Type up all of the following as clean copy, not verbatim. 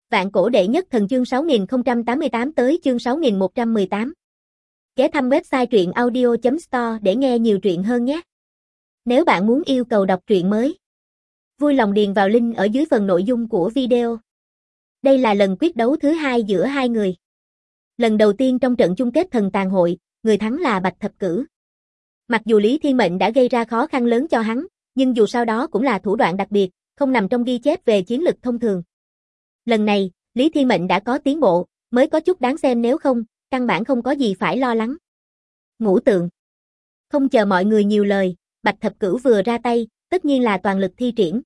Vạn cổ đệ nhất thần chương 6088 tới chương 6118. Ghé thăm website truyện audio.store để nghe nhiều truyện hơn nhé. Nếu bạn muốn yêu cầu đọc truyện mới, vui lòng điền vào link ở dưới phần nội dung của video. Đây là lần quyết đấu thứ hai giữa hai người. Lần đầu tiên trong trận chung kết thần tàn hội, người thắng là Bạch Thập Cửu. Mặc dù Lý Thiên Mệnh đã gây ra khó khăn lớn cho hắn, nhưng dù sao đó cũng là thủ đoạn đặc biệt, không nằm trong ghi chép về chiến lực thông thường. Lần này, Lý Thiên Mệnh đã có tiến bộ, mới có chút đáng xem, nếu không, căn bản không có gì phải lo lắng. Ngũ tượng. Không chờ mọi người nhiều lời, Bạch Thập Cửu vừa ra tay, tất nhiên là toàn lực thi triển.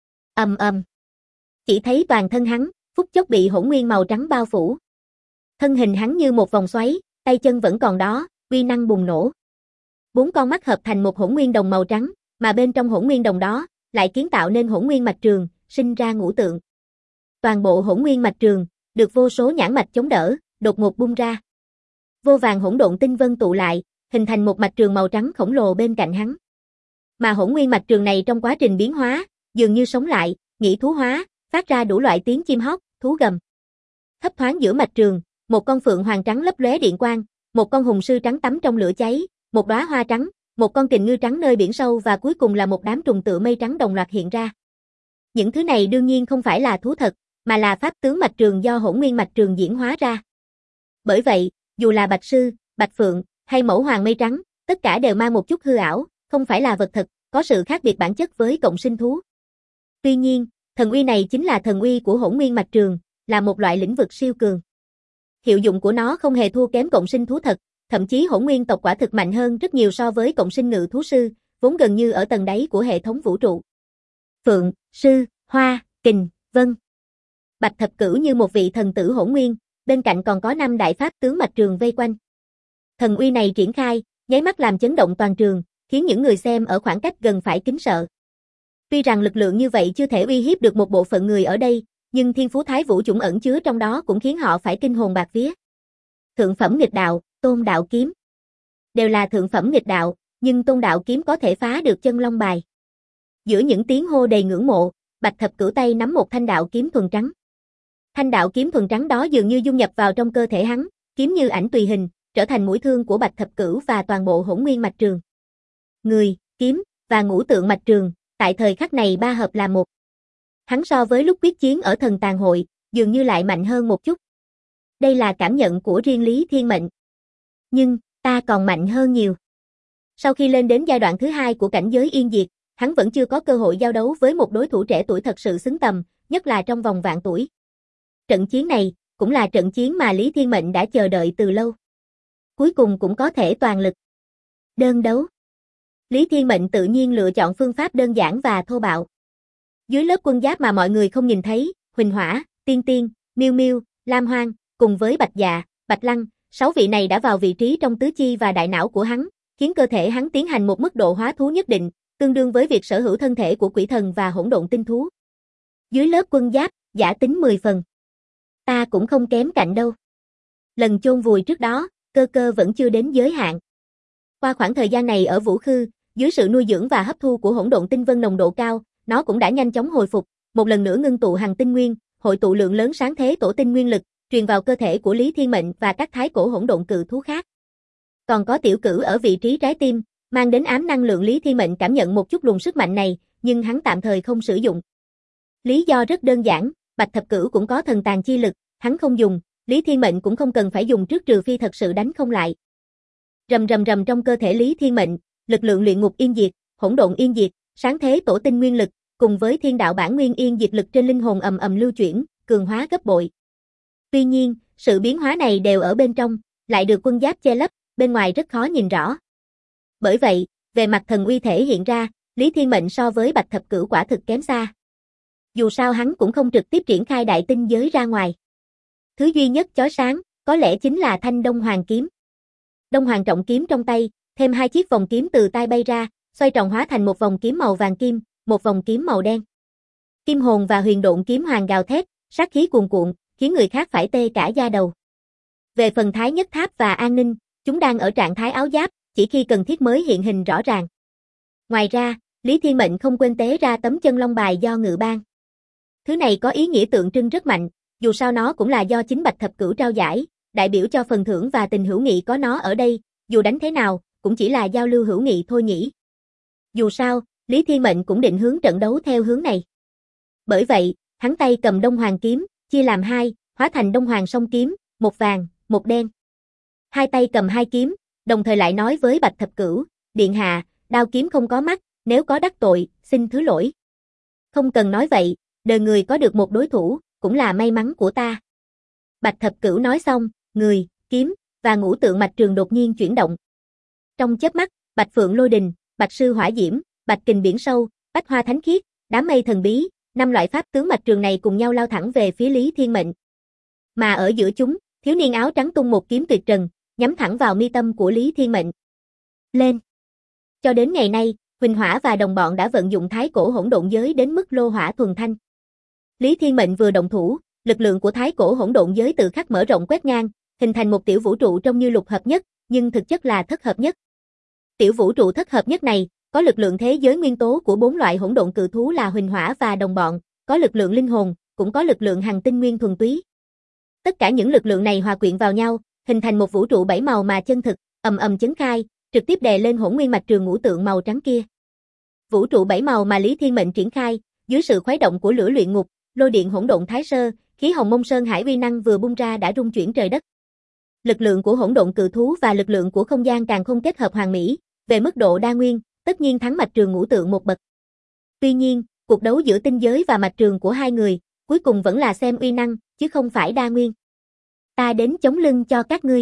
Ầm ầm. Chỉ thấy toàn thân hắn, phút chốc bị hỗn nguyên màu trắng bao phủ. Thân hình hắn như một vòng xoáy, tay chân vẫn còn đó, uy năng bùng nổ. 4 con mắt hợp thành một hỗn nguyên đồng màu trắng, mà bên trong hỗn nguyên đồng đó, lại kiến tạo nên hỗn nguyên mạch trường, sinh ra ngũ tượng. Toàn bộ hỗn nguyên mạch trường, được vô số nhãn mạch chống đỡ, đột ngột bung ra. Vô vàn hỗn độn tinh vân tụ lại, hình thành một mạch trường màu trắng khổng lồ bên cạnh hắn. Mà hỗn nguyên mạch trường này trong quá trình biến hóa, dường như sống lại, nghĩ thú hóa, phát ra đủ loại tiếng chim hót, thú gầm. Thấp thoáng giữa mạch trường, một con phượng hoàng trắng lấp lóe điện quang, một con hùng sư trắng tắm trong lửa cháy, một đóa hoa trắng, một con kình ngư trắng nơi biển sâu và cuối cùng là một đám trùng tựa mây trắng đồng loạt hiện ra. Những thứ này đương nhiên không phải là thú thật, mà là pháp tướng mạch trường do hỗn nguyên mạch trường diễn hóa ra. Bởi vậy, dù là bạch sư, bạch phượng, hay mẫu hoàng mây trắng, tất cả đều mang một chút hư ảo, không phải là vật thật, có sự khác biệt bản chất với cộng sinh thú. Tuy nhiên, thần uy này chính là thần uy của hỗn nguyên mạch trường, là một loại lĩnh vực siêu cường. Hiệu dụng của nó không hề thua kém cộng sinh thú thật, thậm chí hỗn nguyên tộc quả thực mạnh hơn rất nhiều so với cộng sinh ngự thú sư, vốn gần như ở tầng đáy của hệ thống vũ trụ. Phượng, sư, hoa, kình, vân. Bạch Thập Cửu như một vị thần tử hỗn nguyên, bên cạnh còn có 5 đại pháp tướng mạch trường vây quanh. Thần uy này triển khai, nháy mắt làm chấn động toàn trường, khiến những người xem ở khoảng cách gần phải kính sợ. Tuy rằng lực lượng như vậy chưa thể uy hiếp được một bộ phận người ở đây, nhưng thiên phú thái vũ chủng ẩn chứa trong đó cũng khiến họ phải kinh hồn bạt vía. Thượng phẩm nghịch đạo, Tôn đạo kiếm. Đều là thượng phẩm nghịch đạo, nhưng Tôn đạo kiếm có thể phá được chân long bài. Giữa những tiếng hô đầy ngưỡng mộ, Bạch Thập Cửu tay nắm một thanh đạo kiếm thuần trắng. Thanh đạo kiếm thuần trắng đó dường như dung nhập vào trong cơ thể hắn, kiếm như ảnh tùy hình, trở thành mũi thương của Bạch Thập Cửu và toàn bộ hỗn nguyên mạch trường. Người, kiếm và ngũ tượng mạch trường, tại thời khắc này ba hợp là một. Hắn so với lúc quyết chiến ở thần tàn hội, dường như lại mạnh hơn một chút. Đây là cảm nhận của riêng Lý Thiên Mệnh. Nhưng, ta còn mạnh hơn nhiều. Sau khi lên đến giai đoạn thứ 2 của cảnh giới yên diệt, hắn vẫn chưa có cơ hội giao đấu với một đối thủ trẻ tuổi thật sự xứng tầm, nhất là trong vòng vạn tuổi. Trận chiến này, cũng là trận chiến mà Lý Thiên Mệnh đã chờ đợi từ lâu. Cuối cùng cũng có thể toàn lực. Đơn đấu. Lý Thiên Mệnh tự nhiên lựa chọn phương pháp đơn giản và thô bạo. Dưới lớp quân giáp mà mọi người không nhìn thấy, Huỳnh Hỏa, Tiên Tiên, Miêu Miêu, Lam Hoang, cùng với Bạch Dạ, Bạch Lăng, 6 vị này đã vào vị trí trong tứ chi và đại não của hắn, khiến cơ thể hắn tiến hành một mức độ hóa thú nhất định, tương đương với việc sở hữu thân thể của quỷ thần và hỗn độn tinh thú. Dưới lớp quân giáp, giả tính 10 phần. Ta cũng không kém cạnh đâu. Lần chôn vùi trước đó, cơ cơ vẫn chưa đến giới hạn. Qua khoảng thời gian này ở Vũ Khư, dưới sự nuôi dưỡng và hấp thu của hỗn độn tinh vân nồng độ cao, nó cũng đã nhanh chóng hồi phục, một lần nữa ngưng tụ hằng tinh nguyên, hội tụ lượng lớn sáng thế tổ tinh nguyên lực, truyền vào cơ thể của Lý Thiên Mệnh và các thái cổ hỗn độn cự thú khác. Còn có tiểu cử ở vị trí trái tim, mang đến ám năng lượng. Lý Thiên Mệnh cảm nhận một chút luồng sức mạnh này, nhưng hắn tạm thời không sử dụng. Lý do rất đơn giản, Bạch Thập Cửu cũng có thần tàn chi lực, hắn không dùng, Lý Thiên Mệnh cũng không cần phải dùng trước trừ phi thật sự đánh không lại. Rầm rầm rầm trong cơ thể Lý Thiên Mệnh, lực lượng luyện ngục yên diệt, hỗn độn yên diệt, sáng thế tổ tinh nguyên lực, cùng với thiên đạo bản nguyên yên diệt lực trên linh hồn ầm ầm lưu chuyển, cường hóa gấp bội. Tuy nhiên, sự biến hóa này đều ở bên trong, lại được quân giáp che lấp, bên ngoài rất khó nhìn rõ. Bởi vậy, về mặt thần uy thể hiện ra, Lý Thiên Mệnh so với Bạch Thập Cửu quả thực kém xa. Dù sao hắn cũng không trực tiếp triển khai đại tinh giới ra ngoài. Thứ duy nhất chói sáng, có lẽ chính là thanh Đông Hoàng kiếm. Đông Hoàng trọng kiếm trong tay, thêm 2 chiếc vòng kiếm từ tay bay ra, xoay tròn hóa thành một vòng kiếm màu vàng kim, một vòng kiếm màu đen. Kim hồn và huyền độn kiếm hoàng gào thét, sát khí cuồn cuộn, khiến người khác phải tê cả da đầu. Về phần Thái Nhất Tháp và An Ninh, chúng đang ở trạng thái áo giáp, chỉ khi cần thiết mới hiện hình rõ ràng. Ngoài ra, Lý Thiên Mệnh không quên tế ra tấm chân long bài do ngự ban. Thứ này có ý nghĩa tượng trưng rất mạnh, Dù sao nó cũng là do chính Bạch Thập Cửu trao giải, đại biểu cho phần thưởng và tình hữu nghị có nó ở đây, dù đánh thế nào, cũng chỉ là giao lưu hữu nghị thôi nhỉ. Dù sao, Lý Thiên Mệnh cũng định hướng trận đấu theo hướng này. Bởi vậy, hắn tay cầm Đông Hoàng kiếm, chia làm hai, hóa thành Đông Hoàng song kiếm, một vàng, một đen. Hai tay cầm hai kiếm, đồng thời lại nói với Bạch Thập Cửu, điện hạ, đao kiếm không có mắt, nếu có đắc tội, xin thứ lỗi. Không cần nói vậy, đời người có được một đối thủ, cũng là may mắn của ta. Bạch Thập Cửu nói xong, người, kiếm, và ngũ tượng mạch trường đột nhiên chuyển động. Trong chớp mắt, Bạch Phượng lôi đình, Bạch Sư hỏa diễm, Bạch Kình biển sâu, Bách hoa thánh khiết, đám mây thần bí, 5 loại pháp tướng mạch trường này cùng nhau lao thẳng về phía Lý Thiên Mệnh. Mà ở giữa chúng, thiếu niên áo trắng tung một kiếm tuyệt trần, nhắm thẳng vào mi tâm của Lý Thiên Mệnh. Lên! Cho đến ngày nay, Huỳnh Hỏa và đồng bọn đã vận dụng thái cổ hỗn độn giới đến mức lô hỏa thuần thanh. Lý Thiên Mệnh vừa động thủ, lực lượng của thái cổ hỗn độn giới tự khắc mở rộng quét ngang, hình thành một tiểu vũ trụ trông như lục hợp nhất, nhưng thực chất là thất hợp nhất. Tiểu vũ trụ thất hợp nhất này, có lực lượng thế giới nguyên tố của 4 loại hỗn độn cự thú là Huỳnh Hỏa và đồng bọn, có lực lượng linh hồn, cũng có lực lượng hằng tinh nguyên thuần túy. Tất cả những lực lượng này hòa quyện vào nhau, hình thành một vũ trụ 7 màu mà chân thực, ầm ầm chấn khai, trực tiếp đè lên hỗn nguyên mạch trường ngũ tượng màu trắng kia. Vũ trụ 7 màu mà Lý Thiên Mệnh triển khai, dưới sự khuấy động của lửa luyện ngục, lôi điện hỗn độn thái sơ, khí hồng mông sơn hải uy năng vừa bung ra đã rung chuyển trời đất. Lực lượng của hỗn độn cự thú và lực lượng của không gian càng không kết hợp hoàn mỹ, về mức độ đa nguyên, tất nhiên thắng mạch trường ngũ tượng một bậc. Tuy nhiên, cuộc đấu giữa tinh giới và mạch trường của hai người, cuối cùng vẫn là xem uy năng, chứ không phải đa nguyên. Ta đến chống lưng cho các ngươi.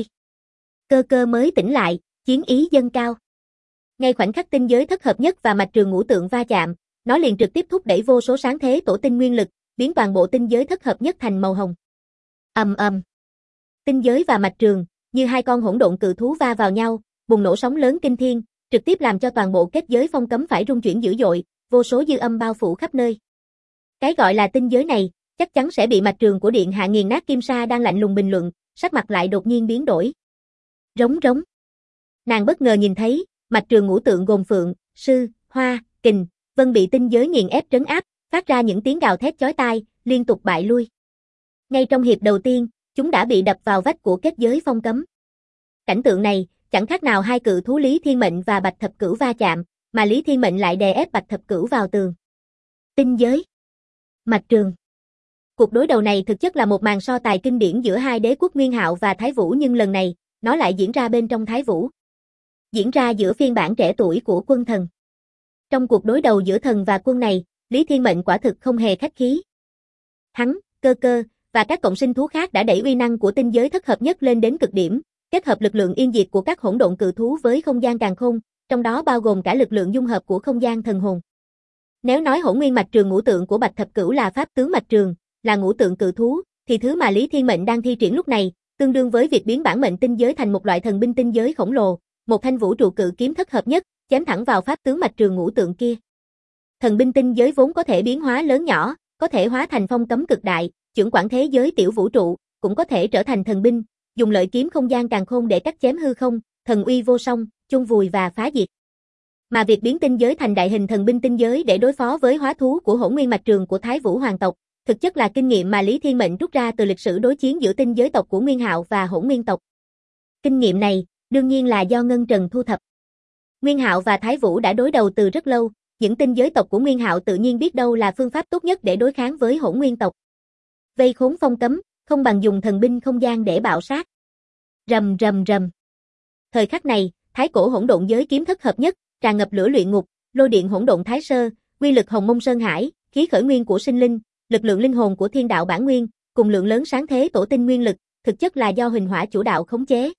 Cơ cơ mới tỉnh lại, chiến ý dâng cao. Ngay khoảnh khắc tinh giới thất hợp nhất và mạch trường ngũ tượng va chạm, nó liền trực tiếp thúc đẩy vô số sáng thế tổ tinh nguyên lực, biến toàn bộ tinh giới thất hợp nhất thành màu hồng. Ầm ầm. Tinh giới và mạch trường, như hai con hỗn độn cự thú va vào nhau, bùng nổ sóng lớn kinh thiên, trực tiếp làm cho toàn bộ kết giới phong cấm phải rung chuyển dữ dội, vô số dư âm bao phủ khắp nơi. Cái gọi là tinh giới này, chắc chắn sẽ bị mạch trường của điện hạ nghiền nát. Kim Sa đang lạnh lùng bình luận, sắc mặt lại đột nhiên biến đổi. Rống rống. Nàng bất ngờ nhìn thấy, mạch trường ngũ tượng gồm Phượng, Sư, Hoa, Kình, Vân bị tinh giới nghiền ép trấn áp, phát ra những tiếng gào thét chói tai, liên tục bại lui. Ngay trong hiệp đầu tiên, chúng đã bị đập vào vách của kết giới phong cấm. Cảnh tượng này, chẳng khác nào hai cự thú Lý Thiên Mệnh và Bạch Thập Cửu va chạm, mà Lý Thiên Mệnh lại đè ép Bạch Thập Cửu vào tường. Tinh giới, mạch trường. Cuộc đối đầu này thực chất là một màn so tài kinh điển giữa hai đế quốc Nguyên Hạo và Thái Vũ, nhưng lần này, nó lại diễn ra bên trong Thái Vũ. Diễn ra giữa phiên bản trẻ tuổi của quân thần. Trong cuộc đối đầu giữa thần và quân này, Lý Thiên Mệnh quả thực không hề khách khí. Hắn, Cơ cơ, và các cộng sinh thú khác đã đẩy uy năng của tinh giới thất hợp nhất lên đến cực điểm, kết hợp lực lượng yên diệt của các hỗn độn cự thú với không gian càn khôn, trong đó bao gồm cả lực lượng dung hợp của không gian thần hồn. Nếu nói hỗn nguyên mạch trường ngũ tượng của Bạch Thập Cửu là pháp tướng mạch trường, là ngũ tượng cự thú, thì thứ mà Lý Thiên Mệnh đang thi triển lúc này, tương đương với việc biến bản mệnh tinh giới thành một loại thần binh tinh giới khổng lồ, một thanh vũ trụ cự kiếm thất hợp nhất, chém thẳng vào pháp tướng mạch trường ngũ tượng kia. Thần binh tinh giới vốn có thể biến hóa lớn nhỏ, có thể hóa thành phong cấm cực đại, chưởng quản thế giới tiểu vũ trụ, cũng có thể trở thành thần binh, dùng lợi kiếm không gian càn khôn để cắt chém hư không, thần uy vô song, chôn vùi và phá diệt. Mà việc biến tinh giới thành đại hình thần binh tinh giới để đối phó với hóa thú của hỗn nguyên mạch trường của Thái Vũ hoàng tộc, thực chất là kinh nghiệm mà Lý Thiên Mệnh rút ra từ lịch sử đối chiến giữa tinh giới tộc của Nguyên Hạo và hỗn nguyên tộc. Kinh nghiệm này, đương nhiên là do Ngân Trần thu thập. Nguyên Hạo và Thái Vũ đã đối đầu từ rất lâu, những tinh giới tộc của Nguyên Hạo tự nhiên biết đâu là phương pháp tốt nhất để đối kháng với hỗn nguyên tộc. Vây khốn phong cấm, không bằng dùng thần binh không gian để bạo sát. Rầm rầm rầm. Thời khắc này, thái cổ hỗn độn giới kiếm thất hợp nhất, tràn ngập lửa luyện ngục, lôi điện hỗn độn thái sơ, quy lực hồng mông sơn hải, khí khởi nguyên của sinh linh, lực lượng linh hồn của thiên đạo bản nguyên, cùng lượng lớn sáng thế tổ tinh nguyên lực, thực chất là do Huỳnh Hỏa chủ đạo khống chế.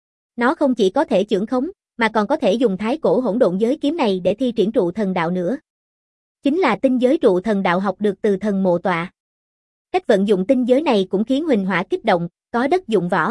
Nó không chỉ có thể chưởng khống, mà còn có thể dùng thái cổ hỗn độn giới kiếm này để thi triển trụ thần đạo nữa. Chính là tinh giới trụ thần đạo học được từ thần Mộ Tọa. Cách vận dụng tinh giới này cũng khiến Huỳnh Hỏa kích động, có đất dụng võ.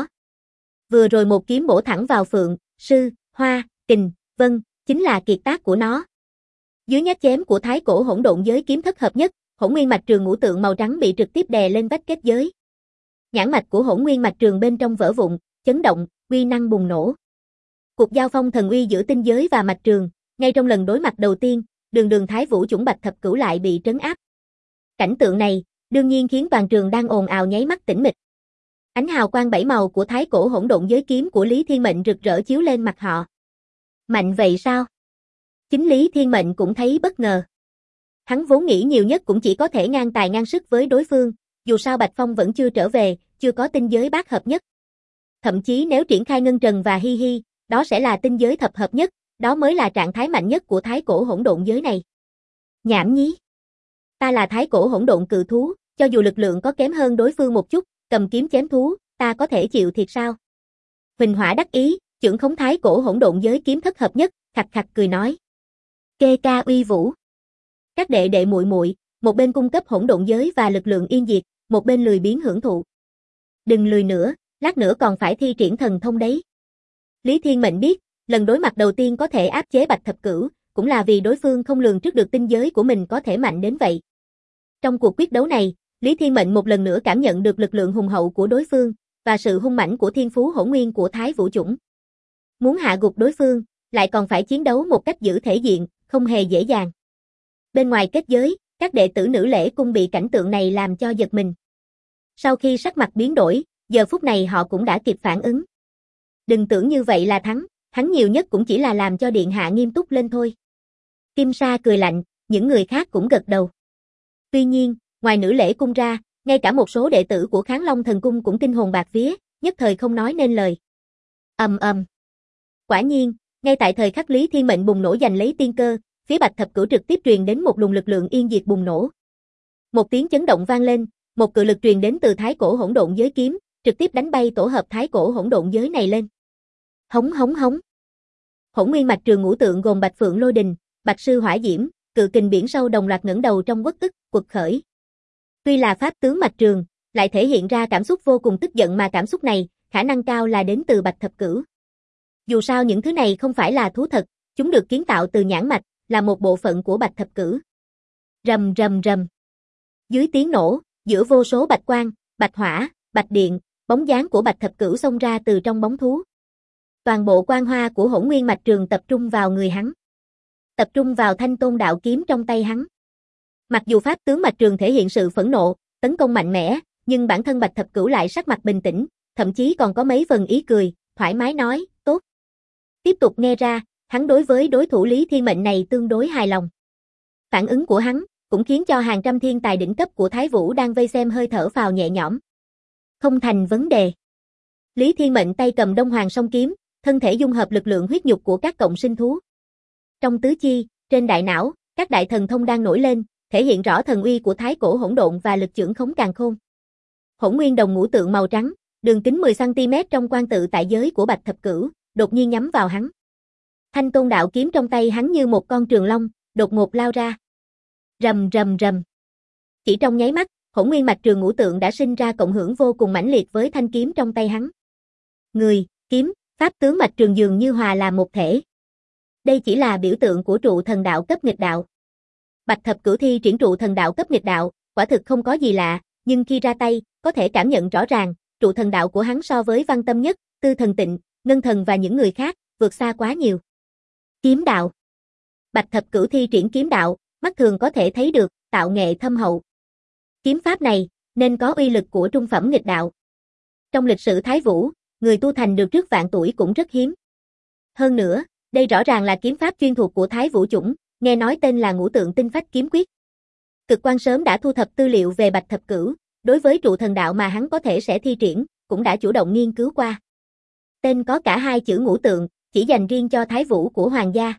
Vừa rồi một kiếm bổ thẳng vào Phượng, Sư, Hoa, Kình, Vân, chính là kiệt tác của nó. Dưới nhát chém của thái cổ hỗn độn giới kiếm thất hợp nhất, hỗn nguyên mạch trường ngũ tượng màu trắng bị trực tiếp đè lên vách kết giới. Nhãn mạch của hỗn nguyên mạch trường bên trong vỡ vụn, chấn động, uy năng bùng nổ. Cuộc giao phong thần uy giữa tinh giới và mạch trường, ngay trong lần đối mặt đầu tiên, đường Thái Vũ chủng Bạch Thập Cửu lại bị trấn áp. Cảnh tượng này, đương nhiên khiến toàn trường đang ồn ào nháy mắt tĩnh mịch. Ánh hào quang bảy màu của thái cổ hỗn độn giới kiếm của Lý Thiên Mệnh rực rỡ chiếu lên mặt họ. Mạnh vậy sao? Chính Lý Thiên Mệnh cũng thấy bất ngờ. Hắn vốn nghĩ nhiều nhất cũng chỉ có thể ngang tài ngang sức với đối phương, dù sao Bạch Phong vẫn chưa trở về, chưa có tinh giới bát hợp nhất. Thậm chí nếu triển khai Ngân Trần và Hi Hi, đó sẽ là tinh giới thập hợp nhất, đó mới là trạng thái mạnh nhất của thái cổ hỗn độn giới này. Nhảm nhí. Ta là thái cổ hỗn độn cự thú, cho dù lực lượng có kém hơn đối phương một chút, cầm kiếm chém thú, ta có thể chịu thiệt sao? Huỳnh Hỏa đắc ý, trưởng khống thái cổ hỗn độn giới kiếm thất hợp nhất, khặt khặt cười nói. Kê ca uy vũ. Các đệ đệ muội muội, một bên cung cấp hỗn độn giới và lực lượng yên diệt, một bên lười biếng hưởng thụ. Đừng lười nữa, lát nữa còn phải thi triển thần thông đấy. Lý Thiên Mệnh biết, lần đối mặt đầu tiên có thể áp chế Bạch Thập Cửu, cũng là vì đối phương không lường trước được tinh giới của mình có thể mạnh đến vậy. Trong cuộc quyết đấu này, Lý Thiên Mệnh một lần nữa cảm nhận được lực lượng hùng hậu của đối phương, và sự hung mãnh của thiên phú hỗn nguyên của Thái Vũ chủng. Muốn hạ gục đối phương, lại còn phải chiến đấu một cách giữ thể diện, không hề dễ dàng. Bên ngoài kết giới, các đệ tử Nữ Lễ Cung bị cảnh tượng này làm cho giật mình. Sau khi sắc mặt biến đổi, giờ phút này họ cũng đã kịp phản ứng. Đừng tưởng như vậy là thắng nhiều nhất cũng chỉ là làm cho điện hạ nghiêm túc lên thôi. Kim Sa cười lạnh, những người khác cũng gật đầu. Tuy nhiên, ngoài Nữ Lễ Cung ra, ngay cả một số đệ tử của Kháng Long Thần Cung cũng kinh hồn bạt vía, nhất thời không nói nên lời. Ầm ầm. Quả nhiên, ngay tại thời khắc Lý Thiên Mệnh bùng nổ giành lấy tiên cơ, phía Bạch Thập Cửu trực tiếp truyền đến một luồng lực lượng yên diệt bùng nổ. Một tiếng chấn động vang lên, một cự lực truyền đến từ thái cổ hỗn độn giới kiếm, trực tiếp đánh bay tổ hợp thái cổ hỗn độn giới này lên. Hống hống hống. Hỗn nguyên mạch trường ngũ tượng gồm Bạch Phượng Lôi Đình, Bạch Sư Hỏa Diễm, Cự Kình Biển Sâu đồng loạt ngẩng đầu trong uất ức, quật khởi. Tuy là pháp tướng mạch trường, lại thể hiện ra cảm xúc vô cùng tức giận mà cảm xúc này, khả năng cao là đến từ Bạch Thập Cửu. Dù sao những thứ này không phải là thú thật, chúng được kiến tạo từ nhãn mạch, là một bộ phận của Bạch Thập Cửu. Rầm rầm rầm. Dưới tiếng nổ, giữa vô số bạch quang, bạch hỏa, bạch điện, bóng dáng của Bạch Thập Cửu xông ra từ trong bóng thú. Toàn bộ quang hoa của hỗn nguyên mạch trường tập trung vào người hắn. Tập trung vào Thanh Tôn đạo kiếm trong tay hắn. Mặc dù pháp tướng mạch trường thể hiện sự phẫn nộ, tấn công mạnh mẽ, nhưng bản thân Bạch Thập Cửu lại sắc mặt bình tĩnh, thậm chí còn có mấy phần ý cười, thoải mái nói, tốt. Tiếp tục nghe ra, hắn đối với đối thủ Lý Thiên Mệnh này tương đối hài lòng. Phản ứng của hắn cũng khiến cho hàng trăm thiên tài đỉnh cấp của Thái Vũ đang vây xem hơi thở phào nhẹ nhõm. Không thành vấn đề. Lý Thiên Mệnh tay cầm Đông Hoàng song kiếm, thân thể dung hợp lực lượng huyết nhục của các cộng sinh thú. Trong tứ chi, trên đại não, các đại thần thông đang nổi lên, thể hiện rõ thần uy của thái cổ hỗn độn và lực chưởng khống càn khôn. Hỗn nguyên đồng ngũ tượng màu trắng, đường kính 10 cm trong quan tự tại giới của Bạch Thập Cửu, đột nhiên nhắm vào hắn. Thanh Tôn đạo kiếm trong tay hắn như một con trường long, đột ngột lao ra. Rầm rầm rầm. Chỉ trong nháy mắt, hỗn nguyên mạch trường ngũ tượng đã sinh ra cộng hưởng vô cùng mãnh liệt với thanh kiếm trong tay hắn. Người, kiếm, pháp tướng mạch trường dường như hòa làm một thể. Đây chỉ là biểu tượng của trụ thần đạo cấp nghịch đạo. Bạch Thập Cửu thi triển trụ thần đạo cấp nghịch đạo, quả thực không có gì lạ, nhưng khi ra tay, có thể cảm nhận rõ ràng, trụ thần đạo của hắn so với Văn Tâm Nhất, Tư Thần Tịnh, Ngân Thần và những người khác, vượt xa quá nhiều. Kiếm đạo. Bạch Thập Cửu thi triển kiếm đạo, mắt thường có thể thấy được, tạo nghệ thâm hậu. Kiếm pháp này, nên có uy lực của trung phẩm nghịch đạo. Trong lịch sử Thái Vũ, người tu thành được trước vạn tuổi cũng rất hiếm. Hơn nữa, đây rõ ràng là kiếm pháp chuyên thuộc của Thái Vũ chủng, nghe nói tên là Ngũ Tượng Tinh Phách Kiếm Quyết. Cực Quan sớm đã thu thập tư liệu về Bạch Thập Cửu, đối với trụ thần đạo mà hắn có thể sẽ thi triển, cũng đã chủ động nghiên cứu qua. Tên có cả hai chữ ngũ tượng, chỉ dành riêng cho Thái Vũ của hoàng gia.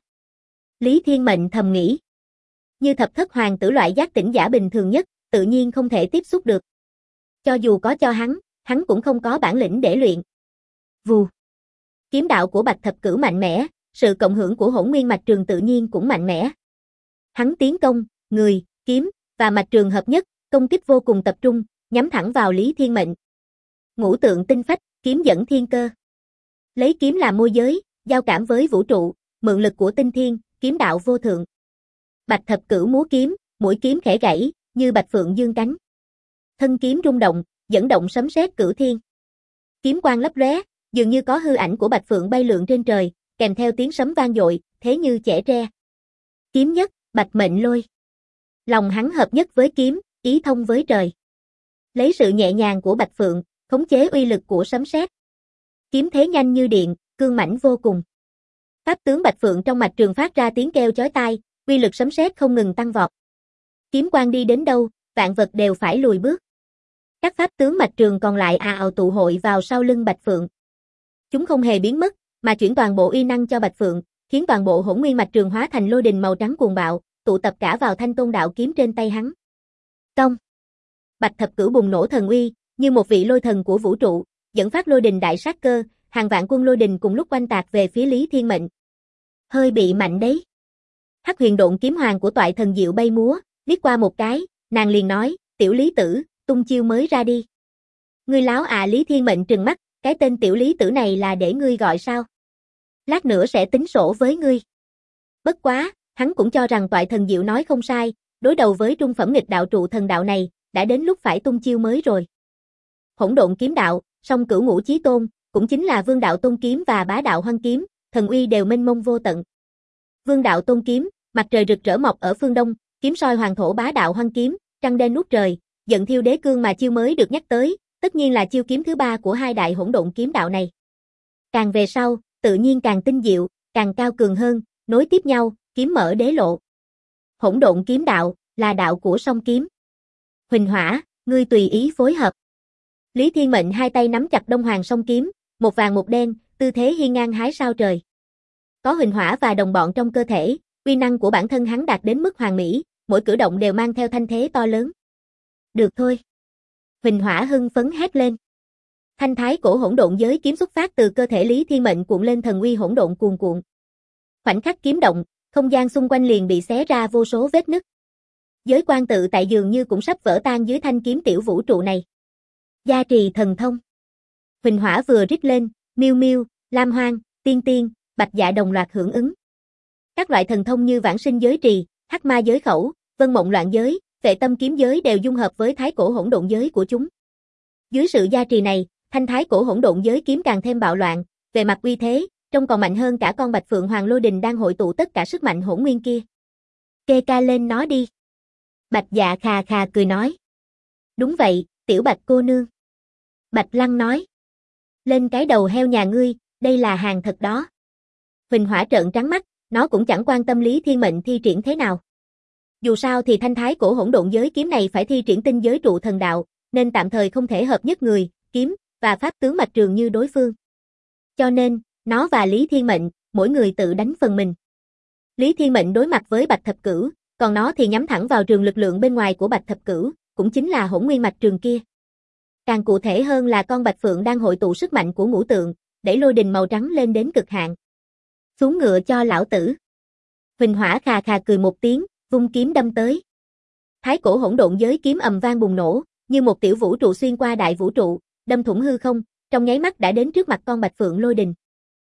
Lý Thiên Mệnh thầm nghĩ. Như thập thất hoàng tử loại giác tỉnh giả bình thường nhất, tự nhiên không thể tiếp xúc được. Cho dù có cho hắn cũng không có bản lĩnh để luyện. Vù. Kiếm đạo của Bạch Thập Cửu mạnh mẽ, sự cộng hưởng của hỗn nguyên mạch trường tự nhiên cũng mạnh mẽ. Hắn tiến công, người, kiếm và mạch trường hợp nhất, công kích vô cùng tập trung, nhắm thẳng vào Lý Thiên Mệnh. Ngũ tượng tinh phách, kiếm dẫn thiên cơ. Lấy kiếm làm môi giới, giao cảm với vũ trụ, mượn lực của tinh thiên, kiếm đạo vô thượng. Bạch Thập Cửu múa kiếm, mũi kiếm khẽ gãy, như bạch phượng dương cánh. Thân kiếm rung động, dẫn động sấm sét cửu thiên. Kiếm quang lấp lóe, dường như có hư ảnh của bạch phượng bay lượn trên trời, kèm theo tiếng sấm vang dội, thế như chẻ tre. Kiếm nhất, Bạch Mệnh Lôi. Lòng hắn hợp nhất với kiếm, ý thông với trời. Lấy sự nhẹ nhàng của Bạch Phượng, khống chế uy lực của sấm sét. Kiếm thế nhanh như điện, cương mãnh vô cùng. Pháp tướng Bạch Phượng trong mạch trường phát ra tiếng kêu chói tai, uy lực sấm sét không ngừng tăng vọt. Kiếm quang đi đến đâu, vạn vật đều phải lùi bước. Các pháp tướng mạch trường còn lại ào tụ hội vào sau lưng Bạch Phượng. Chúng không hề biến mất, mà chuyển toàn bộ uy năng cho Bạch Phượng, khiến toàn bộ hỗn nguyên mạch trường hóa thành lôi đình màu trắng cuồng bạo, tụ tập cả vào Thanh Tôn đạo kiếm trên tay hắn. Công. Bạch Thập Cửu bùng nổ thần uy, như một vị lôi thần của vũ trụ, dẫn phát lôi đình đại sát cơ, hàng vạn quân lôi đình cùng lúc oanh tạc về phía Lý Thiên Mệnh. Hơi bị mạnh đấy. Hắc Huyền Độn kiếm hoàng của Toại Thần Diệu bay múa, liếc qua một cái, nàng liền nói, tiểu Lý Tử, tung chiêu mới ra đi. Ngươi láo à? Lý Thiên Mệnh trừng mắt, cái tên tiểu Lý Tử này là để ngươi gọi sao? Lát nữa sẽ tính sổ với ngươi. Bất quá, hắn cũng cho rằng Toại Thần Diệu nói không sai, đối đầu với trung phẩm nghịch đạo trụ thần đạo này, đã đến lúc phải tung chiêu mới rồi. Hỗn Độn kiếm đạo, song cửu ngũ chí tôn, cũng chính là Vương Đạo Tôn kiếm và Bá Đạo Hoang kiếm, thần uy đều mênh mông vô tận. Vương Đạo Tôn kiếm, mặt trời rực rỡ mọc ở phương đông, kiếm soi hoàng thổ. Bá Đạo Hoang kiếm, trăng đen nuốt trời, giận thiêu đế cương mà chiêu mới được nhắc tới, tất nhiên là chiêu kiếm thứ ba của hai đại hỗn độn kiếm đạo này. Càng về sau, tự nhiên càng tinh diệu, càng cao cường hơn, nối tiếp nhau, kiếm mở đế lộ. Hỗn Độn kiếm đạo là đạo của song kiếm. Huỳnh Hỏa, ngươi tùy ý phối hợp. Lý Thiên Mệnh hai tay nắm chặt Đông Hoàng song kiếm, một vàng một đen, tư thế hiên ngang hái sao trời. Có Huỳnh Hỏa và đồng bọn trong cơ thể, uy năng của bản thân hắn đạt đến mức hoàn mỹ, mỗi cử động đều mang theo thanh thế to lớn. Được thôi. Huỳnh Hỏa hưng phấn hét lên. Thanh thái cổ hỗn độn giới kiếm xuất phát từ cơ thể Lý Thiên Mệnh cuộn lên thần uy hỗn độn cuồn cuộn. Khoảnh khắc kiếm động, không gian xung quanh liền bị xé ra vô số vết nứt. Giới quan tự tại dường như cũng sắp vỡ tan dưới thanh kiếm tiểu vũ trụ này. Gia trì thần thông. Huỳnh Hỏa vừa rít lên, Miêu Miêu, Lam Hoang, Tiên Tiên, Bạch Dạ đồng loạt hưởng ứng. Các loại thần thông như Vãng Sinh giới trì, Hắc Ma giới khẩu, Vân Mộng loạn giới, Vệ Tâm kiếm giới đều dung hợp với thái cổ hỗn độn giới của chúng. Dưới sự gia trì này, thanh thái cổ hỗn độn giới kiếm càng thêm bạo loạn, về mặt uy thế, trông còn mạnh hơn cả con Bạch Phượng Hoàng Lôi Đình đang hội tụ tất cả sức mạnh hỗn nguyên kia. Kê ca lên nó đi. Bạch Dạ khà khà cười nói. Đúng vậy, tiểu Bạch cô nương. Bạch Lăng nói. Lên cái đầu heo nhà ngươi, đây là hàng thật đó. Huỳnh Hỏa trợn trắng mắt, nó cũng chẳng quan tâm Lý Thiên Mệnh thi triển thế nào. Dù sao thì thanh thái cổ hỗn độn giới kiếm này phải thi triển tinh giới trụ thần đạo, nên tạm thời không thể hợp nhất người, kiếm, và pháp tướng mạch trường như đối phương. Cho nên, nó và Lý Thiên Mệnh, mỗi người tự đánh phần mình. Lý Thiên Mệnh đối mặt với Bạch Thập Cửu, còn nó thì nhắm thẳng vào trường lực lượng bên ngoài của Bạch Thập Cửu, cũng chính là hỗn nguyên mạch trường kia. Càng cụ thể hơn là con Bạch Phượng đang hội tụ sức mạnh của ngũ tượng, đẩy lôi đình màu trắng lên đến cực hạn. Xuống ngựa cho lão tử. Huỳnh Hỏa khà khà cười một tiếng, vung kiếm đâm tới. Thái cổ hỗn độn giới kiếm ầm vang bùng nổ, như một tiểu vũ trụ xuyên qua đại vũ trụ, đâm thủng hư không, trong nháy mắt đã đến trước mặt con Bạch Phượng Lôi Đình.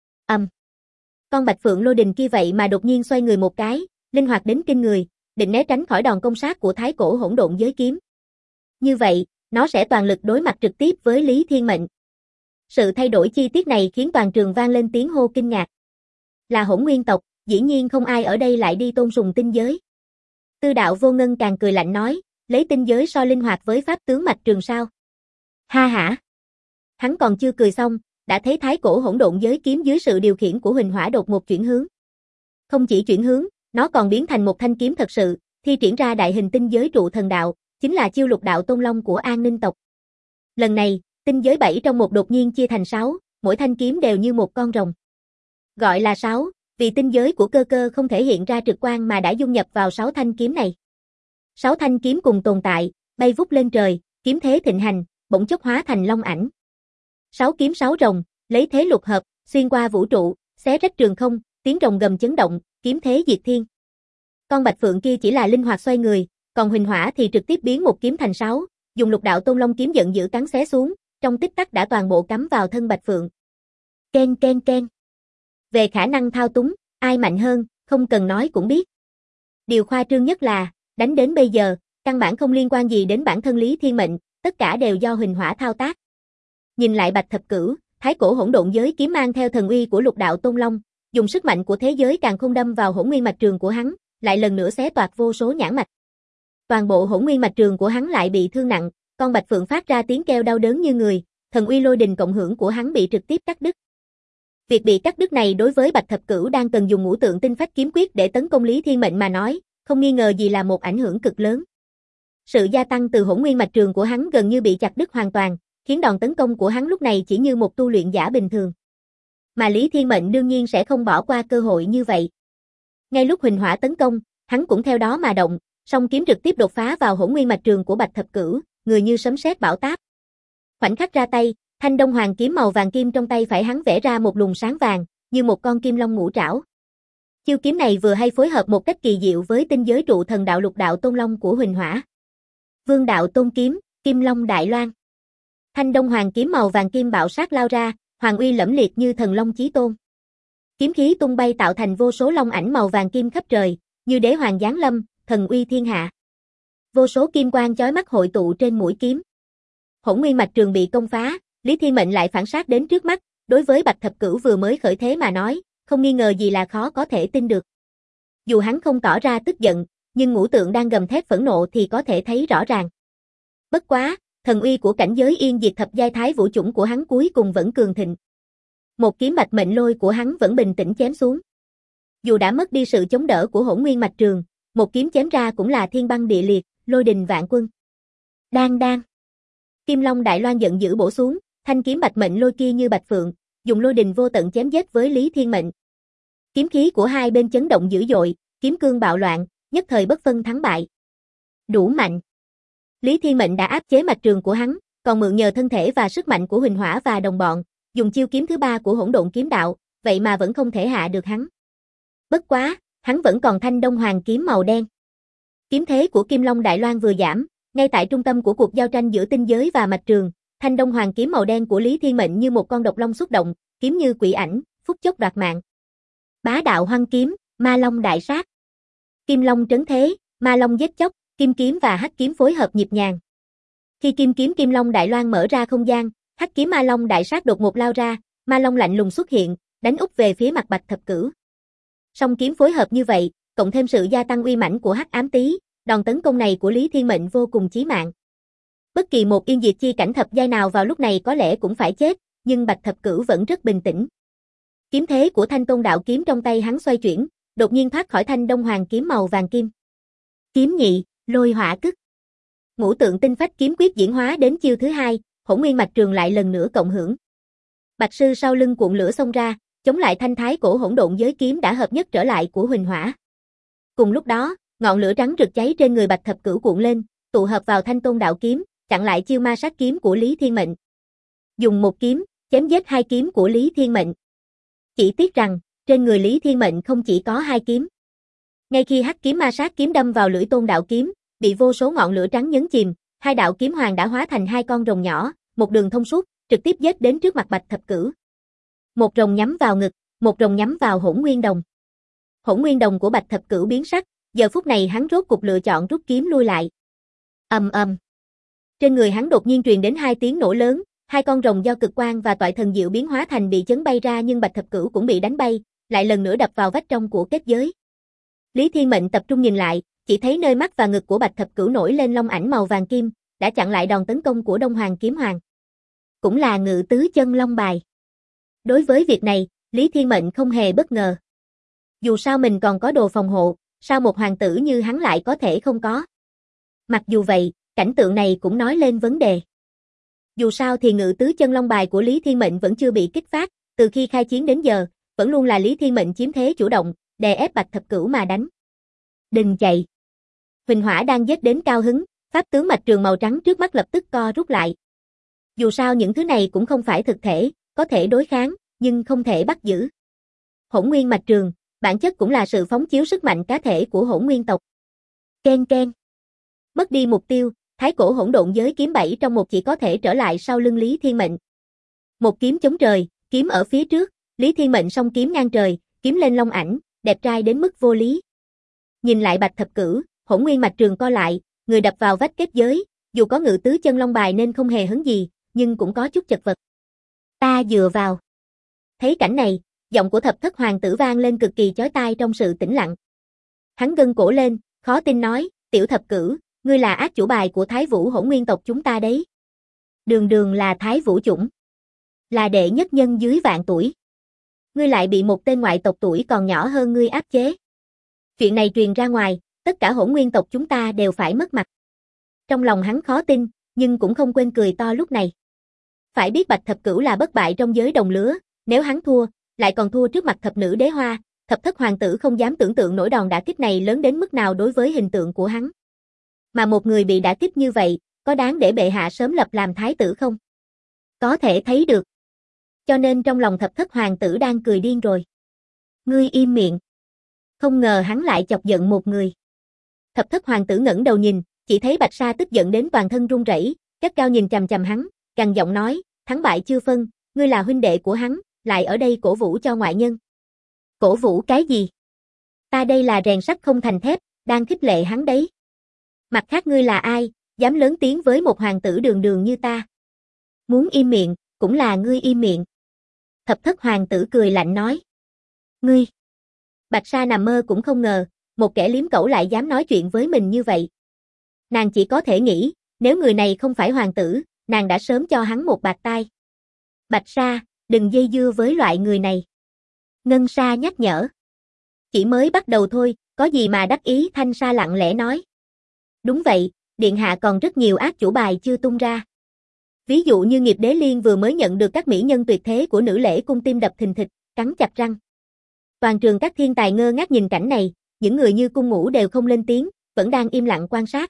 Con Bạch Phượng Lôi Đình kia vậy mà đột nhiên xoay người một cái, linh hoạt đến kinh người, định né tránh khỏi đòn công sát của thái cổ hỗn độn giới kiếm. Như vậy, nó sẽ toàn lực đối mặt trực tiếp với Lý Thiên Mệnh. Sự thay đổi chi tiết này khiến toàn trường vang lên tiếng hô kinh ngạc. Là hỗn nguyên tộc, dĩ nhiên không ai ở đây lại đi tôn sùng tinh giới. Tư Đạo Vô Ngân càng cười lạnh nói, lấy tinh giới so linh hoạt với pháp tướng mạch trường sao? Ha hả? Hắn còn chưa cười xong, đã thấy thái cổ hỗn độn giới kiếm dưới sự điều khiển của Huỳnh Hỏa đột ngột chuyển hướng. Không chỉ chuyển hướng, nó còn biến thành một thanh kiếm thật sự, thi triển ra đại hình tinh giới trụ thần đạo, chính là chiêu Lục Đạo Tôn Long của An Ninh tộc. Lần này, tinh giới 7 trong một đột nhiên chia thành 6, mỗi thanh kiếm đều như một con rồng. Gọi là 6, vì tinh giới của cơ cơ không thể hiện ra trực quan mà đã dung nhập vào 6 thanh kiếm này. 6 thanh kiếm cùng tồn tại, bay vút lên trời, kiếm thế thịnh hành, bỗng chốc hóa thành long ảnh. 6 kiếm 6 rồng, lấy thế lục hợp, xuyên qua vũ trụ, xé rách trường không, tiếng rồng gầm chấn động, kiếm thế diệt thiên. Con Bạch Phượng kia chỉ là linh hoạt xoay người, còn Huỳnh Hỏa thì trực tiếp biến một kiếm thành 6, dùng Lục Đạo Tôn Long kiếm giận dữ cắn xé xuống, trong tích tắc đã toàn bộ cắm vào thân Bạch Phượng. Ken ken ken. Về khả năng thao túng, ai mạnh hơn, không cần nói cũng biết. Điều khoa trương nhất là, đánh đến bây giờ, căn bản không liên quan gì đến bản thân Lý Thiên Mệnh, tất cả đều do Huỳnh Hỏa thao tác. Nhìn lại Bạch Thập Cửu, thái cổ hỗn độn giới kiếm mang theo thần uy của Lục Đạo Tôn Long, dùng sức mạnh của thế giới càng không đâm vào hỗn nguyên mạch trường của hắn, lại lần nữa xé toạc vô số nhãn mạch. Toàn bộ hỗn nguyên mạch trường của hắn lại bị thương nặng, con bạch phượng phát ra tiếng kêu đau đớn như người, thần uy lôi đình cộng hưởng của hắn bị trực tiếp cắt đứt. Việc bị cắt đứt này đối với Bạch Thập Cửu đang cần dùng ngũ tượng tinh phách kiếm quyết để tấn công Lý Thiên Mệnh mà nói, không nghi ngờ gì là một ảnh hưởng cực lớn. Sự gia tăng từ hỗn nguyên mạch trường của hắn gần như bị chặt đứt hoàn toàn, khiến đòn tấn công của hắn lúc này chỉ như một tu luyện giả bình thường. Mà Lý Thiên Mệnh đương nhiên sẽ không bỏ qua cơ hội như vậy. Ngay lúc Huỳnh Hỏa tấn công, hắn cũng theo đó mà động, song kiếm trực tiếp đột phá vào hỗn nguyên mạch trường của Bạch Thập Cửu, người như sấm sét bão táp. Khoảnh khắc ra tay, thanh đông hoàng kiếm màu vàng kim trong tay phải hắn vẽ ra một luồng sáng vàng, như một con kim long ngũ trảo. Chiêu kiếm này vừa hay phối hợp một cách kỳ diệu với tinh giới trụ thần đạo lục đạo tôn long của Huỳnh Hỏa. Vương đạo tôn kiếm, Kim Long Đại Loan. Thanh đông hoàng kiếm màu vàng kim bạo sát lao ra, hoàng uy lẫm liệt như thần long chí tôn. Kiếm khí tung bay tạo thành vô số long ảnh màu vàng kim khắp trời, như đế hoàng giáng lâm, thần uy thiên hạ. Vô số kim quang chói mắt hội tụ trên mũi kiếm. Hỗn nguyên mạch trường bị công phá, Lý Thiên Mệnh lại phản sát đến trước mắt, đối với Bạch Thập Cửu vừa mới khởi thế mà nói, không nghi ngờ gì là khó có thể tin được. Dù hắn không tỏ ra tức giận, nhưng ngũ tượng đang gầm thét phẫn nộ thì có thể thấy rõ ràng. Bất quá, thần uy của cảnh giới yên diệt thập giai thái vũ chủng của hắn cuối cùng vẫn cường thịnh. Một kiếm bạch mệnh lôi của hắn vẫn bình tĩnh chém xuống. Dù đã mất đi sự chống đỡ của hỗn nguyên mạch trường, một kiếm chém ra cũng là thiên băng địa liệt, lôi đình vạn quân. Đang đang. Kim Long Đại Loan giận dữ bổ xuống, thanh kiếm bạch mệnh lôi kia như bạch phượng, dùng lôi đình vô tận chém giết với Lý Thiên Mệnh. Kiếm khí của hai bên chấn động dữ dội, kiếm cương bạo loạn, nhất thời bất phân thắng bại. Đủ mạnh. Lý Thiên Mệnh đã áp chế mạch trường của hắn, còn mượn nhờ thân thể và sức mạnh của Huỳnh Hỏa và đồng bọn, dùng chiêu kiếm thứ ba của hỗn độn kiếm đạo, vậy mà vẫn không thể hạ được hắn. Bất quá, hắn vẫn còn thanh đông hoàng kiếm màu đen. Kiếm thế của Kim Long Đại Loan vừa giảm, ngay tại trung tâm của cuộc giao tranh giữa tinh giới và mạch trường, thanh đông hoàng kiếm màu đen của Lý Thiên Mệnh như một con độc long xuất động, kiếm như quỷ ảnh, phút chốc đoạt mạng. Bá đạo hoăng kiếm, ma long đại sát. Kim long trấn thế, ma long giết chóc, kim kiếm và hắc kiếm phối hợp nhịp nhàng. Khi kim kiếm Kim Long Đại Loan mở ra không gian, hắc kiếm ma long đại sát đột ngột lao ra, ma long lạnh lùng xuất hiện, đánh úp về phía mặt Bạch Thập Cửu. Song kiếm phối hợp như vậy, cộng thêm sự gia tăng uy mãnh của hắc ám tý, đòn tấn công này của Lý Thiên Mệnh vô cùng chí mạng. Bất kỳ một yên diệt chi cảnh thập giai nào vào lúc này có lẽ cũng phải chết, nhưng Bạch Thập Cửu vẫn rất bình tĩnh. Kiếm thế của thanh tôn đạo kiếm trong tay hắn xoay chuyển, đột nhiên thoát khỏi thanh đông hoàng kiếm màu vàng kim. Kiếm nhị, lôi hỏa cức. Ngũ tượng tinh phách kiếm quyết diễn hóa đến chiêu thứ hai, hỗn nguyên mạch trường lại lần nữa cộng hưởng. Bạch sư sau lưng cuộn lửa xông ra, chống lại thanh thái cổ hỗn độn giới kiếm đã hợp nhất trở lại của Huỳnh Hỏa. Cùng lúc đó, ngọn lửa trắng rực cháy trên người Bạch Thập Cửu cuộn lên, tụ hợp vào thanh tôn đạo kiếm, chặn lại chiêu ma sát kiếm của Lý Thiên Mệnh. Dùng một kiếm, chém giết hai kiếm của Lý Thiên Mệnh. Chỉ tiếc rằng, trên người Lý Thiên Mệnh không chỉ có hai kiếm. Ngay khi hắc kiếm ma sát kiếm đâm vào lưỡi tôn đạo kiếm, bị vô số ngọn lửa trắng nhấn chìm, hai đạo kiếm hoàng đã hóa thành hai con rồng nhỏ, một đường thông suốt, trực tiếp giết đến trước mặt Bạch Thập Cửu. Một rồng nhắm vào ngực, một rồng nhắm vào hỗn nguyên đồng. Hỗn nguyên đồng của Bạch Thập Cửu biến sắc, giờ phút này hắn rốt cục lựa chọn rút kiếm lui lại. Ầm ầm. Trên người hắn đột nhiên truyền đến hai tiếng nổ lớn, hai con rồng do cực quang và toại thần diệu biến hóa thành bị chấn bay ra, nhưng Bạch Thập Cửu cũng bị đánh bay, lại lần nữa đập vào vách trong của kết giới. Lý Thiên Mệnh tập trung nhìn lại, chỉ thấy nơi mắt và ngực của Bạch Thập Cửu nổi lên long ảnh màu vàng kim, đã chặn lại đòn tấn công của Đông Hoàng Kiếm Hoàng. Cũng là ngự tứ chân long bài. Đối với việc này, Lý Thiên Mệnh không hề bất ngờ. Dù sao mình còn có đồ phòng hộ, sao một hoàng tử như hắn lại có thể không có? Mặc dù vậy, cảnh tượng này cũng nói lên vấn đề. Dù sao thì ngự tứ chân long bài của Lý Thiên Mệnh vẫn chưa bị kích phát, từ khi khai chiến đến giờ, vẫn luôn là Lý Thiên Mệnh chiếm thế chủ động, đè ép Bạch Thập Cửu mà đánh. Đừng chạy. Huỳnh Hỏa đang giết đến cao hứng, pháp tướng mạch trường màu trắng trước mắt lập tức co rút lại. Dù sao những thứ này cũng không phải thực thể, có thể đối kháng, nhưng không thể bắt giữ. Hỗn nguyên mạch trường, bản chất cũng là sự phóng chiếu sức mạnh cá thể của hỗn nguyên tộc. Ken ken. Mất đi mục tiêu, thái cổ hỗn độn giới kiếm 7 trong một chỉ có thể trở lại sau lưng Lý Thiên Mệnh. Một kiếm chống trời, kiếm ở phía trước, Lý Thiên Mệnh song kiếm ngang trời, kiếm lên long ảnh, đẹp trai đến mức vô lý. Nhìn lại Bạch Thập Cửu, hỗn nguyên mạch trường co lại, người đập vào vách kết giới, dù có ngự tứ chân long bài nên không hề hấn gì, nhưng cũng có chút chật vật. Ta dựa vào. Thấy cảnh này, giọng của Thập Thất Hoàng tử vang lên cực kỳ chói tai trong sự tĩnh lặng. Hắn gân cổ lên, khó tin nói, tiểu Thập Cửu, ngươi là ác chủ bài của Thái Vũ Hỗn Nguyên tộc chúng ta đấy. Đường đường là Thái Vũ chủng. Là đệ nhất nhân dưới vạn tuổi. Ngươi lại bị một tên ngoại tộc tuổi còn nhỏ hơn ngươi áp chế. Chuyện này truyền ra ngoài, tất cả Hỗn Nguyên tộc chúng ta đều phải mất mặt. Trong lòng hắn khó tin, nhưng cũng không quên cười to lúc này. Phải biết Bạch Thập Cửu là bất bại trong giới đồng lứa, nếu hắn thua, lại còn thua trước mặt thập nữ đế hoa, thập thất hoàng tử không dám tưởng tượng nỗi đòn đả kích này lớn đến mức nào đối với hình tượng của hắn. Mà một người bị đả kích như vậy, có đáng để bệ hạ sớm lập làm thái tử không? Có thể thấy được. Cho nên trong lòng thập thất hoàng tử đang cười điên rồi. Ngươi im miệng. Không ngờ hắn lại chọc giận một người. Thập thất hoàng tử ngẩng đầu nhìn, chỉ thấy Bạch Sa tức giận đến toàn thân run rẩy, gắt gao nhìn chằm chằm hắn, gằn giọng nói, thắng bại chưa phân, ngươi là huynh đệ của hắn, lại ở đây cổ vũ cho ngoại nhân. Cổ vũ cái gì? Ta đây là rèn sắt không thành thép, đang khích lệ hắn đấy. Mặt khác ngươi là ai, dám lớn tiếng với một hoàng tử đường đường như ta? Muốn im miệng, cũng là ngươi im miệng. Thập thất hoàng tử cười lạnh nói. Ngươi! Bạch Sa nằm mơ cũng không ngờ, một kẻ liếm cẩu lại dám nói chuyện với mình như vậy. Nàng chỉ có thể nghĩ, nếu người này không phải hoàng tử, nàng đã sớm cho hắn một bạt tai. Bạch Sa, đừng dây dưa với loại người này. Ngân Sa nhắc nhở. Chỉ mới bắt đầu thôi, có gì mà đắc ý, Thanh Sa lặng lẽ nói. Đúng vậy, điện hạ còn rất nhiều ác chủ bài chưa tung ra. Ví dụ như Nghiệp Đế Liên vừa mới nhận được các mỹ nhân tuyệt thế của nữ lễ cung, tim đập thình thịch, cắn chặt răng. Toàn trường các thiên tài ngơ ngác nhìn cảnh này, những người như Cung Ngũ đều không lên tiếng, vẫn đang im lặng quan sát.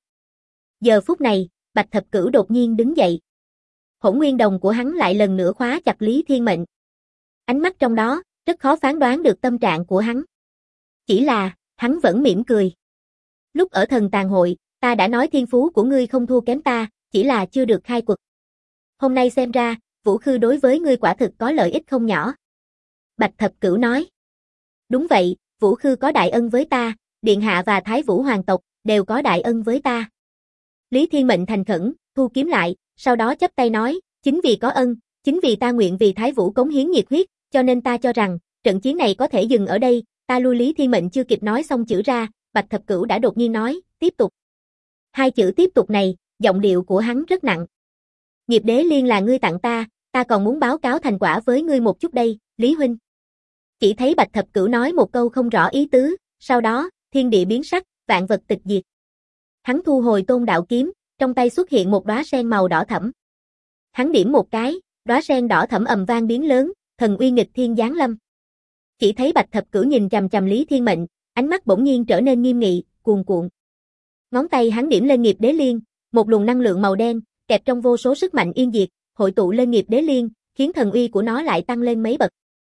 Giờ phút này, Bạch Thập Cửu đột nhiên đứng dậy. Hỗn Nguyên đồng của hắn lại lần nữa khóa chặt Lý Thiên Mệnh. Ánh mắt trong đó, rất khó phán đoán được tâm trạng của hắn. Chỉ là, hắn vẫn mỉm cười. Lúc ở thần tàn hội, ta đã nói thiên phú của ngươi không thua kém ta, chỉ là chưa được khai quật. Hôm nay xem ra, Vũ Khư đối với ngươi quả thực có lợi ích không nhỏ. Bạch Thập Cửu nói. Đúng vậy, Vũ Khư có đại ân với ta, Điện hạ và Thái Vũ hoàng tộc đều có đại ân với ta. Lý Thiên Mệnh thành khẩn, thu kiếm lại, sau đó chắp tay nói, chính vì có ân, chính vì ta nguyện vì Thái Vũ cống hiến nhiệt huyết, cho nên ta cho rằng, trận chiến này có thể dừng ở đây, ta lui. Lý Thiên Mệnh chưa kịp nói xong chữ ra, Bạch Thập Cửu đã đột nhiên nói, tiếp tục. Hai chữ tiếp tục này, giọng điệu của hắn rất nặng. Nghiệp Đế Liên là ngươi tặng ta còn muốn báo cáo thành quả với ngươi một chút đây, Lý huynh. Chỉ thấy Bạch Thập Cửu nói một câu không rõ ý tứ, sau đó, thiên địa biến sắc, vạn vật tịch diệt. Hắn thu hồi Tôn Đạo kiếm, trong tay xuất hiện một đóa sen màu đỏ thẫm. Hắn điểm một cái, đóa sen đỏ thẫm ầm vang biến lớn, thần uy nghịch thiên giáng lâm. Chỉ thấy Bạch Thập Cửu nhìn chằm chằm Lý Thiên Mệnh, ánh mắt bỗng nhiên trở nên nghiêm nghị, cuồn cuộn. Ngón tay hắn điểm lên Nghiệp Đế Liên, một luồng năng lượng màu đen, kẹp trong vô số sức mạnh yên diệt, hội tụ lên Nghiệp Đế Liên, khiến thần uy của nó lại tăng lên mấy bậc.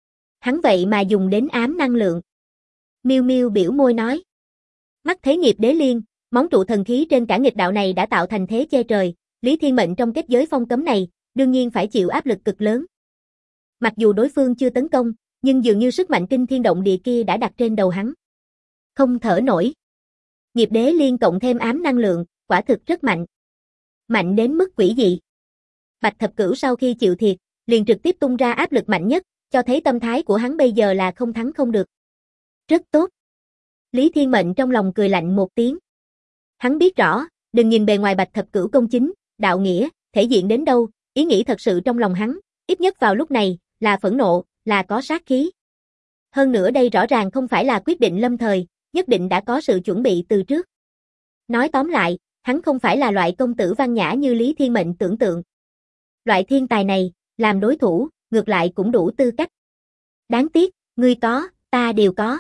Hắn vậy mà dùng đến ám năng lượng. Miêu Miêu biểu môi nói. Mắt thấy Nghiệp Đế Liên, món trụ thần khí trên cả nghịch đạo này đã tạo thành thế che trời, Lý Thiên Mệnh trong kết giới phong cấm này, đương nhiên phải chịu áp lực cực lớn. Mặc dù đối phương chưa tấn công, nhưng dường như sức mạnh kinh thiên động địa kia đã đặt trên đầu hắn. Không thở nổi. Nghiệp Đế Liên cộng thêm ám năng lượng, quả thực rất mạnh. Mạnh đến mức quỷ dị. Bạch Thập Cửu sau khi chịu thiệt, liền trực tiếp tung ra áp lực mạnh nhất, cho thấy tâm thái của hắn bây giờ là không thắng không được. Rất tốt. Lý Thiên Mệnh trong lòng cười lạnh một tiếng. Hắn biết rõ, đừng nhìn bề ngoài Bạch Thập Cửu công chính, đạo nghĩa, thể diện đến đâu, ý nghĩ thật sự trong lòng hắn, ít nhất vào lúc này, là phẫn nộ, là có sát khí. Hơn nữa đây rõ ràng không phải là quyết định lâm thời, nhất định đã có sự chuẩn bị từ trước. Nói tóm lại, hắn không phải là loại công tử văn nhã như Lý Thiên Mệnh tưởng tượng. Loại thiên tài này, làm đối thủ, ngược lại cũng đủ tư cách. Đáng tiếc, ngươi có, ta đều có.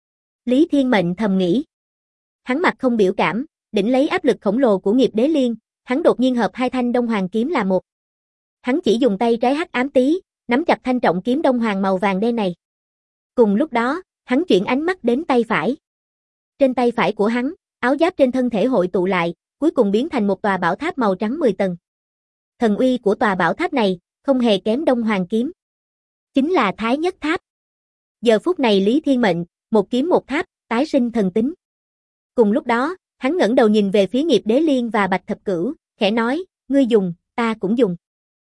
Lý Thiên Mệnh thầm nghĩ. Hắn mặt không biểu cảm, đỉnh lấy áp lực khổng lồ của Nghiệp Đế Liên, hắn đột nhiên hợp hai thanh Đông Hoàng kiếm là một. Hắn chỉ dùng tay trái hắc ám tí, nắm chặt thanh trọng kiếm Đông Hoàng màu vàng đen này. Cùng lúc đó, hắn chuyển ánh mắt đến tay phải. Trên tay phải của hắn, áo giáp trên thân thể hội tụ lại, cuối cùng biến thành một tòa bảo tháp màu trắng 10 tầng. Thần uy của tòa bảo tháp này, không hề kém Đông Hoàng kiếm. Chính là Thái Nhất Tháp. Giờ phút này Lý Thiên Mệnh, một kiếm một tháp, tái sinh thần tính. Cùng lúc đó, hắn ngẩng đầu nhìn về phía Nghiệp Đế Liên và Bạch Thập Cửu, khẽ nói, ngươi dùng, ta cũng dùng.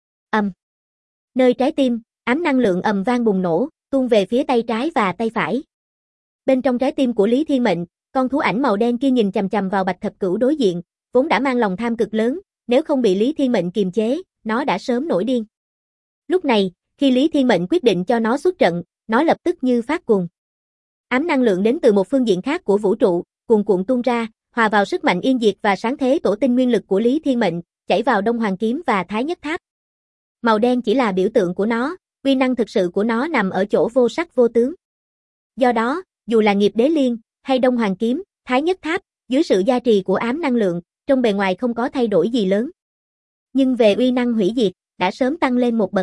Nơi trái tim, ám năng lượng ầm vang bùng nổ, tuôn về phía tay trái và tay phải. Bên trong trái tim của Lý Thiên Mệnh, con thú ảnh màu đen kia nhìn chằm chằm vào Bạch Thập Cửu đối diện, vốn đã mang lòng tham cực lớn, nếu không bị Lý Thiên Mệnh kiềm chế, nó đã sớm nổi điên. Lúc này, khi Lý Thiên Mệnh quyết định cho nó xuất trận, nó lập tức như phát cuồng. Ám năng lượng đến từ một phương diện khác của vũ trụ, cuồn cuộn tuôn ra, hòa vào sức mạnh yên diệt và sáng thế tổ tinh nguyên lực của Lý Thiên Mệnh, chảy vào Đông Hoàng kiếm và Thái Nhất Tháp. Màu đen chỉ là biểu tượng của nó, uy năng thực sự của nó nằm ở chỗ vô sắc vô tướng. Do đó, dù là Nghiệp Đế Liên hay Đông Hoàng kiếm, Thái Nhất Tháp, dưới sự gia trì của ám năng lượng, trong bề ngoài không có thay đổi gì lớn. Nhưng về uy năng hủy diệt, đã sớm tăng lên một bậc.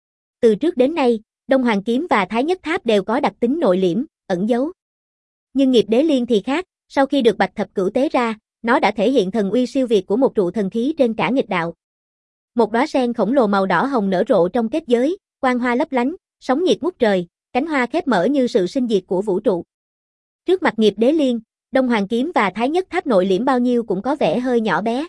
Từ trước đến nay, Đông Hoàng kiếm và Thái Nhất Tháp đều có đặc tính nội liễm, ẩn giấu. Nhưng Nghiệp Đế Liên thì khác, sau khi được Bạch Thập Cửu tế ra, nó đã thể hiện thần uy siêu việt của một trụ thần khí trên cả nghịch đạo. Một đóa sen khổng lồ màu đỏ hồng nở rộ trong kết giới, quang hoa lấp lánh, sóng nhiệt ngút trời, cánh hoa khép mở như sự sinh diệt của vũ trụ. Trước mặt Nghiệp Đế Liên, Đông Hoàng kiếm và Thái Nhất Tháp nội liễm bao nhiêu cũng có vẻ hơi nhỏ bé.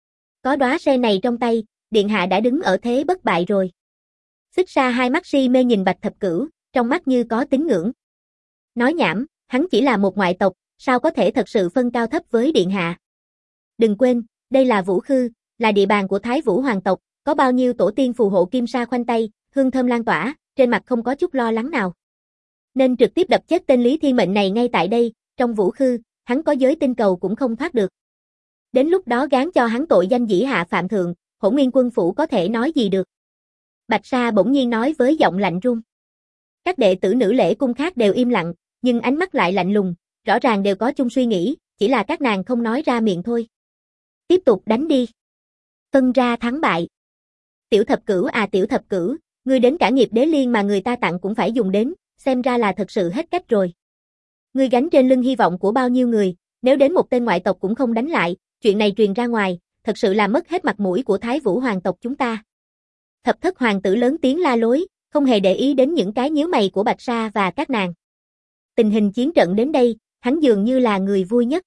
Có đóa sen này trong tay, điện hạ đã đứng ở thế bất bại rồi. Xích Sa hai mắt si mê nhìn Bạch Thập Cửu, trong mắt như có tín ngưỡng. Nói nhảm, hắn chỉ là một ngoại tộc, sao có thể thật sự phân cao thấp với điện hạ. Đừng quên, đây là Vũ Khư, là địa bàn của Thái Vũ hoàng tộc, có bao nhiêu tổ tiên phù hộ kim sa khoanh tay, hương thơm lan tỏa, trên mặt không có chút lo lắng nào. Nên trực tiếp đập chết tên Lý Thiên Mệnh này ngay tại đây, trong Vũ Khư, hắn có giới tinh cầu cũng không thoát được. Đến lúc đó gán cho hắn tội danh dĩ hạ phạm thượng, Hỗn Nguyên quân phủ có thể nói gì được. Bạch Sa bỗng nhiên nói với giọng lạnh run. Các đệ tử Nữ Lễ cung khác đều im lặng, nhưng ánh mắt lại lạnh lùng, rõ ràng đều có chung suy nghĩ, chỉ là các nàng không nói ra miệng thôi. Tiếp tục đánh đi. Phân ra thắng bại. Tiểu Thập Cửu à Tiểu Thập Cửu, ngươi đến cả Nghiệp Đế Liên mà người ta tặng cũng phải dùng đến, xem ra là thật sự hết cách rồi. Ngươi gánh trên lưng hy vọng của bao nhiêu người, nếu đến một tên ngoại tộc cũng không đánh lại, chuyện này truyền ra ngoài, thật sự là mất hết mặt mũi của Thái Vũ hoàng tộc chúng ta. Thập Thất hoàng tử lớn tiếng la lối, không hề để ý đến những cái nhíu mày của Bạch Sa và các nàng. Tình hình chiến trận đến đây, hắn dường như là người vui nhất.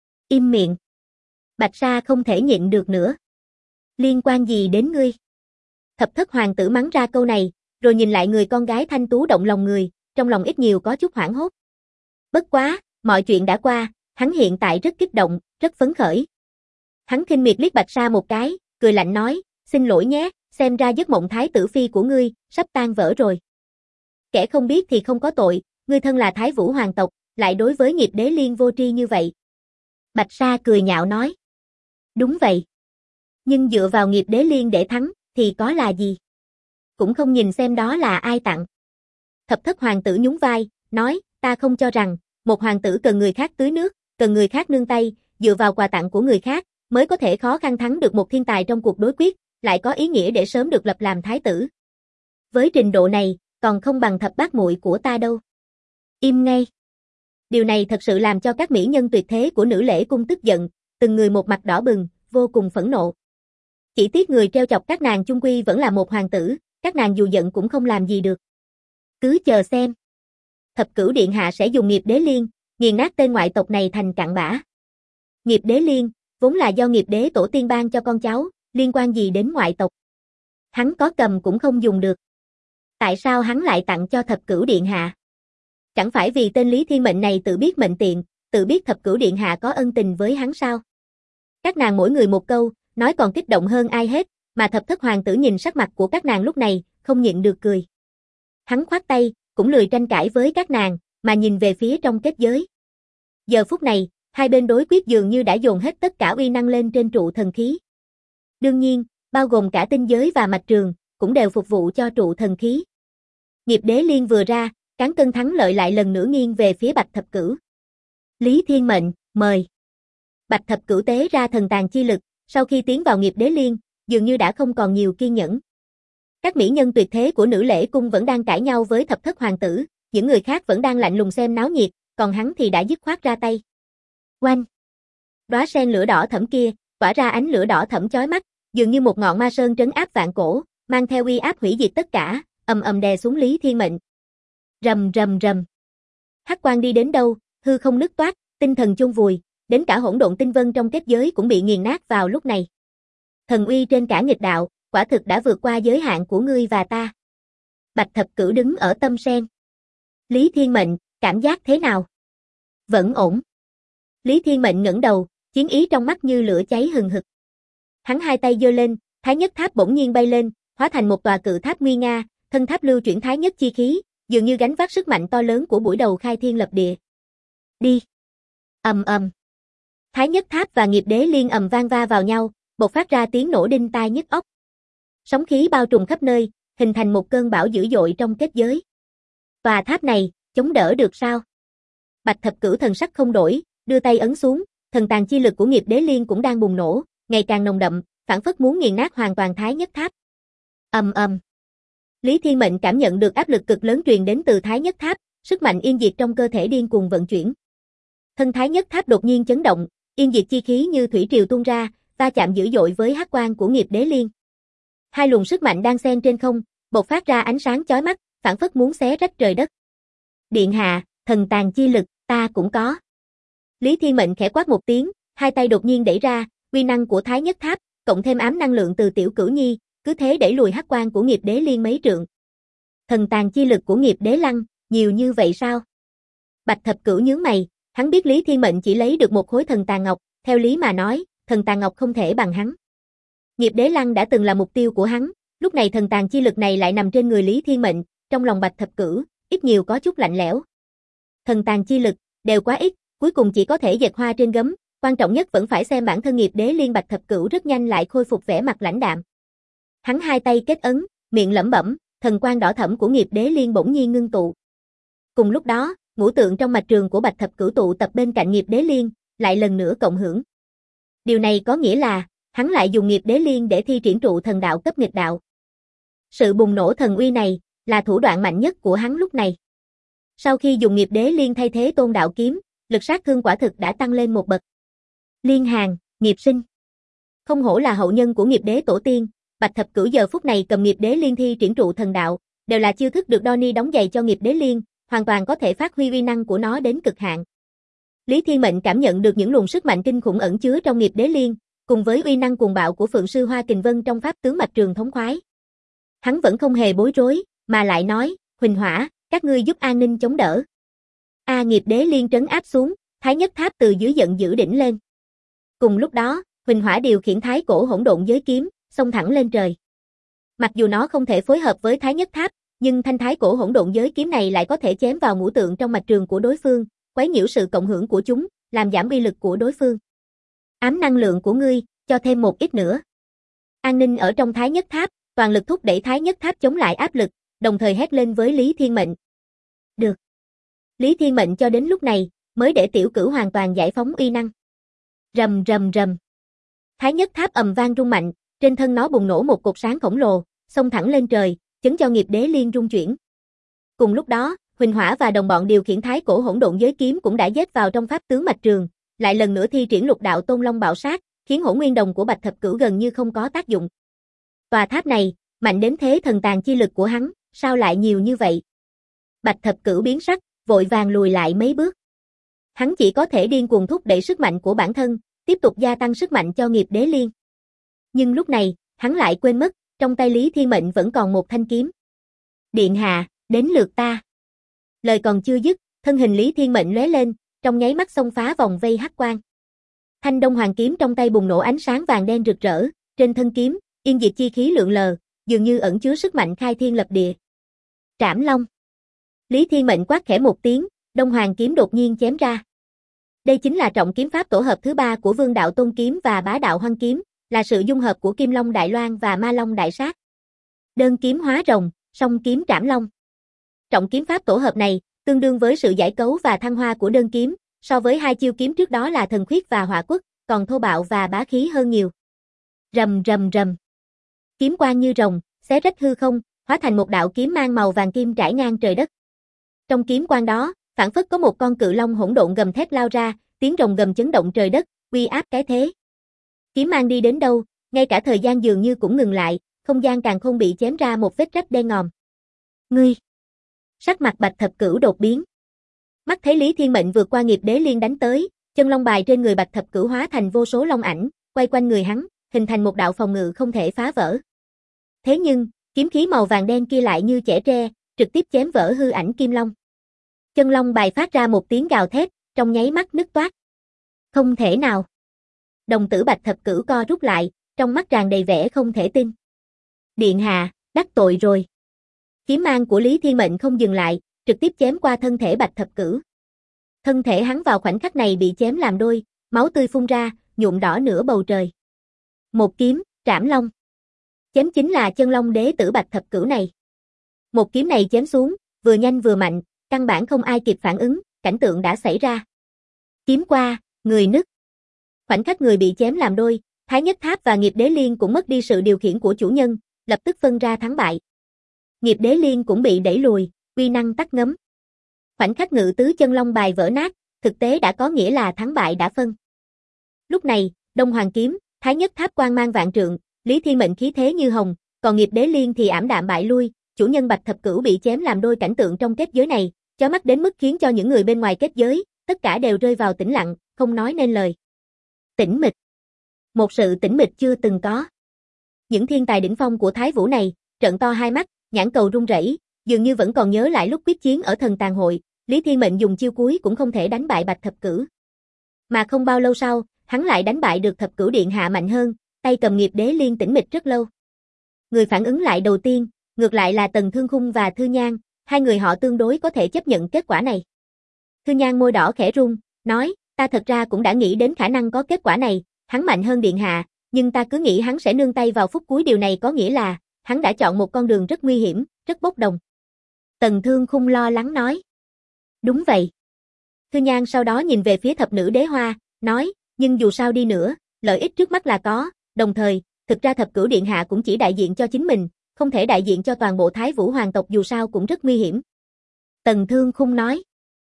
Im miệng. Bạch Sa không thể nhịn được nữa. Liên quan gì đến ngươi? Thập Thất hoàng tử mắng ra câu này, rồi nhìn lại người con gái thanh tú động lòng người, trong lòng ít nhiều có chút hoảng hốt. Bất quá, mọi chuyện đã qua, hắn hiện tại rất kích động, rất phấn khởi. Hắn khinh miệt liếc Bạch Sa một cái, cười lạnh nói, xin lỗi nhé, xem ra giấc mộng thái tử phi của ngươi, sắp tan vỡ rồi. Kẻ không biết thì không có tội, ngươi thân là Thái Vũ hoàng tộc, lại đối với Nghiệp Đế Liên vô tri như vậy. Bạch Sa cười nhạo nói. Đúng vậy. Nhưng dựa vào Nghiệp Đế Liên để thắng, thì có là gì? Cũng không nhìn xem đó là ai tặng. Thập Thất hoàng tử nhún vai, nói, ta không cho rằng, một hoàng tử cần người khác tưới nước, cần người khác nương tay, dựa vào quà tặng của người khác, mới có thể khó khăn thắng được một thiên tài trong cuộc đối quyết, lại có ý nghĩa để sớm được lập làm thái tử. Với trình độ này, còn không bằng thập bát muội của ta đâu. Im ngay. Điều này thật sự làm cho các mỹ nhân tuyệt thế của Nữ Lễ cung tức giận, từng người một mặt đỏ bừng, vô cùng phẫn nộ. Chỉ tiếc người treo chọc các nàng chung quy vẫn là một hoàng tử, các nàng dù giận cũng không làm gì được. Cứ chờ xem. Thập Cửu điện hạ sẽ dùng Nghiệp Đế Liên, nghiền nát tên ngoại tộc này thành cặn bã. Nghiệp Đế Liên, vốn là do Nghiệp Đế tổ tiên ban cho con cháu, liên quan gì đến ngoại tộc. Hắn có cầm cũng không dùng được. Tại sao hắn lại tặng cho Thập Cửu điện hạ? Chẳng phải vì tên Lý Thiên Mệnh này tự biết mệnh tiện, tự biết Thập Cửu điện hạ có ân tình với hắn sao? Các nàng mỗi người một câu, nói còn kích động hơn ai hết, mà Thập Thất hoàng tử nhìn sắc mặt của các nàng lúc này, không nhịn được cười. Hắn khoát tay, cũng lười tranh cãi với các nàng, mà nhìn về phía trong kết giới. Giờ phút này, hai bên đối quyết dường như đã dồn hết tất cả uy năng lên trên trụ thần khí. Đương nhiên, bao gồm cả tinh giới và mạch trường, cũng đều phục vụ cho trụ thần khí. Nghiệp Đế Liên vừa ra, cán cân thắng lợi lại lần nữa nghiêng về phía Bạch Thập Cửu. Lý Thiên Mệnh, mời. Bạch Thập Cửu tế ra thần tàn chi lực, sau khi tiến vào Nghiệp Đế Liên, dường như đã không còn nhiều kiên nhẫn. Các mỹ nhân tuyệt thế của Nữ Lễ cung vẫn đang cãi nhau với Thập Thất hoàng tử, những người khác vẫn đang lạnh lùng xem náo nhiệt, còn hắn thì đã dứt khoát ra tay. Oanh! Đóa sen lửa đỏ thẫm kia, tỏa ra ánh lửa đỏ thẫm chói mắt, dường như một ngọn ma sơn trấn áp vạn cổ, mang theo uy áp hủy diệt tất cả, ầm ầm đè xuống Lý Thiên Mệnh. Rầm rầm rầm. Hắc quang đi đến đâu, hư không nứt toát, tinh thần chôn vùi, đến cả hỗn độn tinh vân trong kết giới cũng bị nghiền nát vào lúc này. Thần uy trên cả nghịch đạo, quả thực đã vượt qua giới hạn của ngươi và ta. Bạch Thập Cửu đứng ở tâm sen. Lý Thiên Mệnh, cảm giác thế nào? Vẫn ổn. Lý Thiên Mệnh ngẩng đầu, chiến ý trong mắt như lửa cháy hừng hực. Hắn hai tay giơ lên, Thái Nhất Tháp bỗng nhiên bay lên, hóa thành một tòa cự tháp nguy nga, thân tháp lưu chuyển Thái Nhất chi khí, dường như gánh vác sức mạnh to lớn của buổi đầu khai thiên lập địa. Đi. Ầm ầm. Thái Nhất Tháp và Nghiệp Đế Liên ầm vang va vào nhau, bộc phát ra tiếng nổ đinh tai nhức óc. Sóng khí bao trùm khắp nơi, hình thành một cơn bão dữ dội trong kết giới. Tòa tháp này, chống đỡ được sao? Bạch Thập Cửu thần sắc không đổi, đưa tay ấn xuống, thần tàn chi lực của Nghiệp Đế Liên cũng đang bùng nổ, ngày càng nồng đậm, phảng phất muốn nghiền nát hoàn toàn Thái Nhất Tháp. Ầm ầm. Lý Thiên Mệnh cảm nhận được áp lực cực lớn truyền đến từ Thái Nhất Tháp, sức mạnh yên diệt trong cơ thể điên cuồng vận chuyển. Thân Thái Nhất Tháp đột nhiên chấn động, yên diệt chi khí như thủy triều tuôn ra, va chạm dữ dội với hắc quang của Nghiệp Đế Liên. Hai luồng sức mạnh đang xen trên không, bộc phát ra ánh sáng chói mắt, phảng phất muốn xé rách trời đất. Điện hạ, thần tàn chi lực, ta cũng có. Lý Thiên Mệnh khẽ quát một tiếng, hai tay đột nhiên đẩy ra, uy năng của Thái Nhất Tháp, cộng thêm ám năng lượng từ Tiểu Cửu Nhi, cứ thế đẩy lùi hắc quang của Nghiệp Đế Liên mấy trượng. Thần tàn chi lực của Nghiệp Đế Lăng, nhiều như vậy sao? Bạch Thập Cửu nhướng mày, hắn biết Lý Thiên Mệnh chỉ lấy được một khối thần tàn ngọc, theo lý mà nói, thần tàn ngọc không thể bằng hắn. Nghiệp Đế Lăng đã từng là mục tiêu của hắn, lúc này thần tàn chi lực này lại nằm trên người Lý Thiên Mệnh, trong lòng Bạch Thập Cửu, ít nhiều có chút lạnh lẽo. Thần tàn chi lực, đều quá ít, cuối cùng chỉ có thể dệt hoa trên gấm, quan trọng nhất vẫn phải xem bản thân Nghiệp Đế Liên. Bạch Thập Cửu rất nhanh lại khôi phục vẻ mặt lãnh đạm. Hắn hai tay kết ấn, miệng lẩm bẩm, thần quang đỏ thẫm của Nghiệp Đế Liên bỗng nhiên ngưng tụ. Cùng lúc đó, ngũ tượng trong mạch trường của Bạch Thập Cửu tụ tập bên cạnh Nghiệp Đế Liên, lại lần nữa cộng hưởng. Điều này có nghĩa là, hắn lại dùng Nghiệp Đế Liên để thi triển trụ thần đạo cấp nghịch đạo. Sự bùng nổ thần uy này, là thủ đoạn mạnh nhất của hắn lúc này. Sau khi dùng Nghiệp Đế Liên thay thế Tôn Đạo Kiếm, lực sát thương quả thực đã tăng lên một bậc. Liên Hàn, Nghiệp Sinh. Không hổ là hậu nhân của Nghiệp Đế tổ tiên, Bạch Thập Cửu giờ phút này cầm Nghiệp Đế Liên thi triển trụ thần đạo, đều là chiêu thức được Donnie đóng giày cho Nghiệp Đế Liên, hoàn toàn có thể phát huy uy năng của nó đến cực hạn. Lý Thiên Mệnh cảm nhận được những luồng sức mạnh kinh khủng ẩn chứa trong Nghiệp Đế Liên, cùng với uy năng cuồng bạo của Phượng Sư Hoa Kình Vân trong pháp tướng mạch trường thống khoái. Hắn vẫn không hề bối rối, mà lại nói, Huỳnh Hỏa, các ngươi giúp an ninh chống đỡ. Nghiệp Đế Liên trấn áp xuống, Thái Nhất Tháp từ dưới giận dữ đỉnh lên. Cùng lúc đó, Huỳnh Hỏa điều khiển Thái Cổ Hỗn Độn Giới kiếm, xông thẳng lên trời. Mặc dù nó không thể phối hợp với Thái Nhất Tháp, nhưng thanh Thái Cổ Hỗn Độn Giới kiếm này lại có thể chém vào ngũ tượng trong mạch trường của đối phương, quấy nhiễu sự cộng hưởng của chúng, làm giảm uy lực của đối phương. Ám năng lượng của ngươi, cho thêm một ít nữa. An ninh ở trong Thái Nhất Tháp, toàn lực thúc đẩy Thái Nhất Tháp chống lại áp lực, đồng thời hét lên với Lý Thiên Mệnh. Được. Lý Thiên Mệnh cho đến lúc này, mới để Tiểu Cửu hoàn toàn giải phóng uy năng. Rầm rầm rầm. Thái Nhất Tháp ầm vang rung mạnh, trên thân nó bùng nổ một cột sáng khổng lồ, xông thẳng lên trời, chấn cho Nghiệp Đế Liên rung chuyển. Cùng lúc đó, Huỳnh Hỏa và đồng bọn điều khiển Thái Cổ Hỗn Độn Giới kiếm cũng đã giết vào trong pháp tướng mạch trường, lại lần nữa thi triển Lục Đạo Tôn Long bạo sát, khiến Hỗn Nguyên Đồng của Bạch Thập Cửu gần như không có tác dụng. Tòa tháp này, mạnh đến thế thần tàn chi lực của hắn, sao lại nhiều như vậy? Bạch Thập Cửu biến sắc, vội vàng lùi lại mấy bước. Hắn chỉ có thể điên cuồng thúc đẩy sức mạnh của bản thân, tiếp tục gia tăng sức mạnh cho Nghiệp Đế Liên. Nhưng lúc này, hắn lại quên mất, trong tay Lý Thiên Mệnh vẫn còn một thanh kiếm. Điện hạ, đến lượt ta. Lời còn chưa dứt, thân hình Lý Thiên Mệnh lóe lên, trong nháy mắt xông phá vòng vây hắc quang. Thanh Đông Hoàng kiếm trong tay bùng nổ ánh sáng vàng đen rực rỡ, trên thân kiếm, yên diệt chi khí lượn lờ, dường như ẩn chứa sức mạnh khai thiên lập địa. Trảm Long. Lý Thiên Mệnh quát khẽ một tiếng, Đông Hoàng kiếm đột nhiên chém ra. Đây chính là trọng kiếm pháp tổ hợp thứ 3 của Vương Đạo Tôn kiếm và Bá Đạo Hoang kiếm, là sự dung hợp của Kim Long Đại Loan và Ma Long Đại Sát. Đơn kiếm hóa rồng, song kiếm trảm long. Trọng kiếm pháp tổ hợp này, tương đương với sự giải cấu và thăng hoa của đơn kiếm, so với hai chiêu kiếm trước đó là Thần Khuyết và Hỏa Quất, còn thô bạo và bá khí hơn nhiều. Rầm rầm rầm. Kiếm quang như rồng, xé rách hư không, hóa thành một đạo kiếm mang màu vàng kim trải ngang trời đất. Trong kiếm quang đó, phảng phất có một con cự long hỗn độn gầm thét lao ra, tiếng rồng gầm chấn động trời đất, uy áp cái thế. Kiếm mang đi đến đâu, ngay cả thời gian dường như cũng ngừng lại, không gian càng không bị chém ra một vết rách đen ngòm. Ngươi! Sắc mặt Bạch Thập Cửu đột biến. Mắt thấy Lý Thiên Mệnh vượt qua Nghiệp Đế Liên đánh tới, chân long bài trên người Bạch Thập Cửu hóa thành vô số long ảnh, quay quanh người hắn, hình thành một đạo phòng ngự không thể phá vỡ. Thế nhưng, kiếm khí màu vàng đen kia lại như chẻ tre, trực tiếp chém vỡ hư ảnh kim long. Chân long bài phát ra một tiếng gào thét, trong nháy mắt nứt toác. Không thể nào. Đồng tử Bạch Thập Cửu co rút lại, trong mắt tràn đầy vẻ không thể tin. Điện hạ, đắc tội rồi. Kiếm mang của Lý Thiên Mệnh không dừng lại, trực tiếp chém qua thân thể Bạch Thập Cửu. Thân thể hắn vào khoảnh khắc này bị chém làm đôi, máu tươi phun ra, nhuộm đỏ nửa bầu trời. Một kiếm, trảm long. Chém chính là chân long đế tử Bạch Thập Cửu này. Một kiếm này chém xuống, vừa nhanh vừa mạnh, căn bản không ai kịp phản ứng, cảnh tượng đã xảy ra. Kiếm qua, người nứt. Khoảnh khắc người bị chém làm đôi, Thái Nhất Tháp và Nghiệp Đế Liên cũng mất đi sự điều khiển của chủ nhân, lập tức phân ra thắng bại. Nghiệp Đế Liên cũng bị đẩy lùi, uy năng tắt ngấm. Khoảnh khắc ngự tứ chân long bài vỡ nát, thực tế đã có nghĩa là thắng bại đã phân. Lúc này, Đông Hoàng kiếm, Thái Nhất Tháp quang mang vạn trượng, Lý Thiên Mệnh khí thế như hồng, còn Nghiệp Đế Liên thì ảm đạm bại lui, chủ nhân Bạch Thập Cửu bị chém làm đôi, cảnh tượng trong kết giới này, chói mắt đến mức khiến cho những người bên ngoài kết giới, tất cả đều rơi vào tĩnh lặng, không nói nên lời. Tĩnh mịch. Một sự tĩnh mịch chưa từng có. Những thiên tài đỉnh phong của Thái Vũ này, trợn to hai mắt, nhãn cầu run rẩy, dường như vẫn còn nhớ lại lúc quyết chiến ở Thần Tàn Hội, Lý Thiên Mệnh dùng chiêu cuối cũng không thể đánh bại Bạch Thập Cửu. Mà không bao lâu sau, hắn lại đánh bại được Thập Cửu Điện hạ mạnh hơn, tay cầm Nghiệp Đế Liên tĩnh mịch rất lâu. Người phản ứng lại đầu tiên, ngược lại là Tần Thương Khung và Thư Nhan, hai người họ tương đối có thể chấp nhận kết quả này. Thư Nhan môi đỏ khẽ run, nói, ta thật ra cũng đã nghĩ đến khả năng có kết quả này, hắn mạnh hơn điện hạ, nhưng ta cứ nghĩ hắn sẽ nương tay vào phút cuối, điều này có nghĩa là, hắn đã chọn một con đường rất nguy hiểm, rất bốc đồng. Tần Thương Khung lo lắng nói. Đúng vậy. Thư Nhan sau đó nhìn về phía thập nữ đế hoa, nói, nhưng dù sao đi nữa, lợi ích trước mắt là có, đồng thời, thực ra Thập Cửu Điện hạ cũng chỉ đại diện cho chính mình, không thể đại diện cho toàn bộ Thái Vũ hoàng tộc, dù sao cũng rất nguy hiểm. Tần Thương Khung nói.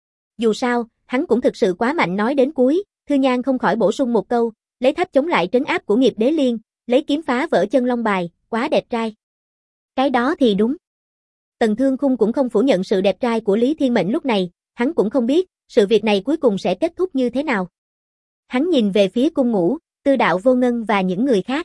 Dù sao, hắn cũng thực sự quá mạnh, nói đến cuối, Thư Nhan không khỏi bổ sung một câu, lấy tháp chống lại trấn áp của Nghiệp Đế Liên, lấy kiếm phá vỡ chân long bài, quá đẹp trai. Cái đó thì đúng. Tần Thương Khung cũng không phủ nhận sự đẹp trai của Lý Thiên Mệnh lúc này, hắn cũng không biết, sự việc này cuối cùng sẽ kết thúc như thế nào. Hắn nhìn về phía cung ngũ, Tư Đạo Vô Ngân và những người khác.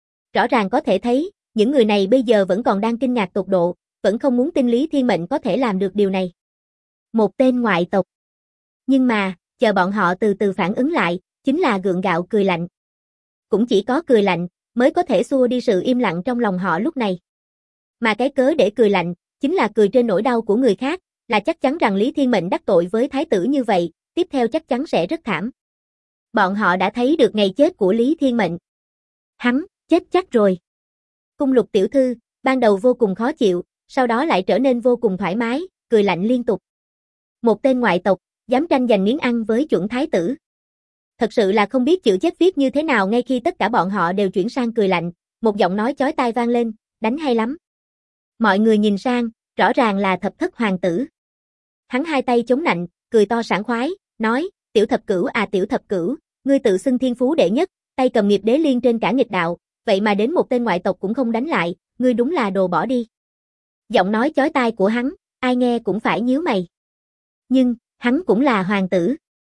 Rõ ràng có thể thấy, những người này bây giờ vẫn còn đang kinh ngạc tột độ, vẫn không muốn tin Lý Thiên Mệnh có thể làm được điều này. Một tên ngoại tộc. Nhưng mà, chờ bọn họ từ từ phản ứng lại, chính là gượng gạo cười lạnh. Cũng chỉ có cười lạnh, mới có thể xua đi sự im lặng trong lòng họ lúc này. Mà cái cớ để cười lạnh, chính là cười trên nỗi đau của người khác, là chắc chắn rằng Lý Thiên Mệnh đắc tội với thái tử như vậy, tiếp theo chắc chắn sẽ rất thảm. Bọn họ đã thấy được ngày chết của Lý Thiên Mệnh. Hắn, chết chắc rồi. Cung Lục tiểu thư, ban đầu vô cùng khó chịu, sau đó lại trở nên vô cùng thoải mái, cười lạnh liên tục. Một tên ngoại tộc, dám tranh giành miếng ăn với chuẩn thái tử. Thật sự là không biết chữ chết viết như thế nào. Ngay khi tất cả bọn họ đều chuyển sang cười lạnh, một giọng nói chói tai vang lên, đánh hay lắm. Mọi người nhìn sang, rõ ràng là Thập Thất hoàng tử. Hắn hai tay chống nạnh, cười to sảng khoái, nói, tiểu thập cửu à, tiểu thập cửu, ngươi tự xưng thiên phú đệ nhất, tay cầm Nghiệp Đế Liên trên cả nghịch đạo, vậy mà đến một tên ngoại tộc cũng không đánh lại, ngươi đúng là đồ bỏ đi. Giọng nói chói tai của hắn, ai nghe cũng phải nhíu mày. Nhưng, hắn cũng là hoàng tử.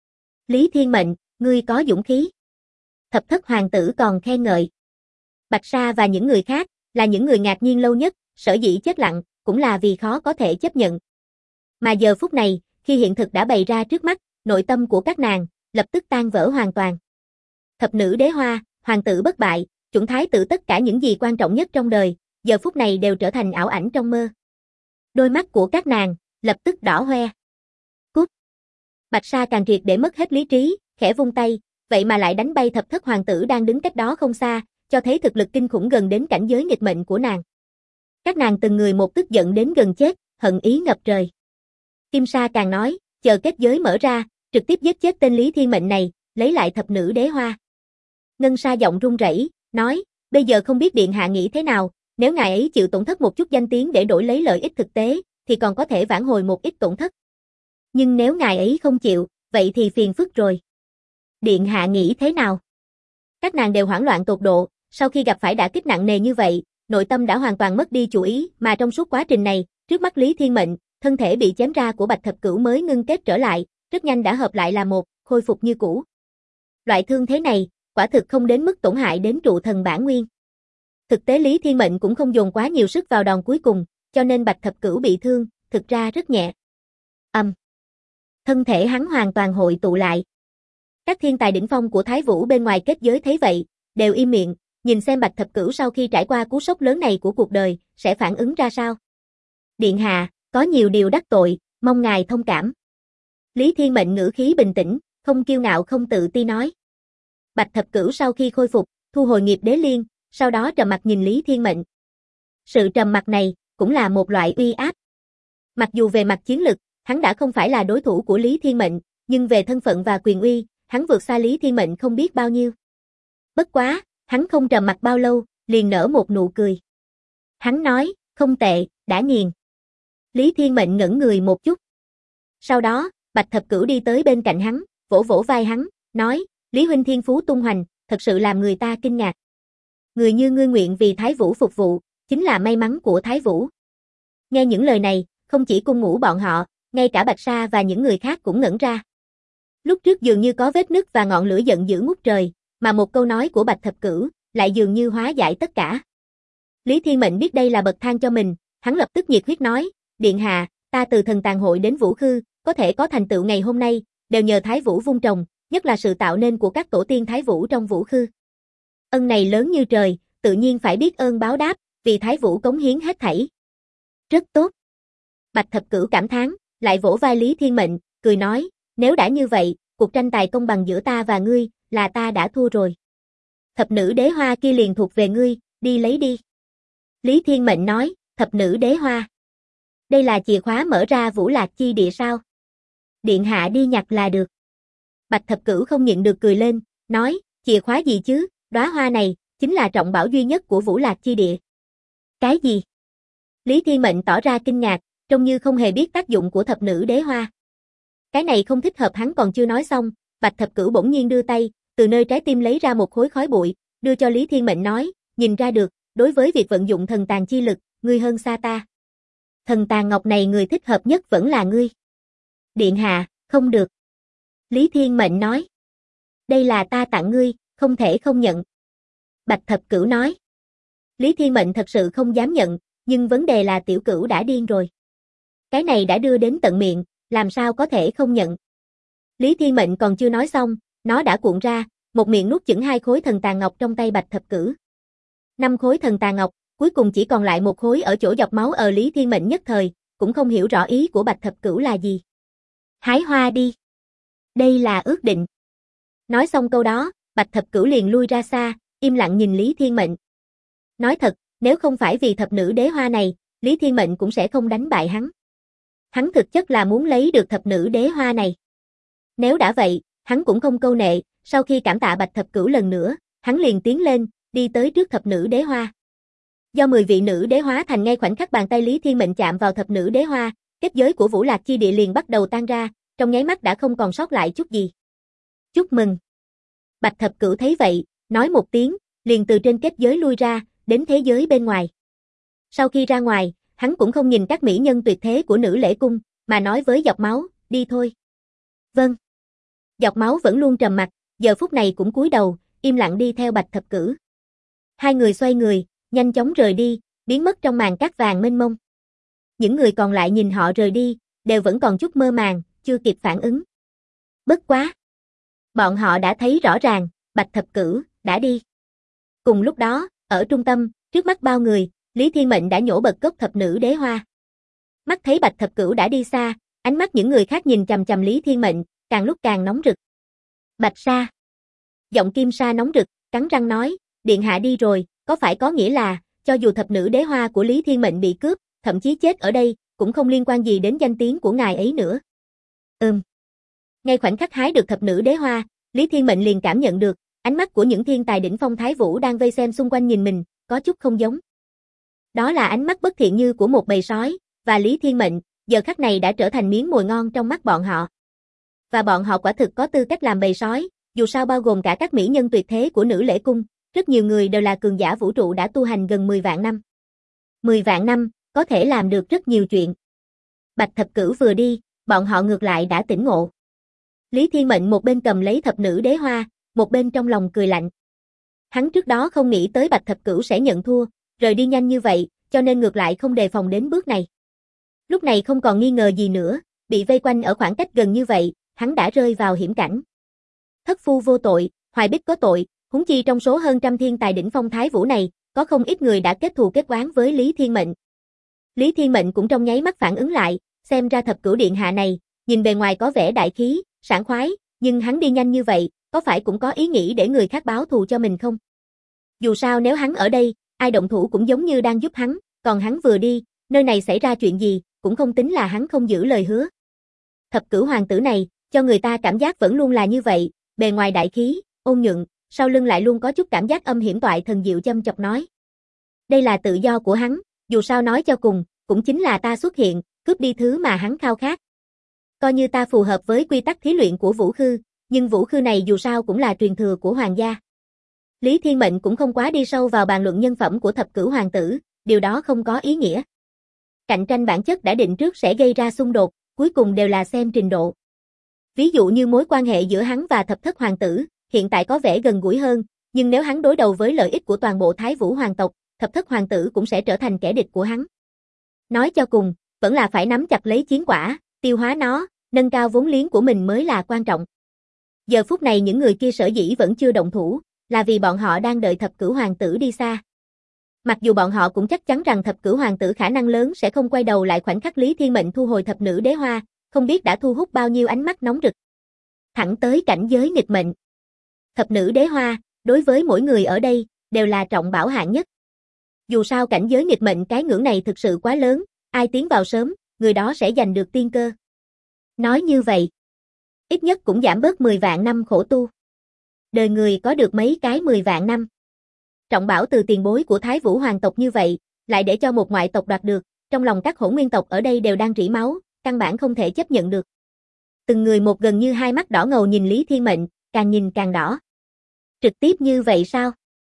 Lý Thiên Mệnh, ngươi có dũng khí. Thập Thất hoàng tử còn khen ngợi. Bạch Sa và những người khác, là những người ngạc nhiên lâu nhất, sở dĩ chết lặng, cũng là vì khó có thể chấp nhận. Mà giờ phút này, khi hiện thực đã bày ra trước mắt, nội tâm của các nàng, lập tức tan vỡ hoàn toàn. Thập nữ đế hoa, hoàng tử bất bại, chuẩn thái tử, tất cả những gì quan trọng nhất trong đời, giờ phút này đều trở thành ảo ảnh trong mơ. Đôi mắt của các nàng, lập tức đỏ hoe. Cút. Bạch Sa càng triệt để mất hết lý trí, khẽ vung tay, vậy mà lại đánh bay Thập Thất hoàng tử đang đứng cách đó không xa, cho thấy thực lực kinh khủng gần đến cảnh giới nghịch mệnh của nàng. Các nàng từng người một tức giận đến gần chết, hận ý ngập trời. Kim Sa càng nói, chờ kết giới mở ra, trực tiếp giết chết tên Lý Thiên Mệnh này, lấy lại thập nữ đế hoa. Ngân Sa giọng run rẩy, nói, bây giờ không biết điện hạ nghĩ thế nào, nếu ngài ấy chịu tổn thất một chút danh tiếng để đổi lấy lợi ích thực tế, thì còn có thể vãn hồi một ít tổn thất. Nhưng nếu ngài ấy không chịu, vậy thì phiền phức rồi. Điện hạ nghĩ thế nào? Các nàng đều hoảng loạn tột độ, sau khi gặp phải đả kích nặng nề như vậy, nội tâm đã hoàn toàn mất đi chủ ý, mà trong suốt quá trình này, trước mắt Lý Thiên Mệnh, thân thể bị chém ra của Bạch Thập Cửu mới ngưng kết trở lại, rất nhanh đã hợp lại là một, khôi phục như cũ. Loại thương thế này, quả thực không đến mức tổn hại đến trụ thần bản nguyên. Thực tế Lý Thiên Mệnh cũng không dồn quá nhiều sức vào đòn cuối cùng, cho nên Bạch Thập Cửu bị thương, thực ra rất nhẹ. Thân thể hắn hoàn toàn hội tụ lại. Các thiên tài đỉnh phong của Thái Vũ bên ngoài kết giới thấy vậy, đều im miệng, nhìn xem Bạch Thập Cửu sau khi trải qua cú sốc lớn này của cuộc đời, sẽ phản ứng ra sao. Điện hạ, có nhiều điều đắc tội, mong ngài thông cảm. Lý Thiên Mệnh ngữ khí bình tĩnh, không kiêu ngạo không tự ti nói. Bạch Thập Cửu sau khi khôi phục, thu hồi nghiệp đế liên, sau đó trầm mặt nhìn Lý Thiên Mệnh. Sự trầm mặc này, cũng là một loại uy áp. Mặc dù về mặt chiến lực, hắn đã không phải là đối thủ của Lý Thiên Mệnh, nhưng về thân phận và quyền uy, hắn vượt xa Lý Thiên Mệnh không biết bao nhiêu. Bất quá, hắn không trầm mặc bao lâu, liền nở một nụ cười. Hắn nói, không tệ, đã nghiền. Lý Thiên Mệnh ngẩn người một chút. Sau đó, Bạch Thập Cửu đi tới bên cạnh hắn, vỗ vỗ vai hắn, nói, Lý huynh thiên phú tung hoành, thật sự làm người ta kinh ngạc. Người như ngươi nguyện vì Thái Vũ phục vụ, chính là may mắn của Thái Vũ. Nghe những lời này, không chỉ cung ngũ bọn họ, ngay cả Bạch Sa và những người khác cũng ngẩn ra. Lúc trước dường như có vết nứt và ngọn lửa giận dữ ngút trời, mà một câu nói của Bạch Thập Cửu lại dường như hóa giải tất cả. Lý Thiên Mệnh biết đây là bậc thang cho mình, hắn lập tức nhiệt huyết nói, Điện hạ, ta từ thần tàng hội đến Vũ Khư, có thể có thành tựu ngày hôm nay, đều nhờ Thái Vũ vun trồng, nhất là sự tạo nên của các tổ tiên Thái Vũ trong Vũ Khư. Ân này lớn như trời, tự nhiên phải biết ơn báo đáp, vì Thái Vũ cống hiến hết thảy. Rất tốt. Bạch Thập Cửu cảm thán, lại vỗ vai Lý Thiên Mệnh, cười nói, nếu đã như vậy, cuộc tranh tài công bằng giữa ta và ngươi, là ta đã thua rồi. Thập nữ đế hoa kia liền thuộc về ngươi, đi lấy đi. Lý Thiên Mệnh nói, thập nữ đế hoa. Đây là chìa khóa mở ra Vũ Lạc chi địa sao? Điện hạ đi nhặt là được. Bạch Thập Cửu không nhịn được cười lên, nói, chìa khóa gì chứ, đóa hoa này, chính là trọng bảo duy nhất của Vũ Lạc chi địa. Cái gì? Lý Thiên Mệnh tỏ ra kinh ngạc, trông như không hề biết tác dụng của thập nữ đế hoa. Cái này không thích hợp hắn còn chưa nói xong, Bạch Thập Cửu bỗng nhiên đưa tay, từ nơi trái tim lấy ra một khối khói bụi, đưa cho Lý Thiên Mệnh nói, nhìn ra được, đối với việc vận dụng thần tàng chi lực, ngươi hơn xa ta. Thần tàng ngọc này người thích hợp nhất vẫn là ngươi. Điện hạ, không được. Lý Thiên Mệnh nói. Đây là ta tặng ngươi, không thể không nhận. Bạch Thập Cửu nói. Lý Thiên Mệnh thật sự không dám nhận, nhưng vấn đề là tiểu cửu đã điên rồi. Cái này đã đưa đến tận miệng, làm sao có thể không nhận. Lý Thiên Mệnh còn chưa nói xong, nó đã cuộn ra, một miệng nuốt chửng 2 khối thần tàng ngọc trong tay Bạch Thập Cửu. 5 khối thần tàng ngọc, cuối cùng chỉ còn lại 1 khối ở chỗ dọc máu ở Lý Thiên Mệnh nhất thời, cũng không hiểu rõ ý của Bạch Thập Cửu là gì. Hái hoa đi. Đây là ước định. Nói xong câu đó, Bạch Thập Cửu liền lui ra xa, im lặng nhìn Lý Thiên Mệnh. Nói thật, nếu không phải vì thập nữ đế hoa này, Lý Thiên Mệnh cũng sẽ không đánh bại hắn. Hắn thực chất là muốn lấy được thập nữ đế hoa này. Nếu đã vậy, hắn cũng không câu nệ, sau khi cảm tạ Bạch Thập Cửu lần nữa, hắn liền tiến lên, đi tới trước thập nữ đế hoa. Do 10 vị nữ đế hóa thành ngay khoảnh khắc bàn tay Lý Thiên Mệnh chạm vào thập nữ đế hoa, kết giới của Vũ Lạc chi địa liền bắt đầu tan ra, trong nháy mắt đã không còn sót lại chút gì. Chúc mừng. Bạch Thập Cửu thấy vậy, nói một tiếng, liền từ trên kết giới lui ra, đến thế giới bên ngoài. Sau khi ra ngoài, hắn cũng không nhìn các mỹ nhân tuyệt thế của nữ lễ cung, mà nói với Dọc Máu, đi thôi. Vâng. Dọc Máu vẫn luôn trầm mặc, giờ phút này cũng cúi đầu, im lặng đi theo Bạch Thập Cửu. Hai người xoay người, nhanh chóng rời đi, biến mất trong màn cát vàng mênh mông. Những người còn lại nhìn họ rời đi, đều vẫn còn chút mơ màng, chưa kịp phản ứng. Bất quá. Bọn họ đã thấy rõ ràng, Bạch Thập Cửu đã đi. Cùng lúc đó, ở trung tâm, trước mắt bao người, Lý Thiên Mệnh đã nhổ bật gốc thập nữ đế hoa. Mắt thấy Bạch Thập Cửu đã đi xa, ánh mắt những người khác nhìn chằm chằm Lý Thiên Mệnh, càng lúc càng nóng rực. Bạch Sa. Giọng Kim Sa nóng rực, cắn răng nói, điện hạ đi rồi, có phải có nghĩa là, cho dù thập nữ đế hoa của Lý Thiên Mệnh bị cướp, thậm chí chết ở đây, cũng không liên quan gì đến danh tiếng của ngài ấy nữa. Ngay khoảnh khắc hái được thập nữ đế hoa, Lý Thiên Mệnh liền cảm nhận được, ánh mắt của những thiên tài đỉnh phong Thái Vũ đang vây xem xung quanh nhìn mình, có chút không giống. Đó là ánh mắt bất thiện như của một bầy sói, và Lý Thiên Mệnh, giờ khắc này đã trở thành miếng mồi ngon trong mắt bọn họ. Và bọn họ quả thực có tư cách làm bầy sói, dù sao bao gồm cả các mỹ nhân tuyệt thế của nữ lễ cung, rất nhiều người đều là cường giả vũ trụ đã tu hành gần 10 vạn năm. 10 vạn năm, có thể làm được rất nhiều chuyện. Bạch Thập Cửu vừa đi, bọn họ ngược lại đã tỉnh ngộ. Lý Thiên Mệnh một bên cầm lấy thập nữ đế hoa, một bên trong lòng cười lạnh. Hắn trước đó không nghĩ tới Bạch Thập Cửu sẽ nhận thua, rời đi nhanh như vậy, cho nên ngược lại không đề phòng đến bước này. Lúc này không còn nghi ngờ gì nữa, bị vây quanh ở khoảng cách gần như vậy, hắn đã rơi vào hiểm cảnh. Thất phu vô tội, Hoài Bích có tội, huống chi trong số hơn trăm thiên tài đỉnh phong Thái Vũ này, có không ít người đã kết thù kết oán với Lý Thiên Mệnh. Lý Thiên Mệnh cũng trong nháy mắt phản ứng lại, xem ra Thập Cửu Điện Hạ này, nhìn bề ngoài có vẻ đại khí, sảng khoái, nhưng hắn đi nhanh như vậy, có phải cũng có ý nghĩ để người khác báo thù cho mình không? Dù sao nếu hắn ở đây, ai động thủ cũng giống như đang giúp hắn, còn hắn vừa đi, nơi này xảy ra chuyện gì, cũng không tính là hắn không giữ lời hứa. Thập Cửu hoàng tử này, cho người ta cảm giác vẫn luôn là như vậy, bề ngoài đại khí, ôn nhuận, sau lưng lại luôn có chút cảm giác âm hiểm toại thần diệu châm chọc nói. Đây là tự do của hắn, dù sao nói cho cùng, cũng chính là ta xuất hiện, cướp đi thứ mà hắn khao khát. Coi như ta phù hợp với quy tắc thí luyện của Vũ Khư, nhưng Vũ Khư này dù sao cũng là truyền thừa của hoàng gia. Lý Thiên Mệnh cũng không quá đi sâu vào bàn luận nhân phẩm của Thập Cửu hoàng tử, điều đó không có ý nghĩa. Cạnh tranh bản chất đã định trước sẽ gây ra xung đột, cuối cùng đều là xem trình độ. Ví dụ như mối quan hệ giữa hắn và Thập Thất hoàng tử, hiện tại có vẻ gần gũi hơn, nhưng nếu hắn đối đầu với lợi ích của toàn bộ Thái Vũ hoàng tộc, Thập Thất hoàng tử cũng sẽ trở thành kẻ địch của hắn. Nói cho cùng, vẫn là phải nắm chặt lấy chiến quả, tiêu hóa nó, nâng cao vốn liếng của mình mới là quan trọng. Giờ phút này những người kia sở dĩ vẫn chưa động thủ, là vì bọn họ đang đợi Thập Cửu hoàng tử đi xa. Mặc dù bọn họ cũng chắc chắn rằng Thập Cửu hoàng tử khả năng lớn sẽ không quay đầu lại khoảnh khắc Lý Thiên Mệnh thu hồi thập nữ đế hoa, không biết đã thu hút bao nhiêu ánh mắt nóng rực. Thẳng tới cảnh giới nghịch mệnh. Thập nữ đế hoa, đối với mỗi người ở đây, đều là trọng bảo hạng nhất. Dù sao cảnh giới nghịch mệnh cái ngưỡng này thực sự quá lớn, ai tiến vào sớm, người đó sẽ giành được tiên cơ. Nói như vậy, ít nhất cũng giảm bớt 10 vạn năm khổ tu. Đời người có được mấy cái 10 vạn năm. Trọng bảo từ tiền bối của Thái Vũ hoàng tộc như vậy, lại để cho một ngoại tộc đoạt được, trong lòng các hỗn nguyên tộc ở đây đều đang rỉ máu, căn bản không thể chấp nhận được. Từng người một gần như hai mắt đỏ ngầu nhìn Lý Thiên Mệnh, càng nhìn càng đỏ. Trực tiếp như vậy sao?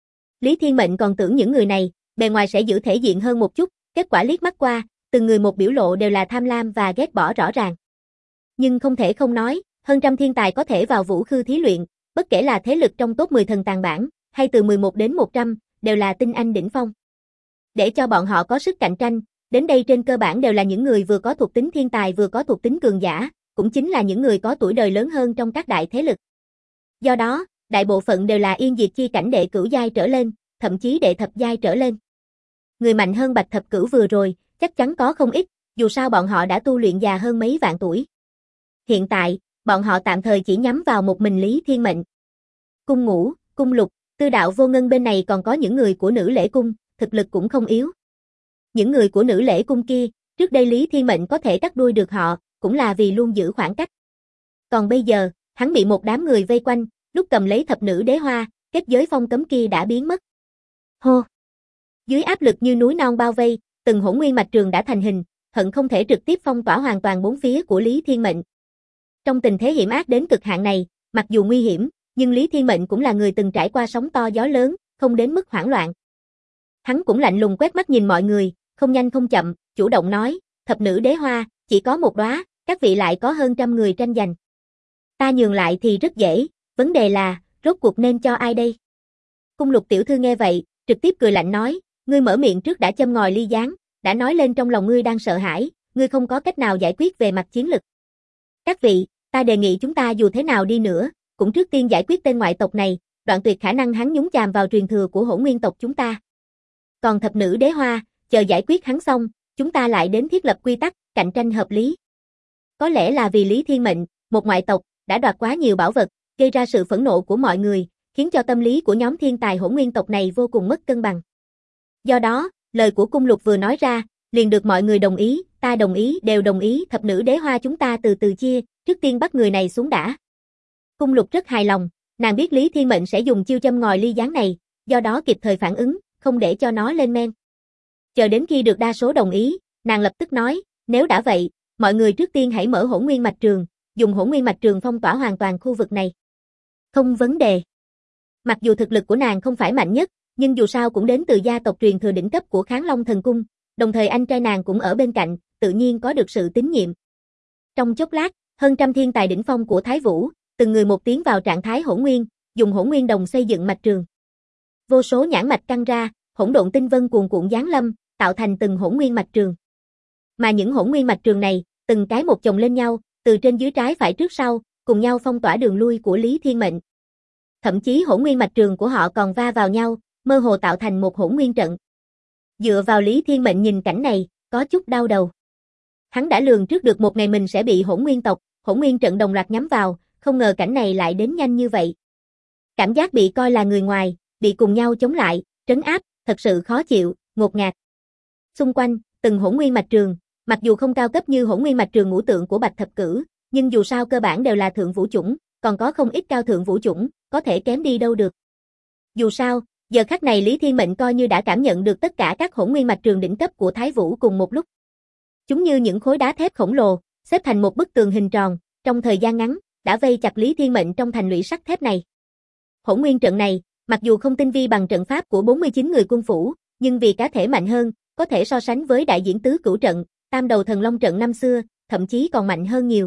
Lý Thiên Mệnh còn tưởng những người này, bề ngoài sẽ giữ thể diện hơn một chút, kết quả liếc mắt qua, từng người một biểu lộ đều là tham lam và ghét bỏ rõ ràng. Nhưng không thể không nói, hơn trăm thiên tài có thể vào Vũ Khư thí luyện, bất kể là thế lực trong top 10 thần tàng bảng, hay từ 11 đến 100, đều là tinh anh đỉnh phong. Để cho bọn họ có sức cạnh tranh, đến đây trên cơ bản đều là những người vừa có thuộc tính thiên tài vừa có thuộc tính cường giả, cũng chính là những người có tuổi đời lớn hơn trong các đại thế lực. Do đó, đại bộ phận đều là yên diệt chi cảnh đệ cửu giai trở lên, thậm chí đệ thập giai trở lên. Người mạnh hơn Bạch Thập Cửu vừa rồi, chắc chắn có không ít, dù sao bọn họ đã tu luyện già hơn mấy vạn tuổi. Hiện tại, bọn họ tạm thời chỉ nhắm vào một mình Lý Thiên Mệnh. Cung Ngũ, Cung Lục, Tư Đạo Vô Ngân bên này còn có những người của Nữ Lễ Cung, thực lực cũng không yếu. Những người của Nữ Lễ Cung kia, trước đây Lý Thiên Mệnh có thể cắt đuôi được họ, cũng là vì luôn giữ khoảng cách. Còn bây giờ, hắn bị một đám người vây quanh, lúc cầm lấy thập nữ đế hoa, kết giới phong cấm kia đã biến mất. Hô! Dưới áp lực như núi non bao vây, từng hỗn nguyên mạch trường đã thành hình, hận không thể trực tiếp phong tỏa hoàn toàn bốn phía của Lý Thiên Mệnh. Trong tình thế hiểm ác đến cực hạn này, mặc dù nguy hiểm, nhưng Lý Thiên Mệnh cũng là người từng trải qua sóng to gió lớn, không đến mức hoảng loạn. Hắn cũng lạnh lùng quét mắt nhìn mọi người, không nhanh không chậm, chủ động nói, thập nữ đế hoa, chỉ có một đóa, các vị lại có hơn trăm người tranh giành. Ta nhường lại thì rất dễ, vấn đề là, rốt cuộc nên cho ai đây? Cung Lục tiểu thư nghe vậy, trực tiếp cười lạnh nói, ngươi mở miệng trước đã châm ngòi ly gián, đã nói lên trong lòng ngươi đang sợ hãi, ngươi không có cách nào giải quyết về mặt chiến lực. Các vị, ta đề nghị chúng ta dù thế nào đi nữa, cũng trước tiên giải quyết tên ngoại tộc này, đoạn tuyệt khả năng hắn nhúng chàm vào truyền thừa của hỗn nguyên tộc chúng ta. Còn thập nữ đế hoa, chờ giải quyết hắn xong, chúng ta lại đến thiết lập quy tắc, cạnh tranh hợp lý. Có lẽ là vì Lý Thiên Mệnh, một ngoại tộc, đã đoạt quá nhiều bảo vật, gây ra sự phẫn nộ của mọi người, khiến cho tâm lý của nhóm thiên tài hỗn nguyên tộc này vô cùng mất cân bằng. Do đó, lời của Cung Lục vừa nói ra, liền được mọi người đồng ý, ta đồng ý, đều đồng ý, thập nữ đế hoa chúng ta từ từ chia, trước tiên bắt người này xuống đã. Cung Lục rất hài lòng, nàng biết Lý Thiên Mệnh sẽ dùng chiêu châm ngòi ly gián này, do đó kịp thời phản ứng, không để cho nó lên men. Chờ đến khi được đa số đồng ý, nàng lập tức nói, nếu đã vậy, mọi người trước tiên hãy mở hỗn nguyên mạch trường, dùng hỗn nguyên mạch trường phong tỏa hoàn toàn khu vực này. Không vấn đề. Mặc dù thực lực của nàng không phải mạnh nhất, nhưng dù sao cũng đến từ gia tộc truyền thừa đỉnh cấp của Kháng Long Thần Cung, đồng thời anh trai nàng cũng ở bên cạnh, tự nhiên có được sự tín nhiệm. Trong chốc lát, hơn trăm thiên tài đỉnh phong của Thái Vũ, từng người một tiến vào trạng thái hỗn nguyên, dùng hỗn nguyên đồng xây dựng mạch trường. Vô số nhãn mạch căng ra, hỗn độn tinh vân cuồn cuộn giáng lâm, tạo thành từng hỗn nguyên mạch trường. Mà những hỗn nguyên mạch trường này, từng cái một chồng lên nhau, từ trên dưới trái phải trước sau, cùng nhau phong tỏa đường lui của Lý Thiên Mệnh. Thậm chí hỗn nguyên mạch trường của họ còn va vào nhau, mơ hồ tạo thành một hỗn nguyên trận. Dựa vào Lý Thiên Mệnh nhìn cảnh này, có chút đau đầu. Hắn đã lường trước được một ngày mình sẽ bị hỗn nguyên tộc, hỗn nguyên trận đồng loạt nhắm vào, không ngờ cảnh này lại đến nhanh như vậy. Cảm giác bị coi là người ngoài, bị cùng nhau chống lại, trấn áp, thật sự khó chịu, ngột ngạt. Xung quanh, từng hỗn nguyên mạch trường, mặc dù không cao cấp như hỗn nguyên mạch trường ngũ tượng của Bạch Thập Cửu, nhưng dù sao cơ bản đều là thượng vũ chủng, còn có không ít cao thượng vũ chủng, có thể kém đi đâu được. Dù sao, giờ khắc này Lý Thiên Mệnh coi như đã cảm nhận được tất cả các hỗn nguyên mạch trường đỉnh cấp của Thái Vũ cùng một lúc. Chúng như những khối đá thép khổng lồ, xếp thành một bức tường hình tròn, trong thời gian ngắn, đã vây chặt Lý Thiên Mệnh trong thành lũy sắt thép này. Hỗn nguyên trận này, mặc dù không tinh vi bằng trận pháp của 49 người quân phủ, nhưng vì cá thể mạnh hơn, có thể so sánh với đại diễn tứ cửu trận, tam đầu thần long trận năm xưa, thậm chí còn mạnh hơn nhiều.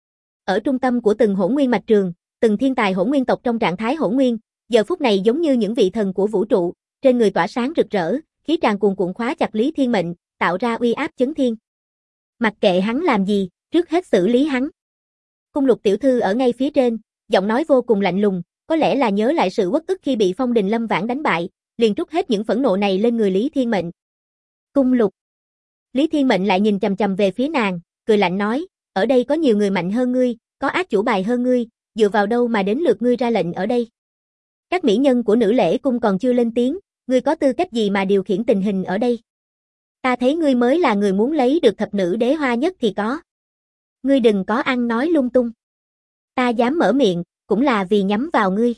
Ở trung tâm của từng hỗn nguyên mạch trường, từng thiên tài hỗn nguyên tộc trong trạng thái hỗn nguyên, giờ phút này giống như những vị thần của vũ trụ, trên người tỏa sáng rực rỡ, khí tràn cuồn cuộn khóa chặt Lý Thiên Mệnh, tạo ra uy áp chấn thiên. Mặc kệ hắn làm gì, trước hết xử lý hắn. Cung Lục tiểu thư ở ngay phía trên, giọng nói vô cùng lạnh lùng, có lẽ là nhớ lại sự uất ức khi bị Phong Đình Lâm Vãn đánh bại, liền trút hết những phẫn nộ này lên người Lý Thiên Mệnh. Cung Lục. Lý Thiên Mệnh lại nhìn chằm chằm về phía nàng, cười lạnh nói, ở đây có nhiều người mạnh hơn ngươi, có ác chủ bài hơn ngươi, dựa vào đâu mà đến lượt ngươi ra lệnh ở đây? Các mỹ nhân của Nữ Lễ Cung còn chưa lên tiếng, ngươi có tư cách gì mà điều khiển tình hình ở đây? Ta thấy ngươi mới là người muốn lấy được thập nữ đế hoa nhất thì có. Ngươi đừng có ăn nói lung tung. Ta dám mở miệng, cũng là vì nhắm vào ngươi.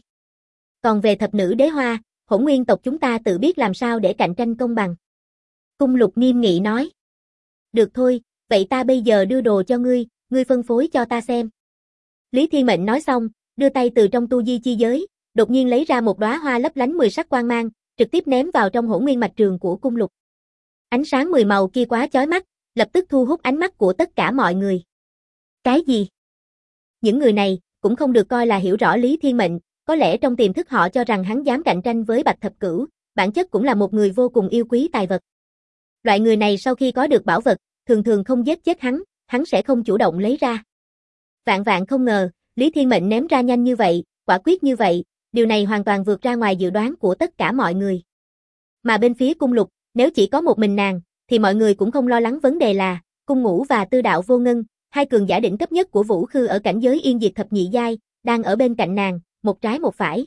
Còn về thập nữ đế hoa, hỗn nguyên tộc chúng ta tự biết làm sao để cạnh tranh công bằng. Cung Lục nghiêm nghị nói. Được thôi, vậy ta bây giờ đưa đồ cho ngươi, ngươi phân phối cho ta xem. Lý Thiên Mệnh nói xong, đưa tay từ trong tu di chi giới, đột nhiên lấy ra một đóa hoa lấp lánh 10 sắc quang mang, trực tiếp ném vào trong hỗn nguyên mạch trường của Cung Lục. Ánh sáng 10 màu kia quá chói mắt, lập tức thu hút ánh mắt của tất cả mọi người. Cái gì? Những người này cũng không được coi là hiểu rõ Lý Thiên Mệnh, có lẽ trong tiềm thức họ cho rằng hắn dám cạnh tranh với Bạch Thập Cửu, bản chất cũng là một người vô cùng yêu quý tài vật. Loại người này sau khi có được bảo vật, thường thường không giết chết hắn sẽ không chủ động lấy ra. Vạn vạn không ngờ, Lý Thiên Mệnh ném ra nhanh như vậy, quả quyết như vậy, điều này hoàn toàn vượt ra ngoài dự đoán của tất cả mọi người. Mà bên phía Cung Lục, nếu chỉ có một mình nàng, thì mọi người cũng không lo lắng vấn đề là, Cung Ngũ và Tư Đạo Vô Ngân, hai cường giả đỉnh cấp nhất của Vũ Khư ở cảnh giới Yên Diệt thập nhị giai, đang ở bên cạnh nàng, một trái một phải.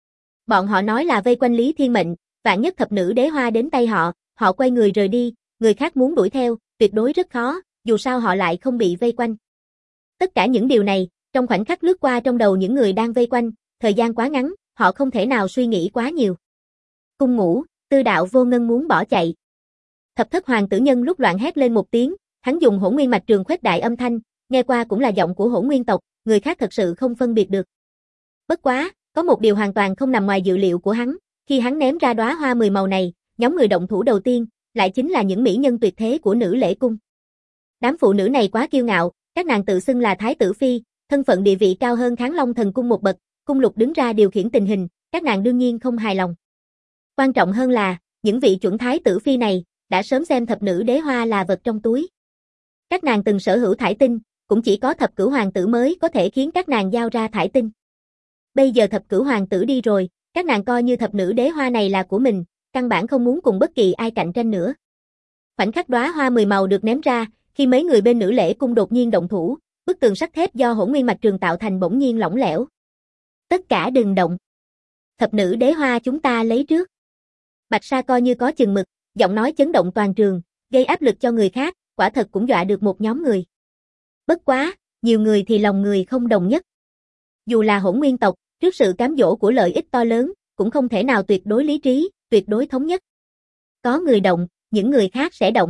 Bọn họ nói là vây quanh Lý Thiên Mệnh, vạn nhất thập nữ đế hoa đến tay họ, họ quay người rời đi, người khác muốn đuổi theo, tuyệt đối rất khó, dù sao họ lại không bị vây quanh. Tất cả những điều này, trong khoảnh khắc lướt qua trong đầu những người đang vây quanh, thời gian quá ngắn, họ không thể nào suy nghĩ quá nhiều. Cung Ngũ, Tư Đạo Vô Ngân muốn bỏ chạy. Thập Thất Hoàng tử nhân lúc loạn hét lên một tiếng, hắn dùng hỗn nguyên mạch trường khuếch đại âm thanh, nghe qua cũng là giọng của hỗn nguyên tộc, người khác thật sự không phân biệt được. Bất quá, có một điều hoàn toàn không nằm ngoài dự liệu của hắn, khi hắn ném ra đóa hoa 10 màu này, nhóm người động thủ đầu tiên, lại chính là những mỹ nhân tuyệt thế của Nữ Lễ Cung. Đám phụ nữ này quá kiêu ngạo, các nàng tự xưng là Thái tử Phi, thân phận địa vị cao hơn Kháng Long Thần Cung một bậc, Cung Lục đứng ra điều khiển tình hình, các nàng đương nhiên không hài lòng. Quan trọng hơn là, những vị chuẩn Thái tử Phi này, đã sớm xem thập nữ đế hoa là vật trong túi. Các nàng từng sở hữu thải tinh, cũng chỉ có thập cửu hoàng tử mới có thể khiến các nàng giao ra thải tinh. Bây giờ thập cửu hoàng tử đi rồi, các nàng coi như thập nữ đế hoa này là của mình, căn bản không muốn cùng bất kỳ ai cạnh tranh nữa. Khoảnh khắc đóa hoa 10 màu được ném ra, khi mấy người bên Nữ Lễ Cung đột nhiên động thủ, bức tường sắt thép do hỗn nguyên mạch trường tạo thành bỗng nhiên lỏng lẻo. Tất cả đừng động. Thập nữ đế hoa chúng ta lấy trước. Bạch Sa coi như có chừng mực, giọng nói chấn động toàn trường, gây áp lực cho người khác, quả thật cũng dọa được một nhóm người. Bất quá, nhiều người thì lòng người không đồng nhất. Dù là hỗn nguyên tộc, trước sự cám dỗ của lợi ích to lớn, cũng không thể nào tuyệt đối lý trí, tuyệt đối thống nhất. Có người động, những người khác sẽ động.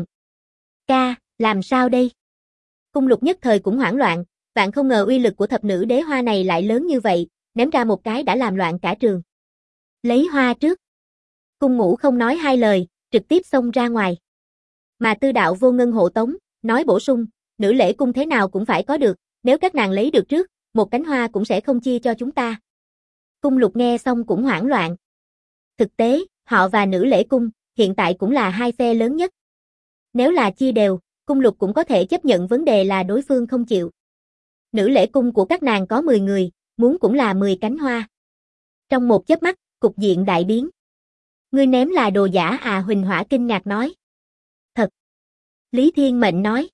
Ca, làm sao đây? Cung Lục nhất thời cũng hoảng loạn, vạn không ngờ uy lực của thập nữ đế hoa này lại lớn như vậy, ném ra một cái đã làm loạn cả trường. Lấy hoa trước. Cung Ngũ không nói hai lời, trực tiếp xông ra ngoài. Mà Tư Đạo Vô Ngân hộ tống, nói bổ sung, Nữ Lễ Cung thế nào cũng phải có được, nếu các nàng lấy được trước, một cánh hoa cũng sẽ không chia cho chúng ta. Cung Lục nghe xong cũng hoảng loạn. Thực tế, họ và Nữ Lễ Cung, hiện tại cũng là hai phe lớn nhất. Nếu là chia đều, Cung Lục cũng có thể chấp nhận vấn đề là đối phương không chịu. Nữ lễ cung của các nàng có 10 người, muốn cũng là 10 cánh hoa. Trong một chớp mắt, cục diện đại biến. Ngươi ném là đồ giả à? Huỳnh Hỏa kinh ngạc nói. Thật. Lý Thiên Mệnh nói.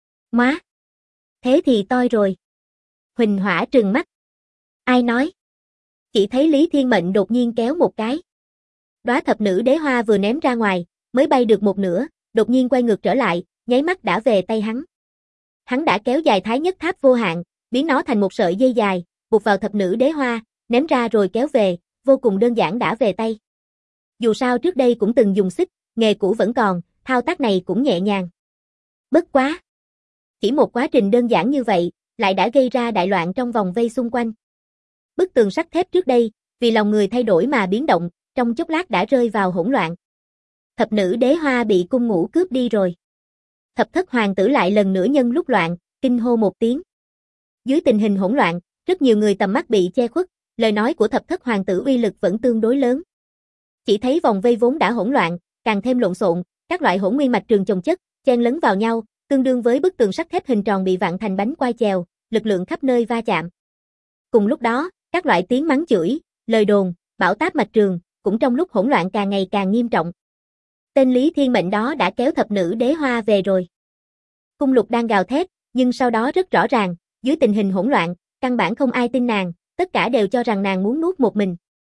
Má. Thế thì toi rồi. Huỳnh Hỏa trừng mắt. Ai nói? Chỉ thấy Lý Thiên Mệnh đột nhiên kéo một cái. Đóa thập nữ đế hoa vừa ném ra ngoài, mới bay được một nửa, đột nhiên quay ngược trở lại, nháy mắt đã về tay hắn. Hắn đã kéo dài Thái Nhất Tháp vô hạn, biến nó thành một sợi dây dài, buộc vào thập nữ đế hoa, ném ra rồi kéo về, vô cùng đơn giản đã về tay. Dù sao trước đây cũng từng dùng xích, nghề cũ vẫn còn, thao tác này cũng nhẹ nhàng. Bất quá. Chỉ một quá trình đơn giản như vậy, lại đã gây ra đại loạn trong vòng vây xung quanh. Bức tường sắt thép trước đây, vì lòng người thay đổi mà biến động, trong chốc lát đã rơi vào hỗn loạn. Thập nữ đế hoa bị cung ngũ cướp đi rồi. Thập thất hoàng tử lại lần nữa nhân lúc loạn, kinh hô một tiếng. Dưới tình hình hỗn loạn, rất nhiều người tầm mắt bị che khuất, lời nói của thập thất hoàng tử uy lực vẫn tương đối lớn. Chỉ thấy vòng vây vốn đã hỗn loạn, càng thêm lộn xộn, các loại hỗn nguyên mạch trường chồng chất, chen lấn vào nhau, tương đương với bức tường sắt thép hình tròn bị vặn thành bánh quai chèo, lực lượng khắp nơi va chạm. Cùng lúc đó, các loại tiếng mắng chửi, lời đồn, bão táp mạch trường, cũng trong lúc hỗn loạn càng ngày càng nghiêm trọng. Tên Lý Thiên Mệnh đó đã kéo thập nữ đế hoa về rồi. Cung Lục đang gào thét, nhưng sau đó rất rõ ràng, dưới tình hình hỗn loạn, căn bản không ai tin nàng, tất cả đều cho rằng nàng muốn nuốt một mình.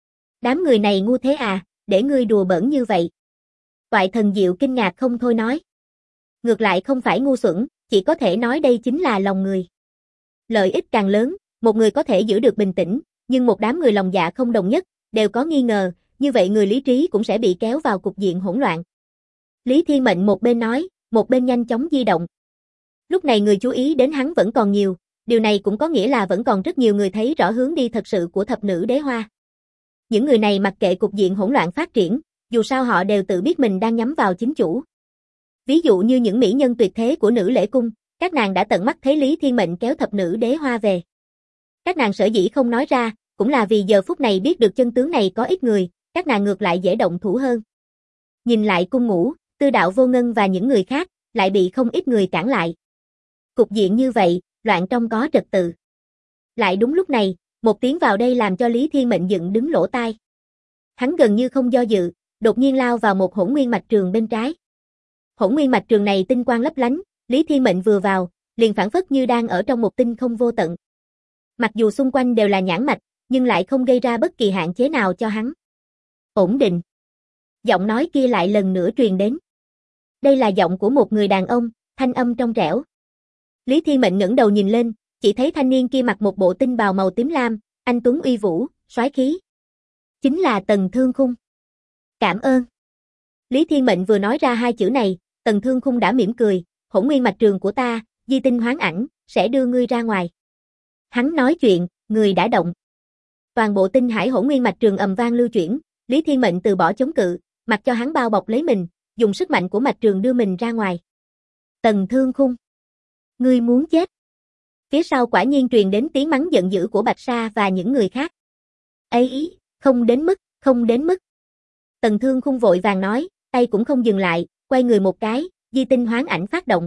Đám người này ngu thế à, để ngươi đùa bỡn như vậy. Toại Thần Diệu kinh ngạc không thôi nói. Ngược lại không phải ngu xuẩn, chỉ có thể nói đây chính là lòng người. Lợi ích càng lớn, một người có thể giữ được bình tĩnh, nhưng một đám người lòng dạ không đồng nhất, đều có nghi ngờ, như vậy người lý trí cũng sẽ bị kéo vào cục diện hỗn loạn. Lý Thiên Mệnh một bên nói, một bên nhanh chóng di động. Lúc này người chú ý đến hắn vẫn còn nhiều, điều này cũng có nghĩa là vẫn còn rất nhiều người thấy rõ hướng đi thật sự của thập nữ đế hoa. Những người này mặc kệ cục diện hỗn loạn phát triển, dù sao họ đều tự biết mình đang nhắm vào chính chủ. Ví dụ như những mỹ nhân tuyệt thế của nữ lễ cung, các nàng đã tận mắt thấy Lý Thiên Mệnh kéo thập nữ đế hoa về. Các nàng sở dĩ không nói ra, cũng là vì giờ phút này biết được chân tướng này có ít người, các nàng ngược lại dễ động thủ hơn. Nhìn lại Cung Ngũ, Tư Đạo Vô Ngân và những người khác, lại bị không ít người cản lại. Cục diện như vậy, loạn trong có trật tự. Lại đúng lúc này, một tiếng vào đây làm cho Lý Thiên Mệnh dựng đứng lỗ tai. Hắn gần như không do dự, đột nhiên lao vào một hỗn nguyên mạch trường bên trái. Hỗn nguyên mạch trường này tinh quang lấp lánh, Lý Thiên Mệnh vừa vào, liền phảng phất như đang ở trong một tinh không vô tận. Mặc dù xung quanh đều là nhãn mạch, nhưng lại không gây ra bất kỳ hạn chế nào cho hắn. Ổn định. Giọng nói kia lại lần nữa truyền đến. Đây là giọng của một người đàn ông, thanh âm trong trẻo. Lý Thiên Mệnh ngẩng đầu nhìn lên, chỉ thấy thanh niên kia mặc một bộ tinh bào màu tím lam, anh tuấn uy vũ, soái khí. Chính là Tần Thương Khung. Cảm ơn. Lý Thiên Mệnh vừa nói ra hai chữ này, Tần Thương Khung đã mỉm cười, hỗn nguyên mạch trường của ta, di tinh hoán ảnh, sẽ đưa ngươi ra ngoài. Hắn nói chuyện, người đã động. Toàn bộ tinh hải hỗn nguyên mạch trường ầm vang lưu chuyển, Lý Thiên Mệnh từ bỏ chống cự, mặc cho hắn bao bọc lấy mình, dùng sức mạnh của mạch trường đưa mình ra ngoài. Tần Thương Khung. Ngươi muốn chết. Phía sau quả nhiên truyền đến tiếng mắng giận dữ của Bạch Sa và những người khác. Ấy, không đến mức, không đến mức. Tần Thương Khung vội vàng nói, tay cũng không dừng lại, quay người một cái, di tinh hoán ảnh phát động.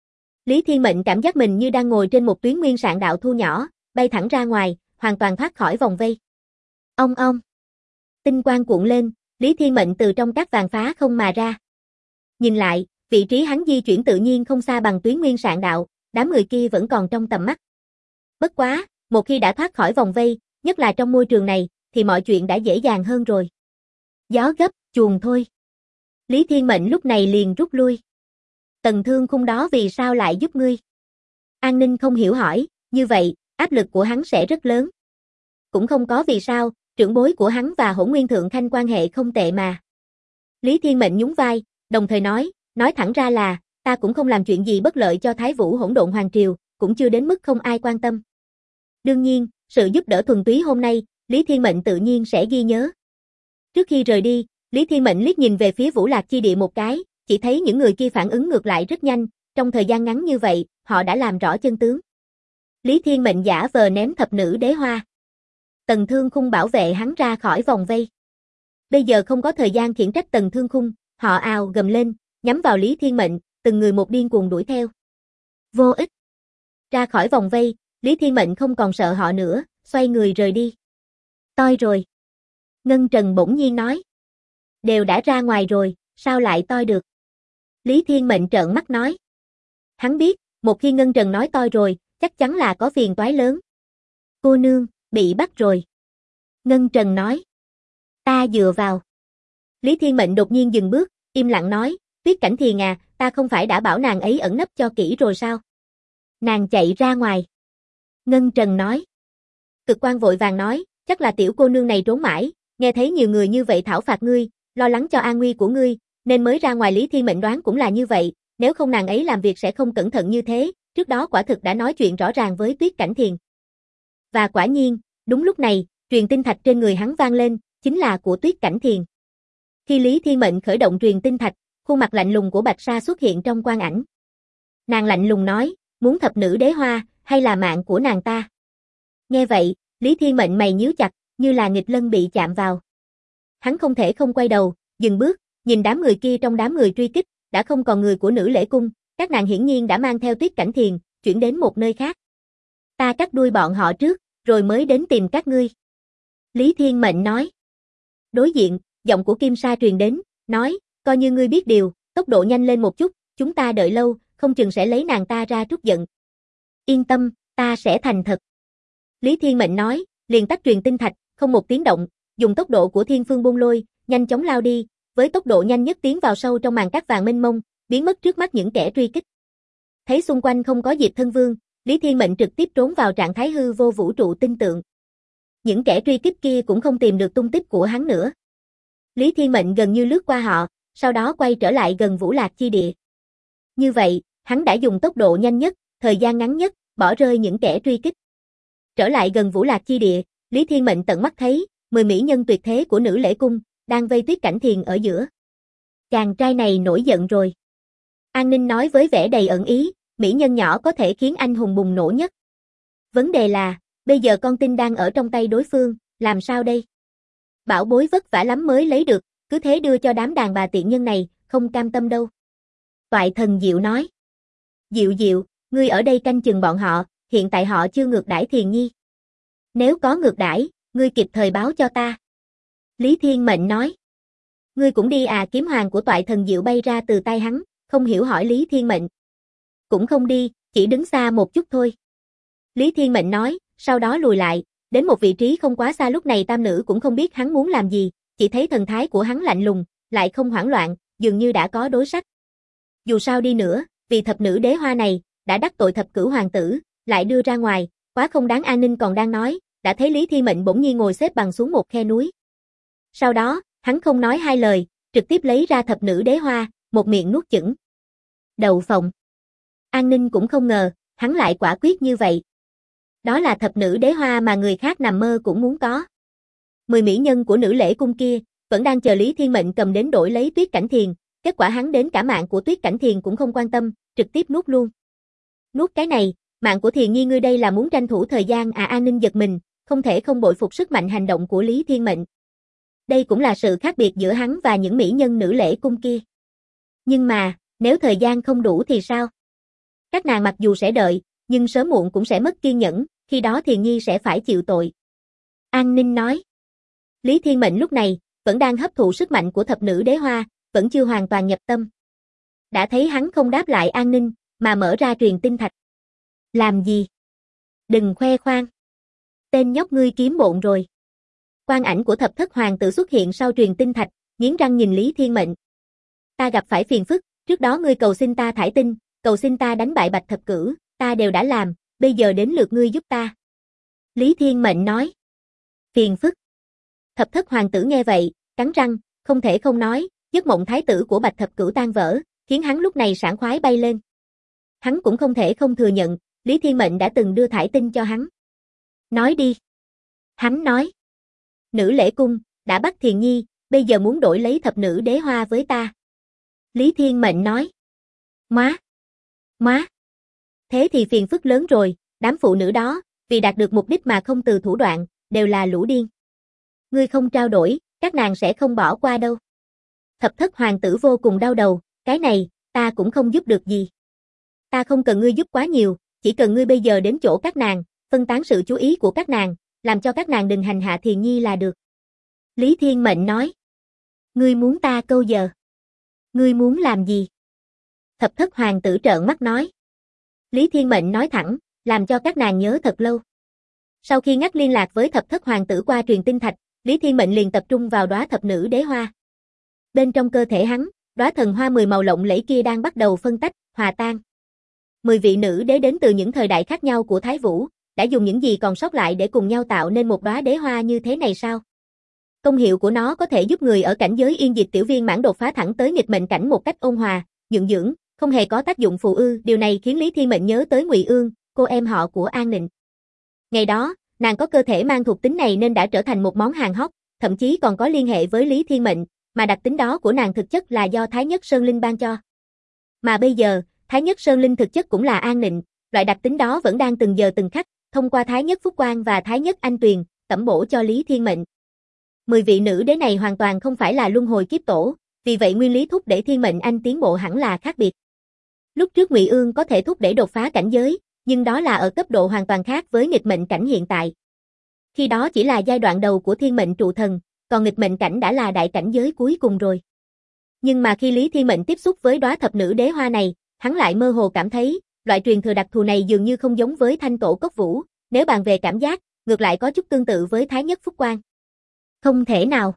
Lý Thiên Mệnh cảm giác mình như đang ngồi trên một tuyến nguyên sạn đạo thu nhỏ, bay thẳng ra ngoài, hoàn toàn thoát khỏi vòng vây. Ong ong. Tinh quang cuộn lên, Lý Thiên Mệnh từ trong các vàng phá không mà ra. Nhìn lại, vị trí hắn di chuyển tự nhiên không xa bằng tuyến nguyên sạn đạo, đám người kia vẫn còn trong tầm mắt. Bất quá, một khi đã thoát khỏi vòng vây, nhất là trong môi trường này, thì mọi chuyện đã dễ dàng hơn rồi. Gió gấp, chuồn thôi. Lý Thiên Mệnh lúc này liền rút lui. Tần Thương Khung đó vì sao lại giúp ngươi? An Ninh không hiểu hỏi, như vậy, áp lực của hắn sẽ rất lớn. Cũng không có vì sao, trưởng bối của hắn và Hỗn Nguyên Thượng Khanh quan hệ không tệ mà. Lý Thiên Mệnh nhún vai, đồng thời nói thẳng ra là, ta cũng không làm chuyện gì bất lợi cho Thái Vũ Hỗn Độn Hoàng Triều, cũng chưa đến mức không ai quan tâm. Đương nhiên, sự giúp đỡ thuần túy hôm nay, Lý Thiên Mệnh tự nhiên sẽ ghi nhớ. Trước khi rời đi, Lý Thiên Mệnh liếc nhìn về phía Vũ Lạc Chi Địa một cái, chỉ thấy những người kia phản ứng ngược lại rất nhanh, trong thời gian ngắn như vậy, họ đã làm rõ chân tướng. Lý Thiên Mệnh giả vờ ném thập nữ đế hoa. Tần Thương Khung bảo vệ hắn ra khỏi vòng vây. Bây giờ không có thời gian khiển trách Tần Thương Khung, họ ào gầm lên, nhắm vào Lý Thiên Mệnh, từng người một điên cuồng đuổi theo. Vô ích. Ra khỏi vòng vây, Lý Thiên Mệnh không còn sợ họ nữa, xoay người rời đi. Toi rồi. Ngân Trần bỗng nhiên nói. Đều đã ra ngoài rồi, sao lại toi được? Lý Thiên Mệnh trợn mắt nói. Hắn biết, một khi Ngân Trần nói toi rồi, chắc chắn là có phiền toái lớn. Cô nương, bị bắt rồi. Ngân Trần nói. Ta dựa vào. Lý Thiên Mệnh đột nhiên dừng bước, im lặng nói, Tuyết Cảnh Thiền à, ta không phải đã bảo nàng ấy ẩn nấp cho kỹ rồi sao? Nàng chạy ra ngoài. Ngân Trần nói. Cực Quan vội vàng nói, chắc là tiểu cô nương này trốn mãi, nghe thấy nhiều người như vậy thảo phạt ngươi, lo lắng cho an nguy của ngươi, nên mới ra ngoài. Lý Thiên Mệnh đoán cũng là như vậy, nếu không nàng ấy làm việc sẽ không cẩn thận như thế, trước đó quả thực đã nói chuyện rõ ràng với Tuyết Cảnh Thiền. Và quả nhiên, đúng lúc này, truyền tinh thạch trên người hắn vang lên, chính là của Tuyết Cảnh Thiền. Khi Lý Thiên Mệnh khởi động truyền tinh thạch, khuôn mặt lạnh lùng của Bạch Sa xuất hiện trong quang ảnh. Nàng lạnh lùng nói, muốn thập nữ đế hoa, hay là mạng của nàng ta? Nghe vậy, Lý Thiên Mệnh mày nhíu chặt, như là nghịch lân bị chạm vào. Hắn không thể không quay đầu, dừng bước, nhìn đám người kia. Trong đám người truy kích, đã không còn người của Nữ Lễ Cung, các nàng hiển nhiên đã mang theo Tuyết Cảnh Thiền, chuyển đến một nơi khác. Ta cắt đuôi bọn họ trước, rồi mới đến tìm các ngươi. Lý Thiên Mệnh nói. Đối diện, giọng của Kim Sa truyền đến, nói, coi như ngươi biết điều, tốc độ nhanh lên một chút, chúng ta đợi lâu, không chừng sẽ lấy nàng ta ra trút giận. Yên tâm, ta sẽ thành thật. Lý Thiên Mệnh nói, liền tắt truyền tinh thạch, không một tiếng động, dùng tốc độ của Thiên Phương Buôn Lôi, nhanh chóng lao đi, với tốc độ nhanh nhất tiến vào sâu trong màn cát vàng mênh mông, biến mất trước mắt những kẻ truy kích. Thấy xung quanh không có Diệp Thân Vương, Lý Thiên Mệnh trực tiếp trốn vào trạng thái hư vô vũ trụ tinh tượng. Những kẻ truy kích kia cũng không tìm được tung tích của hắn nữa. Lý Thiên Mệnh gần như lướt qua họ, sau đó quay trở lại gần Vũ Lạc Chi Địa. Như vậy, hắn đã dùng tốc độ nhanh nhất, thời gian ngắn nhất, bỏ rơi những kẻ truy kích. Trở lại gần Vũ Lạc Chi Địa, Lý Thiên Mệnh tận mắt thấy, 10 mỹ nhân tuyệt thế của Nữ Lễ Cung, đang vây Tuyết Cảnh Thiền ở giữa. Chàng trai này nổi giận rồi. An Ninh nói với vẻ đầy ẩn ý, mỹ nhân nhỏ có thể khiến anh hùng bùng nổ nhất. Vấn đề là, bây giờ con tin đang ở trong tay đối phương, làm sao đây? Bảo bối vất vả lắm mới lấy được, cứ thế đưa cho đám đàn bà tiện nhân này, không cam tâm đâu. Toại Thần Diệu nói. Diệu Diệu, ngươi ở đây canh chừng bọn họ, hiện tại họ chưa ngược đãi Thiền Nhi. Nếu có ngược đãi, ngươi kịp thời báo cho ta. Lý Thiên Mệnh nói. Ngươi cũng đi à? Kiếm hoàng của Toại Thần Diệu bay ra từ tay hắn, không hiểu hỏi Lý Thiên Mệnh. Cũng không đi, chỉ đứng xa một chút thôi. Lý Thiên Mệnh nói, sau đó lùi lại, đến một vị trí không quá xa. Lúc này tam nữ cũng không biết hắn muốn làm gì, chỉ thấy thần thái của hắn lạnh lùng, lại không hoảng loạn, dường như đã có đối sách. Dù sao đi nữa, vì thập nữ đế hoa này, đã đắc tội thập cửu hoàng tử, lại đưa ra ngoài, quá không đáng. An Ninh còn đang nói, đã thấy Lý Thiên Mệnh bỗng nhiên ngồi xếp bằng xuống một khe núi. Sau đó, hắn không nói hai lời, trực tiếp lấy ra thập nữ đế hoa, một miệng nuốt chửng. Đậu phộng. An Ninh cũng không ngờ, hắn lại quả quyết như vậy. Đó là thập nữ đế hoa mà người khác nằm mơ cũng muốn có. 10 mỹ nhân của Nữ Lễ Cung kia, vẫn đang chờ Lý Thiên Mệnh cầm đến đổi lấy Tuyết Cảnh Thiền, kết quả hắn đến cả mạng của Tuyết Cảnh Thiền cũng không quan tâm, trực tiếp nuốt luôn. Nuốt cái này, mạng của Thiền Nhi ngươi đây là muốn tranh thủ thời gian à? An Ninh giật mình, không thể không bội phục sức mạnh hành động của Lý Thiên Mệnh. Đây cũng là sự khác biệt giữa hắn và những mỹ nhân Nữ Lễ Cung kia. Nhưng mà, nếu thời gian không đủ thì sao? Các nàng mặc dù sẽ đợi, nhưng sớm muộn cũng sẽ mất kiên nhẫn, khi đó Thiền Nhi sẽ phải chịu tội. An Ninh nói. Lý Thiên Mệnh lúc này, vẫn đang hấp thụ sức mạnh của thập nữ đế hoa, vẫn chưa hoàn toàn nhập tâm. Đã thấy hắn không đáp lại An Ninh, mà mở ra truyền tinh thạch. Làm gì? Đừng khoe khoang. Tên nhóc ngươi kiếm bộn rồi. Quang ảnh của thập thất hoàng tử xuất hiện sau truyền tinh thạch, nghiến răng nhìn Lý Thiên Mệnh. Ta gặp phải phiền phức, trước đó ngươi cầu xin ta thải tinh, cầu xin ta đánh bại Bạch Thập Cửu, ta đều đã làm, bây giờ đến lượt ngươi giúp ta. Lý Thiên Mệnh nói. Phiền phức. Thập thất hoàng tử nghe vậy, cắn răng, không thể không nói, giấc mộng thái tử của Bạch Thập Cửu tan vỡ, khiến hắn lúc này sảng khoái bay lên. Hắn cũng không thể không thừa nhận, Lý Thiên Mệnh đã từng đưa thải tinh cho hắn. Nói đi. Hắn nói. Nữ Lễ Cung, đã bắt Thiền Nhi, bây giờ muốn đổi lấy thập nữ đế hoa với ta. Lý Thiên Mệnh nói. Má. Thế thì phiền phức lớn rồi, đám phụ nữ đó, vì đạt được mục đích mà không từ thủ đoạn, đều là lũ điên. Ngươi không trao đổi, các nàng sẽ không bỏ qua đâu. Thập thất hoàng tử vô cùng đau đầu, cái này, ta cũng không giúp được gì. Ta không cần ngươi giúp quá nhiều, chỉ cần ngươi bây giờ đến chỗ các nàng, phân tán sự chú ý của các nàng, làm cho các nàng đừng hành hạ Thiền Nhi là được. Lý Thiên Mệnh nói. Ngươi muốn ta câu giờ? Ngươi muốn làm gì? Thập thất hoàng tử trợn mắt nói. Lý Thiên Mệnh nói thẳng, làm cho các nàng nhớ thật lâu. Sau khi ngắt liên lạc với thập thất hoàng tử qua truyền tinh thạch, Lý Thiên Mệnh liền tập trung vào đóa thập nữ đế hoa. Bên trong cơ thể hắn, đóa thần hoa 10 màu lộng lẫy kia đang bắt đầu phân tách, hòa tan. 10 vị nữ đế đến từ những thời đại khác nhau của Thái Vũ, đã dùng những gì còn sót lại để cùng nhau tạo nên một đóa đế hoa như thế này sao? Công hiệu của nó có thể giúp người ở cảnh giới yên diệt tiểu viên mãn đột phá thẳng tới nghịch mệnh cảnh một cách ôn hòa, nhuận dưỡng, không hề có tác dụng phụ ư. Điều này khiến Lý Thiên Mệnh nhớ tới Ngụy Ương, cô em họ của An Nịnh. Ngày đó, nàng có cơ thể mang thuộc tính này nên đã trở thành một món hàng hot, thậm chí còn có liên hệ với Lý Thiên Mệnh, mà đặc tính đó của nàng thực chất là do Thái Nhất Sơn Linh ban cho. Mà bây giờ, Thái Nhất Sơn Linh thực chất cũng là An Nịnh, loại đặc tính đó vẫn đang từng giờ từng khắc, thông qua Thái Nhất Phúc Quang và Thái Nhất Anh Tuyền, tẩm bổ cho Lý Thiên Mệnh. 10 vị nữ đế này hoàn toàn không phải là luân hồi kiếp tổ, vì vậy nguyên lý thúc để Thiên Mệnh Anh tiến bộ hẳn là khác biệt. Lúc trước Ngụy Ương có thể thúc đẩy đột phá cảnh giới, nhưng đó là ở cấp độ hoàn toàn khác với nghịch mệnh cảnh hiện tại. Khi đó chỉ là giai đoạn đầu của Thiên Mệnh trụ thần, còn nghịch mệnh cảnh đã là đại cảnh giới cuối cùng rồi. Nhưng mà khi Lý Thiên Mệnh tiếp xúc với đóa thập nữ đế hoa này, hắn lại mơ hồ cảm thấy, loại truyền thừa đặc thù này dường như không giống với Thanh Tổ Cốc Vũ, nếu bàn về cảm giác, ngược lại có chút tương tự với Thái Nhất Phúc Quang. Không thể nào.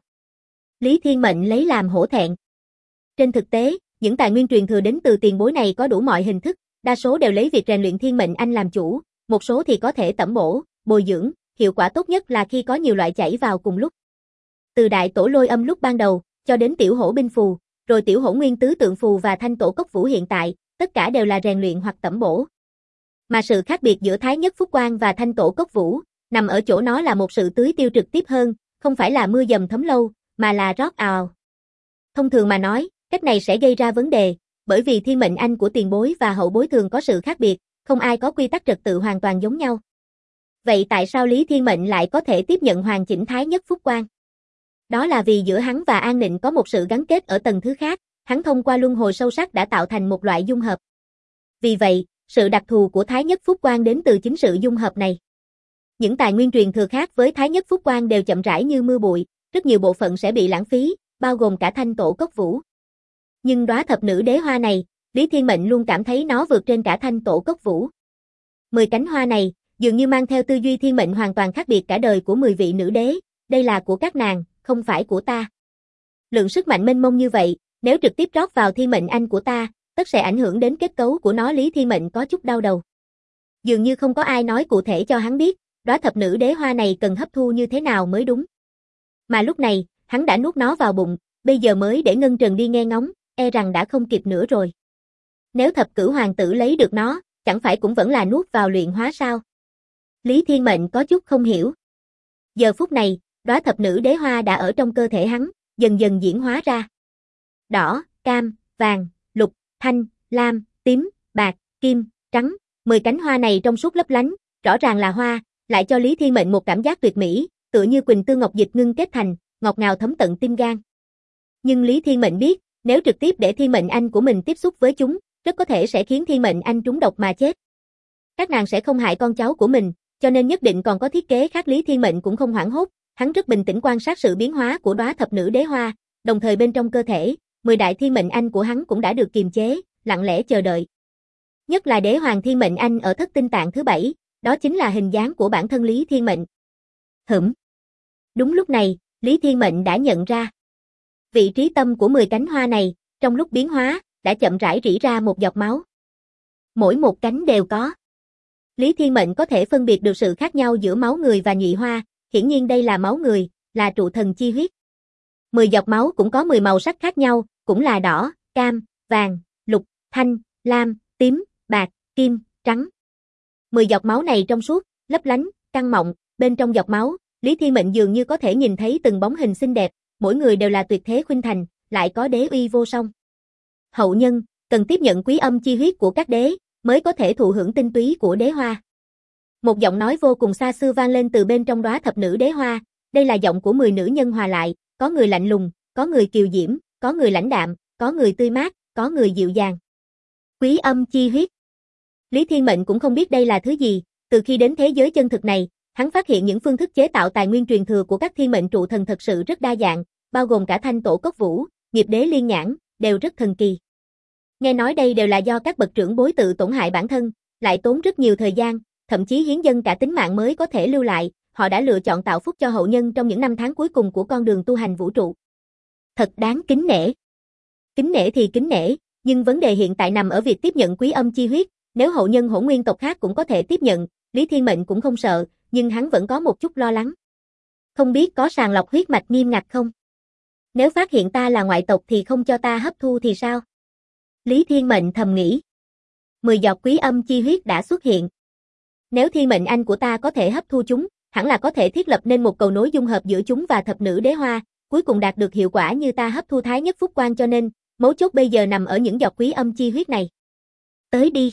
Lý Thiên Mệnh lấy làm hổ thẹn. Trên thực tế, những tài nguyên truyền thừa đến từ tiền bối này có đủ mọi hình thức, đa số đều lấy việc rèn luyện Thiên Mệnh Anh làm chủ, một số thì có thể tẩm bổ, bồi dưỡng, hiệu quả tốt nhất là khi có nhiều loại chảy vào cùng lúc. Từ Đại Tổ Lôi Âm lúc ban đầu, cho đến Tiểu Hổ Binh Phù, rồi Tiểu Hổ Nguyên Tứ Tượng Phù và Thanh Tổ Cốc Vũ hiện tại, tất cả đều là rèn luyện hoặc tẩm bổ. Mà sự khác biệt giữa Thái Nhất Phúc Quang và Thanh Tổ Cốc Vũ, nằm ở chỗ nó là một sự tưới tiêu trực tiếp hơn, không phải là mưa dầm thấm lâu, mà là rót ào. Thông thường mà nói, cách này sẽ gây ra vấn đề, bởi vì Thiên Mệnh Anh của tiền bối và hậu bối thường có sự khác biệt, không ai có quy tắc trật tự hoàn toàn giống nhau. Vậy tại sao Lý Thiên Mệnh lại có thể tiếp nhận hoàn chỉnh Thái Nhất Phúc Quang? Đó là vì giữa hắn và An Nịnh có một sự gắn kết ở tầng thứ khác, hắn thông qua luân hồi sâu sắc đã tạo thành một loại dung hợp. Vì vậy, sự đặc thù của Thái Nhất Phúc Quang đến từ chính sự dung hợp này. Những tài nguyên truyền thừa khác với Thái Nhất Phúc Quang đều chậm rãi như mưa bụi, rất nhiều bộ phận sẽ bị lãng phí, bao gồm cả Thanh Tổ Cốc Vũ. Nhưng đóa thập nữ đế hoa này, Lý Thiên Mệnh luôn cảm thấy nó vượt trên cả Thanh Tổ Cốc Vũ. 10 cánh hoa này, dường như mang theo tư duy thiên mệnh hoàn toàn khác biệt cả đời của 10 vị nữ đế, đây là của các nàng, không phải của ta. Lượng sức mạnh mênh mông như vậy, nếu trực tiếp rót vào Thiên Mệnh Anh của ta, tất sẽ ảnh hưởng đến kết cấu của nó. Lý Thiên Mệnh có chút đau đầu. Dường như không có ai nói cụ thể cho hắn biết, đóa thập nữ đế hoa này cần hấp thu như thế nào mới đúng. Mà lúc này, hắn đã nuốt nó vào bụng, bây giờ mới để Ngân Trần đi nghe ngóng, e rằng đã không kịp nữa rồi. Nếu thập cửu hoàng tử lấy được nó, chẳng phải cũng vẫn là nuốt vào luyện hóa sao? Lý Thiên Mệnh có chút không hiểu. Giờ phút này, đóa thập nữ đế hoa đã ở trong cơ thể hắn, dần dần diễn hóa ra. Đỏ, cam, vàng, lục, thanh, lam, tím, bạc, kim, trắng, 10 cánh hoa này trong suốt lấp lánh, rõ ràng là hoa, lại cho Lý Thiên Mệnh một cảm giác tuyệt mỹ, tựa như quỳnh tương ngọc dịch ngưng kết thành, ngọt ngào thấm tận tim gan. Nhưng Lý Thiên Mệnh biết, nếu trực tiếp để Thiên Mệnh Anh của mình tiếp xúc với chúng, rất có thể sẽ khiến Thiên Mệnh Anh trúng độc mà chết. Các nàng sẽ không hại con cháu của mình, cho nên nhất định còn có thiết kế khác. Lý Thiên Mệnh cũng không hoảng hốt, hắn rất bình tĩnh quan sát sự biến hóa của đóa thập nữ đế hoa, đồng thời bên trong cơ thể, 10 đại Thiên Mệnh Anh của hắn cũng đã được kiềm chế, lặng lẽ chờ đợi. Nhất là đế hoàng Thiên Mệnh Anh ở thất tinh tạng thứ 7, đó chính là hình dáng của bản thân Lý Thiên Mệnh. Đúng lúc này, Lý Thiên Mệnh đã nhận ra. Vị trí tâm của 10 cánh hoa này, trong lúc biến hóa, đã chậm rãi rỉ ra một giọt máu. Mỗi một cánh đều có. Lý Thiên Mệnh có thể phân biệt được sự khác nhau giữa máu người và nhụy hoa, hiển nhiên đây là máu người, là trụ thần chi huyết. 10 giọt máu cũng có 10 màu sắc khác nhau, cũng là đỏ, cam, vàng, lục, thanh, lam, tím, bạc, kim, trắng. 10 giọt máu này trong suốt, lấp lánh, căng mọng, bên trong giọt máu, Lý Thiên Mệnh dường như có thể nhìn thấy từng bóng hình xinh đẹp, mỗi người đều là tuyệt thế khuynh thành, lại có đế uy vô song. Hậu nhân, cần tiếp nhận quý âm chi huyết của các đế, mới có thể thụ hưởng tinh túy của đế hoa. Một giọng nói vô cùng xa xưa vang lên từ bên trong đóa thập nữ đế hoa, đây là giọng của 10 nữ nhân hòa lại, có người lạnh lùng, có người kiều diễm, có người lãnh đạm, có người tươi mát, có người dịu dàng. Quý âm chi huyết. Lý Thiên Mệnh cũng không biết đây là thứ gì, Từ khi đến thế giới chân thực này, hắn phát hiện những phương thức chế tạo tài nguyên truyền thừa của các thiên mệnh trụ thần thật sự rất đa dạng, bao gồm cả Thanh Tổ Cốc Vũ, Nghiệp Đế Liên Nhãn, đều rất thần kỳ. Nghe nói đây đều là do các bậc trưởng bối tự tổn hại bản thân, lại tốn rất nhiều thời gian, thậm chí hiến dâng cả tính mạng mới có thể lưu lại, họ đã lựa chọn tạo phúc cho hậu nhân trong những năm tháng cuối cùng của con đường tu hành vũ trụ. Thật đáng kính nể. Kính nể thì kính nể, nhưng vấn đề hiện tại nằm ở việc tiếp nhận quý âm chi huyết, nếu hậu nhân Hỗn Nguyên tộc khác cũng có thể tiếp nhận, Lý Thiên Mệnh cũng không sợ, nhưng hắn vẫn có một chút lo lắng. Không biết có sàng lọc huyết mạch nghiêm ngặt không? Nếu phát hiện ta là ngoại tộc thì không cho ta hấp thu thì sao? Lý Thiên Mệnh thầm nghĩ. 10 giọt quý âm chi huyết đã xuất hiện. Nếu thiên mệnh anh của ta có thể hấp thu chúng, hẳn là có thể thiết lập nên một cầu nối dung hợp giữa chúng và thập nữ đế hoa, cuối cùng đạt được hiệu quả như ta hấp thu thái nhất phúc quan, cho nên, mấu chốt bây giờ nằm ở những giọt quý âm chi huyết này. Tới đi.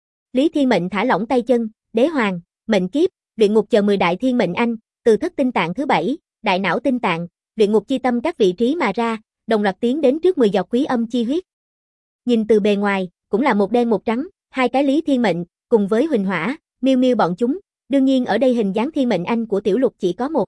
Lý Thiên Mệnh thả lỏng tay chân, đế hoàng, mệnh kiếp, luyện ngục chờ 10 đại thiên mệnh anh, từ thất tinh tạng thứ 7, đại não tinh tạng, luyện ngục chi tâm các vị trí mà ra, đồng loạt tiến đến trước 10 giọt quý âm chi huyết. Nhìn từ bề ngoài, cũng là một đen một trắng, hai cái Lý Thiên Mệnh, cùng với Huỳnh Hỏa, Miêu Miêu bọn chúng, đương nhiên ở đây hình dáng thiên mệnh anh của Tiểu Lục chỉ có một.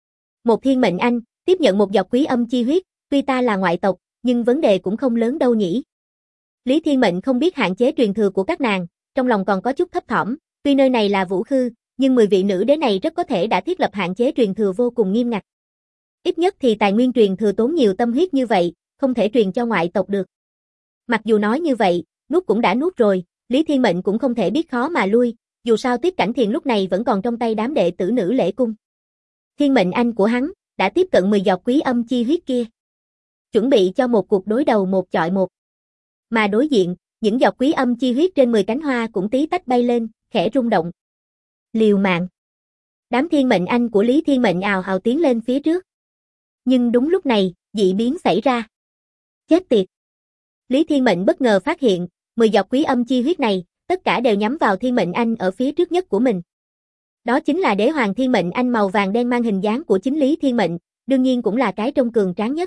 Một thiên mệnh anh, tiếp nhận một giọt quý âm chi huyết, tuy ta là ngoại tộc, nhưng vấn đề cũng không lớn đâu nhỉ. Lý Thiên Mệnh không biết hạn chế truyền thừa của các nàng, trong lòng còn có chút thấp thỏm, tuy nơi này là Vũ Khư, nhưng 10 vị nữ đế này rất có thể đã thiết lập hạn chế truyền thừa vô cùng nghiêm ngặt. Ít nhất thì tài nguyên truyền thừa tốn nhiều tâm huyết như vậy, không thể truyền cho ngoại tộc được. Mặc dù nói như vậy, nuốt cũng đã nuốt rồi, Lý Thiên Mệnh cũng không thể biết khó mà lui, dù sao Tiếp Cảnh Thiền lúc này vẫn còn trong tay đám đệ tử nữ lễ cung. Thiên mệnh anh của hắn đã tiếp cận 10 giọt quý âm chi huyết kia, chuẩn bị cho một cuộc đối đầu một chọi một. Mà đối diện, những giọt quý âm chi huyết trên 10 cánh hoa cũng tí tách bay lên, khẽ rung động. Liều mạng. Đám thiên mệnh anh của Lý Thiên Mệnh ào ào tiến lên phía trước. Nhưng đúng lúc này, dị biến xảy ra. Chết tiệt. Lý Thiên Mệnh bất ngờ phát hiện, 10 giọt quý âm chi huyết này, tất cả đều nhắm vào thiên mệnh anh ở phía trước nhất của mình. Đó chính là đế hoàng thiên mệnh anh màu vàng đen mang hình dáng của chính Lý Thiên Mệnh, đương nhiên cũng là cái trông cường tráng nhất.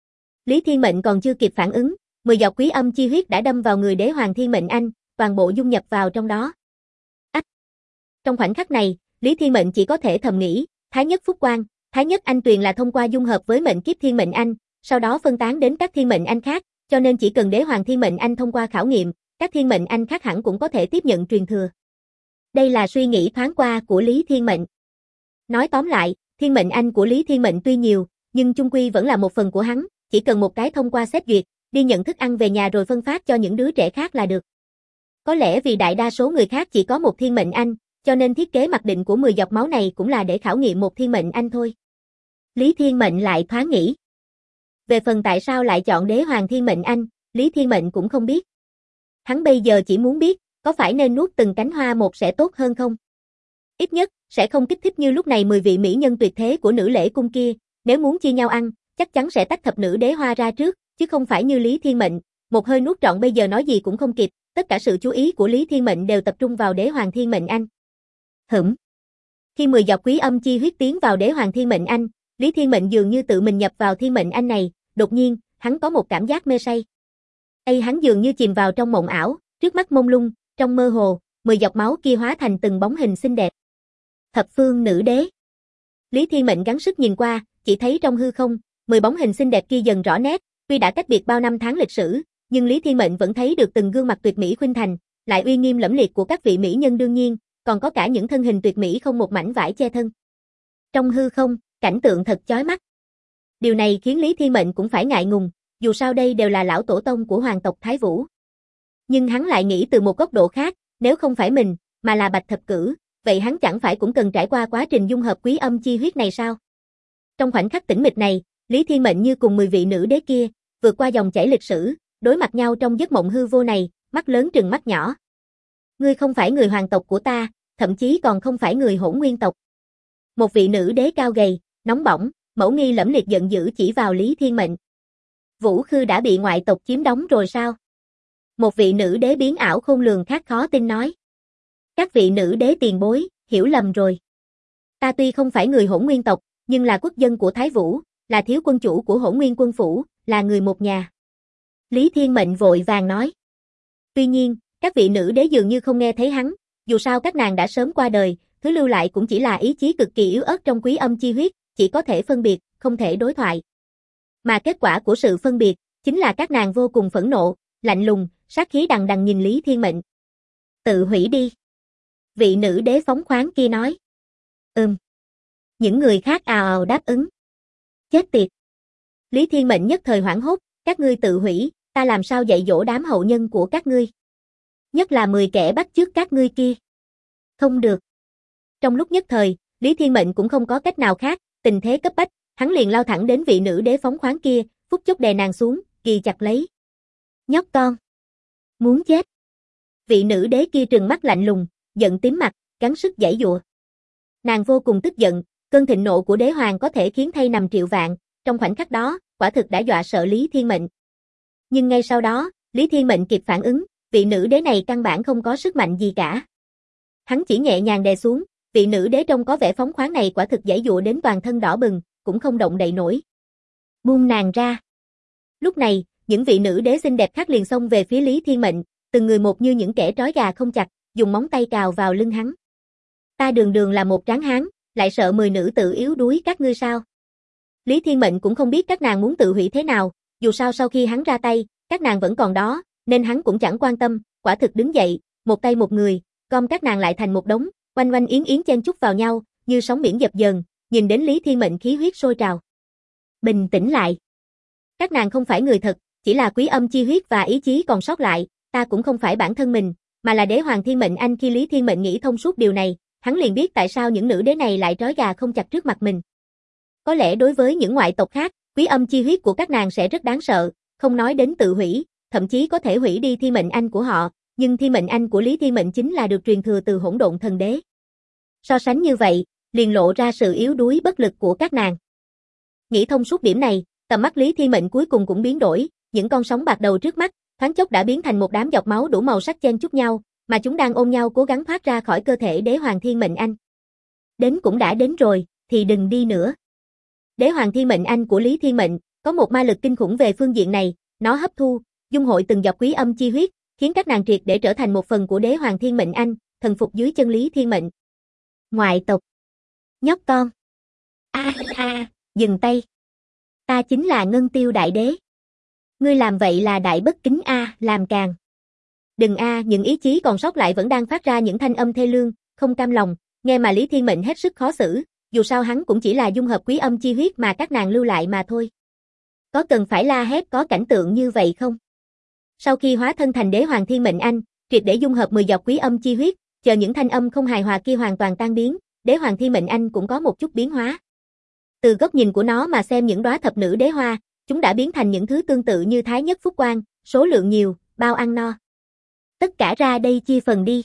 Lý Thiên Mệnh còn chưa kịp phản ứng, 10 giọt quý âm chi huyết đã đâm vào người đế hoàng thiên mệnh anh, toàn bộ dung nhập vào trong đó. Ách! Trong khoảnh khắc này, Lý Thiên Mệnh chỉ có thể thầm nghĩ, Thái Nhất Phúc Quang, Thái Nhất Anh Tuyền là thông qua dung hợp với mệnh kiếp thiên mệnh anh, sau đó phân tán đến các thiên mệnh anh khác, cho nên chỉ cần đế hoàng thiên mệnh anh thông qua khảo nghiệm, các thiên mệnh anh khác hẳn cũng có thể tiếp nhận truyền thừa. Đây là suy nghĩ thoáng qua của Lý Thiên Mệnh. Nói tóm lại, thiên mệnh anh của Lý Thiên Mệnh tuy nhiều, nhưng chung quy vẫn là một phần của hắn, chỉ cần một cái thông qua xét duyệt, đi nhận thức ăn về nhà rồi phân phát cho những đứa trẻ khác là được. Có lẽ vì đại đa số người khác chỉ có một thiên mệnh anh, cho nên thiết kế mặc định của 10 giọt máu này cũng là để khảo nghiệm một thiên mệnh anh thôi. Lý Thiên Mệnh lại thoáng nghĩ. Về phần tại sao lại chọn đế hoàng thiên mệnh anh, Lý Thiên Mệnh cũng không biết. Hắn bây giờ chỉ muốn biết, có phải nên nuốt từng cánh hoa một sẽ tốt hơn không? Ít nhất, sẽ không kích thích như lúc này 10 vị mỹ nhân tuyệt thế của nữ lễ cung kia, nếu muốn chia nhau ăn, chắc chắn sẽ tách thập nữ đế hoa ra trước, chứ không phải như Lý Thiên Mệnh, một hơi nuốt trọn bây giờ nói gì cũng không kịp, tất cả sự chú ý của Lý Thiên Mệnh đều tập trung vào đế hoàng thiên mệnh anh. Khi 10 giọt quý âm chi huyết tiến vào đế hoàng thiên mệnh anh, Lý Thiên Mệnh dường như tự mình nhập vào thiên mệnh anh này, đột nhiên, hắn có một cảm giác mê say. Hắn dường như chìm vào trong mộng ảo, trước mắt mông lung, trong mơ hồ, 10 giọt máu kia hóa thành từng bóng hình xinh đẹp. Thập phương nữ đế. Lý Thiên Mệnh gắng sức nhìn qua, chỉ thấy trong hư không, 10 bóng hình xinh đẹp kia dần rõ nét, tuy đã cách biệt bao năm tháng lịch sử, nhưng Lý Thiên Mệnh vẫn thấy được từng gương mặt tuyệt mỹ khuynh thành, lại uy nghiêm lẫm liệt của các vị mỹ nhân đương nhiên, còn có cả những thân hình tuyệt mỹ không một mảnh vải che thân. Trong hư không, cảnh tượng thật chói mắt. Điều này khiến Lý Thiên Mệnh cũng phải ngại ngùng, dù sao đây đều là lão tổ tông của hoàng tộc Thái Vũ. Nhưng hắn lại nghĩ từ một góc độ khác, nếu không phải mình, mà là Bạch Thập Cử, vậy hắn chẳng phải cũng cần trải qua quá trình dung hợp quý âm chi huyết này sao? Trong khoảnh khắc tĩnh mịch này, Lý Thiên Mệnh như cùng 10 vị nữ đế kia, vượt qua dòng chảy lịch sử, đối mặt nhau trong giấc mộng hư vô này, mắt lớn trừng mắt nhỏ. Ngươi không phải người hoàng tộc của ta, thậm chí còn không phải người Hỗn Nguyên tộc. Một vị nữ đế cao gầy, nóng bỏng, mẫu nghi lẫm liệt giận dữ chỉ vào Lý Thiên Mệnh. Vũ Khư đã bị ngoại tộc chiếm đóng rồi sao? Một vị nữ đế biến ảo khôn lường khác khó tin nói. Các vị nữ đế tiền bối, hiểu lầm rồi. Ta tuy không phải người Hỗn Nguyên tộc, nhưng là quốc dân của Thái Vũ, là thiếu quân chủ của Hỗn Nguyên quân phủ, là người một nhà. Lý Thiên Mệnh vội vàng nói. Tuy nhiên, các vị nữ đế dường như không nghe thấy hắn, Dù sao các nàng đã sớm qua đời, thứ lưu lại cũng chỉ là ý chí cực kỳ yếu ớt trong quý âm chi huyết, chỉ có thể phân biệt, không thể đối thoại. Mà kết quả của sự phân biệt, chính là các nàng vô cùng phẫn nộ, lạnh lùng, sát khí đằng đằng nhìn Lý Thiên Mệnh. Tự hủy đi. Vị nữ đế phóng khoáng kia nói. Những người khác ào ào đáp ứng. Chết tiệt. Lý Thiên Mệnh nhất thời hoảng hốt, các ngươi tự hủy, ta làm sao dạy dỗ đám hậu nhân của các ngươi. Nhất là 10 kẻ bắt chước các ngươi kia. Không được. Trong lúc nhất thời, Lý Thiên Mệnh cũng không có cách nào khác, tình thế cấp bách, hắn liền lao thẳng đến vị nữ đế phóng khoáng kia, phút chốc đè nàng xuống, kì chặt lấy. Nhóc con. Muốn chết. Vị nữ đế kia trừng mắt lạnh lùng, giận tím mặt, gắng sức giãy giụa. Nàng vô cùng tức giận, cơn thịnh nộ của đế hoàng có thể khiến thay nằm triệu vạn, trong khoảnh khắc đó, quả thực đã dọa sợ Lý Thiên Mệnh. Nhưng ngay sau đó, Lý Thiên Mệnh kịp phản ứng, vị nữ đế này căn bản không có sức mạnh gì cả. Hắn chỉ nhẹ nhàng đè xuống, vị nữ đế trông có vẻ phóng khoáng này quả thực giãy giụa đến toàn thân đỏ bừng, cũng không động đậy nổi. Buông nàng ra. Lúc này, những vị nữ đế xinh đẹp khác liền xông về phía Lý Thiên Mệnh, từng người một như những kẻ trói gà không chặt, dùng móng tay cào vào lưng hắn. Ta đường đường là một tráng hán, lại sợ 10 nữ tử yếu đuối các ngươi sao? Lý Thiên Mệnh cũng không biết các nàng muốn tự hủy thế nào, dù sao sau khi hắn ra tay, các nàng vẫn còn đó, nên hắn cũng chẳng quan tâm, quả thực đứng dậy, một tay một người, gom các nàng lại thành một đống, oanh oanh yến yến chen chúc vào nhau, như sóng biển dập dờn, nhìn đến Lý Thiên Mệnh khí huyết sôi trào. Bình tĩnh lại. Các nàng không phải người thật, chỉ là quý âm chi huyết và ý chí còn sót lại, ta cũng không phải bản thân mình, mà là đế hoàng Thiên Mệnh Anh. Khi Lý Thiên Mệnh nghĩ thông suốt điều này, hắn liền biết tại sao những nữ đế này lại trói gà không chặt trước mặt mình. Có lẽ đối với những ngoại tộc khác, quý âm chi huyết của các nàng sẽ rất đáng sợ, không nói đến tự hủy, thậm chí có thể hủy đi Thiên Mệnh Anh của họ, nhưng Thiên Mệnh Anh của Lý Thiên Mệnh chính là được truyền thừa từ Hỗn Độn Thần Đế. So sánh như vậy, liền lộ ra sự yếu đuối bất lực của các nàng. Nghĩ thông suốt điểm này, tầm mắt Lý Thiên Mệnh cuối cùng cũng biến đổi, những con sóng bạc đầu trước mắt, thoáng chốc đã biến thành một đám giọt máu đủ màu sắc chen chúc nhau, mà chúng đang ôm nhau cố gắng thoát ra khỏi cơ thể đế hoàng Thiên Mệnh Anh. Đến cũng đã đến rồi, thì đừng đi nữa. Đế hoàng Thiên Mệnh Anh của Lý Thiên Mệnh có một ma lực kinh khủng về phương diện này, nó hấp thu, dung hội từng giọt quý âm chi huyết, khiến các nàng triệt để trở thành một phần của đế hoàng Thiên Mệnh Anh, thần phục dưới chân Lý Thiên Mệnh. Ngoại tộc. Nhóc con. Dừng tay. Ta chính là Ngân Tiêu Đại Đế. Ngươi làm vậy là đại bất kính làm càng. Đừng những ý chí còn sót lại vẫn đang phát ra những thanh âm thê lương, không cam lòng, nghe mà Lý Thiên Mệnh hết sức khó xử, dù sao hắn cũng chỉ là dung hợp quý âm chi huyết mà các nàng lưu lại mà thôi. Có cần phải la hét có cảnh tượng như vậy không? Sau khi hóa thân thành đế hoàng Thiên Mệnh Anh, triệt để dung hợp 10 giọt quý âm chi huyết, chờ những thanh âm không hài hòa kia hoàn toàn tan biến, đế hoàng Thiên Mệnh Anh cũng có một chút biến hóa. Từ góc nhìn của nó mà xem những đóa thập nữ đế hoa, chúng đã biến thành những thứ tương tự như Thái Nhất Phúc Quang, số lượng nhiều, bao ăn no. Tất cả ra đây chia phần đi.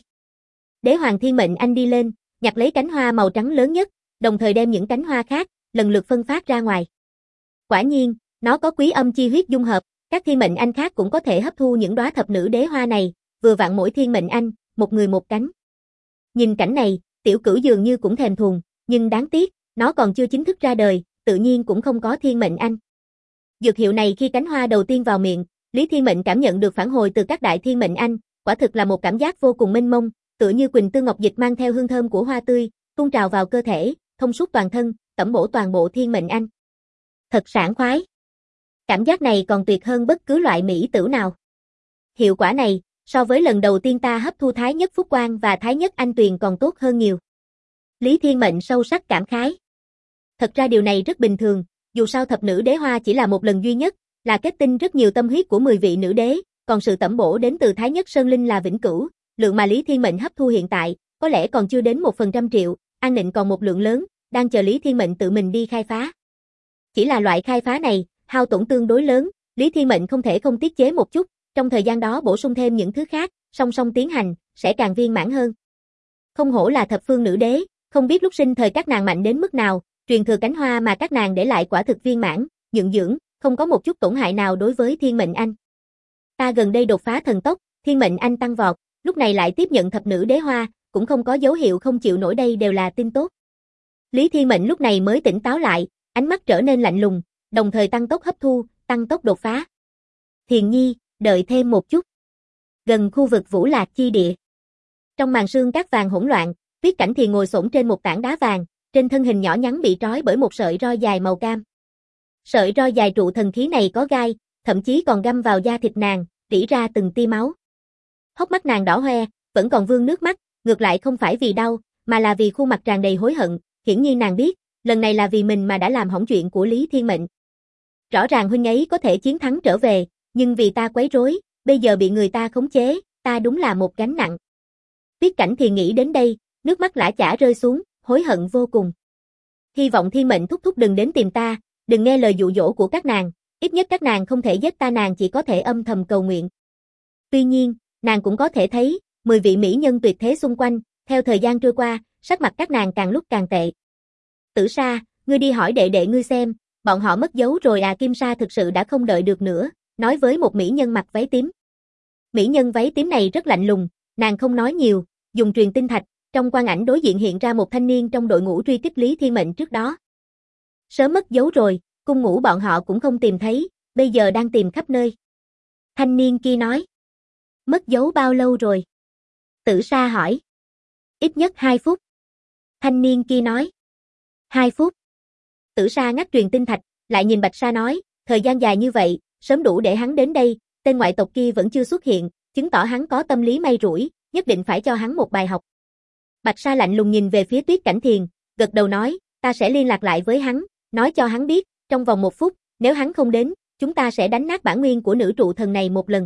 Đế hoàng Thiên Mệnh Anh đi lên, nhặt lấy cánh hoa màu trắng lớn nhất, đồng thời đem những cánh hoa khác, lần lượt phân phát ra ngoài. Quả nhiên, nó có quý âm chi huyết dung hợp, các Thiên Mệnh Anh khác cũng có thể hấp thu những đóa thập nữ đế hoa này, vừa vặn mỗi Thiên Mệnh Anh, một người một cánh. Nhìn cảnh này, Tiểu Cửu dường như cũng thèm thuồng, nhưng đáng tiếc, nó còn chưa chính thức ra đời, tự nhiên cũng không có Thiên Mệnh Anh. Dược hiệu này khi cánh hoa đầu tiên vào miệng, Lý Thiên Mệnh cảm nhận được phản hồi từ các đại Thiên Mệnh Anh, quả thực là một cảm giác vô cùng mênh mông, tựa như Quỳnh Tương Ngọc Dịch mang theo hương thơm của hoa tươi, tuôn trào vào cơ thể, thông suốt toàn thân, tẩm bổ toàn bộ Thiên Mệnh Anh. Thật sảng khoái. Cảm giác này còn tuyệt hơn bất cứ loại mỹ tửu nào. Hiệu quả này, so với lần đầu tiên ta hấp thu Thái Nhất Phúc Quang và Thái Nhất Anh Tuyền còn tốt hơn nhiều. Lý Thiên Mệnh sâu sắc cảm khái. Thật ra điều này rất bình thường, dù sao thập nữ đế hoa chỉ là một lần duy nhất, là kết tinh rất nhiều tâm huyết của 10 vị nữ đế, còn sự tẩm bổ đến từ Thái Nhất Sơn Linh là vĩnh cửu, lượng mà Lý Thiên Mệnh hấp thu hiện tại, có lẽ còn chưa đến 1% triệu, An Nịnh còn một lượng lớn, đang chờ Lý Thiên Mệnh tự mình đi khai phá. Chỉ là loại khai phá này, hao tổn tương đối lớn, Lý Thiên Mệnh không thể không tiết chế một chút, trong thời gian đó bổ sung thêm những thứ khác, song song tiến hành, sẽ càng viên mãn hơn. Không hổ là thập phương nữ đế, không biết lúc sinh thời các nàng mạnh đến mức nào, truyền thừa cánh hoa mà các nàng để lại quả thực viên mãn, nhượng dưỡng, không có một chút tổn hại nào đối với Thiên Mệnh Anh. Ta gần đây đột phá thần tốc, Thiên Mệnh Anh tăng vọt, lúc này lại tiếp nhận thập nữ đế hoa, cũng không có dấu hiệu không chịu nổi, đây đều là tin tốt. Lý Thiên Mệnh lúc này mới tỉnh táo lại, ánh mắt trở nên lạnh lùng, đồng thời tăng tốc hấp thu, tăng tốc đột phá. Thiền Nhi, đợi thêm một chút. Gần khu vực Vũ Lạc chi địa. Trong màn sương cát vàng hỗn loạn, Tuyết Cảnh Thiền ngồi xổm trên một tảng đá vàng, trên thân hình nhỏ nhắn bị trói bởi một sợi roi dài màu cam. Sợi roi dài trụ thần khí này có gai, thậm chí còn găm vào da thịt nàng, rỉ ra từng tia máu. Hốc mắt nàng đỏ hoe, vẫn còn vương nước mắt, ngược lại không phải vì đau, mà là vì khuôn mặt tràn đầy hối hận, hiển nhiên nàng biết, lần này là vì mình mà đã làm hỏng chuyện của Lý Thiên Mệnh. Rõ ràng huynh ấy có thể chiến thắng trở về, nhưng vì ta quấy rối, bây giờ bị người ta khống chế, ta đúng là một gánh nặng. Tuyết Cảnh Thiền nghĩ đến đây, nước mắt lã chã rơi xuống, hối hận vô cùng. Hy vọng Thiên Mệnh thúc thúc đừng đến tìm ta, đừng nghe lời dụ dỗ của các nàng, ít nhất các nàng không thể giết ta, nàng chỉ có thể âm thầm cầu nguyện. Tuy nhiên, nàng cũng có thể thấy, 10 vị mỹ nhân tuyệt thế xung quanh, theo thời gian trôi qua, sắc mặt các nàng càng lúc càng tệ. Tử Sa, ngươi đi hỏi đệ đệ ngươi xem, bọn họ mất dấu rồi à? Kim Sa thực sự đã không đợi được nữa, nói với một mỹ nhân mặc váy tím. Mỹ nhân váy tím này rất lạnh lùng, nàng không nói nhiều, dùng truyền tinh thạch, trong quang ảnh đối diện hiện ra một thanh niên trong đội ngũ truy kích Lý Thiên Mệnh trước đó. Sớm mất dấu rồi, cung ngũ bọn họ cũng không tìm thấy, bây giờ đang tìm khắp nơi. Thanh niên kia nói. Mất dấu bao lâu rồi? Tử Sa hỏi. Ít nhất 2 phút. Thanh niên kia nói. 2 phút. Tử Sa ngắt truyền tinh thạch, lại nhìn Bạch Sa nói, thời gian dài như vậy, sớm đủ để hắn đến đây, tên ngoại tộc kia vẫn chưa xuất hiện, chứng tỏ hắn có tâm lý may rủi, nhất định phải cho hắn một bài học. Bạch Sa lạnh lùng nhìn về phía Tuyết Cảnh Thiền, gật đầu nói, ta sẽ liên lạc lại với hắn, nói cho hắn biết, trong vòng 1 phút, nếu hắn không đến, chúng ta sẽ đánh nát bản nguyên của nữ trụ thần này một lần.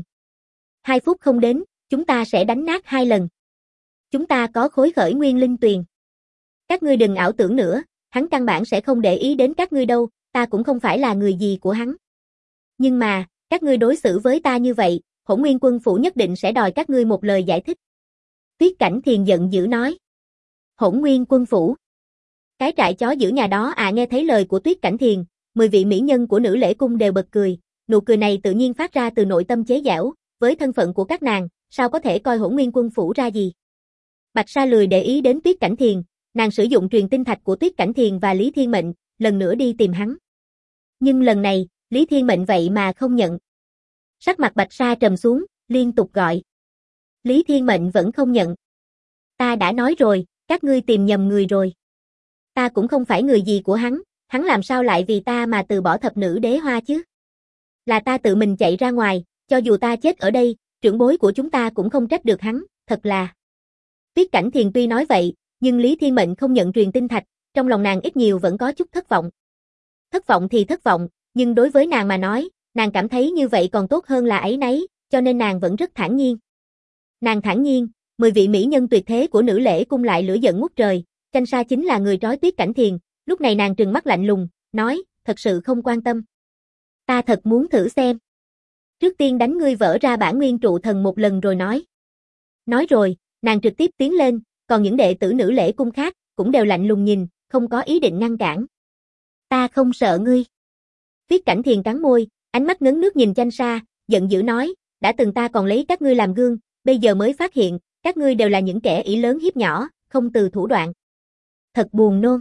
2 phút không đến, chúng ta sẽ đánh nát 2 lần. Chúng ta có khối khởi nguyên linh tuyền. Các ngươi đừng ảo tưởng nữa, hắn căn bản sẽ không để ý đến các ngươi đâu, ta cũng không phải là người gì của hắn. Nhưng mà, các ngươi đối xử với ta như vậy, Hỗn Nguyên Quân phủ nhất định sẽ đòi các ngươi một lời giải thích. Tuyết Cảnh Thiền giận dữ nói. Hỗn Nguyên Quân phủ. Cái trại chó giữ nhà đó à? Nghe thấy lời của Tuyết Cảnh Thiền, 10 vị mỹ nhân của Nữ Lễ Cung đều bật cười, nụ cười này tự nhiên phát ra từ nội tâm chế giễu, với thân phận của các nàng, sao có thể coi Hỗn Nguyên Quân phủ ra gì. Bạch Sa lười để ý đến Tuyết Cảnh Thiền, nàng sử dụng truyền tinh thạch của Tuyết Cảnh Thiền và Lý Thiên Mệnh, lần nữa đi tìm hắn. Nhưng lần này, Lý Thiên Mệnh vậy mà không nhận. Sắc mặt Bạch Sa trầm xuống, liên tục gọi. Lý Thiên Mệnh vẫn không nhận. Ta đã nói rồi, các ngươi tìm nhầm người rồi. Ta cũng không phải người gì của hắn làm sao lại vì ta mà từ bỏ thập nữ đế hoa chứ? Là ta tự mình chạy ra ngoài, cho dù ta chết ở đây, trưởng bối của chúng ta cũng không trách được hắn, thật là. Tuyết Cảnh Thiền tuy nói vậy, nhưng Lý Thiên Mệnh không nhận truyền tinh thạch, trong lòng nàng ít nhiều vẫn có chút thất vọng. Thất vọng thì thất vọng, nhưng đối với nàng mà nói, nàng cảm thấy như vậy còn tốt hơn là áy náy, cho nên nàng vẫn rất thản nhiên. Nàng thản nhiên, 10 vị mỹ nhân tuyệt thế của Nữ Lễ Cung lại lửa giận ngút trời, Tranh Sa chính là người trói Tuyết Cảnh Thiền, lúc này nàng trừng mắt lạnh lùng, nói, thật sự không quan tâm. Ta thật muốn thử xem. Trước tiên đánh ngươi vỡ ra bản nguyên trụ thần một lần rồi nói. Nói rồi, nàng trực tiếp tiến lên, còn những đệ tử Nữ Lễ Cung khác, cũng đều lạnh lùng nhìn, không có ý định ngăn cản. Ta không sợ ngươi. Tuyết Cảnh Thiền cắn môi, ánh mắt ngấn nước nhìn Tranh Sa, giận dữ nói, đã từng ta còn lấy các ngươi làm gương, bây giờ mới phát hiện, các ngươi đều là những kẻ ỷ lớn hiếp nhỏ, không từ thủ đoạn. Thật buồn nôn.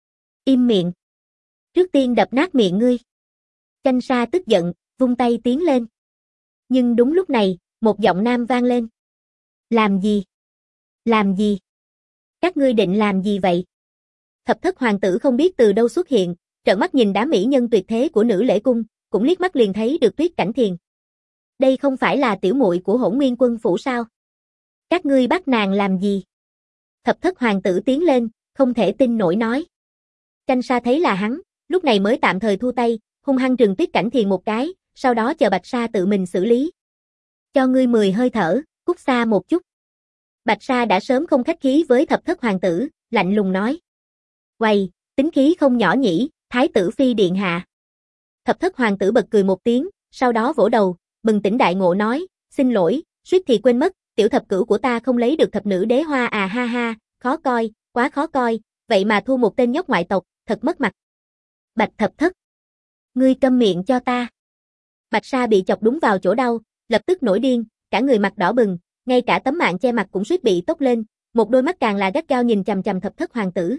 Im miệng. Trước tiên đập nát miệng ngươi. Tranh Sa tức giận, vung tay tiến lên. Nhưng đúng lúc này, một giọng nam vang lên. Làm gì? Làm gì? Các ngươi định làm gì vậy? Thập thất hoàng tử không biết từ đâu xuất hiện, trợn mắt nhìn đám mỹ nhân tuyệt thế của Nữ Lễ Cung, cũng liếc mắt liền thấy được Tuyết Cảnh Thiền. Đây không phải là tiểu muội của Hỗn Nguyên Quân phủ sao? Các ngươi bắt nàng làm gì? Thập thất hoàng tử tiến lên, không thể tin nổi nói. Tranh Sa thấy là hắn, lúc này mới tạm thời thu tay, hung hăng trừng Tuyết Cảnh Thiền một cái, sau đó chờ Bạch Sa tự mình xử lý. Cho ngươi 10 hơi thở, cút xa một chút. Bạch Sa đã sớm không khách khí với thập thất hoàng tử, lạnh lùng nói. Quầy, tính khí không nhỏ nhỉ, Thái tử phi điện hạ. Thập thất hoàng tử bật cười một tiếng, sau đó vỗ đầu, bừng tỉnh đại ngộ nói, xin lỗi, suýt thì quên mất, tiểu thập cửu của ta không lấy được thập nữ đế hoa à, ha ha, khó coi, quá khó coi, vậy mà thua một tên nhóc ngoại tộc, thật mất mặt. Bạch thập thất. Ngươi câm miệng cho ta. Bạch Sa bị chọc đúng vào chỗ đau, lập tức nổi điên, cả người mặt đỏ bừng, ngay cả tấm mạng che mặt cũng suýt bị tốc lên, một đôi mắt càng là gắt gao nhìn chằm chằm thập thất hoàng tử.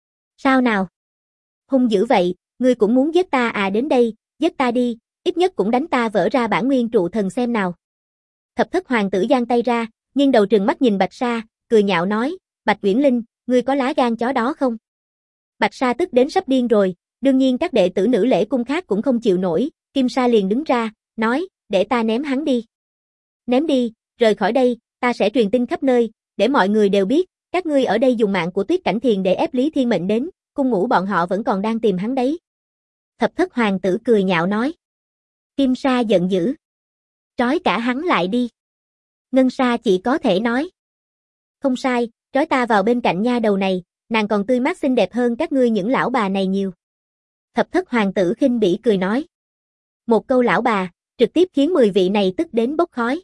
Sao nào? Hung dữ vậy, ngươi cũng muốn giết ta à? Đến đây, giết ta đi, ít nhất cũng đánh ta vỡ ra bản nguyên trụ thần xem nào. Thập thất hoàng tử giang tay ra, nghiêng đầu trừng mắt nhìn Bạch Sa, cười nhạo nói, Bạch Uyển Linh, ngươi có lá gan chó đó không? Bạch Sa tức đến sắp điên rồi, đương nhiên các đệ tử nữ lễ cung khác cũng không chịu nổi, Kim Sa liền đứng ra, nói, để ta ném hắn đi. Ném đi, rời khỏi đây, ta sẽ truyền tin khắp nơi, để mọi người đều biết, các ngươi ở đây dùng mạng của Tuyết Cảnh Thiền để ép Lý Thiên Mệnh đến, cung ngủ bọn họ vẫn còn đang tìm hắn đấy. Thập Thất Hoàng tử cười nhạo nói. Kim Sa giận dữ. Trói cả hắn lại đi. Ngân Sa chỉ có thể nói. Không sai, trói ta vào bên cạnh nha đầu này, nàng còn tươi mát xinh đẹp hơn các ngươi những lão bà này nhiều. Thập Thất Hoàng tử khinh bỉ cười nói. Một câu lão bà, trực tiếp khiến 10 vị này tức đến bốc khói.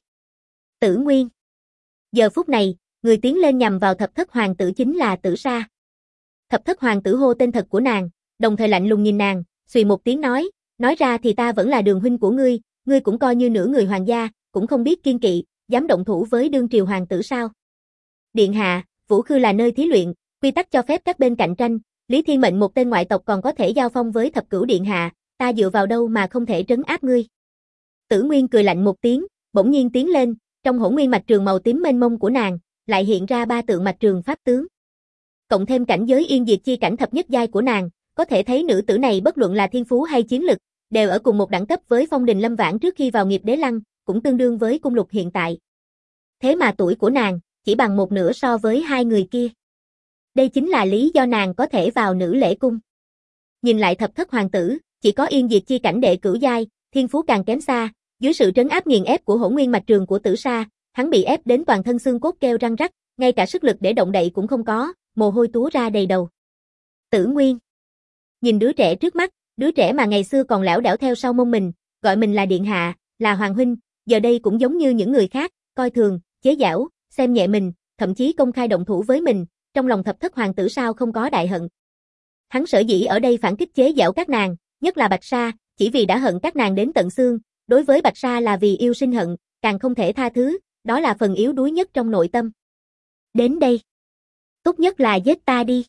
Tử Nguyên. Giờ phút này, người tiến lên nhằm vào Thập Thất Hoàng tử chính là Tử Sa. Thập Thất Hoàng tử hô tên thật của nàng, đồng thời lạnh lùng nhìn nàng, xùy một tiếng nói ra thì ta vẫn là đường huynh của ngươi cũng coi như nửa người hoàng gia, cũng không biết kiêng kỵ, dám động thủ với đương triều hoàng tử sao? Điện hạ, Vũ Khư là nơi thí luyện, quy tắc cho phép các bên cạnh tranh, Lý Thiên Mệnh một tên ngoại tộc còn có thể giao phong với Thập Cửu điện hạ, ta dựa vào đâu mà không thể trấn áp ngươi? Tử Nguyên cười lạnh một tiếng, bỗng nhiên tiến lên, trong hỗn nguyên mạch trường màu tím mênh mông của nàng, lại hiện ra 3 tượng mạch trường pháp tướng. Cộng thêm cảnh giới yên diệt chi cảnh thập nhất giai của nàng, có thể thấy nữ tử này bất luận là thiên phú hay chiến lực, đều ở cùng một đẳng cấp với Phong Đình Lâm Vãn trước khi vào nghiệp đế lăng, cũng tương đương với cung lục hiện tại. Thế mà tuổi của nàng chỉ bằng một nửa so với hai người kia. Đây chính là lý do nàng có thể vào nữ lễ cung. Nhìn lại Thập Thất Hoàng tử, chỉ có yên diệt chi cảnh đệ cửu giai, thiên phú càng kém xa, dưới sự trấn áp nghiền ép của hỗn nguyên mạch trường của Tử Sa, hắn bị ép đến toàn thân xương cốt kêu răng rắc, ngay cả sức lực để động đậy cũng không có, mồ hôi túa ra đầy đầu. Tử Nguyên. Nhìn đứa trẻ trước mắt, đứa trẻ mà ngày xưa còn lảo đảo theo sau mông mình, gọi mình là điện hạ, là hoàng huynh, giờ đây cũng giống như những người khác, coi thường, chế giễu, xem nhẹ mình, thậm chí công khai động thủ với mình, trong lòng Thập Thất Hoàng tử sao không có đại hận. Hắn sở dĩ ở đây phản kích chế giễu các nàng, nhất là Bạch Sa, chỉ vì đã hận các nàng đến tận xương, đối với Bạch Sa là vì yêu sinh hận, càng không thể tha thứ, đó là phần yếu đuối nhất trong nội tâm. Đến đây. Tốt nhất là giết ta đi.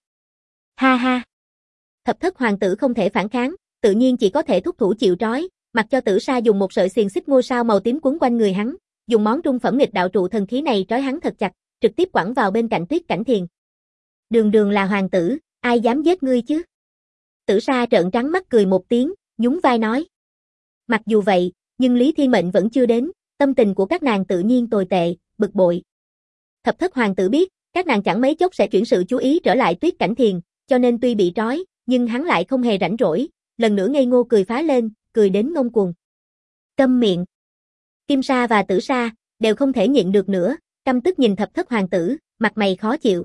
Ha ha. Thập Thất Hoàng tử không thể phản kháng, tự nhiên chỉ có thể thúc thủ chịu trói, mặc cho Tử Sa dùng một sợi xiềng xích ngôi sao màu tím quấn quanh người hắn, dùng món trung phẩm nghịch đạo trụ thần khí này trói hắn thật chặt, trực tiếp quẳng vào bên cạnh Tuyết Cảnh Thiền. Đường đường là hoàng tử, ai dám giết ngươi chứ? Tử Sa trợn trắng mắt cười một tiếng, nhún vai nói. Mặc dù vậy, nhưng Lý Thiên Mệnh vẫn chưa đến, tâm tình của các nàng tự nhiên tồi tệ, bực bội. Thập Thất Hoàng tử biết, các nàng chẳng mấy chốc sẽ chuyển sự chú ý trở lại Tuyết Cảnh Thiền, cho nên tuy bị trói, nhưng hắn lại không hề rảnh rỗi, lần nữa ngây ngô cười phá lên, cười đến ngông cuồng. Câm miệng. Kim Sa và Tử Sa đều không thể nhịn được nữa, căm tức nhìn Thập Thất Hoàng tử, mặt mày khó chịu.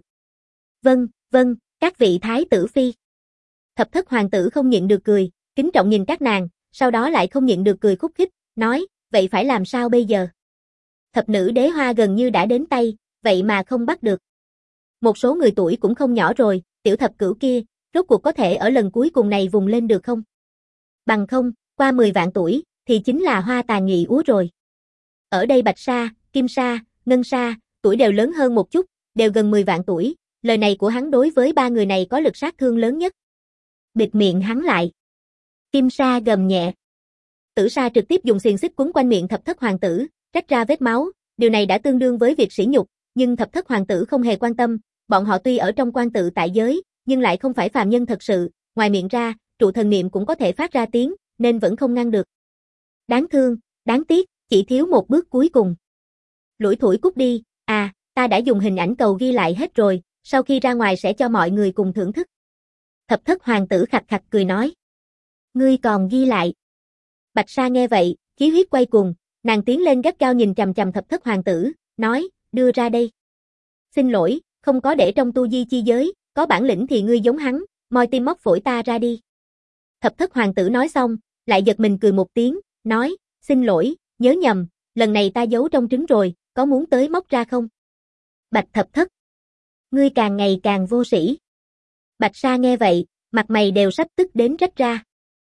Vâng, các vị thái tử phi. Thập Thất Hoàng tử không nhịn được cười, kính trọng nhìn các nàng, sau đó lại không nhịn được cười khúc khích, nói, vậy phải làm sao bây giờ? Thập nữ đế hoa gần như đã đến tay, vậy mà không bắt được. Một số người tuổi cũng không nhỏ rồi, tiểu thập cửu kia, rốt cuộc có thể ở lần cuối cùng này vùng lên được không? Bằng không, qua 10 vạn tuổi, thì chính là hoa tàn nghị úa rồi. Ở đây Bạch Sa, Kim Sa, Ngân Sa, tuổi đều lớn hơn một chút, đều gần 10 vạn tuổi, lời này của hắn đối với 3 người này có lực sát thương lớn nhất. Bịt miệng hắn lại. Kim Sa gầm nhẹ. Tử Sa trực tiếp dùng xiềng xích quấn quanh miệng Thập Thất Hoàng tử, rách ra vết máu, điều này đã tương đương với việc sỉ nhục, nhưng Thập Thất Hoàng tử không hề quan tâm, bọn họ tuy ở trong quan tự tại giới, nhưng lại không phải phàm nhân thật sự, ngoài miệng ra, trụ thần niệm cũng có thể phát ra tiếng, nên vẫn không ngăn được. Đáng thương, đáng tiếc, chỉ thiếu một bước cuối cùng. Lủi thủi cút đi, ta đã dùng hình ảnh cầu ghi lại hết rồi, sau khi ra ngoài sẽ cho mọi người cùng thưởng thức. Thập Thất Hoàng tử khạch khạch cười nói. Ngươi còn ghi lại. Bạch Sa nghe vậy, khí huyết quay cuồng, nàng tiến lên gắt cao nhìn chằm chằm Thập Thất Hoàng tử, nói, đưa ra đây. Xin lỗi, không có để trong tu di chi giới, có bản lĩnh thì ngươi giống hắn, moi tim móc phổi ta ra đi. Thập Thất Hoàng tử nói xong, lại giật mình cười một tiếng, nói, xin lỗi, nhớ nhầm, lần này ta giấu trong trứng rồi, có muốn tới móc ra không? Bạch Thập Thất. Ngươi càng ngày càng vô sĩ. Bạch Sa nghe vậy, mặt mày đều sắp tức đến rách ra.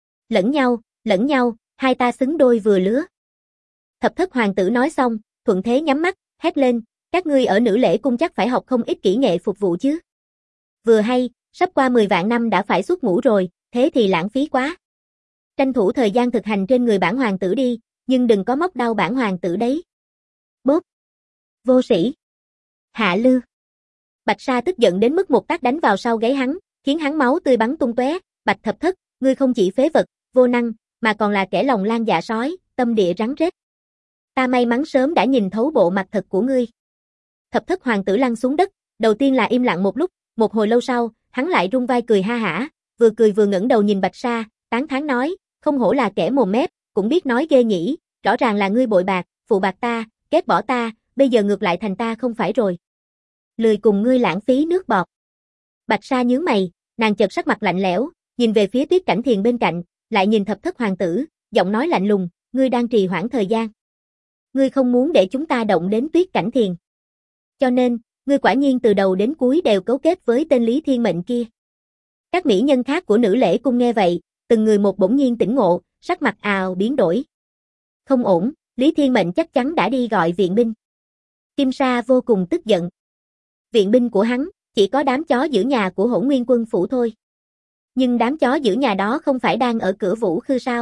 Lẫn nhau, hai ta xứng đôi vừa lứa. Thập Thất Hoàng tử nói xong, thuận thế nhắm mắt, hét lên, các ngươi ở nữ lễ cung chắc phải học không ít kỹ nghệ phục vụ chứ. Vừa hay, sắp qua 10 vạn năm đã phải xuất ngũ rồi, thế thì lãng phí quá. Tranh thủ thời gian thực hành trên người bản hoàng tử đi, nhưng đừng có móc đau bản hoàng tử đấy. Bốp. Vô sĩ. Hạ lư. Bạch Sa tức giận đến mức một tát đánh vào sau gáy hắn, khiến hắn máu tươi bắn tung tóe. Bạch Thập Thất, ngươi không chỉ phế vật, vô năng, mà còn là kẻ lòng lang dạ sói, tâm địa rắn rết. Ta may mắn sớm đã nhìn thấu bộ mặt thật của ngươi. Thập Thất hoàng tử lăn xuống đất, đầu tiên là im lặng một lúc, một hồi lâu sau, hắn lại rung vai cười ha hả, vừa cười vừa ngẩng đầu nhìn Bạch Sa, tán thán nói, không hổ là kẻ mồm mép, cũng biết nói ghê nhỉ, rõ ràng là ngươi bội bạc, phụ bạc ta, ghét bỏ ta, bây giờ ngược lại thành ta không phải rồi. Lười cùng ngươi lãng phí nước bọt. Bạch Sa nhướng mày, nàng chợt sắc mặt lạnh lẽo, nhìn về phía Tuyết Cảnh Thiền bên cạnh, lại nhìn Thập Thất hoàng tử, giọng nói lạnh lùng, ngươi đang trì hoãn thời gian. Ngươi không muốn để chúng ta động đến Tuyết Cảnh Thiền. Cho nên, ngươi quả nhiên từ đầu đến cuối đều cấu kết với tên Lý Thiên Mệnh kia. Các mỹ nhân khác của Nữ Lễ Cung nghe vậy, từng người một bỗng nhiên tỉnh ngộ, sắc mặt ào biến đổi. Không ổn, Lý Thiên Mệnh chắc chắn đã đi gọi viện binh. Kim Sa vô cùng tức giận. Viện binh của hắn, chỉ có đám chó giữ nhà của Hỗn Nguyên quân phủ thôi. Nhưng đám chó giữ nhà đó không phải đang ở cửa Vũ Khư sao?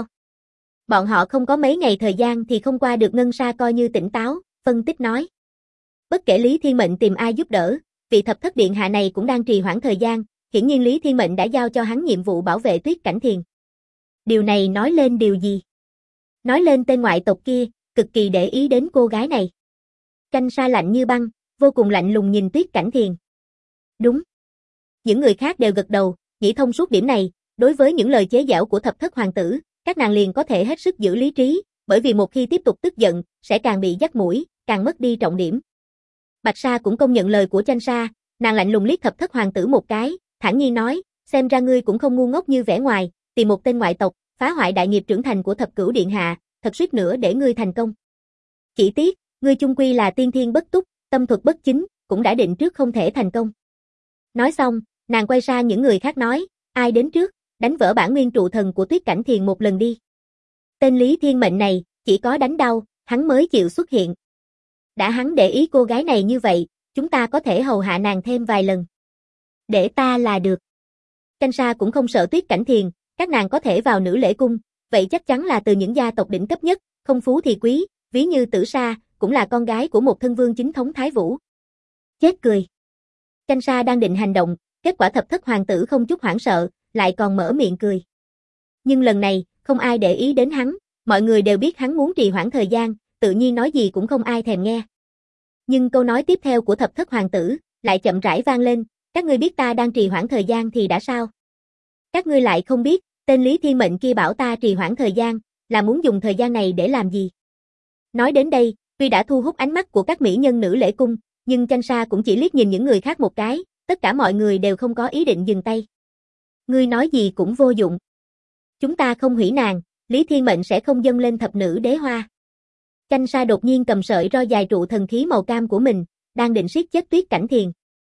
Bọn họ không có mấy ngày thời gian thì không qua được Ngân Sa coi như tỉnh táo, phân tích nói. Bất kể Lý Thiên Mệnh tìm ai giúp đỡ, vị Thập Thất điện hạ này cũng đang trì hoãn thời gian, hiển nhiên Lý Thiên Mệnh đã giao cho hắn nhiệm vụ bảo vệ Tuyết Cảnh Thiền. Điều này nói lên điều gì? Nói lên tên ngoại tộc kia, cực kỳ để ý đến cô gái này. Tranh Sa lạnh như băng, vô cùng lạnh lùng nhìn Tuyết Cảnh Thiền. Đúng. Những người khác đều gật đầu, nghĩ thông suốt điểm này, đối với những lời chế giễu của Thập Thất hoàng tử, các nàng liền có thể hết sức giữ lý trí, bởi vì một khi tiếp tục tức giận, sẽ càng bị dắt mũi, càng mất đi trọng điểm. Bạch Sa cũng công nhận lời của Tranh Sa, nàng lạnh lùng liếc Thập Thất hoàng tử một cái, thản nhiên nói, xem ra ngươi cũng không ngu ngốc như vẻ ngoài, tìm một tên ngoại tộc, phá hoại đại nghiệp trưởng thành của Thập Cửu điện hạ, thật suýt nữa để ngươi thành công. Chỉ tiếc, ngươi chung quy là tiên thiên bất túc, tâm thuật bất chính, cũng đã định trước không thể thành công. Nói xong, nàng quay sang những người khác nói, ai đến trước, đánh vỡ bản nguyên trụ thần của Tuyết Cảnh Thiền một lần đi. Tên Lý Thiên Mệnh này, chỉ có đánh đau, hắn mới chịu xuất hiện. Đã hắn để ý cô gái này như vậy, chúng ta có thể hầu hạ nàng thêm vài lần. Để ta là được. Tranh Sa cũng không sợ Tuyết Cảnh Thiền, các nàng có thể vào Nữ Lễ Cung, vậy chắc chắn là từ những gia tộc đỉnh cấp nhất, không phú thì quý, ví như Tử Sa, cũng là con gái của một thân vương chính thống Thái Vũ. Chết cười. Tranh Sa đang định hành động, kết quả Thập Thất hoàng tử không chút hoảng sợ, lại còn mở miệng cười. Nhưng lần này, không ai để ý đến hắn, mọi người đều biết hắn muốn trì hoãn thời gian, tự nhiên nói gì cũng không ai thèm nghe. Nhưng câu nói tiếp theo của Thập Thất hoàng tử, lại chậm rãi vang lên, các ngươi biết ta đang trì hoãn thời gian thì đã sao? Các ngươi lại không biết, tên Lý Thiên Mệnh kia bảo ta trì hoãn thời gian, là muốn dùng thời gian này để làm gì? Nói đến đây, tuy đã thu hút ánh mắt của các mỹ nhân Nữ Lễ Cung, nhưng Tranh Sa cũng chỉ liếc nhìn những người khác một cái, tất cả mọi người đều không có ý định dừng tay. Ngươi nói gì cũng vô dụng. Chúng ta không hủy nàng, Lý Thiên Mệnh sẽ không dâng lên thập nữ đế hoa. Tranh Sa đột nhiên cầm sợi roi dài trụ thần khí màu cam của mình, đang định siết chết Tuyết Cảnh Thiền.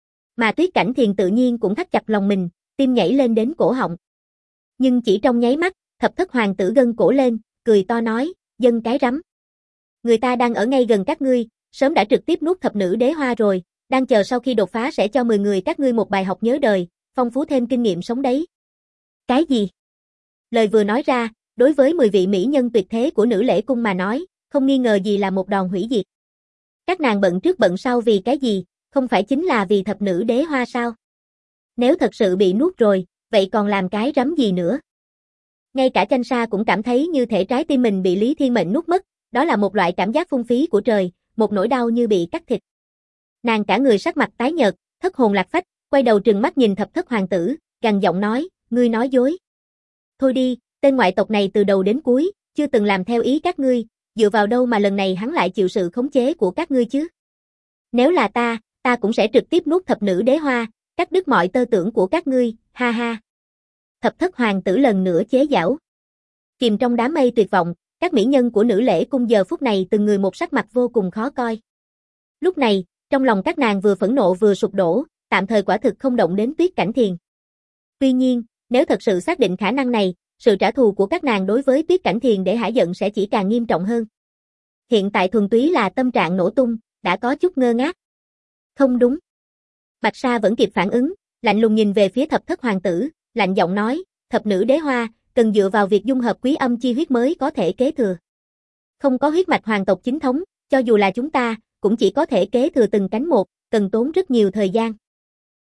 Mà Tuyết Cảnh Thiền tự nhiên cũng thắt chặt lòng mình, tim nhảy lên đến cổ họng. Nhưng chỉ trong nháy mắt, Thập Thất hoàng tử gân cổ lên, cười to nói, dân cái rắm. Người ta đang ở ngay gần các ngươi, sớm đã trực tiếp nuốt thập nữ đế hoa rồi, đang chờ sau khi đột phá sẽ cho 10 người các ngươi một bài học nhớ đời, phong phú thêm kinh nghiệm sống đấy. Cái gì? Lời vừa nói ra, đối với 10 vị mỹ nhân tuyệt thế của Nữ Lễ Cung mà nói, không nghi ngờ gì là một đòn hủy diệt. Các nàng bận trước bận sau vì cái gì, không phải chính là vì thập nữ đế hoa sao? Nếu thật sự bị nuốt rồi, vậy còn làm cái rắm gì nữa? Ngay cả Tranh Sa cũng cảm thấy như thể trái tim mình bị Lý Thiên Mệnh nuốt mất, đó là một loại cảm giác phung phí của trời, một nỗi đau như bị cắt thịt. Nàng cả người sắc mặt tái nhợt, thất hồn lạc phách, quay đầu trừng mắt nhìn Thập Thất hoàng tử, gằn giọng nói, ngươi nói dối. Thôi đi, tên ngoại tộc này từ đầu đến cuối, chưa từng làm theo ý các ngươi, dựa vào đâu mà lần này hắn lại chịu sự khống chế của các ngươi chứ? Nếu là ta cũng sẽ trực tiếp nuốt thập nữ đế hoa, cắt đứt mọi tơ tưởng của các ngươi, ha ha. Thập Thất hoàng tử lần nữa chế giễu. Chìm trong đám mây tuyệt vọng, các mỹ nhân của Nữ Lễ Cung giờ phút này từng người một sắc mặt vô cùng khó coi. Lúc này, trong lòng các nàng vừa phẫn nộ vừa sụp đổ, tạm thời quả thực không động đến Tuyết Cảnh Thiền. Tuy nhiên, nếu thật sự xác định khả năng này, sự trả thù của các nàng đối với Tuyết Cảnh Thiền để hả giận sẽ chỉ càng nghiêm trọng hơn. Hiện tại thuần túy là tâm trạng nổ tung, đã có chút ngơ ngác. Không đúng. Bạch Sa vẫn kịp phản ứng, lạnh lùng nhìn về phía Thập Thất hoàng tử, lạnh giọng nói, thập nữ đế hoa, cần dựa vào việc dung hợp quý âm chi huyết mới có thể kế thừa. Không có huyết mạch hoàng tộc chính thống, cho dù là chúng ta, cũng chỉ có thể kế thừa từng cánh một, cần tốn rất nhiều thời gian.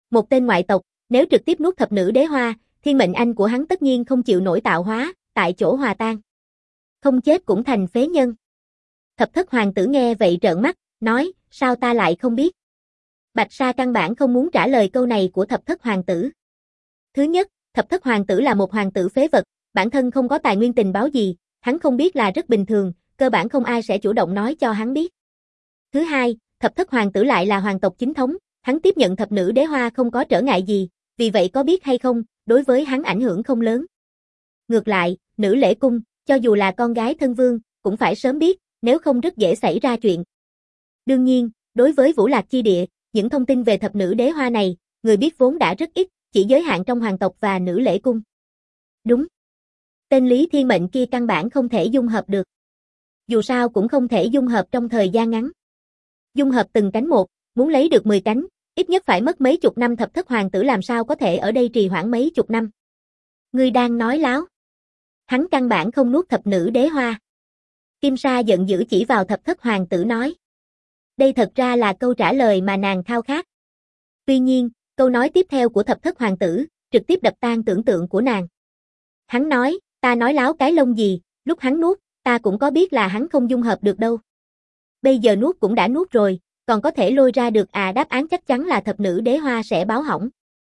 Một tên ngoại tộc, nếu trực tiếp nuốt thập nữ đế hoa, thiên mệnh anh của hắn tất nhiên không chịu nổi tạo hóa, tại chỗ hòa tan. Không chết cũng thành phế nhân. Thập thất hoàng tử nghe vậy trợn mắt, nói, sao ta lại không biết? Bạch Sa căn bản không muốn trả lời câu này của thập thất hoàng tử. Thứ nhất, thập thất hoàng tử là một hoàng tử phế vật, bản thân không có tài nguyên tình báo gì, hắn không biết là rất bình thường, cơ bản không ai sẽ chủ động nói cho hắn biết. Thứ hai, thập thất hoàng tử lại là hoàng tộc chính thống, hắn tiếp nhận thập nữ đế hoa không có trở ngại gì, vì vậy có biết hay không, đối với hắn ảnh hưởng không lớn. Ngược lại, nữ lễ cung, cho dù là con gái thân vương, cũng phải sớm biết, nếu không rất dễ xảy ra chuyện. Đương nhiên, đối với Vũ Lạc chi địa, những thông tin về thập nữ đế hoa này, người biết vốn đã rất ít, chỉ giới hạn trong hoàng tộc và nữ lễ cung. Đúng. Tên Lý Thiên Mệnh kia căn bản không thể dung hợp được. Dù sao cũng không thể dung hợp trong thời gian ngắn. Dung hợp từng cánh một, muốn lấy được 10 cánh, ít nhất phải mất mấy chục năm, thập thất hoàng tử làm sao có thể ở đây trì hoãn mấy chục năm. Ngươi đang nói láo. Hắn căn bản không nuốt thập nữ đế hoa. Kim Sa giận dữ chỉ vào thập thất hoàng tử nói. Đây thật ra là câu trả lời mà nàng khao khát. Tuy nhiên, câu nói tiếp theo của thập thất hoàng tử, trực tiếp đập tan tưởng tượng của nàng. Hắn nói, ta nói láo cái lông gì, lúc hắn nuốt, ta cũng có biết là hắn không dung hợp được đâu. Bây giờ nuốt cũng đã nuốt rồi, còn có thể lôi ra được đáp án chắc chắn là thập nữ đế hoa sẽ báo hỏng.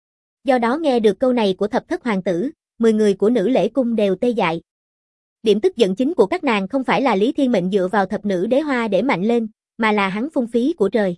Do đó nghe được câu này của thập thất hoàng tử, 10 người của nữ lễ cung đều tê dại. Điểm tức giận chính của các nàng không phải là Lý Thiên Mệnh dựa vào thập nữ đế hoa để mạnh lên, mà là hắn phung phí của trời.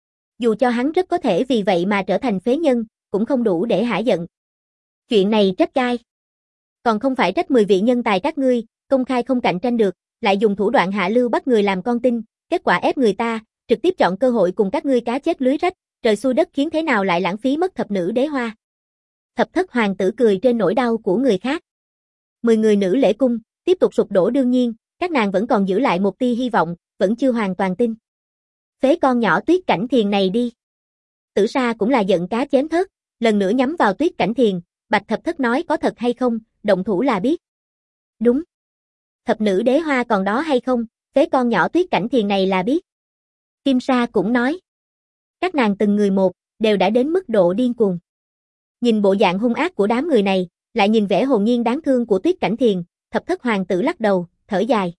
Dù cho hắn rất có thể vì vậy mà trở thành phế nhân, cũng không đủ để hả giận. Chuyện này trách cai. Còn không phải trách 10 vị nhân tài các ngươi, công khai không cạnh tranh được, lại dùng thủ đoạn hạ lưu bắt người làm con tin, kết quả ép người ta, trực tiếp chọn cơ hội cùng các ngươi cá chết lưới rách, trời xui đất khiến thế nào lại lãng phí mất thập nữ đế hoa. Thập thất hoàng tử cười trên nỗi đau của người khác. 10 người nữ lễ cung, tiếp tục sụp đổ đương nhiên, các nàng vẫn còn giữ lại một tia hy vọng, vẫn chưa hoàn toàn tin. Phế con nhỏ Tuyết Cảnh Thiền này đi. Tử Sa cũng là giận cá chém thớt, lần nữa nhắm vào Tuyết Cảnh Thiền, Bạch Thập Thất nói có thật hay không, động thủ là biết. Đúng. Thập nữ đế hoa còn đó hay không, phế con nhỏ Tuyết Cảnh Thiền này là biết. Kim Sa cũng nói. Các nàng từng người một, đều đã đến mức độ điên cuồng. Nhìn bộ dạng hung ác của đám người này, lại nhìn vẻ hồn nhiên đáng thương của Tuyết Cảnh Thiền, thập thất hoàng tử lắc đầu, thở dài.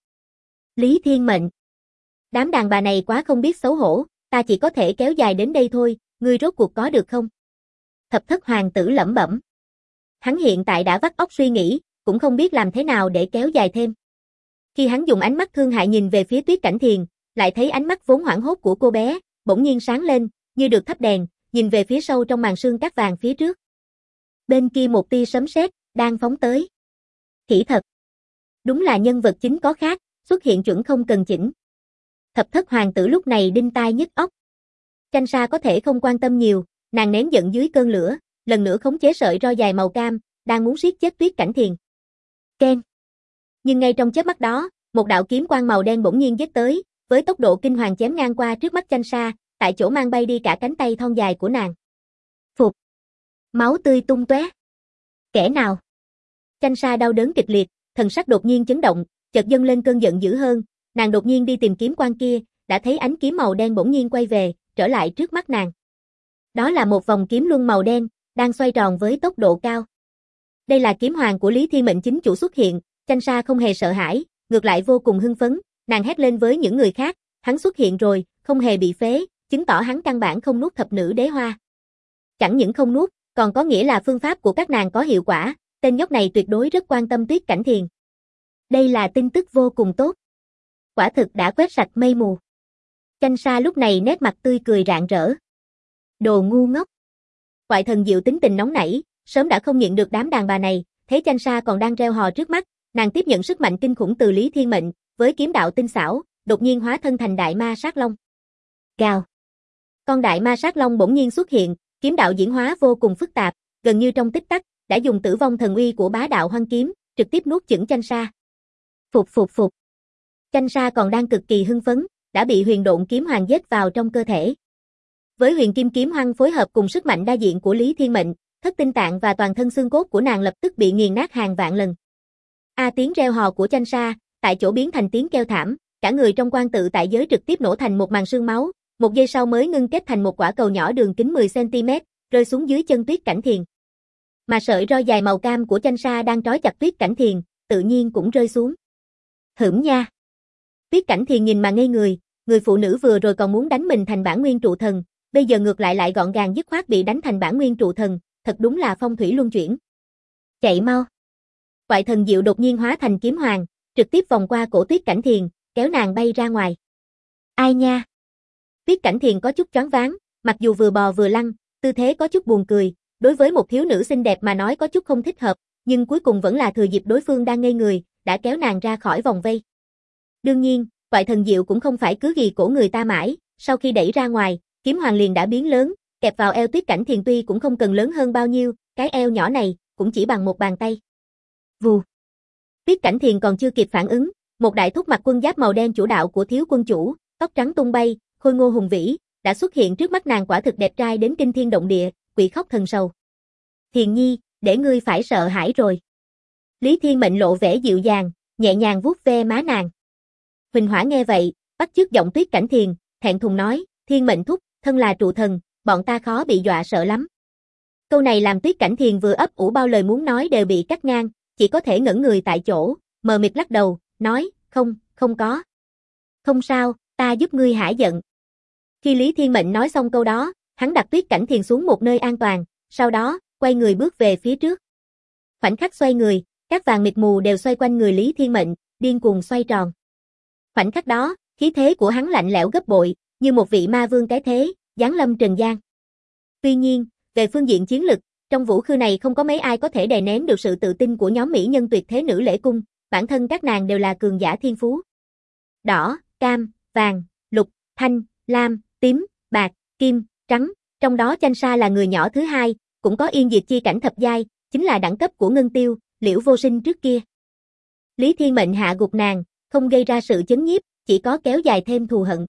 Lý Thiên Mệnh. Đám đàn bà này quá không biết xấu hổ, ta chỉ có thể kéo dài đến đây thôi, ngươi rốt cuộc có được không? Thập thất hoàng tử lẩm bẩm. Hắn hiện tại đã vắt óc suy nghĩ, cũng không biết làm thế nào để kéo dài thêm. Khi hắn dùng ánh mắt thương hại nhìn về phía Tuyết Cảnh Thiền, lại thấy ánh mắt vốn hoảng hốt của cô bé, bỗng nhiên sáng lên, như được thắp đèn, nhìn về phía sâu trong màn sương cát vàng phía trước. Bên kia một tia sấm sét đang phóng tới. Khỉ thật. Đúng là nhân vật chính có khác, xuất hiện chuẩn không cần chỉnh. Thập thất hoàng tử lúc này đinh tai nhức óc. Chanh Sa có thể không quan tâm nhiều, nàng nén giận dưới cơn lửa, lần nữa khống chế sợi roi dài màu cam, đang muốn siết chết Tuyết Cảnh Thiền. Keng. Nhưng ngay trong chớp mắt đó, một đạo kiếm quang màu đen bỗng nhiên giết tới, với tốc độ kinh hoàng chém ngang qua trước mắt Chanh Sa, tại chỗ mang bay đi cả cánh tay thon dài của nàng. Phụt. Máu tươi tung tóe. Kẻ nào? Chanh Sa đau đớn kịch liệt, thần sắc đột nhiên chấn động, chợt dâng lên cơn giận dữ hơn, nàng đột nhiên đi tìm kiếm quang kia, đã thấy ánh kiếm màu đen bỗng nhiên quay về, trở lại trước mắt nàng. Đó là một vòng kiếm luân màu đen, đang xoay tròn với tốc độ cao. Đây là kiếm hoàng của Lý Thiên Mệnh chính chủ xuất hiện, Chanh Sa không hề sợ hãi, ngược lại vô cùng hưng phấn, nàng hét lên với những người khác, hắn xuất hiện rồi, không hề bị phế, chứng tỏ hắn căn bản không nuốt thập nữ đế hoa. Chẳng những không nuốt, còn có nghĩa là phương pháp của các nàng có hiệu quả, tên nhóc này tuyệt đối rất quan tâm Tuyết Cảnh Thiền. Đây là tin tức vô cùng tốt. Quả thực đã quét sạch mây mù. Chanh Sa lúc này nét mặt tươi cười rạng rỡ. Đồ ngu ngốc. Quại thần Diệu tính tình nóng nảy, sớm đã không nhịn được đám đàn bà này, thấy Chanh Sa còn đang reo hò trước mắt, nàng tiếp nhận sức mạnh kinh khủng từ Lý Thiên Mệnh, với kiếm đạo tinh xảo, đột nhiên hóa thân thành đại ma sát long. Gào. Con đại ma sát long bỗng nhiên xuất hiện, kiếm đạo diễn hóa vô cùng phức tạp, gần như trong tích tắc, đã dùng tử vong thần uy của bá đạo hoang kiếm, trực tiếp nuốt chửng Chanh Sa. Phục phục phục. Chanh Sa còn đang cực kỳ hưng phấn, đã bị huyền độn kiếm hoàng giết vào trong cơ thể. Với huyền kim kiếm hoàng phối hợp cùng sức mạnh đa diện của Lý Thiên Mệnh, thất tinh tạng và toàn thân xương cốt của nàng lập tức bị nghiền nát hàng vạn lần. Tiếng reo hò của Chanh Sa, tại chỗ biến thành tiếng kêu thảm, cả người trong quan tự tại giới trực tiếp nổ thành một màn sương máu, một giây sau mới ngưng kết thành một quả cầu nhỏ đường kính 10 cm, rơi xuống dưới chân Tuyết Cảnh Thiền. Mà sợi roi dài màu cam của Chanh Sa đang trói chặt Tuyết Cảnh Thiền, tự nhiên cũng rơi xuống. Hửm nha. Tuyết Cảnh Thiền nhìn mà ngây người phụ nữ vừa rồi còn muốn đánh mình thành bản nguyên trụ thần, bây giờ ngược lại gọn gàng dứt khoát bị đánh thành bản nguyên trụ thần, thật đúng là phong thủy luân chuyển. Chạy mau. Quại thần diệu đột nhiên hóa thành kiếm hoàng, trực tiếp vòng qua cổ Tuyết Cảnh Thiền, kéo nàng bay ra ngoài. Ai nha. Tuyết Cảnh Thiền có chút choáng váng, mặc dù vừa bò vừa lăn, tư thế có chút buồn cười, đối với một thiếu nữ xinh đẹp mà nói có chút không thích hợp, nhưng cuối cùng vẫn là thừa dịp đối phương đang ngây người, đã kéo nàng ra khỏi vòng vây. Đương nhiên, Quại thần diệu cũng không phải cứ ghi cổ người ta mãi, sau khi đẩy ra ngoài, kiếm hoàng liền đã biến lớn, kẹp vào eo Tuyết Cảnh Thiền tuy cũng không cần lớn hơn bao nhiêu, cái eo nhỏ này cũng chỉ bằng một bàn tay. Vù. Tuyết Cảnh Thiền còn chưa kịp phản ứng, một đại thúc mặc quân giáp màu đen chủ đạo của thiếu quân chủ, tóc trắng tung bay, khôi ngô hùng vĩ, đã xuất hiện trước mắt nàng, quả thực đẹp trai đến kinh thiên động địa, quỷ khóc thần sầu. Thiền nhi, để ngươi phải sợ hãi rồi. Lý Thiên Mệnh lộ vẻ dịu dàng, nhẹ nhàng vuốt ve má nàng. Huỳnh Hỏa nghe vậy, bắt chước giọng Tuyết Cảnh Thiền, thẹn thùng nói, Thiên Mệnh thúc, thân là trụ thần, bọn ta khó bị dọa sợ lắm. Câu này làm Tuyết Cảnh Thiền vừa ấp ủ bao lời muốn nói đều bị cắt ngang, chỉ có thể ngẩn người tại chỗ, mờ mịt lắc đầu, nói, không có. Không sao, ta giúp ngươi hả giận. Khi Lý Thiên Mệnh nói xong câu đó, hắn đặt Tuyết Cảnh Thiền xuống một nơi an toàn, sau đó, quay người bước về phía trước. Khoảnh khắc xoay người, các vàng mịt mù đều xoay quanh người Lý Thiên Mệnh, điên cuồng xoay tròn. Khoảnh khắc đó, khí thế của hắn lạnh lẽo gấp bội, như một vị ma vương cái thế, giáng lâm trần gian. Tuy nhiên, về phương diện chiến lực, trong vũ khư này không có mấy ai có thể đè nén được sự tự tin của nhóm mỹ nhân tuyệt thế nữ lễ cung, bản thân các nàng đều là cường giả thiên phú. Đỏ, cam, vàng, lục, thanh, lam, tím, bạc, kim, trắng, trong đó Chanh Sa là người nhỏ thứ hai, cũng có yên diệt chi cảnh thập giai, chính là đẳng cấp của Ngân Tiêu, Liễu Vô Sinh trước kia. Lý Thiên Mệnh hạ gục nàng, không gây ra sự chấn nhiếp, chỉ có kéo dài thêm thù hận.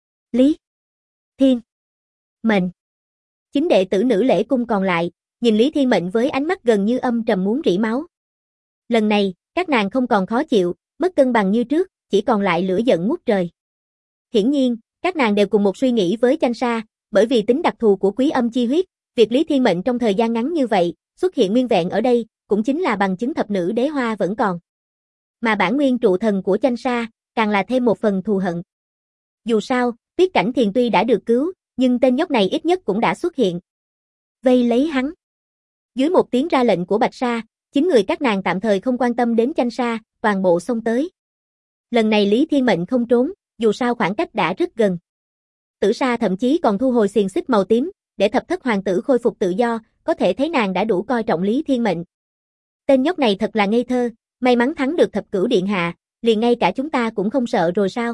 Lý Thiên Mệnh. Chính đệ tử nữ lễ cung còn lại, nhìn Lý Thiên Mệnh với ánh mắt gần như âm trầm muốn rỉ máu. Lần này, các nàng không còn khó chịu, mất cân bằng như trước, chỉ còn lại lửa giận ngút trời. Hiển nhiên, các nàng đều cùng một suy nghĩ với Chanh Sa, bởi vì tính đặc thù của quý âm chi huyết, việc Lý Thiên Mệnh trong thời gian ngắn như vậy, xuất hiện nguyên vẹn ở đây, cũng chính là bằng chứng thập nữ đế hoa vẫn còn. Mà bản nguyên trụ thần của Chanh Sa, càng là thêm một phần thù hận. Dù sao, Tuyết Cảnh Thiền tuy đã được cứu, nhưng tên nhóc này ít nhất cũng đã xuất hiện. Vây lấy hắn. Dưới một tiếng ra lệnh của Bạch Sa, 9 người các nàng tạm thời không quan tâm đến Chanh Sa, toàn bộ xông tới. Lần này Lý Thiên Mệnh không trốn, dù sao khoảng cách đã rất gần. Tử Sa thậm chí còn thu hồi xiềng xích màu tím, để thập thất hoàng tử khôi phục tự do, có thể thấy nàng đã đủ coi trọng Lý Thiên Mệnh. Tên nhóc này thật là ngây thơ, may mắn thắng được thập cửu điện hạ, liền ngay cả chúng ta cũng không sợ rồi sao?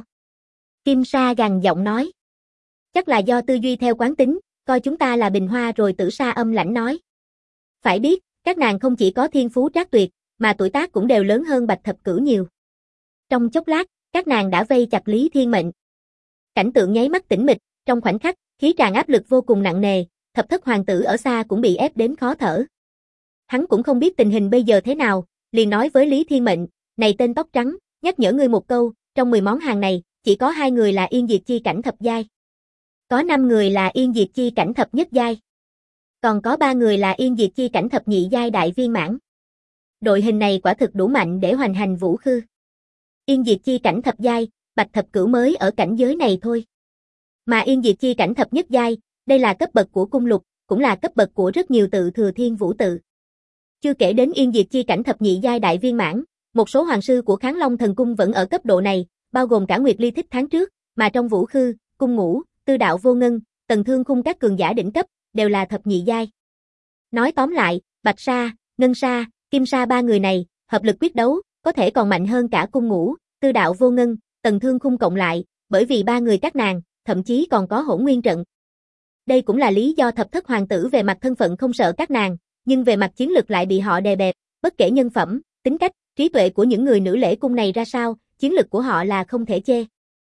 Kim Sa gằn giọng nói. Chắc là do tư duy theo quán tính, coi chúng ta là bình hoa rồi. Tử Sa âm lãnh nói. Phải biết, các nàng không chỉ có thiên phú trác tuyệt, mà tuổi tác cũng đều lớn hơn Bạch Thập Cửu nhiều. Trong chốc lát, các nàng đã vây chặt Lý Thiên Mệnh. Cảnh tượng nháy mắt tĩnh mịch, trong khoảnh khắc, khí tràn áp lực vô cùng nặng nề, thập thất hoàng tử ở xa cũng bị ép đến khó thở. Hắn cũng không biết tình hình bây giờ thế nào, liền nói với Lý Thiên Mệnh, này tên tóc trắng, nhắc nhở ngươi một câu, trong 10 món hàng này, chỉ có 2 người là yên diệt chi cảnh thập giai. Có 5 người là yên diệt chi cảnh thập nhất giai. Còn có 3 người là yên diệt chi cảnh thập nhị giai đại viên mãn. Đội hình này quả thực đủ mạnh để hoành hành vũ khư. Yên diệt chi cảnh thập giai, Bạch Thập Cửu mới ở cảnh giới này thôi. Mà yên diệt chi cảnh thập nhất giai, đây là cấp bậc của cung lục, cũng là cấp bậc của rất nhiều tự thừa thiên vũ tự. Chưa kể đến yên diệt chi cảnh thập nhị giai đại viên mãn, một số hoàng sư của Kháng Long thần cung vẫn ở cấp độ này, bao gồm cả Nguyệt Ly Thích tháng trước, mà trong vũ khư, cung ngũ, tư đạo vô ngân, tần thương khung các cường giả đỉnh cấp, đều là thập nhị giai. Nói tóm lại, Bạch Sa, Ngân Sa, Kim Sa 3 người này, hợp lực quyết đấu, có thể còn mạnh hơn cả cung ngũ, tư đạo vô ngân, tần thương khung cộng lại, bởi vì 3 người các nàng, thậm chí còn có hỗn nguyên trận. Đây cũng là lý do thập thất hoàng tử về mặt thân phận không sợ các nàng, nhưng về mặt chiến lực lại bị họ đè bẹp, bất kể nhân phẩm, tính cách, trí tuệ của những người nữ lễ cung này ra sao, chiến lực của họ là không thể chê.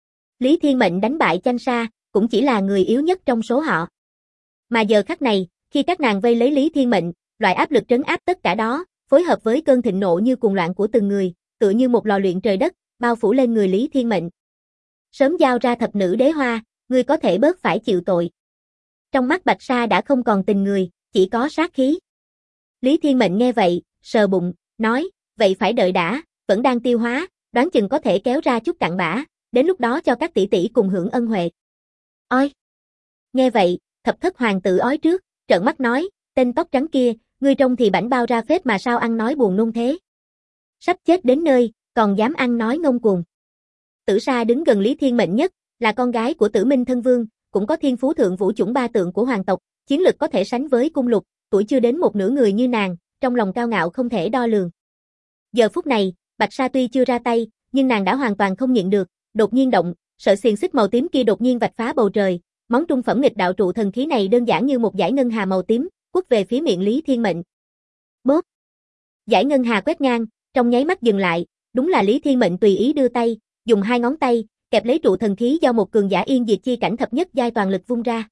Lý Thiên Mệnh đánh bại Chanh Sa, cũng chỉ là người yếu nhất trong số họ. Mà giờ khắc này, khi các nàng vây lấy Lý Thiên Mệnh, loại áp lực trấn áp tất cả đó, phối hợp với cơn thịnh nộ như cuồng loạn của từng người, tựa như một lò luyện trời đất, bao phủ lên người Lý Thiên Mệnh. Sớm giao ra thập nữ đế hoa, ngươi có thể bớt phải chịu tội. Trong mắt Bạch Sa đã không còn tình người, chỉ có sát khí. Lý Thiên Mệnh nghe vậy, sờ bụng, nói, vậy phải đợi đã, vẫn đang tiêu hóa, đoán chừng có thể kéo ra chút cặn bã, đến lúc đó cho các tỷ tỷ cùng hưởng ân huệ. Ôi! Nghe vậy, Thập Thất Hoàng tử ói trước, trợn mắt nói, tên tóc trắng kia, ngươi trông thì bảnh bao ra phết mà sao ăn nói buồn nôn thế. Sắp chết đến nơi, còn dám ăn nói ngông cuồng. Tử Sa đứng gần Lý Thiên Mệnh nhất, là con gái của Tử Minh Thân Vương, cũng có thiên phú thượng vũ chủng ba tượng của hoàng tộc, chiến lực có thể sánh với cung lục, tuổi chưa đến một nửa người như nàng, trong lòng cao ngạo không thể đo lường. Giờ phút này, Bạch Sa tuy chưa ra tay, nhưng nàng đã hoàn toàn không nhịn được, đột nhiên động, sợi xiềng xích màu tím kia đột nhiên vạch phá bầu trời, món trung phẩm nghịch đạo trụ thần khí này đơn giản như một dải ngân hà màu tím, quất về phía miệng Lý Thiên Mệnh. Bốp! Dải ngân hà quét ngang, trong nháy mắt dừng lại, đúng là Lý Thiên Mệnh tùy ý đưa tay, dùng hai ngón tay kẹp lấy trụ thần khí do một cường giả yên diệt chi cảnh thập nhất giai toàn lực vung ra.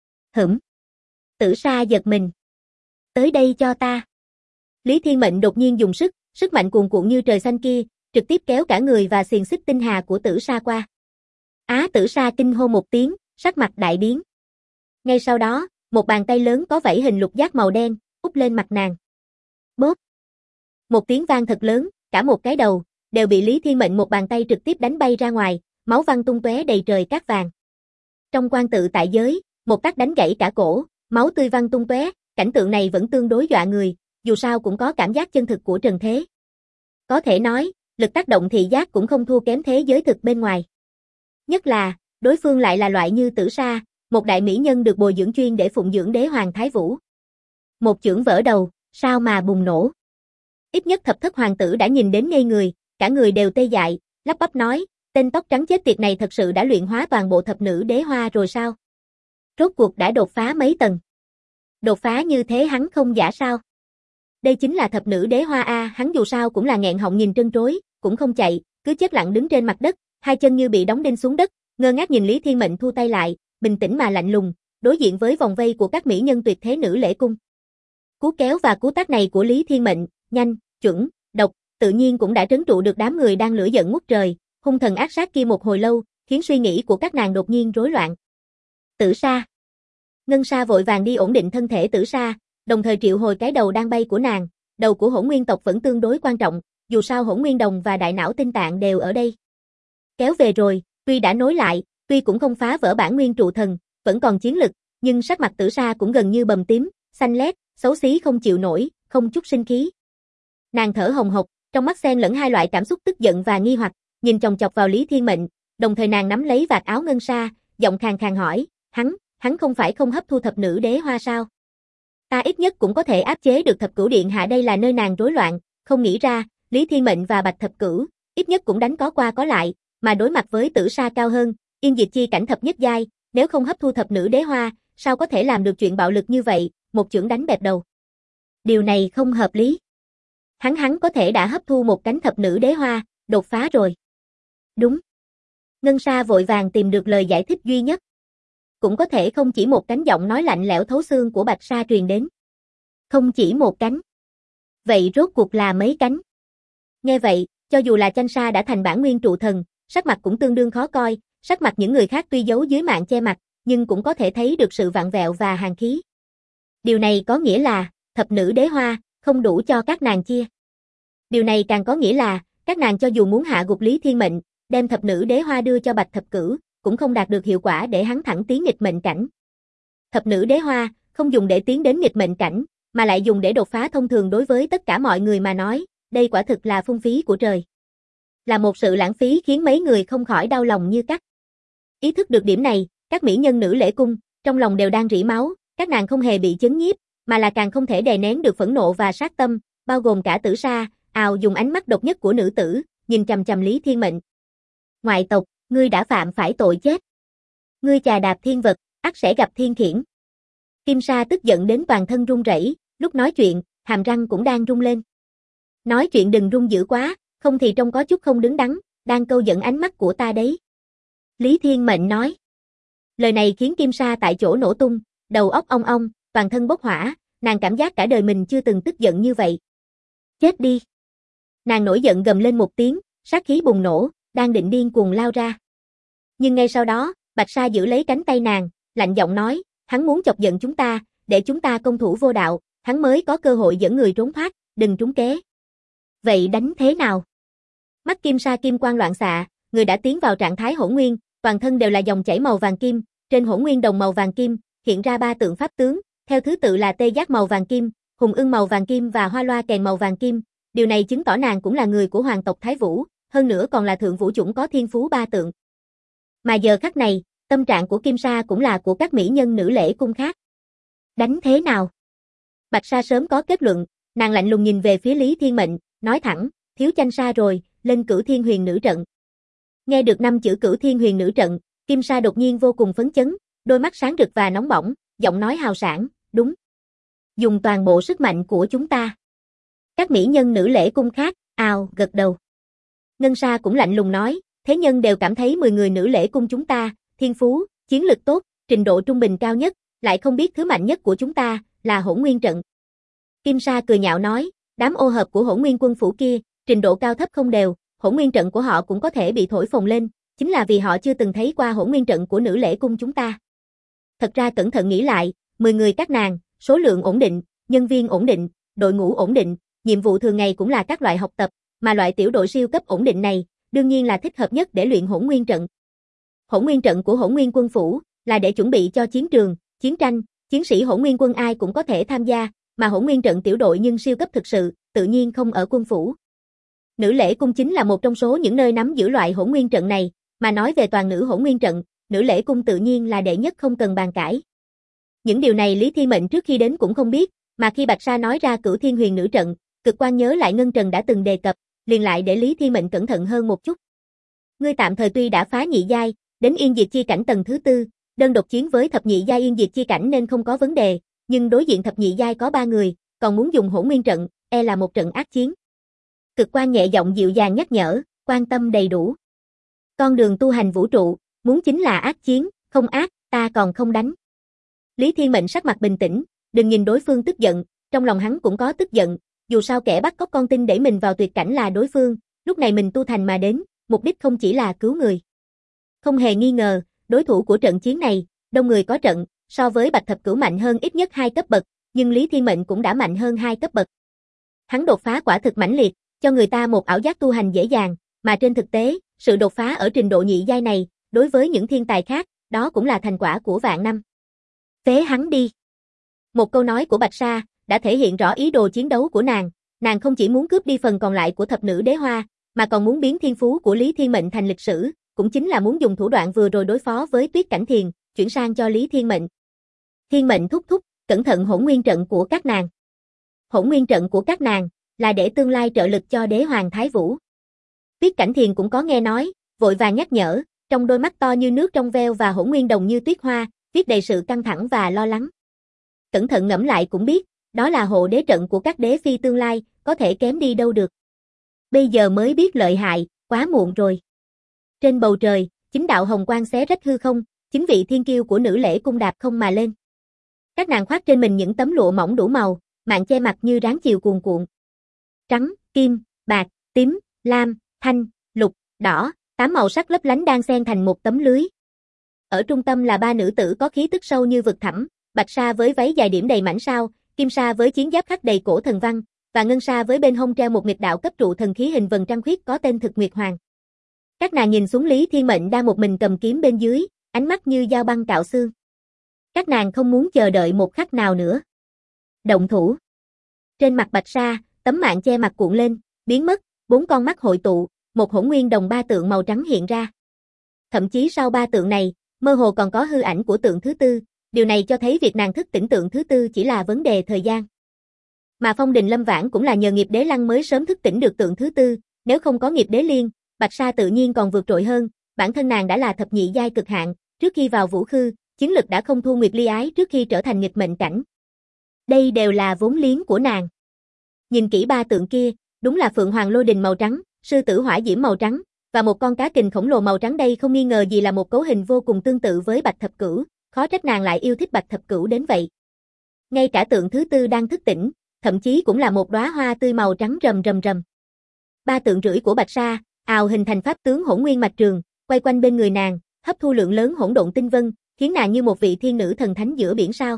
Tử Sa giật mình. Tới đây cho ta. Lý Thiên Mệnh đột nhiên dùng sức mạnh cuồn cuộn như trời xanh kia, trực tiếp kéo cả người và xiềng xích tinh hà của Tử Sa qua. Tử Sa kinh hô một tiếng, sắc mặt đại biến. Ngay sau đó, một bàn tay lớn có vảy hình lục giác màu đen, úp lên mặt nàng. Bốp! Một tiếng vang thật lớn, cả một cái đầu, đều bị Lý Thiên Mệnh một bàn tay trực tiếp đánh bay ra ngoài, máu văng tung tóe đầy trời cát vàng. Trong quan tự tại giới, một tát đánh gãy cả cổ, máu tươi văng tung tóe, cảnh tượng này vẫn tương đối dọa người, dù sao cũng có cảm giác chân thực của trần thế. Có thể nói, lực tác động thị giác cũng không thua kém thế giới thực bên ngoài. Nhất là, đối phương lại là loại như Tử Sa, một đại mỹ nhân được bồi dưỡng chuyên để phụng dưỡng đế hoàng Thái Vũ. Một chưởng vỡ đầu, sao mà bùng nổ. Ít nhất Thập Thất Hoàng tử đã nhìn đến ngây người, cả người đều tê dại, lắp bắp nói, tên tóc trắng chết tiệt này thật sự đã luyện hóa toàn bộ thập nữ đế hoa rồi sao? Rốt cuộc đã đột phá mấy tầng? Đột phá như thế hắn không giả sao? Đây chính là thập nữ đế hoa a, hắn dù sao cũng là nghẹn họng nhìn trân trối, cũng không chạy, cứ chết lặng đứng trên mặt đất, hai chân như bị đóng đinh xuống đất, ngơ ngác nhìn Lý Thiên Mệnh thu tay lại, bình tĩnh mà lạnh lùng, đối diện với vòng vây của các mỹ nhân tuyệt thế nữ lễ cung. Cú kéo và cú tát này của Lý Thiên Mệnh, nhanh, chuẩn, độc, tự nhiên cũng đã trấn trụ được đám người đang lửa giận ngút trời, hung thần ác sát kia một hồi lâu, khiến suy nghĩ của các nàng đột nhiên rối loạn. Tử Sa. Ngân Sa vội vàng đi ổn định thân thể Tử Sa, đồng thời triệu hồi cái đầu đang bay của nàng, đầu của Hỗn Nguyên tộc vẫn tương đối quan trọng, dù sao Hỗn Nguyên đồng và đại não tinh tạng đều ở đây. Kéo về rồi, tuy đã nối lại, tuy cũng không phá vỡ bản nguyên trụ thần, vẫn còn chiến lực, nhưng sắc mặt Tử Sa cũng gần như bầm tím, xanh lét, xấu xí không chịu nổi, không chút sinh khí. Nàng thở hồng hộc, trong mắt xen lẫn hai loại cảm xúc tức giận và nghi hoặc, nhìn chòng chọc vào Lý Thiên Mệnh, đồng thời nàng nắm lấy vạt áo Ngân Sa, giọng khàn khàn hỏi, hắn không phải không hấp thu thập nữ đế hoa sao? Ta ít nhất cũng có thể áp chế được thập cửu điện hạ, đây là nơi nàng rối loạn, không nghĩ ra, Lý Thiên Mệnh và Bạch Thập Cửu, ít nhất cũng đánh có qua có lại, mà đối mặt với Tử Sa cao hơn, yên diệt chi cảnh thập nhất giai, nếu không hấp thu thập nữ đế hoa, sao có thể làm được chuyện bạo lực như vậy, một chưởng đánh bẹp đầu. Điều này không hợp lý. Hắn có thể đã hấp thu một cánh thập nữ đế hoa, đột phá rồi. Đúng. Ngân Sa vội vàng tìm được lời giải thích duy nhất. Cũng có thể không chỉ một cánh, giọng nói lạnh lẽo thấu xương của Bạch Sa truyền đến. Không chỉ một cánh. Vậy rốt cuộc là mấy cánh? Nghe vậy, cho dù là Chanh Sa đã thành bản nguyên trụ thần, sắc mặt cũng tương đương khó coi, sắc mặt những người khác tuy giấu dưới màn che mặt, nhưng cũng có thể thấy được sự vặn vẹo và hàn khí. Điều này có nghĩa là, thập nữ đế hoa, không đủ cho các nàng chia. Điều này càng có nghĩa là, các nàng cho dù muốn hạ gục Lý Thiên Mệnh, đem thập nữ đế hoa đưa cho Bạch Thập Cửu, cũng không đạt được hiệu quả để hắn thẳng tiến nghịch mệnh cảnh. Thập nữ đế hoa, không dùng để tiến đến nghịch mệnh cảnh, mà lại dùng để đột phá thông thường, đối với tất cả mọi người mà nói, đây quả thực là phung phí của trời. Là một sự lãng phí khiến mấy người không khỏi đau lòng như cắt. Ý thức được điểm này, các mỹ nhân nữ lễ cung, trong lòng đều đang rỉ máu, các nàng không hề bị chấn nhiếp, mà là càng không thể đè nén được phẫn nộ và sát tâm, bao gồm cả Tử Sa, ào dùng ánh mắt độc nhất của nữ tử, nhìn chằm chằm Lý Thiên Mệnh. Ngoại tộc, ngươi đã phạm phải tội chết. Ngươi chà đạp thiên vật, ắt sẽ gặp thiên khiển. Kim Sa tức giận đến toàn thân run rẩy, lúc nói chuyện, hàm răng cũng đang rung lên. Nói chuyện đừng rung dữ quá, không thì trông có chút không đứng đắn, đang câu dẫn ánh mắt của ta đấy. Lý Thiên Mệnh nói. Lời này khiến Kim Sa tại chỗ nổ tung, đầu óc ong ong, toàn thân bốc hỏa, nàng cảm giác cả đời mình chưa từng tức giận như vậy. Chết đi. Nàng nổi giận gầm lên một tiếng, sát khí bùng nổ, đang định điên cuồng lao ra. Nhưng ngay sau đó, Bạch Sa giữ lấy cánh tay nàng, lạnh giọng nói, Hắn muốn chọc giận chúng ta, để chúng ta công thủ vô đạo, hắn mới có cơ hội dẫn người trốn thoát, đừng trúng kế. Vậy đánh thế nào? Mắt Kim Sa kim quang loạn xạ, người đã tiến vào trạng thái hỗn nguyên, toàn thân đều là dòng chảy màu vàng kim, trên hỗn nguyên đồng màu vàng kim, hiện ra 3 tượng pháp tướng, theo thứ tự là tê giác màu vàng kim, hùng ưng màu vàng kim và hoa loa kèn màu vàng kim. Điều này chứng tỏ nàng cũng là người của hoàng tộc Thái Vũ, hơn nữa còn là thượng vũ chủng có thiên phú 3 tượng. Mà giờ khắc này, tâm trạng của Kim Sa cũng là của các mỹ nhân nữ lễ cung khác. Đánh thế nào? Bạch Sa sớm có kết luận, nàng lạnh lùng nhìn về phía Lý Thiên Mệnh, nói thẳng, thiếu chanh sa rồi, lên Cửu Thiên Huyền Nữ trận. Nghe được 5 chữ Cửu Thiên Huyền Nữ trận, Kim Sa đột nhiên vô cùng phấn chấn, đôi mắt sáng rực và nóng bỏng, giọng nói hào sảng, đúng. Dùng toàn bộ sức mạnh của chúng ta. Các mỹ nhân nữ lễ cung khác, ào, gật đầu. Ngân Sa cũng lạnh lùng nói, thế nhân đều cảm thấy 10 người nữ lễ cung chúng ta, thiên phú, chiến lực tốt, trình độ trung bình cao nhất, lại không biết thứ mạnh nhất của chúng ta, là Hỗn Nguyên trận. Kim Sa cười nhạo nói, đám ô hợp của Hỗn Nguyên quân phủ kia, trình độ cao thấp không đều, Hỗn Nguyên trận của họ cũng có thể bị thổi phồng lên, chính là vì họ chưa từng thấy qua Hỗn Nguyên trận của nữ lễ cung chúng ta. Thật ra cẩn thận nghĩ lại, 10 người các nàng, số lượng ổn định, nhân viên ổn định, đội ngũ ổn định, nhiệm vụ thường ngày cũng là các loại học tập, mà loại tiểu đội siêu cấp ổn định này, đương nhiên là thích hợp nhất để luyện Hỗn Nguyên trận. Hỗn Nguyên trận của Hỗn Nguyên quân phủ là để chuẩn bị cho chiến trường, chiến tranh, chiến sĩ Hỗn Nguyên quân ai cũng có thể tham gia, mà Hỗn Nguyên trận tiểu đội nhưng siêu cấp thực sự, tự nhiên không ở quân phủ. Nữ lễ cung chính là một trong số những nơi nắm giữ loại Hỗn Nguyên trận này, mà nói về toàn nữ Hỗn Nguyên trận, nữ lễ cung tự nhiên là đệ nhất không cần bàn cãi. Những điều này Lý Thiên Mệnh trước khi đến cũng không biết, mà khi Bạch Sa nói ra Cửu Thiên Huyền Nữ trận, cực quan nhớ lại Ngân Trần đã từng đề cập, liền lại để Lý Thiên Mệnh cẩn thận hơn một chút. Ngươi tạm thời tuy đã phá nhị giai, đến Yên Diệt Chi cảnh tầng thứ 4, đơn độc chiến với thập nhị giai Yên Diệt Chi cảnh nên không có vấn đề, nhưng đối diện thập nhị giai có 3 người, còn muốn dùng Hỗn Nguyên trận, e là một trận ác chiến. Cực quan nhẹ giọng dịu dàng nhắc nhở, quan tâm đầy đủ. Con đường tu hành vũ trụ, muốn chính là ác chiến, không ác, ta còn không đánh. Lý Thiên Mệnh sắc mặt bình tĩnh, đừng nhìn đối phương tức giận, trong lòng hắn cũng có tức giận, dù sao kẻ bắt cóc con tin đẩy mình vào tuyệt cảnh là đối phương, lúc này mình tu thành mà đến, mục đích không chỉ là cứu người. Không hề nghi ngờ, đối thủ của trận chiến này, đông người có trận, so với Bạch Thập Cửu mạnh hơn ít nhất 2 cấp bậc, nhưng Lý Thiên Mệnh cũng đã mạnh hơn 2 cấp bậc. Hắn đột phá quả thực mãnh liệt, cho người ta một ảo giác tu hành dễ dàng, mà trên thực tế, sự đột phá ở trình độ nhị giai này, đối với những thiên tài khác, đó cũng là thành quả của vạn năm. Phế hắn đi. Một câu nói của Bạch Sa đã thể hiện rõ ý đồ chiến đấu của nàng không chỉ muốn cướp đi phần còn lại của thập nữ đế hoa, mà còn muốn biến thiên phú của Lý Thiên Mệnh thành lịch sử, cũng chính là muốn dùng thủ đoạn vừa rồi đối phó với Tuyết Cảnh Thiền, chuyển sang cho Lý Thiên Mệnh. Thiên Mệnh thúc thúc, cẩn thận Hỗn Nguyên trận của các nàng. Hỗn Nguyên trận của các nàng là để tương lai trợ lực cho đế hoàng Thái Vũ. Tuyết Cảnh Thiền cũng có nghe nói, vội vàng nhắc nhở, trong đôi mắt to như nước trong veo và hỗn nguyên đồng như tuyết hoa, viết đầy sự căng thẳng và lo lắng. Cẩn thận ngẫm lại cũng biết, đó là hộ đế trận của các đế phi tương lai, có thể kém đi đâu được. Bây giờ mới biết lợi hại, quá muộn rồi. Trên bầu trời, chính đạo hồng quang xé rách hư không, chính vị thiên kiêu của nữ lễ cung đạp không mà lên. Các nàng khoác trên mình những tấm lụa mỏng đủ màu, màn che mặt như ráng chiều cuồn cuộn. Trắng, kim, bạc, tím, lam, thanh, lục, đỏ, 8 màu sắc lấp lánh đang xen thành một tấm lưới. Ở trung tâm là 3 nữ tử có khí tức sâu như vực thẳm, Bạch Sa với váy dài điểm đầy mảnh sao, Kim Sa với chiến giáp khắc đầy cổ thần văn, và Ngân Sa với bên hông treo một nghịch đạo cấp trụ thần khí hình vần trăng khuyết có tên Thực Nguyệt Hoàng. Các nàng nhìn xuống Lý Thiên Mệnh đang một mình cầm kiếm bên dưới, ánh mắt như dao băng cạo xương. Các nàng không muốn chờ đợi một khắc nào nữa. Động thủ. Trên mặt Bạch Sa, tấm màn che mặt cuộn lên, biến mất, 4 con mắt hội tụ, một hỗn nguyên đồng 3 tượng màu trắng hiện ra. Thậm chí sau 3 tượng này, mơ hồ còn có hư ảnh của tượng thứ 4, điều này cho thấy việc nàng thức tỉnh tượng thứ 4 chỉ là vấn đề thời gian. Mà Phong Đình Lâm Vãn cũng là nhờ nghiệp đế lăng mới sớm thức tỉnh được tượng thứ 4, nếu không có nghiệp đế liên, Bạch Sa tự nhiên còn vượt trội hơn, bản thân nàng đã là thập nhị giai cực hạn, trước khi vào Vũ Khư, chiến lực đã không thua Nguyệt Ly Ái trước khi trở thành nghịch mệnh cảnh. Đây đều là vốn liếng của nàng. Nhìn kỹ 3 tượng kia, đúng là Phượng Hoàng Lôi Đình màu trắng, Sư Tử Hỏa Diễm màu trắng, và một con cá kình khổng lồ màu trắng, đây không nghi ngờ gì là một cấu hình vô cùng tương tự với Bạch Thập Cửu, khó trách nàng lại yêu thích Bạch Thập Cửu đến vậy. Ngay cả tượng thứ 4 đang thức tỉnh, thậm chí cũng là một đóa hoa tươi màu trắng rầm rầm rầm. 3 tượng rưỡi của Bạch Sa, ào hình thành pháp tướng Hỗn Nguyên Mạch Trường, quay quanh bên người nàng, hấp thu lượng lớn hỗn độn tinh vân, khiến nàng như một vị thiên nữ thần thánh giữa biển sao.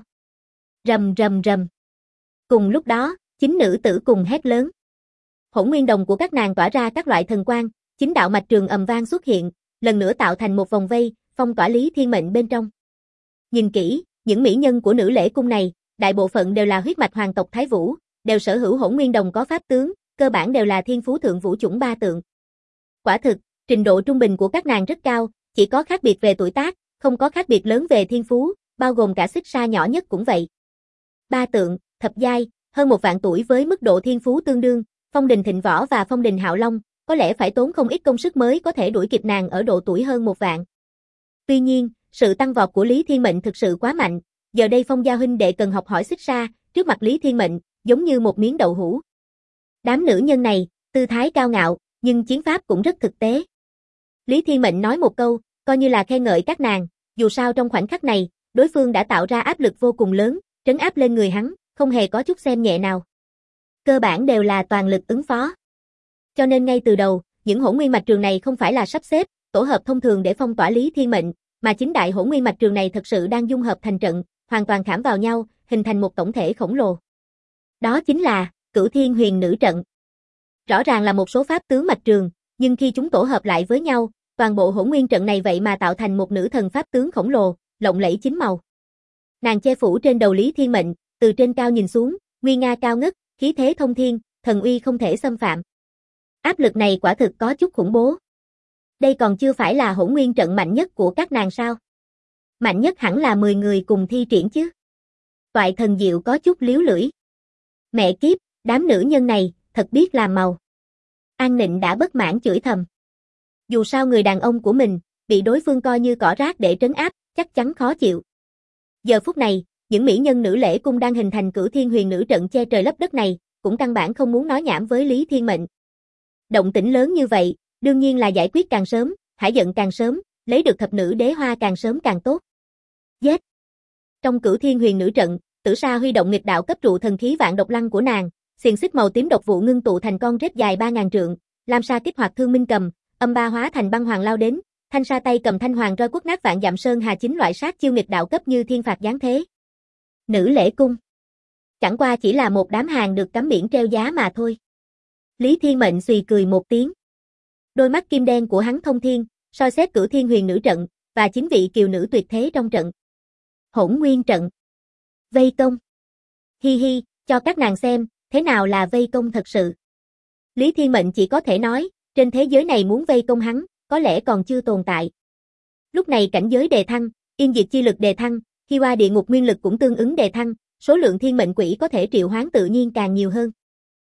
Rầm rầm rầm. Cùng lúc đó, chính nữ tử cùng hét lớn. Hỗn nguyên đồng của các nàng tỏa ra các loại thần quang, chính đạo mạch trường ầm vang xuất hiện, lần nữa tạo thành một vòng vây, phong tỏa Lý Thiên Mệnh bên trong. Nhìn kỹ, những mỹ nhân của nữ lễ cung này, đại bộ phận đều là huyết mạch hoàng tộc Thái Vũ, đều sở hữu hỗn nguyên đồng có pháp tướng, cơ bản đều là thiên phú thượng vũ chủng ba tượng. Quả thực, trình độ trung bình của các nàng rất cao, chỉ có khác biệt về tuổi tác, không có khác biệt lớn về thiên phú, bao gồm cả xích sa nhỏ nhất cũng vậy. Ba tượng, thập giai, hơn 1 vạn tuổi với mức độ thiên phú tương đương, Phong Đình Thịnh Võ và Phong Đình Hạo Long, có lẽ phải tốn không ít công sức mới có thể đuổi kịp nàng ở độ tuổi hơn 1 vạn. Tuy nhiên, sự tăng vọt của Lý Thiên Mệnh thực sự quá mạnh, giờ đây Phong gia huynh đệ cần học hỏi xích sa, trước mặt Lý Thiên Mệnh, giống như một miếng đậu hũ. Đám nữ nhân này, tư thái cao ngạo, nhưng chiến pháp cũng rất thực tế. Lý Thiên Mệnh nói một câu, coi như là khen ngợi các nàng, dù sao trong khoảnh khắc này, đối phương đã tạo ra áp lực vô cùng lớn, trấn áp lên người hắn, không hề có chút xem nhẹ nào. Cơ bản đều là toàn lực ứng phó. Cho nên ngay từ đầu, những hỗn nguyên mạch trường này không phải là sắp xếp, tổ hợp thông thường để phong tỏa Lý Thiên Mệnh, mà chính đại hỗn nguyên mạch trường này thật sự đang dung hợp thành trận, hoàn toàn khảm vào nhau, hình thành một tổng thể khổng lồ. Đó chính là Cửu Thiên Huyền Nữ trận. Rõ ràng là một số pháp tướng mạch trường, nhưng khi chúng tổ hợp lại với nhau, toàn bộ hỗn nguyên trận này vậy mà tạo thành một nữ thần pháp tướng khổng lồ, lộng lẫy chín màu. Nàng che phủ trên đầu Lý Thiên Mệnh, từ trên cao nhìn xuống, nguy nga cao ngất, khí thế thông thiên, thần uy không thể xâm phạm. Áp lực này quả thực có chút khủng bố. Đây còn chưa phải là hỗn nguyên trận mạnh nhất của các nàng sao? Mạnh nhất hẳn là 10 người cùng thi triển chứ. Toại Thần Diệu có chút liếu lưỡi. Mẹ kiếp, đám nữ nhân này, thật biết làm màu. An Nịnh đã bất mãn chửi thầm. Dù sao người đàn ông của mình, bị đối phương coi như cỏ rác để trấn áp, chắc chắn khó chịu. Giờ phút này, những mỹ nhân nữ lễ cung đang hình thành Cửu Thiên Huyền Nữ trận che trời lấp đất này, cũng căn bản không muốn nói nhảm với Lý Thiên Mệnh. Động tĩnh lớn như vậy, đương nhiên là giải quyết càng sớm, hả giận càng sớm, lấy được thập nữ đế hoa càng sớm càng tốt. Giết! Trong Cửu Thiên Huyền Nữ trận, Tử Sa huy động nghịch đạo cấp trụ thần khí vạn độc lăng của nàng, xiềng xích màu tím độc vụ ngưng tụ thành con rết dài 3000 trượng, Lam Sa kích hoạt Thương Minh cầm, âm ba hóa thành băng hoàng lao đến, Thanh Sa tay cầm thanh hoàng roi quất nát vạn dặm sơn hà chính loại sát chiêu nghịch đạo cấp như thiên phạt giáng thế. Nữ lễ cung chẳng qua chỉ là một đám hàng được cắm biển treo giá mà thôi. Lý Thiên Mệnh xùy cười một tiếng. Đôi mắt kim đen của hắn thông thiên, soi xét Cửu Thiên Huyền Nữ trận, và 9 vị kiều nữ tuyệt thế trong trận. Hỗn nguyên trận. Vây công. Hi hi, cho các nàng xem, thế nào là vây công thật sự. Lý Thiên Mệnh chỉ có thể nói, trên thế giới này muốn vây công hắn, có lẽ còn chưa tồn tại. Lúc này cảnh giới đề thăng, yên diệt chi lực đề thăng, Hi Hoa địa ngục nguyên lực cũng tương ứng đề thăng, số lượng thiên mệnh quỷ có thể triệu hoán tự nhiên càng nhiều hơn.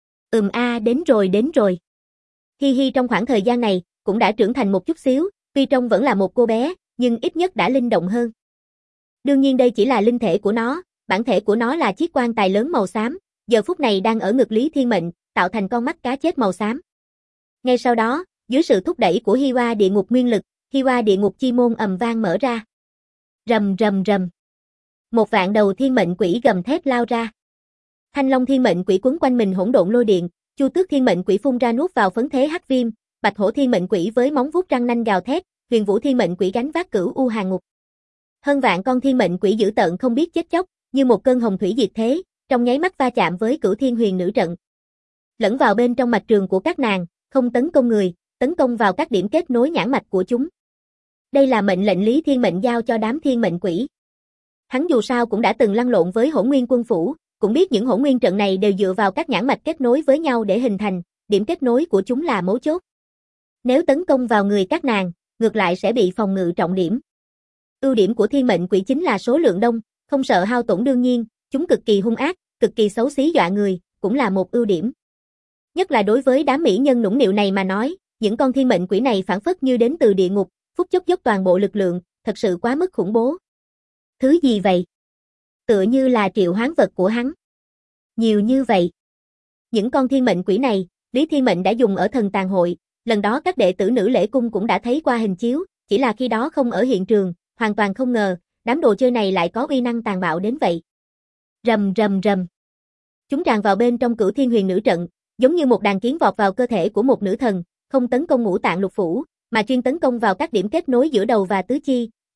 Đến rồi. Hi Hi trong khoảng thời gian này, cũng đã trưởng thành một chút xíu, tuy trông vẫn là một cô bé, nhưng ít nhất đã linh động hơn. Đương nhiên đây chỉ là linh thể của nó, bản thể của nó là chiếc quan tài lớn màu xám, giờ phút này đang ở ngực Lý Thiên Mệnh, tạo thành con mắt cá chết màu xám. Ngay sau đó, dưới sự thúc đẩy của Hi Hoa địa ngục nguyên lực, Hi Hoa địa ngục chi môn ầm vang mở ra. Rầm rầm rầm. Một vạn đầu thiên mệnh quỷ gầm thét lao ra. Thanh Long thiên mệnh quỷ quấn quanh mình hỗn độn lôi điện, Chu Tước thiên mệnh quỷ phun ra nuốt vào phấn thế hắc viêm, Bạch Hổ thiên mệnh quỷ với móng vuốt răng nanh gào thét, Huyền Vũ thiên mệnh quỷ gánh vác cửu u hàng ngục. Hơn vạn con thiên mệnh quỷ dữ tợn không biết chết chóc, như một cơn hồng thủy diệt thế, trong nháy mắt va chạm với Cửu Thiên Huyền Nữ trận. Lẫn vào bên trong mạch trường của các nàng, không tấn công người, tấn công vào các điểm kết nối nhãn mạch của chúng. Đây là mệnh lệnh Lý Thiên Mệnh giao cho đám thiên mệnh quỷ. Hắn dù sao cũng đã từng lăn lộn với Hỗn Nguyên quân phủ, cũng biết những hỗn nguyên trận này đều dựa vào các nhãn mạch kết nối với nhau để hình thành, điểm kết nối của chúng là mấu chốt. Nếu tấn công vào người các nàng, ngược lại sẽ bị phòng ngự trọng điểm. Ưu điểm của thiên mệnh quỷ chính là số lượng đông, không sợ hao tổn đương nhiên, chúng cực kỳ hung ác, cực kỳ xấu xí dọa người, cũng là một ưu điểm. Nhất là đối với đám mỹ nhân nũng nịu này mà nói, những con thiên mệnh quỷ này phảng phất như đến từ địa ngục, phút chốc dốc toàn bộ lực lượng, thật sự quá mức khủng bố. Thứ gì vậy? Tựa như là triệu hoán vật của hắn. Nhiều như vậy. Những con thiên mệnh quỷ này, Lý Thiên Mệnh đã dùng ở thần tàn hội, lần đó các đệ tử nữ lễ cung cũng đã thấy qua hình chiếu, chỉ là khi đó không ở hiện trường, hoàn toàn không ngờ, đám đồ chơi này lại có uy năng tàn bạo đến vậy. Rầm rầm rầm. Chúng tràn vào bên trong Cửu Thiên Huyền Nữ trận, giống như một đàn kiến vọt vào cơ thể của một nữ thần, không tấn công ngũ tạng lục phủ, mà chuyên tấn công vào các điểm kết nối giữa đầu và tứ chi,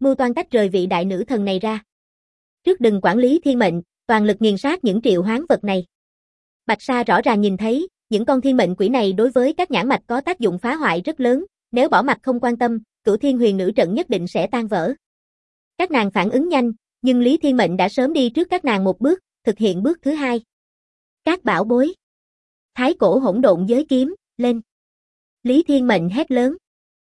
mưu toan tách rời vị đại nữ thần này ra. Trước đừng quản lý thiên mệnh, toàn lực nghiền sát những triệu hoán vật này. Bạch Sa rõ ràng nhìn thấy, những con thiên mệnh quỷ này đối với các nhãn mạch có tác dụng phá hoại rất lớn, nếu bỏ mặc không quan tâm, Cửu Thiên Huyền Nữ trận nhất định sẽ tan vỡ. Các nàng phản ứng nhanh, nhưng Lý Thiên Mệnh đã sớm đi trước các nàng một bước, thực hiện bước thứ hai. Các bảo bối. Thái cổ hỗn độn giới kiếm, lên. Lý Thiên Mệnh hét lớn.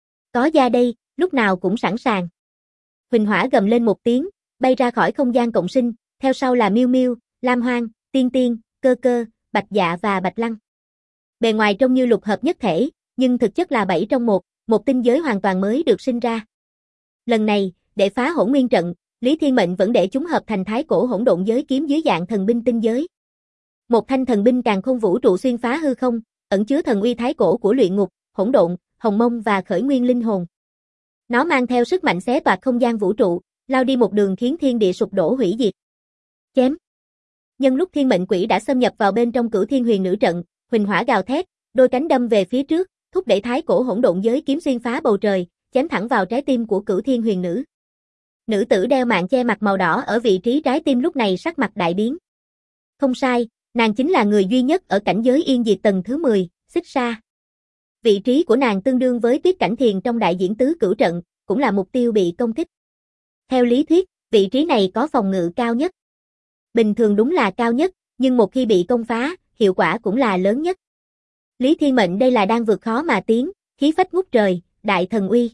Có ra đây, lúc nào cũng sẵn sàng. Huỳnh Hỏa gầm lên một tiếng, bay ra khỏi không gian cộng sinh, theo sau là Miêu Miêu, Lam Hoang, Tiên Tiên, Cơ Cơ, Bạch Dạ và Bạch Lăng. Bề ngoài trông như lục hợp nhất thể, nhưng thực chất là 7 trong 1, một tinh giới hoàn toàn mới được sinh ra. Lần này, để phá Hỗn Nguyên trận, Lý Thiên Mệnh vẫn để chúng hợp thành thái cổ hỗn độn giới kiếm dưới dạng thần binh tinh giới. Một thanh thần binh càn khôn vũ trụ xuyên phá hư không, ẩn chứa thần uy thái cổ của luyện ngục, hỗn độn, hồng mông và khởi nguyên linh hồn. Nó mang theo sức mạnh xé toạc không gian vũ trụ, lao đi một đường khiến thiên địa sụp đổ hủy diệt. Chém. Nhân lúc thiên mệnh quỷ đã xâm nhập vào bên trong Cửu Thiên Huyền Nữ trận, Huỳnh Hỏa gào thét, đôi cánh đâm về phía trước, thúc đẩy thái cổ hỗn độn giới kiếm xuyên phá bầu trời, chém thẳng vào trái tim của Cửu Thiên Huyền Nữ. Nữ tử đeo mạng che mặt màu đỏ ở vị trí trái tim lúc này sắc mặt đại biến. Không sai, nàng chính là người duy nhất ở cảnh giới yên diệt tầng thứ 10, Xích Sa. Vị trí của nàng tương đương với Tuyết Cảnh Thiền trong đại diễn tứ cửu trận, cũng là mục tiêu bị công kích. Theo lý thuyết, vị trí này có phòng ngự cao nhất. Bình thường đúng là cao nhất, nhưng một khi bị công phá, hiệu quả cũng là lớn nhất. Lý Thiên Mệnh đây là đang vượt khó mà tiến, khí phách ngút trời, đại thần uy.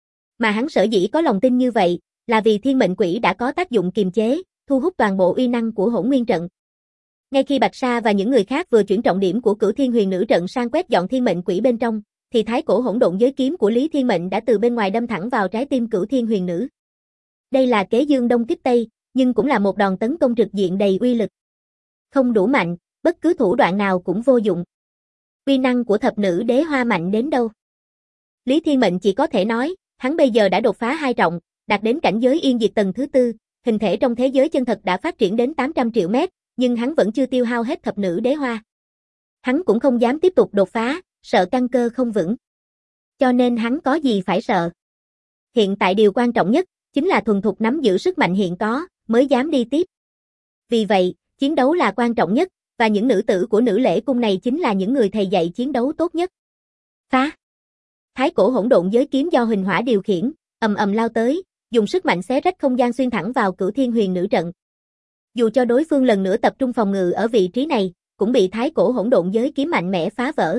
Mà hắn sở dĩ có lòng tin như vậy, là vì thiên mệnh quỷ đã có tác dụng kiềm chế, thu hút toàn bộ uy năng của Hỗn Nguyên trận. Ngay khi Bạch Sa và những người khác vừa chuyển trọng điểm của Cửu Thiên Huyền Nữ trận sang quét dọn thiên mệnh quỷ bên trong, thì thái cổ hỗn độn giới kiếm của Lý Thiên Mệnh đã từ bên ngoài đâm thẳng vào trái tim Cửu Thiên Huyền Nữ. Đây là kế dương đông kích tây, nhưng cũng là một đòn tấn công trực diện đầy uy lực. Không đủ mạnh, bất cứ thủ đoạn nào cũng vô dụng. Uy năng của thập nữ đế hoa mạnh đến đâu? Lý Thiên Mệnh chỉ có thể nói, hắn bây giờ đã đột phá 2 trọng, đạt đến cảnh giới yên diệt tầng thứ 4, hình thể trong thế giới chân thật đã phát triển đến 800 triệu mét, nhưng hắn vẫn chưa tiêu hao hết thập nữ đế hoa. Hắn cũng không dám tiếp tục đột phá, sợ căn cơ không vững. Cho nên hắn có gì phải sợ. Hiện tại điều quan trọng nhất, chính là thuần thục nắm giữ sức mạnh hiện có, mới dám đi tiếp. Vì vậy, chiến đấu là quan trọng nhất, và những nữ tử của nữ lễ cung này chính là những người thầy dạy chiến đấu tốt nhất. Phá! Thái cổ hỗn độn giới kiếm do Huỳnh Hỏa điều khiển, ầm ầm lao tới, dùng sức mạnh xé rách không gian xuyên thẳng vào Cửu Thiên Huyền Nữ trận. Dù cho đối phương lần nữa tập trung phòng ngự ở vị trí này, cũng bị thái cổ hỗn độn giới kiếm mạnh mẽ phá vỡ.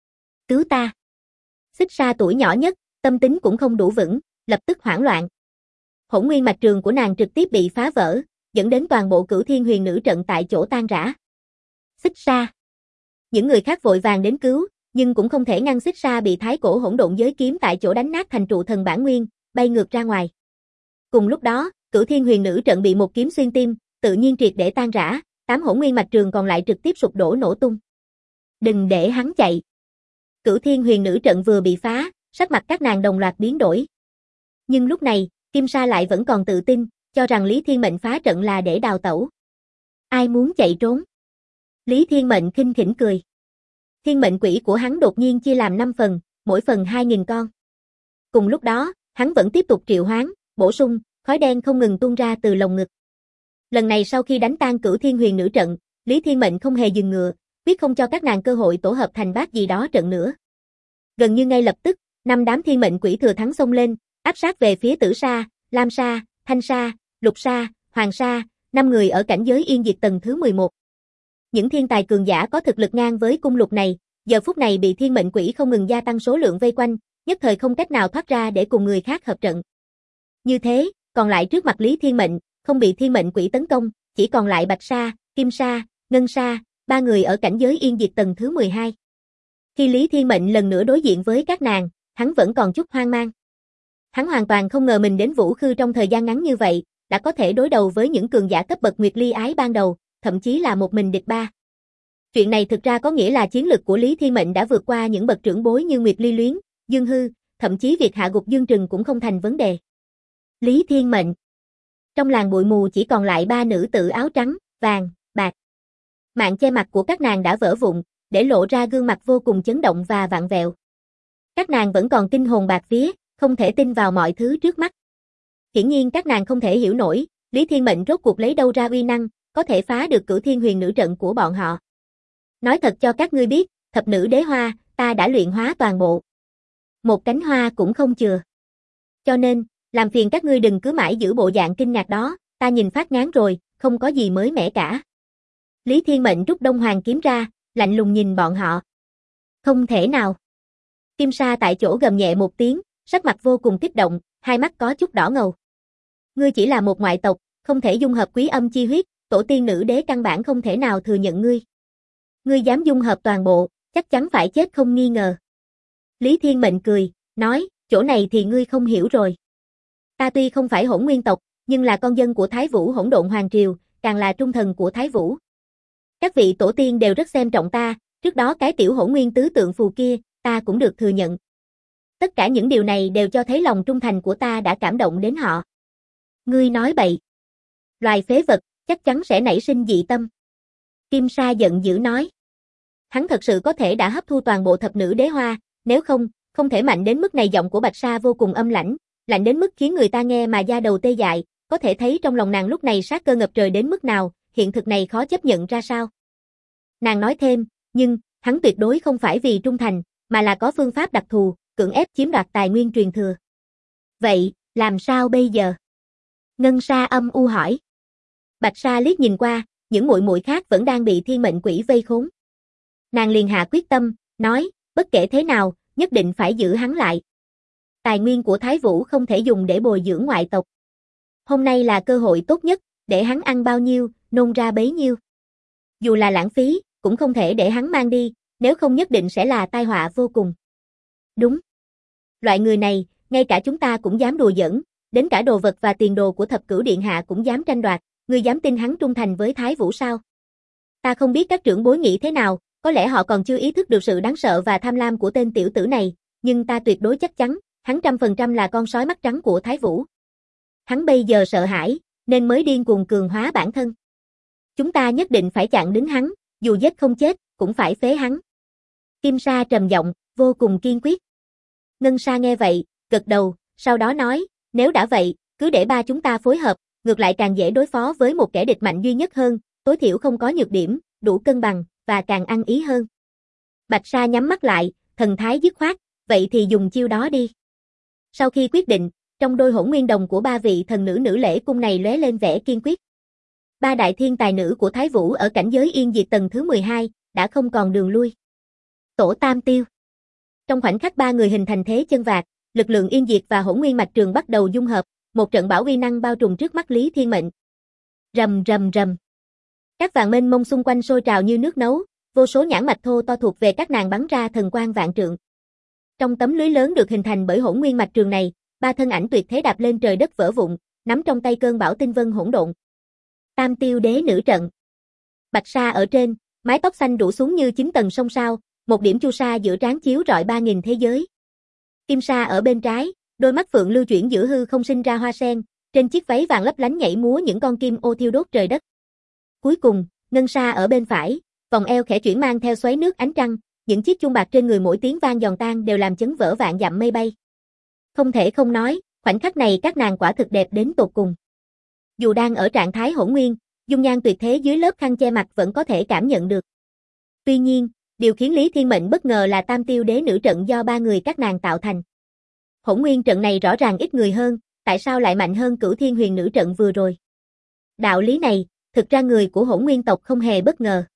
Cứu ta! Xích Sa tuổi nhỏ nhất, tâm tính cũng không đủ vững, lập tức hoảng loạn. Hỗn nguyên mạch trường của nàng trực tiếp bị phá vỡ, dẫn đến toàn bộ Cửu Thiên Huyền Nữ trận tại chỗ tan rã. Xích Sa! Những người khác vội vàng đến cứu, nhưng cũng không thể ngăn Xích Sa bị thái cổ hỗn độn giới kiếm tại chỗ đánh nát thành trụ thần bản nguyên, bay ngược ra ngoài. Cùng lúc đó, Cửu Thiên Huyền Nữ trận bị một kiếm xuyên tim, tự nhiên triệt để tan rã, 8 hỗn nguyên mạch trường còn lại trực tiếp sụp đổ nổ tung. Đừng để hắn chạy. Cửu Thiên Huyền Nữ trận vừa bị phá, sắc mặt các nàng đồng loạt biến đổi. Nhưng lúc này, Kim Sa lại vẫn còn tự tin, cho rằng Lý Thiên Mệnh phá trận là để đào tẩu. Ai muốn chạy trốn? Lý Thiên Mệnh khinh khỉnh cười. Thiên mệnh quỷ của hắn đột nhiên chia làm 5 phần, mỗi phần 2.000 con. Cùng lúc đó, hắn vẫn tiếp tục triệu hoán, bổ sung, khói đen không ngừng tuôn ra từ lồng ngực. Lần này sau khi đánh tan Cửu Thiên Huyền Nữ trận, Lý Thiên Mệnh không hề dừng ngựa, quyết không cho các nàng cơ hội tổ hợp thành bát gì đó trận nữa. Gần như ngay lập tức, 5 đám thiên mệnh quỷ thừa thắng xông lên, áp sát về phía Tử Sa, Lam Sa, Thanh Sa, Lục Sa, Hoàng Sa, 5 người ở cảnh giới yên diệt tầng thứ 11. Những thiên tài cường giả có thực lực ngang với cung lục này, giờ phút này bị thiên mệnh quỷ không ngừng gia tăng số lượng vây quanh, nhất thời không cách nào thoát ra để cùng người khác hợp trận. Như thế, còn lại trước mặt Lý Thiên Mệnh, không bị thiên mệnh quỷ tấn công, chỉ còn lại Bạch Sa, Kim Sa, Ngân Sa, 3 người ở cảnh giới yên diệt tầng thứ 12. Khi Lý Thiên Mệnh lần nữa đối diện với các nàng, hắn vẫn còn chút hoang mang. Hắn hoàn toàn không ngờ mình đến Vũ Khư trong thời gian ngắn như vậy, đã có thể đối đầu với những cường giả cấp bậc Nguyệt Ly Ái ban đầu, thậm chí là một mình địch 3. Chuyện này thực ra có nghĩa là chiến lực của Lý Thiên Mệnh đã vượt qua những bậc trưởng bối như Nguyệt Ly Luyến, Dương Hư, thậm chí việc hạ gục Dương Trừng cũng không thành vấn đề. Lý Thiên Mệnh. Trong làng bụi mù chỉ còn lại 3 nữ tử áo trắng, vàng, bạc. Mạng che mặt của các nàng đã vỡ vụn, để lộ ra gương mặt vô cùng chấn động và vặn vẹo. Các nàng vẫn còn kinh hồn bạt vía, không thể tin vào mọi thứ trước mắt. Hiển nhiên các nàng không thể hiểu nổi, Lý Thiên Mệnh rốt cuộc lấy đâu ra uy năng, có thể phá được Cửu Thiên Huyền Nữ trận của bọn họ. Nói thật cho các ngươi biết, thập nữ đế hoa, ta đã luyện hóa toàn bộ. Một cánh hoa cũng không chừa. Cho nên, làm phiền các ngươi đừng cứ mãi giữ bộ dạng kinh ngạc đó, ta nhìn phát ngán rồi, không có gì mới mẻ cả. Lý Thiên Mệnh rút Đông Hoàng kiếm ra, lạnh lùng nhìn bọn họ. Không thể nào. Kim Sa tại chỗ gầm nhẹ một tiếng, sắc mặt vô cùng kích động, hai mắt có chút đỏ ngầu. Ngươi chỉ là một ngoại tộc, không thể dung hợp quý âm chi huyết, tổ tiên nữ đế căn bản không thể nào thừa nhận ngươi. Ngươi dám dung hợp toàn bộ, chắc chắn phải chết không nghi ngờ. Lý Thiên Mệnh cười, nói, chỗ này thì ngươi không hiểu rồi. Ta tuy không phải Hỗn Nguyên tộc, nhưng là con dân của Thái Vũ Hỗn Độn Hoàng Triều, càng là trung thần của Thái Vũ. Các vị tổ tiên đều rất xem trọng ta, trước đó cái tiểu Hỗn Nguyên tứ tượng phù kia, ta cũng được thừa nhận. Tất cả những điều này đều cho thấy lòng trung thành của ta đã cảm động đến họ. Ngươi nói bậy. Loài phế vật, chắc chắn sẽ nảy sinh dị tâm. Kim Sa giận dữ nói. Hắn thật sự có thể đã hấp thu toàn bộ thập nữ đế hoa, nếu không, không thể mạnh đến mức này. Giọng của Bạch Sa vô cùng âm lãnh, lạnh đến mức khiến người ta nghe mà da đầu tê dại, có thể thấy trong lòng nàng lúc này sát cơ ngập trời đến mức nào, hiện thực này khó chấp nhận ra sao. Nàng nói thêm, nhưng, hắn tuyệt đối không phải vì trung thành, mà là có phương pháp đặc thù, cưỡng ép chiếm đoạt tài nguyên truyền thừa. Vậy, làm sao bây giờ? Ngân Sa âm u hỏi. Bạch Sa liếc nhìn qua, những muội muội khác vẫn đang bị thiên mệnh quỷ vây khốn. Nàng liền hạ quyết tâm, nói, bất kể thế nào, nhất định phải giữ hắn lại. Tài nguyên của Thái Vũ không thể dùng để bồi dưỡng ngoại tộc. Hôm nay là cơ hội tốt nhất, để hắn ăn bao nhiêu, nôn ra bấy nhiêu. Dù là lãng phí, cũng không thể để hắn mang đi, nếu không nhất định sẽ là tai họa vô cùng. Đúng. Loại người này, ngay cả chúng ta cũng dám đùa giỡn, đến cả đồ vật và tiền đồ của Thập Cửu Điện Hạ cũng dám tranh đoạt, ngươi dám tin hắn trung thành với Thái Vũ sao? Ta không biết các trưởng bối nghĩ thế nào, có lẽ họ còn chưa ý thức được sự đáng sợ và tham lam của tên tiểu tử này, nhưng ta tuyệt đối chắc chắn, hắn 100% là con sói mắt trắng của Thái Vũ. Hắn bây giờ sợ hãi, nên mới điên cuồng cường hóa bản thân. Chúng ta nhất định phải chặn đứng hắn, dù giết không chết, cũng phải phế hắn. Kim Sa trầm giọng, vô cùng kiên quyết. Ngân Sa nghe vậy, gật đầu, sau đó nói, nếu đã vậy, cứ để ba chúng ta phối hợp, ngược lại càng dễ đối phó với một kẻ địch mạnh duy nhất hơn, tối thiểu không có nhược điểm, đủ cân bằng, và càng ăn ý hơn. Bạch Sa nhắm mắt lại, thần thái dứt khoát, vậy thì dùng chiêu đó đi. Sau khi quyết định, trong đôi hỗn nguyên đồng của ba vị thần nữ nữ lễ cung này lóe lên vẻ kiên quyết. Ba đại thiên tài nữ của Thái Vũ ở cảnh giới yên diệt tầng thứ 12, đã không còn đường lui. Tổ Tam Tiêu. Trong khoảnh khắc ba người hình thành thế chân vạc, lực lượng yên diệt và hỗn nguyên mạch trường bắt đầu dung hợp, một trận bão uy năng bao trùm trước mắt Lý Thiên Mệnh. Rầm rầm rầm. Các vàng mênh mông xung quanh sôi trào như nước nấu, vô số nhãn mạch thô to thuộc về các nàng bắn ra thần quang vạn trượng. Trong tấm lưới lớn được hình thành bởi hỗn nguyên mạch trường này, ba thân ảnh tuyệt thế đạp lên trời đất vỡ vụn, nắm trong tay cơn bão tinh vân hỗn độn. Tam Tiêu đế nữ trận. Bạch Sa ở trên, mái tóc xanh rủ xuống như 9 tầng sông sao, một điểm chu sa giữa trán chiếu rọi 3000 thế giới. Kim Sa ở bên trái, đôi mắt phượng lưu chuyển giữa hư không sinh ra hoa sen, trên chiếc váy vàng lấp lánh nhảy múa những con kim ô thiêu đốt trời đất. Cuối cùng, Ngân Sa ở bên phải, vòng eo khẽ chuyển mang theo xoáy nước ánh trăng, những chiếc chuông bạc trên người mỗi tiếng vang giòn tan đều làm chấn vỡ vạn dặm mây bay. Không thể không nói, khoảnh khắc này các nàng quả thực đẹp đến tột cùng. Dù đang ở trạng thái hỗn nguyên, dung nhan tuyệt thế dưới lớp khăn che mặt vẫn có thể cảm nhận được. Tuy nhiên, điều khiến Lý Thiên Mệnh bất ngờ là Tam Tiêu đế nữ trận do ba người các nàng tạo thành. Hỗn nguyên trận này rõ ràng ít người hơn, tại sao lại mạnh hơn Cửu Thiên Huyền nữ trận vừa rồi? Đạo lý này, thực ra người của hỗn nguyên tộc không hề bất ngờ.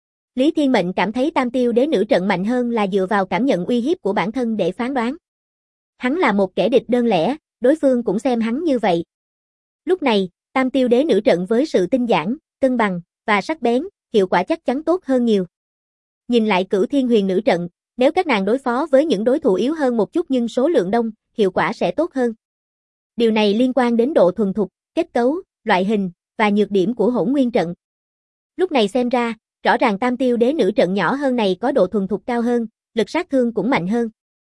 Lý Thiên Mệnh cảm thấy Tam Tiêu đế nữ trận mạnh hơn là dựa vào cảm nhận uy hiếp của bản thân để phán đoán. Hắn là một kẻ địch đơn lẻ, đối phương cũng xem hắn như vậy. Lúc này, Tam Tiêu đế nữ trận với sự tinh giản, cân bằng, và sắc bén, hiệu quả chắc chắn tốt hơn nhiều. Nhìn lại Cửu Thiên Huyền nữ trận, nếu các nàng đối phó với những đối thủ yếu hơn một chút nhưng số lượng đông, hiệu quả sẽ tốt hơn. Điều này liên quan đến độ thuần thục, kết cấu, loại hình, và nhược điểm của hỗn nguyên trận. Lúc này xem ra, rõ ràng Tam Tiêu đế nữ trận nhỏ hơn này có độ thuần thục cao hơn, lực sát thương cũng mạnh hơn.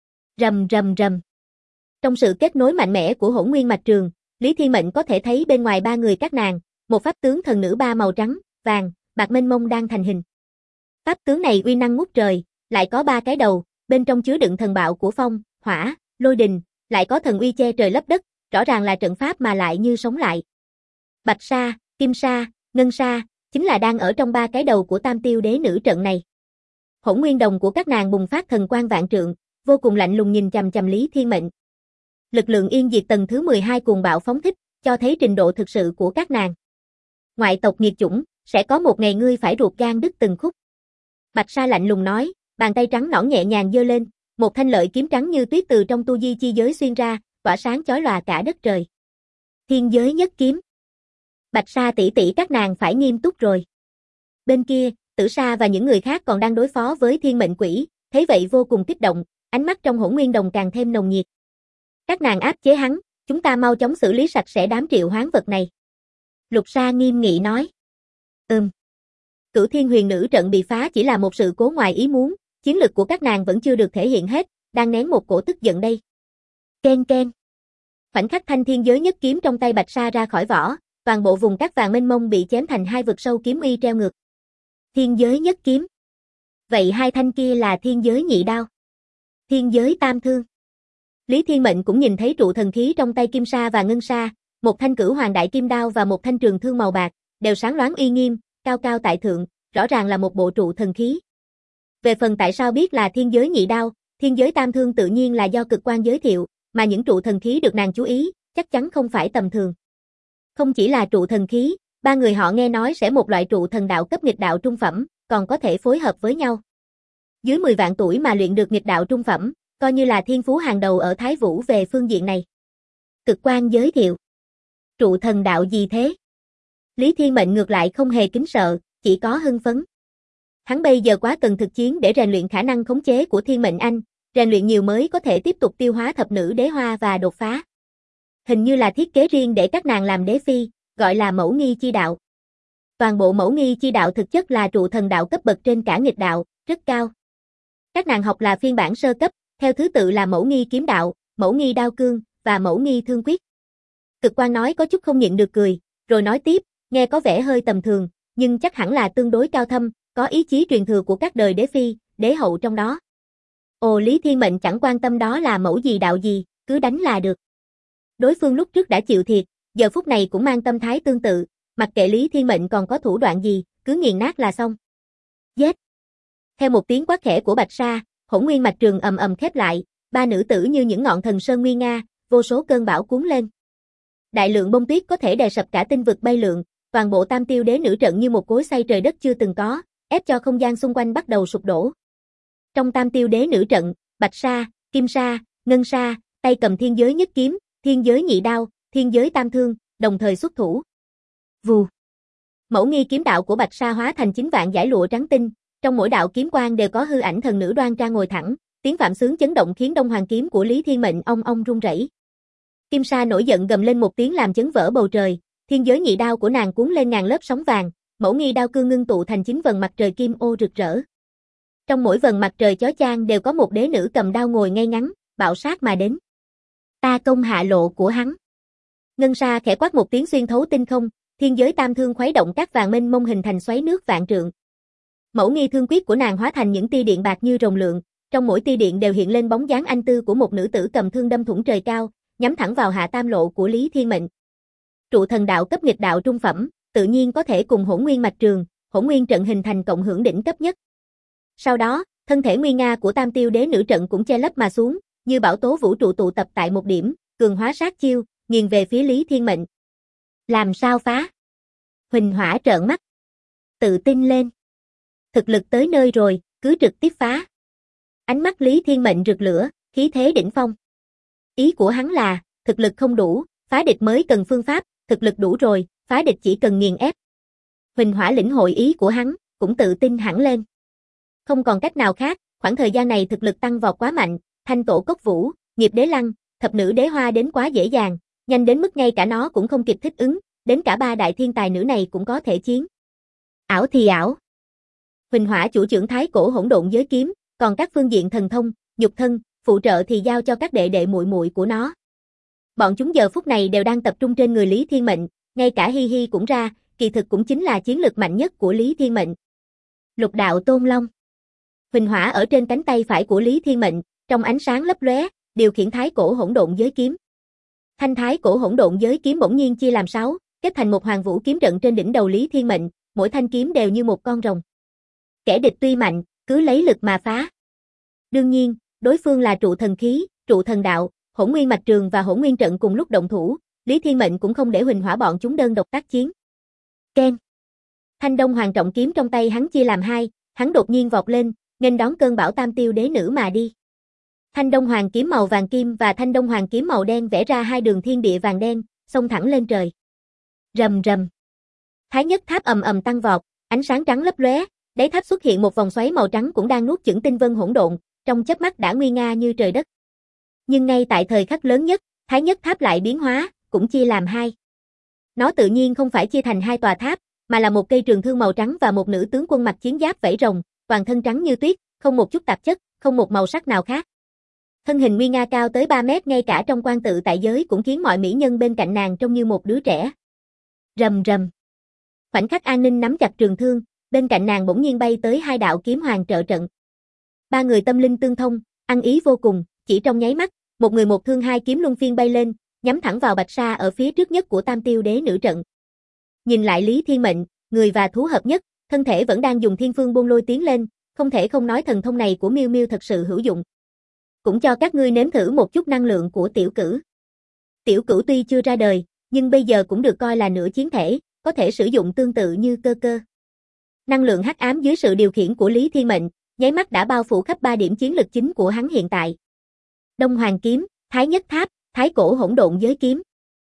Rầm rầm rầm. Trong sự kết nối mạnh mẽ của hỗn nguyên mạch trường, Lý Thiên Mệnh có thể thấy bên ngoài ba người các nàng, một pháp tướng thần nữ ba màu trắng, vàng, bạc mênh mông đang thành hình. Pháp tướng này uy năng ngút trời, lại có ba cái đầu, bên trong chứa đựng thần bạo của phong, hỏa, lôi đình, lại có thần uy che trời lấp đất, rõ ràng là trận pháp mà lại như sống lại. Bạch sa, kim sa, ngân sa, chính là đang ở trong ba cái đầu của tam tiêu đế nữ trận này. Hỗn nguyên đồng của các nàng bùng phát thần quang vạn trượng, vô cùng lạnh lùng nhìn chằm chằm Lý Thiên Mệnh. Lực lượng yên diệt tầng thứ 12 cuồng bạo phóng thích, cho thấy trình độ thực sự của các nàng. Ngoại tộc nghiệt chủng, sẽ có một ngày ngươi phải ruột gan đứt từng khúc. Bạch sa lạnh lùng nói, bàn tay trắng nõn nhẹ nhàng giơ lên, một thanh lợi kiếm trắng như tuyết từ trong tu di chi giới xuyên ra, tỏa sáng chói lòa cả đất trời. Thiên giới nhất kiếm. Bạch sa tỷ tỷ các nàng phải nghiêm túc rồi. Bên kia, Tử Sa và những người khác còn đang đối phó với thiên mệnh quỷ, thấy vậy vô cùng kích động, ánh mắt trong hỗn nguyên đồng càng thêm nồng nhiệt. Các nàng áp chế hắn, chúng ta mau chóng xử lý sạch sẽ đám triệu hoán vật này. Lục Sa nghiêm nghị nói. Cửu Thiên Huyền Nữ trận bị phá chỉ là một sự cố ngoài ý muốn, chiến lực của các nàng vẫn chưa được thể hiện hết, đang nén một cổ tức giận đây. Ken ken. Khoảnh khắc thanh thiên giới nhất kiếm trong tay Bạch Sa ra khỏi vỏ, toàn bộ vùng cát vàng mênh mông bị chém thành hai vực sâu kiếm uy treo ngược. Thiên giới nhất kiếm. Vậy hai thanh kia là thiên giới nhị đao. Thiên giới tam thương. Lý Thiên Mệnh cũng nhìn thấy trụ thần khí trong tay Kim Sa và Ngân Sa, một thanh Cửu Hoàng Đại Kim Đao và một thanh trường thương màu bạc, đều sáng loáng uy nghiêm, cao cao tại thượng, rõ ràng là một bộ trụ thần khí. Về phần tại sao biết là thiên giới nhị đao, thiên giới tam thương tự nhiên là do cực quan giới thiệu, mà những trụ thần khí được nàng chú ý, chắc chắn không phải tầm thường. Không chỉ là trụ thần khí, ba người họ nghe nói sẽ một loại trụ thần đạo cấp nghịch đạo trung phẩm, còn có thể phối hợp với nhau. Dưới 10 vạn tuổi mà luyện được nghịch đạo trung phẩm, coi như là thiên phú hàng đầu ở Thái Vũ về phương diện này. Cực quan giới thiệu. Trụ thần đạo gì thế? Lý Thiên Mệnh ngược lại không hề kính sợ, chỉ có hưng phấn. Hắn bây giờ quá cần thực chiến để rèn luyện khả năng khống chế của Thiên Mệnh Anh, rèn luyện nhiều mới có thể tiếp tục tiêu hóa thập nữ đế hoa và đột phá. Hình như là thiết kế riêng để các nàng làm đế phi, gọi là mẫu nghi chi đạo. Toàn bộ mẫu nghi chi đạo thực chất là trụ thần đạo cấp bậc trên cả nghịch đạo, rất cao. Các nàng học là phiên bản sơ cấp, theo thứ tự là mẫu nghi kiếm đạo, mẫu nghi đao cương, và mẫu nghi thương quyết. Cực quan nói có chút không nhịn được cười, rồi nói tiếp, nghe có vẻ hơi tầm thường, nhưng chắc hẳn là tương đối cao thâm, có ý chí truyền thừa của các đời đế phi, đế hậu trong đó. Ồ, Lý Thiên Mệnh chẳng quan tâm đó là mẫu gì đạo gì, cứ đánh là được. Đối phương lúc trước đã chịu thiệt, giờ phút này cũng mang tâm thái tương tự, mặc kệ Lý Thiên Mệnh còn có thủ đoạn gì, cứ nghiền nát là xong. Giết! Theo một tiếng quát khẽ của Bạch Sa, hỗn nguyên mạch trường ầm ầm khép lại, ba nữ tử như những ngọn thần sơn nguy nga, vô số cơn bão cuốn lên. Đại lượng bông tuyết có thể đè sập cả tinh vực bay lượn, toàn bộ tam tiêu đế nữ trận như một cối xay trời đất chưa từng có, ép cho không gian xung quanh bắt đầu sụp đổ. Trong tam tiêu đế nữ trận, Bạch Sa, Kim Sa, Ngân Sa, tay cầm thiên giới nhất kiếm, thiên giới nhị đao, thiên giới tam thương, đồng thời xuất thủ. Vù. Mẫu nghi kiếm đạo của Bạch Sa hóa thành 9 vạn dải lụa trắng tinh, trong mỗi đạo kiếm quang đều có hư ảnh thần nữ đoan trang ngồi thẳng, tiếng phạm sướng chấn động khiến Đông Hoàng kiếm của Lý Thiên Mệnh ong ong rung rẩy. Kim Sa nổi giận gầm lên một tiếng làm chấn vỡ bầu trời, thiên giới nhị đao của nàng cuốn lên ngàn lớp sóng vàng, mẫu nghi đao cương ngưng tụ thành 9 vầng mặt trời kim ô rực rỡ. Trong mỗi vầng mặt trời chói chang đều có một đế nữ cầm đao ngồi ngay ngắn, bạo sát mà đến. Ta công hạ lộ của hắn. Ngân Sa khẽ quát một tiếng xuyên thấu tinh không, thiên giới tam thương khuấy động các vàng mênh mông hình thành xoáy nước vạn trượng. Mẫu nghi thương quyết của nàng hóa thành những tia điện bạc như rồng lượn, trong mỗi tia điện đều hiện lên bóng dáng anh tư của một nữ tử cầm thương đâm thủng trời cao, nhắm thẳng vào hạ tam lộ của Lý Thiên Mệnh. Trụ thần đạo cấp nghịch đạo trung phẩm, tự nhiên có thể cùng hỗn nguyên mạch trường, hỗn nguyên trận hình thành cộng hưởng đỉnh cấp nhất. Sau đó, thân thể nguy nga của tam tiêu đế nữ trận cũng che lấp mà xuống, như bão tố vũ trụ tụ tập tại một điểm, cường hóa sát chiêu, nghiền về phía Lý Thiên Mệnh. Làm sao phá? Huỳnh Hỏa trợn mắt. Tự tin lên. Thực lực tới nơi rồi, cứ trực tiếp phá. Ánh mắt Lý Thiên Mệnh rực lửa, khí thế đỉnh phong. Ý của hắn là, thực lực không đủ, phá địch mới cần phương pháp, thực lực đủ rồi, phá địch chỉ cần nghiền ép. Huỳnh Hỏa lĩnh hội ý của hắn, cũng tự tin hẳn lên. Không còn cách nào khác, khoảng thời gian này thực lực tăng vọt quá mạnh, thanh tổ cốc vũ, nghiệp đế lăng, thập nữ đế hoa đến quá dễ dàng, nhanh đến mức ngay cả nó cũng không kịp thích ứng, đến cả ba đại thiên tài nữ này cũng có thể chiến. Ảo thì ảo. Huỳnh Hỏa chủ trưởng thái cổ hỗn độn giới kiếm, còn các phương diện thần thông, nhục thân, phụ trợ thì giao cho các đệ đệ muội muội của nó. Bọn chúng giờ phút này đều đang tập trung trên người Lý Thiên Mệnh, ngay cả Hi Hi cũng ra, kỳ thực cũng chính là chiến lực mạnh nhất của Lý Thiên Mệnh. Lục đạo Tôn Long. Huỳnh Hỏa ở trên cánh tay phải của Lý Thiên Mệnh, trong ánh sáng lấp lóe, điều khiển thái cổ hỗn độn giới kiếm. Thanh thái cổ hỗn độn giới kiếm bỗng nhiên chia làm 6, kết thành một hoàng vũ kiếm trận trên đỉnh đầu Lý Thiên Mệnh, mỗi thanh kiếm đều như một con rồng. Kẻ địch tuy mạnh, cứ lấy lực mà phá. Đương nhiên, đối phương là trụ thần khí, trụ thần đạo, hỗn nguyên mạch trường và hỗn nguyên trận cùng lúc động thủ, Lý Thiên Mệnh cũng không để huỳnh hỏa bọn chúng đơn độc tác chiến. Keng. Thanh Đông Hoàng trọng kiếm trong tay hắn chia làm 2, hắn đột nhiên vọt lên, nghênh đón cơn bão tam tiêu đế nữ mà đi. Thanh Đông Hoàng kiếm màu vàng kim và Thanh Đông Hoàng kiếm màu đen vẽ ra hai đường thiên địa vàng đen, xông thẳng lên trời. Rầm rầm. Thái nhất tháp ầm ầm tăng vọt, ánh sáng trắng lấp lóe, đáy tháp xuất hiện một vòng xoáy màu trắng cũng đang nuốt chửng tinh vân hỗn độn, trong chớp mắt đã nguy nga như trời đất. Nhưng ngay tại thời khắc lớn nhất, Thái nhất tháp lại biến hóa, cũng chia làm 2. Nó tự nhiên không phải chia thành 2 tòa tháp, mà là một cây trường thương màu trắng và một nữ tướng quân mặc chiến giáp vảy rồng, toàn thân trắng như tuyết, không một chút tạp chất, không một màu sắc nào khác. Thân hình nguy nga cao tới 3 mét, ngay cả trong quan tự tại giới cũng khiến mọi mỹ nhân bên cạnh nàng trông như một đứa trẻ. Rầm rầm. Khoảnh khắc An Ninh nắm chặt trường thương, bên cạnh nàng bỗng nhiên bay tới 2 đạo kiếm hoàng trợ trận. Ba người tâm linh tương thông, ăn ý vô cùng, chỉ trong nháy mắt, một người một thương 2 kiếm luân phiên bay lên, nhắm thẳng vào Bạch Sa ở phía trước nhất của Tam Tiêu Đế nữ trận. Nhìn lại Lý Thiên Mệnh, người và thú hợp nhất, thân thể vẫn đang dùng Thiên Phương Bôn Lôi tiến lên, không thể không nói thần thông này của Miêu Miêu thật sự hữu dụng. Cũng cho các ngươi nếm thử một chút năng lượng của tiểu cửu. Tiểu cửu tuy chưa ra đời, nhưng bây giờ cũng được coi là nửa chiến thể, có thể sử dụng tương tự như cơ cơ. Năng lượng hắc ám dưới sự điều khiển của Lý Thiên Mệnh, nháy mắt đã bao phủ khắp 3 điểm chiến lực chính của hắn hiện tại. Đông Hoàng kiếm, Thái nhất tháp, Thái cổ hỗn độn giới kiếm.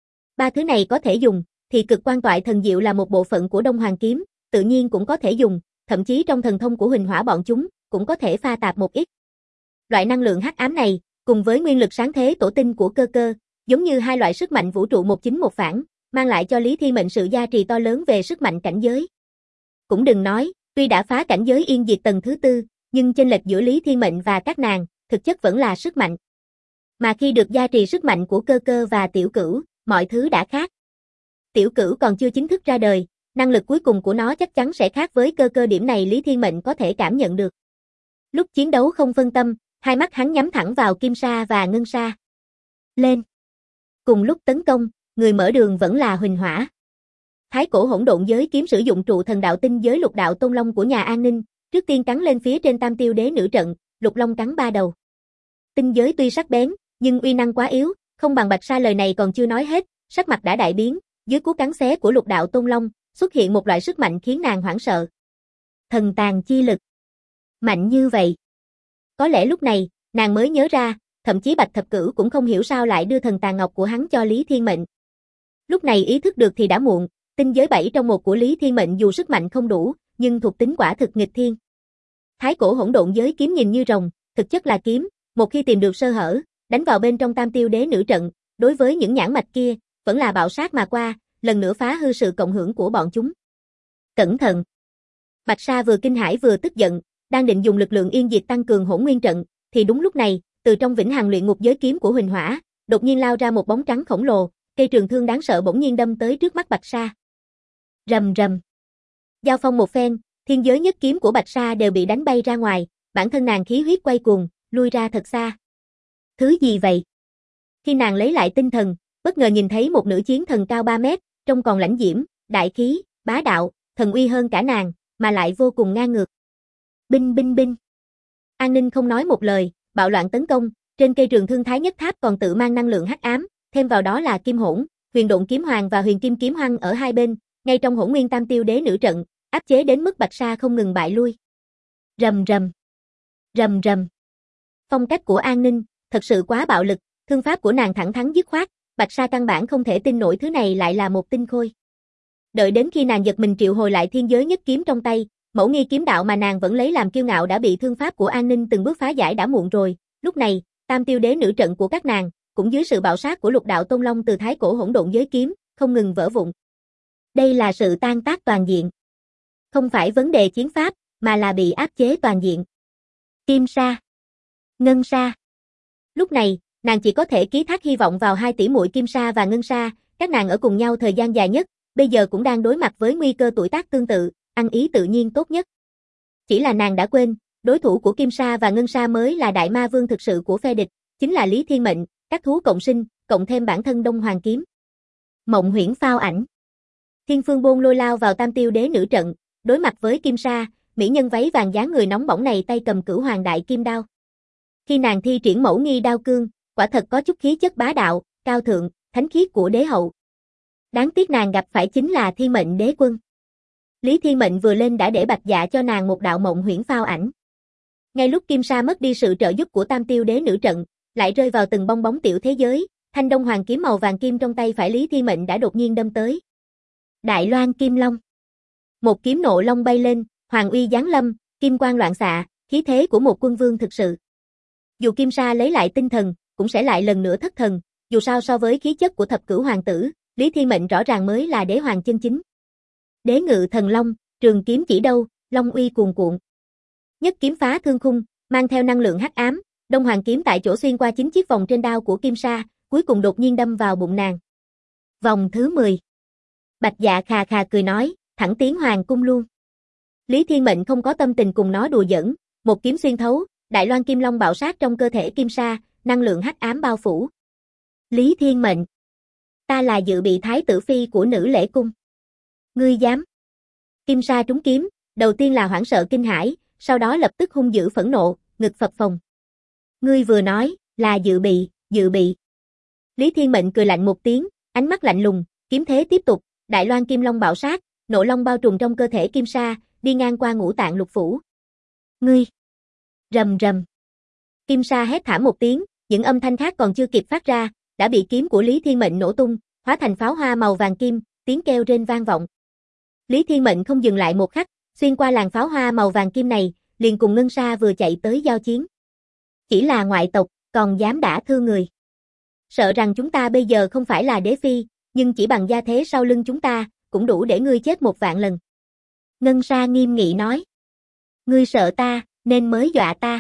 3 thứ này có thể dùng, thì cực quan toại thần diệu là một bộ phận của Đông Hoàng kiếm, tự nhiên cũng có thể dùng, thậm chí trong thần thông của huỳnh hỏa bọn chúng, cũng có thể pha tạp một ít. Loại năng lượng hắc ám này, cùng với nguyên lực sáng thế tổ tinh của cơ cơ, giống như 2 loại sức mạnh vũ trụ một chính một phản, mang lại cho Lý Thiên Mệnh sự gia trì to lớn về sức mạnh cảnh giới. Cũng đừng nói, tuy đã phá cảnh giới yên diệt tầng thứ 4, nhưng chênh lệch giữa Lý Thiên Mệnh và các nàng, thực chất vẫn là sức mạnh. Mà khi được gia trì sức mạnh của cơ cơ và tiểu cửu, mọi thứ đã khác. Tiểu cửu còn chưa chính thức ra đời, năng lực cuối cùng của nó chắc chắn sẽ khác với cơ cơ, điểm này Lý Thiên Mệnh có thể cảm nhận được. Lúc chiến đấu không phân tâm, hai mắt hắn nhắm thẳng vào Kim Sa và Ngân Sa. Lên! Cùng lúc tấn công, người mở đường vẫn là huỳnh hỏa. Thái cổ hỗn độn giới kiếm sử dụng trụ thần đạo tinh giới lục đạo tôn long của nhà An Ninh, trước tiên cắn lên phía trên Tam Tiêu Đế nữ trận, lục long cắn 3 đầu. Tinh giới tuy sắc bén, nhưng uy năng quá yếu, không bằng Bạch Sa. Lời này còn chưa nói hết, sắc mặt đã đại biến, dưới cú cắn xé của lục đạo tôn long, xuất hiện một loại sức mạnh khiến nàng hoảng sợ. Thần tàn chi lực. Mạnh như vậy. Có lẽ lúc này, nàng mới nhớ ra, thậm chí Bạch Thập Cửu cũng không hiểu sao lại đưa thần tàn ngọc của hắn cho Lý Thiên Mệnh. Lúc này ý thức được thì đã muộn, tinh giới 7 trong 1 của Lý Thiên Mệnh dù sức mạnh không đủ, nhưng thuộc tính quả thực nghịch thiên. Thái cổ hỗn độn giới kiếm nhìn như rồng, thực chất là kiếm, một khi tìm được sơ hở, đánh vào bên trong Tam Tiêu Đế nữ trận, đối với những nhãn mạch kia, vẫn là bạo sát mà qua, lần nữa phá hư sự cộng hưởng của bọn chúng. Cẩn thận! Bạch Sa vừa kinh hãi vừa tức giận, đang định dùng lực lượng yên diệt tăng cường hỗn nguyên trận, thì đúng lúc này, từ trong vĩnh hằng luyện ngục giới kiếm của huỳnh hỏa, đột nhiên lao ra một bóng trắng khổng lồ, cây trường thương đáng sợ bỗng nhiên đâm tới trước mắt Bạch Sa. Rầm rầm. Giao phong một phen, thiên giới nhất kiếm của Bạch Sa đều bị đánh bay ra ngoài, bản thân nàng khí huyết quay cuồng, lui ra thật xa. Thứ gì vậy? Khi nàng lấy lại tinh thần, bất ngờ nhìn thấy một nữ chiến thần cao 3 mét, trông còn lãnh diễm, đại khí, bá đạo, thần uy hơn cả nàng, mà lại vô cùng ngang ngược. Binh binh binh. An Ninh không nói một lời, bạo loạn tấn công, trên cây trường thương Thái nhất tháp còn tự mang năng lượng hắc ám, thêm vào đó là kim hỗn, huyền độn kiếm hoàng và huyền kim kiếm hoang ở hai bên, ngay trong hỗn nguyên Tam Tiêu Đế nữ trận, áp chế đến mức Bạch Sa không ngừng bại lui. Rầm rầm. Rầm rầm. Phong cách của An Ninh, thật sự quá bạo lực, thương pháp của nàng thẳng thắn dứt khoát, Bạch Sa căn bản không thể tin nổi thứ này lại là một tinh khôi. Đợi đến khi nàng giật mình triệu hồi lại thiên giới nhất kiếm trong tay, mẫu nghi kiếm đạo mà nàng vẫn lấy làm kiêu ngạo đã bị thương pháp của An Ninh từng bước phá giải đã muộn rồi. Lúc này, Tam Tiêu Đế nữ trận của các nàng, cũng dưới sự bạo sát của lục đạo tôn long từ thái cổ hỗn độn giới kiếm, không ngừng vỡ vụn. Đây là sự tan tác toàn diện. Không phải vấn đề chiến pháp, mà là bị áp chế toàn diện. Kim Sa, Ngân Sa. Lúc này, nàng chỉ có thể ký thác hy vọng vào 2 tỷ muội Kim Sa và Ngân Sa, các nàng ở cùng nhau thời gian dài nhất, bây giờ cũng đang đối mặt với nguy cơ tuổi tác tương tự, ăn ý tự nhiên tốt nhất. Chỉ là nàng đã quên, đối thủ của Kim Sa và Ngân Sa mới là đại ma vương thực sự của phe địch, chính là Lý Thiên Mệnh, các thú cộng sinh, cộng thêm bản thân Đông Hoàng kiếm. Mộng huyễn phao ảnh. Thiên Phương Bôn Lôi lao vào Tam Tiêu Đế nữ trận, đối mặt với Kim Sa, mỹ nhân váy vàng dáng người nóng bỏng này tay cầm Cửu Hoàng đại kim đao. Khi nàng thi triển Mẫu Nghi đao cương, quả thật có chút khí chất bá đạo, cao thượng, thánh khiết của đế hậu. Đáng tiếc nàng gặp phải chính là Thiên Mệnh Đế quân. Lý Thiên Mệnh vừa lên đã để Bạch Dạ cho nàng một đạo mộng huyễn phao ảnh. Ngay lúc Kim Sa mất đi sự trợ giúp của Tam Tiêu Đế nữ trận, lại rơi vào từng bong bóng tiểu thế giới, thanh Đông Hoàng kiếm màu vàng kim trong tay phải Lý Thiên Mệnh đã đột nhiên đâm tới. Đại Loan Kim Long. Một kiếm nộ long bay lên, hoàng uy giáng lâm, kim quang loạn xạ, khí thế của một quân vương thực sự. Dù Kim Sa lấy lại tinh thần, cũng sẽ lại lần nữa thất thần, dù sao so với khí chất của thập cửu hoàng tử, Lý Thiên Mệnh rõ ràng mới là đế hoàng chân chính. Đế ngự thần long, trường kiếm chỉ đâu, long uy cuồn cuộn. Nhất kiếm phá thương khung, mang theo năng lượng hắc ám, Đông Hoàng kiếm tại chỗ xuyên qua 9 chiếc vòng trên đao của Kim Sa, cuối cùng đột nhiên đâm vào bụng nàng. Vòng thứ 10. Bạch Dạ khà khà cười nói, thẳng tiến hoàng cung luôn. Lý Thiên Mệnh không có tâm tình cùng nó đùa giỡn, một kiếm xuyên thấu, Đại Loan Kim Long bạo sát trong cơ thể Kim Sa, năng lượng hắc ám bao phủ. Lý Thiên Mệnh, ta là dự bị thái tử phi của Nữ Lễ cung. Ngươi dám? Kim Sa trúng kiếm, đầu tiên là hoảng sợ kinh hãi, sau đó lập tức hung dữ phẫn nộ, ngực phập phồng. Ngươi vừa nói, là dự bị. Lý Thiên Mệnh cười lạnh một tiếng, ánh mắt lạnh lùng, kiếm thế tiếp tục, Đại Loan Kim Long bạo sát, nộ long bao trùm trong cơ thể Kim Sa, đi ngang qua ngũ tạng lục phủ. Ngươi! Rầm rầm. Kim Sa hét thảm một tiếng, những âm thanh khác còn chưa kịp phát ra, đã bị kiếm của Lý Thiên Mệnh nổ tung, hóa thành pháo hoa màu vàng kim, tiếng kêu rên vang vọng. Lý Thiên Mệnh không dừng lại một khắc, xuyên qua làn pháo hoa màu vàng kim này, liền cùng Ngân Sa vừa chạy tới giao chiến. Chỉ là ngoại tộc, còn dám đả thương người. Sợ rằng chúng ta bây giờ không phải là đế phi, nhưng chỉ bằng gia thế sau lưng chúng ta, cũng đủ để ngươi chết 1.000 lần. Ngân Sa nghiêm nghị nói. Ngươi sợ ta, nên mới dọa ta.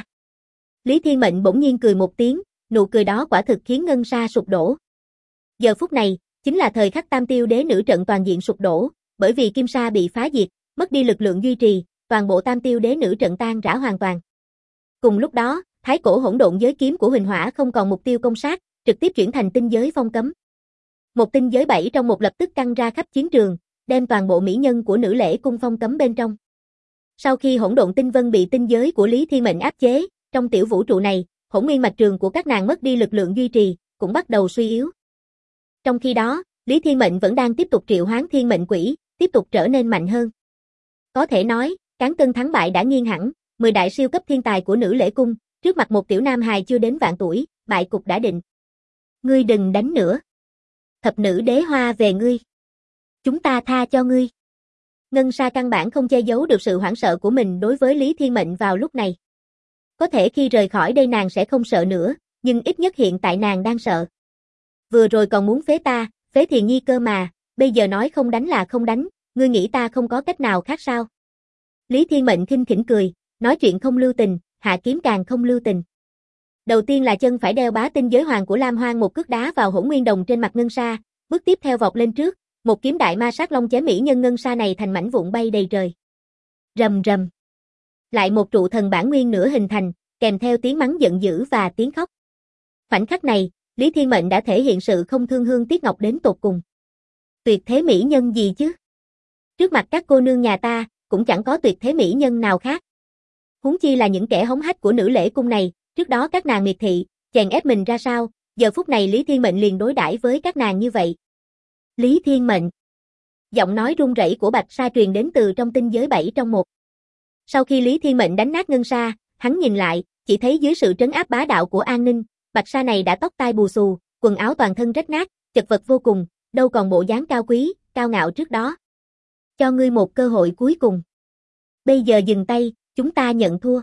Lý Thiên Mệnh bỗng nhiên cười một tiếng, nụ cười đó quả thực khiến Ngân Sa sụp đổ. Giờ phút này, chính là thời khắc Tam Tiêu Đế nữ trận toàn diện sụp đổ, bởi vì Kim Sa bị phá diệt, mất đi lực lượng duy trì, toàn bộ Tam Tiêu Đế nữ trận tan rã hoàn toàn. Cùng lúc đó, Thái Cổ Hỗn Độn giới kiếm của Huỳnh Hỏa không còn mục tiêu công sát, trực tiếp chuyển thành tinh giới phong cấm. Một tinh giới 7 trong một lập tức căng ra khắp chiến trường, đem toàn bộ mỹ nhân của Nữ Lễ cung phong cấm bên trong. Sau khi Hỗn Độn tinh vân bị tinh giới của Lý Thiên Mệnh áp chế, trong tiểu vũ trụ này, hỗn nguyên mạch trường của các nàng mất đi lực lượng duy trì, cũng bắt đầu suy yếu. Trong khi đó, Lý Thiên Mệnh vẫn đang tiếp tục triệu hoán thiên mệnh quỷ, tiếp tục trở nên mạnh hơn. Có thể nói, cán cân thắng bại đã nghiêng hẳn, 10 đại siêu cấp thiên tài của Nữ Lễ cung, trước mặt một tiểu nam hài chưa đến vạn tuổi, bại cục đã định. Ngươi đừng đánh nữa. Thập nữ đế hoa về ngươi. Chúng ta tha cho ngươi. Ngân Sa căn bản không che giấu được sự hoảng sợ của mình đối với Lý Thiên Mệnh vào lúc này. Có thể khi rời khỏi đây nàng sẽ không sợ nữa, nhưng ít nhất hiện tại nàng đang sợ. Vừa rồi còn muốn phế ta, phế Thiền Nhi cơ mà, bây giờ nói không đánh là không đánh, ngươi nghĩ ta không có cách nào khác sao? Lý Thiên Mệnh khinh khỉnh cười, nói chuyện không lưu tình, hạ kiếm càng không lưu tình. Đầu tiên là chân phải đeo bá tinh giới hoàng của Lam Hoang một cước đá vào hỗn nguyên đồng trên mặt Ngân Sa, bước tiếp theo vọt lên trước, một kiếm đại ma sát long chém mỹ nhân Ngân Sa này thành mảnh vụn bay đầy trời. Rầm rầm. Lại một trụ thần bản nguyên nữa hình thành, kèm theo tiếng mắng giận dữ và tiếng khóc. Khoảnh khắc này, Lý Thiên Mệnh đã thể hiện sự không thương hương tiếc ngọc đến tột cùng. Tuyệt thế mỹ nhân gì chứ? Trước mặt các cô nương nhà ta, cũng chẳng có tuyệt thế mỹ nhân nào khác. Huống chi là những kẻ hống hách của Nữ Lễ cung này, trước đó các nàng miệt thị, chèn ép mình ra sao, giờ phút này Lý Thiên Mệnh liền đối đãi với các nàng như vậy. Lý Thiên Mệnh. Giọng nói run rẩy của Bạch Sa truyền đến từ trong tinh giới 7 trong 1. Sau khi Lý Thiên Mệnh đánh nát Ngân Sa, hắn nhìn lại, chỉ thấy dưới sự trấn áp bá đạo của An Ninh, Bạch Sa này đã tóc tai bù xù, quần áo toàn thân rách nát, chật vật vô cùng, đâu còn bộ dáng cao quý, cao ngạo trước đó. Cho ngươi một cơ hội cuối cùng. Bây giờ dừng tay, chúng ta nhận thua.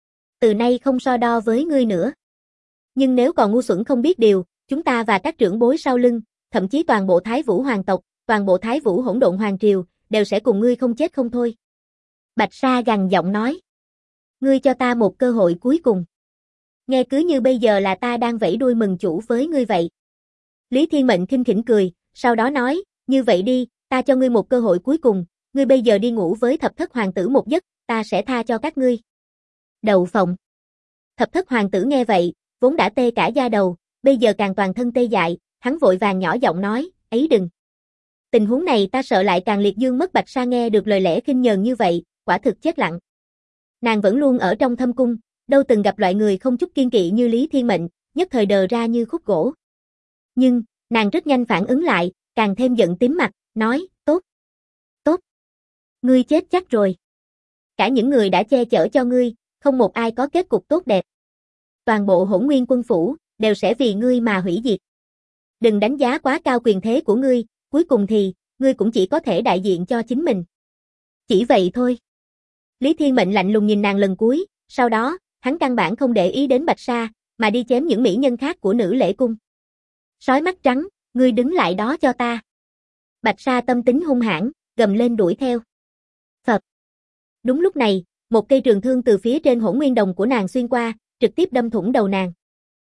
Từ nay không so đo với ngươi nữa. Nhưng nếu còn ngu xuẩn không biết điều, chúng ta và các trưởng bối sau lưng, thậm chí toàn bộ Thái Vũ hoàng tộc, toàn bộ Thái Vũ hỗn độn hoàng triều, đều sẽ cùng ngươi không chết không thôi. Bạch Sa gằn giọng nói. Ngươi cho ta một cơ hội cuối cùng. Nghe cứ như bây giờ là ta đang vẫy đuôi mừng chủ với ngươi vậy. Lý Thiên Mệnh khinh khỉnh cười, sau đó nói, như vậy đi, ta cho ngươi một cơ hội cuối cùng, ngươi bây giờ đi ngủ với thập thất hoàng tử một giấc, ta sẽ tha cho các ngươi. Đậu phộng. Thập thất hoàng tử nghe vậy, vốn đã tê cả da đầu, bây giờ càng toàn thân tê dại, hắn vội vàng nhỏ giọng nói, ấy đừng. Tình huống này ta sợ lại càng liệt dương mất. Bạch Sa nghe được lời lẽ khinh nhờn như vậy, quả thực chết lặng. Nàng vẫn luôn ở trong thâm cung, đâu từng gặp loại người không chút kiên kỵ như Lý Thiên Mệnh, nhất thời đờ ra như khúc gỗ. Nhưng, nàng rất nhanh phản ứng lại, càng thêm giận tím mặt, nói, tốt, tốt, ngươi chết chắc rồi. Cả những người đã che chở cho ngươi, không một ai có kết cục tốt đẹp. Toàn bộ Hỗn Nguyên quân phủ, đều sẽ vì ngươi mà hủy diệt. Đừng đánh giá quá cao quyền thế của ngươi, cuối cùng thì, ngươi cũng chỉ có thể đại diện cho chính mình. Chỉ vậy thôi. Lý Thiên Mệnh lạnh lùng nhìn nàng lần cuối, sau đó, hắn căn bản không để ý đến Bạch Sa, mà đi chém những mỹ nhân khác của Nữ Lễ Cung. Sói mắt trắng, ngươi đứng lại đó cho ta. Bạch Sa tâm tính hung hãn, gầm lên đuổi theo. Phập. Đúng lúc này, một cây trường thương từ phía trên Hỗn Nguyên đồng của nàng xuyên qua, trực tiếp đâm thủng đầu nàng.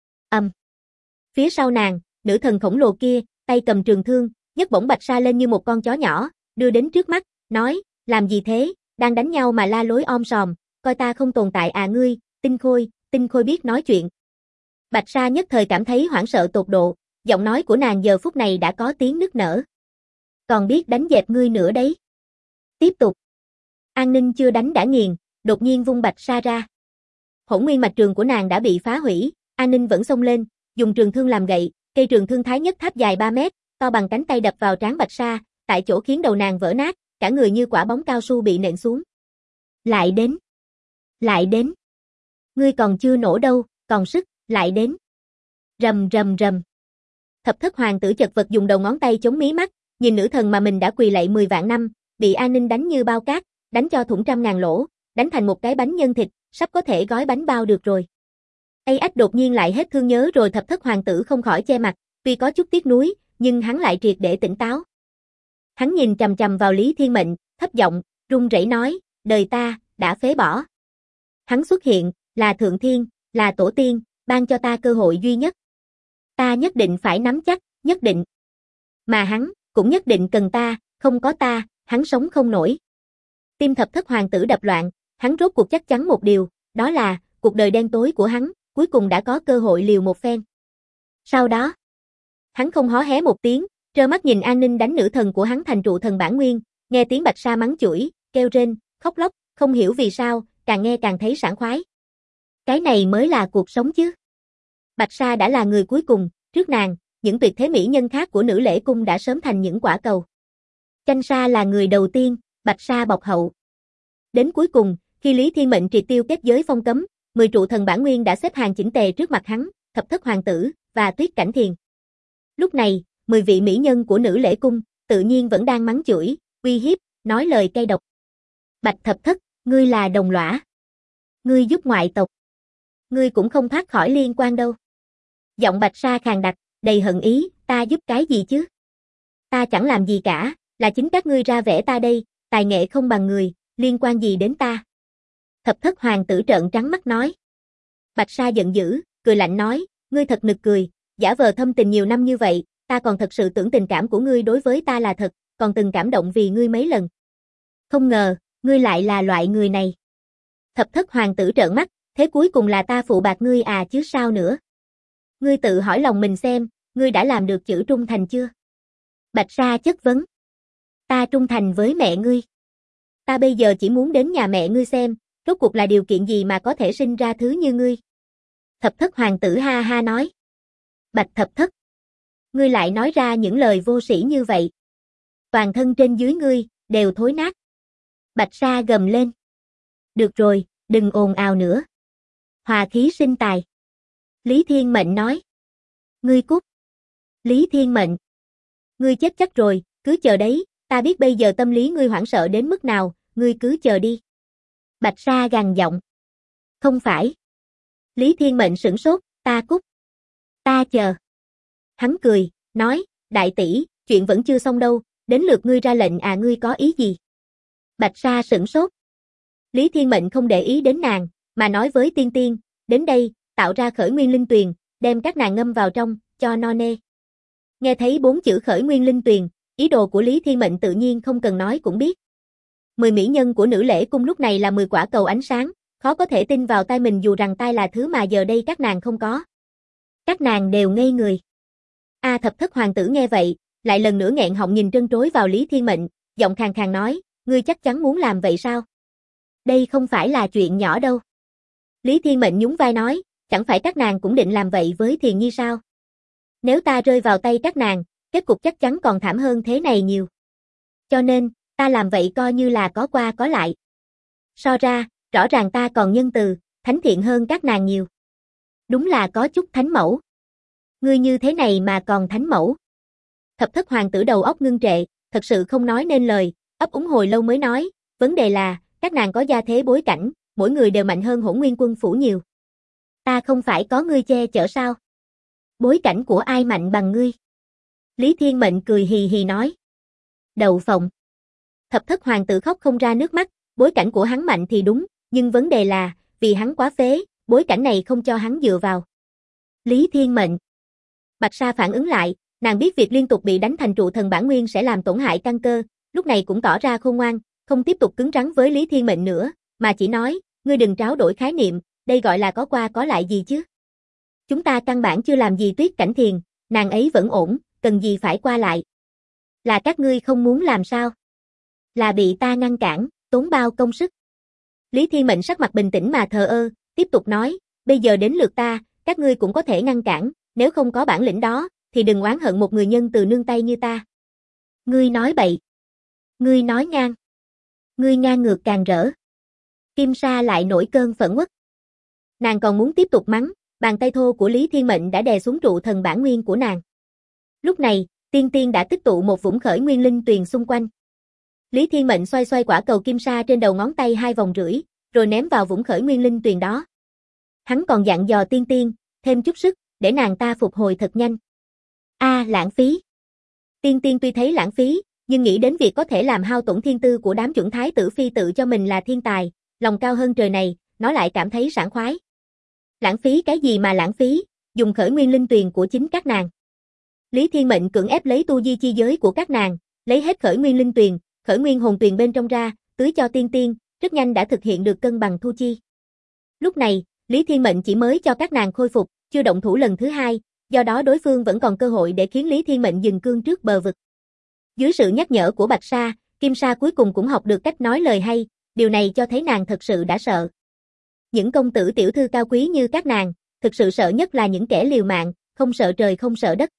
Phía sau nàng, nữ thần khổng lồ kia, tay cầm trường thương, nhấc bổng Bạch Sa lên như một con chó nhỏ, đưa đến trước mắt, nói, làm gì thế, đang đánh nhau mà la lối om sòm, coi ta không tồn tại à ngươi, tinh khôi biết nói chuyện. Bạch Sa nhất thời cảm thấy hoảng sợ tột độ, giọng nói của nàng giờ phút này đã có tiếng nức nở. Còn biết đánh dẹp ngươi nữa đấy. Tiếp tục. An Ninh chưa đánh đã nghiền, đột nhiên vung Bạch Sa ra. Hỗn Nguyên mạch trường của nàng đã bị phá hủy, An Ninh vẫn xông lên, dùng trường thương làm gậy, cây trường thương thái nhất tháp dài 3 mét, to bằng cánh tay đập vào trán Bạch Sa, tại chỗ khiến đầu nàng vỡ nát, cả người như quả bóng cao su bị nện xuống. Lại đến. Lại đến. Ngươi còn chưa nổ đâu, còn sức, lại đến. Rầm rầm rầm. Thập thất hoàng tử chật vật dùng đầu ngón tay chống mí mắt, nhìn nữ thần mà mình đã quỳ lạy 10 vạn năm, bị An Ninh đánh như bao cát, đánh cho thủng trăm ngàn lỗ, đánh thành một cái bánh nhân thịt, sắp có thể gói bánh bao được rồi. Ách đột nhiên lại hết thương nhớ rồi. Thập thất hoàng tử không khỏi che mặt, tuy có chút tiếc nuối, nhưng hắn lại triệt để tỉnh táo. Hắn nhìn chằm chằm vào Lý Thiên Mệnh, thấp giọng, run rẩy nói, đời ta, đã phế bỏ. Hắn xuất hiện, là thượng thiên, là tổ tiên, ban cho ta cơ hội duy nhất. Ta nhất định phải nắm chắc, nhất định. Mà hắn, cũng nhất định cần ta, không có ta, hắn sống không nổi. Tim thập thất hoàng tử đập loạn, hắn rốt cuộc chắc chắn một điều, đó là, cuộc đời đen tối của hắn, cuối cùng đã có cơ hội liều một phen. Sau đó, hắn không hó hé một tiếng, trơ mắt nhìn An Ninh đánh nữ thần của hắn thành trụ thần bản nguyên, nghe tiếng Bạch Sa mắng chửi, kêu rên, khóc lóc, không hiểu vì sao, càng nghe càng thấy sảng khoái. Cái này mới là cuộc sống chứ. Bạch Sa đã là người cuối cùng, trước nàng, những tuyệt thế mỹ nhân khác của Nữ Lễ Cung đã sớm thành những quả cầu. Chanh Sa là người đầu tiên, Bạch Sa bọc hậu. Đến cuối cùng, khi Lý Thiên Mệnh triệt tiêu kết giới phong cấm, 10 trụ thần bản nguyên đã xếp hàng chỉnh tề trước mặt hắn, thập thất hoàng tử, và Tuyết Cảnh Thiền. Lúc này, 10 vị mỹ nhân của Nữ Lễ Cung, tự nhiên vẫn đang mắng chửi, uy hiếp, nói lời cay độc. Bạch thập thất, ngươi là đồng lõa. Ngươi giúp ngoại tộc. Ngươi cũng không thoát khỏi liên quan đâu. Giọng Bạch Sa khàn đặc, đầy hận ý, ta giúp cái gì chứ? Ta chẳng làm gì cả, là chính các ngươi ra vẻ ta đây, tài nghệ không bằng người, liên quan gì đến ta? Thập thất hoàng tử trợn trắng mắt nói. Bạch Sa giận dữ, cười lạnh nói, ngươi thật nực cười, giả vờ thâm tình nhiều năm như vậy, ta còn thật sự tưởng tình cảm của ngươi đối với ta là thật, còn từng cảm động vì ngươi mấy lần. Không ngờ, ngươi lại là loại người này. Thập thất hoàng tử trợn mắt, thế cuối cùng là ta phụ bạc ngươi à chứ sao nữa? Ngươi tự hỏi lòng mình xem, ngươi đã làm được chữ trung thành chưa? Bạch Sa chất vấn. Ta trung thành với mẹ ngươi. Ta bây giờ chỉ muốn đến nhà mẹ ngươi xem, rốt cuộc là điều kiện gì mà có thể sinh ra thứ như ngươi. Thập thất hoàng tử ha ha nói. Bạch thập thất. Ngươi lại nói ra những lời vô sĩ như vậy. Toàn thân trên dưới ngươi, đều thối nát. Bạch Sa gầm lên. Được rồi, đừng ồn ào nữa. Hòa khí sinh tài. Lý Thiên Mệnh nói. Ngươi cút. Lý Thiên Mệnh. Ngươi chết chắc rồi, cứ chờ đấy, ta biết bây giờ tâm lý ngươi hoảng sợ đến mức nào, ngươi cứ chờ đi. Bạch Sa gằn giọng. Không phải. Lý Thiên Mệnh sửng sốt, ta cút. Ta chờ. Hắn cười, nói, đại tỷ, chuyện vẫn chưa xong đâu, đến lượt ngươi ra lệnh à ngươi có ý gì? Bạch Sa sửng sốt. Lý Thiên Mệnh không để ý đến nàng, mà nói với Tiên Tiên, đến đây, tạo ra khởi nguyên linh tuyền, đem các nàng ngâm vào trong, cho no nê. Nghe thấy 4 chữ khởi nguyên linh tuyền, ý đồ của Lý Thiên Mệnh tự nhiên không cần nói cũng biết. 10 mỹ nhân của Nữ Lễ Cung lúc này là 10 quả cầu ánh sáng, khó có thể tin vào tai mình dù rằng tai là thứ mà giờ đây các nàng không có. Các nàng đều ngây người. Thập thất hoàng tử nghe vậy, lại lần nữa nghẹn họng nhìn trân trối vào Lý Thiên Mệnh, giọng khàn khàn nói, ngươi chắc chắn muốn làm vậy sao? Đây không phải là chuyện nhỏ đâu. Lý Thiên Mệnh nhún vai nói, chẳng phải các nàng cũng định làm vậy với Thiền Nhi sao? Nếu ta rơi vào tay các nàng, kết cục chắc chắn còn thảm hơn thế này nhiều. Cho nên, ta làm vậy coi như là có qua có lại. So ra, rõ ràng ta còn nhân từ, thánh thiện hơn các nàng nhiều. Đúng là có chút thánh mẫu. Ngươi như thế này mà còn thánh mẫu. Thập thất hoàng tử đầu óc ngưng trệ, thật sự không nói nên lời, ấp úng hồi lâu mới nói, vấn đề là, các nàng có gia thế bối cảnh, mỗi người đều mạnh hơn Hỗn Nguyên Quân phủ nhiều. Ta không phải có ngươi che chở sao? Bối cảnh của ai mạnh bằng ngươi? Lý Thiên Mệnh cười hì hì nói. Đậu phộng. Thập thất hoàng tử khóc không ra nước mắt, bối cảnh của hắn mạnh thì đúng, nhưng vấn đề là, vì hắn quá phế, bối cảnh này không cho hắn dựa vào. Lý Thiên Mệnh. Bạch Sa phản ứng lại, nàng biết việc liên tục bị đánh thành trụ thần bản nguyên sẽ làm tổn hại căn cơ, lúc này cũng tỏ ra khôn ngoan, không tiếp tục cứng rắn với Lý Thiên Mệnh nữa, mà chỉ nói, ngươi đừng tráo đổi khái niệm, đây gọi là có qua có lại gì chứ. Chúng ta căn bản chưa làm gì Tuyết Cảnh Thiền, nàng ấy vẫn ổn, cần gì phải qua lại. Là các ngươi không muốn làm sao? Là bị ta ngăn cản, tốn bao công sức. Lý Thiên Mệnh sắc mặt bình tĩnh mà thờ ơ, tiếp tục nói, bây giờ đến lượt ta, các ngươi cũng có thể ngăn cản, nếu không có bản lĩnh đó, thì đừng oán hận một người nhân từ nương tay như ta. Ngươi nói bậy. Ngươi nói ngang. Ngươi ngang ngược càng rỡ. Kim Sa lại nổi cơn phẫn uất. Nàng còn muốn tiếp tục mắng, bàn tay thô của Lý Thiên Mệnh đã đè xuống trụ thần bản nguyên của nàng. Lúc này, Tiên Tiên đã tích tụ một vũng khởi nguyên linh tuyền xung quanh. Lý Thiên Mệnh xoay xoay quả cầu kim sa trên đầu ngón tay 2 vòng rưỡi, rồi ném vào vũng khởi nguyên linh tuyền đó. Hắn còn dặn dò Tiên Tiên, thêm chút sức, để nàng ta phục hồi thật nhanh. Lãng phí. Tiên Tiên tuy thấy lãng phí, nhưng nghĩ đến việc có thể làm hao tổn thiên tư của đám chuẩn thái tử phi tự cho mình là thiên tài, lòng cao hơn trời này, nó lại cảm thấy sảng khoái. Lãng phí cái gì mà lãng phí, dùng khởi nguyên linh tuyền của chính các nàng. Lý Thiên Mệnh cưỡng ép lấy tu di chi giới của các nàng, lấy hết khởi nguyên linh tuyền, khởi nguyên hồn tuyền bên trong ra, tưới cho Tiên Tiên, rất nhanh đã thực hiện được cân bằng thu chi. Lúc này, Lý Thiên Mệnh chỉ mới cho các nàng khôi phục, chưa động thủ lần thứ hai, do đó đối phương vẫn còn cơ hội để khiến Lý Thiên Mệnh dừng cương trước bờ vực. Dưới sự nhắc nhở của Bạch Sa, Kim Sa cuối cùng cũng học được cách nói lời hay, điều này cho thấy nàng thật sự đã sợ. Những công tử tiểu thư cao quý như các nàng, thực sự sợ nhất là những kẻ liều mạng, không sợ trời không sợ đất.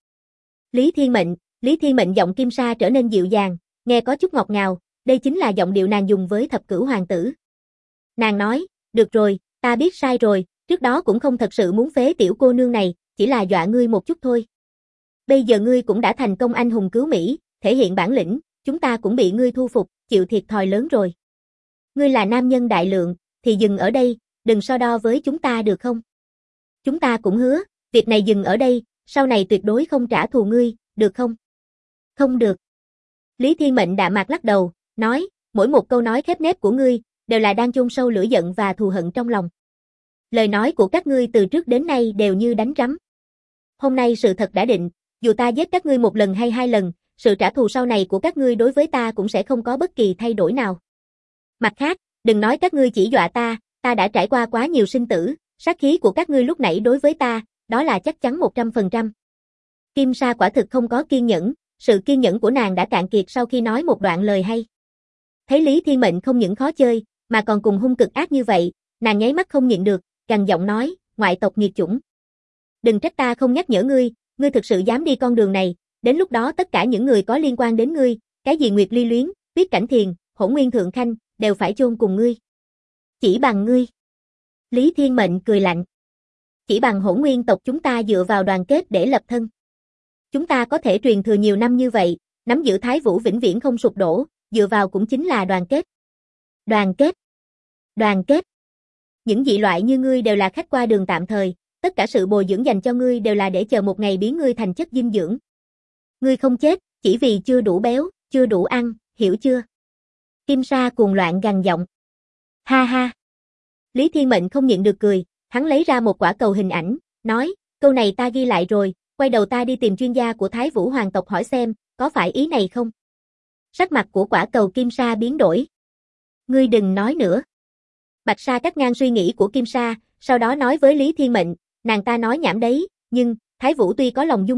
Lý Thiên Mệnh giọng Kim Sa trở nên dịu dàng, nghe có chút ngọt ngào, đây chính là giọng điệu nàng dùng với thập cửu hoàng tử. Nàng nói, được rồi, ta biết sai rồi, trước đó cũng không thật sự muốn phế tiểu cô nương này, chỉ là dọa ngươi một chút thôi. Bây giờ ngươi cũng đã thành công anh hùng cứu Mỹ, thể hiện bản lĩnh, chúng ta cũng bị ngươi thu phục, chịu thiệt thòi lớn rồi. Ngươi là nam nhân đại lượng, thì dừng ở đây, đừng so đo với chúng ta được không? Chúng ta cũng hứa, việc này dừng ở đây, sau này tuyệt đối không trả thù ngươi, được không? Không được. Lý Thiên Mệnh đạm mạc lắc đầu, nói, mỗi một câu nói khép nép của ngươi, đều là đang chôn sâu lửa giận và thù hận trong lòng. Lời nói của các ngươi từ trước đến nay đều như đánh rắm. Hôm nay sự thật đã định, dù ta giết các ngươi một lần hay 2 lần, sự trả thù sau này của các ngươi đối với ta cũng sẽ không có bất kỳ thay đổi nào. Mặt khác, đừng nói các ngươi chỉ dọa ta đã trải qua quá nhiều sinh tử, sát khí của các ngươi lúc nãy đối với ta, đó là chắc chắn 100%. Kim Sa quả thực không có kiên nhẫn, sự kiên nhẫn của nàng đã cạn kiệt sau khi nói một đoạn lời hay. Thấy Lý Thiên Mệnh không những khó chơi, mà còn cùng hung cực ác như vậy, nàng nháy mắt không nhịn được, gằn giọng nói, ngoại tộc nghiệt chủng. Đừng trách ta không nhắc nhở ngươi, ngươi thực sự dám đi con đường này, đến lúc đó tất cả những người có liên quan đến ngươi, cái gì Nguyệt Ly Luyến, Tuyết Cảnh Thiền, Hỗn Nguyên Thượng Khanh, đều phải chôn cùng ngươi. Chỉ bằng ngươi. Lý Thiên Mệnh cười lạnh. Chỉ bằng Hỗn Nguyên tộc chúng ta dựa vào đoàn kết để lập thân. Chúng ta có thể truyền thừa nhiều năm như vậy, nắm giữ Thái Vũ vĩnh viễn không sụp đổ, dựa vào cũng chính là đoàn kết. Đoàn kết. Đoàn kết. Những dị loại như ngươi đều là khách qua đường tạm thời, tất cả sự bồi dưỡng dành cho ngươi đều là để chờ một ngày biến ngươi thành chất dinh dưỡng. Ngươi không chết, chỉ vì chưa đủ béo, chưa đủ ăn, hiểu chưa? Kim Sa cuồng loạn gằn giọng. Ha ha. Lý Thiên Mệnh không nhịn được cười, hắn lấy ra một quả cầu hình ảnh, nói, câu này ta ghi lại rồi, quay đầu ta đi tìm chuyên gia của Thái Vũ hoàng tộc hỏi xem, có phải ý này không? Sắc mặt của quả cầu Kim Sa biến đổi. Ngươi đừng nói nữa. Bạch Sa cắt ngang suy nghĩ của Kim Sa, sau đó nói với Lý Thiên Mệnh, nàng ta nói nhảm đấy, nhưng, Thái Vũ tuy có lòng dung người,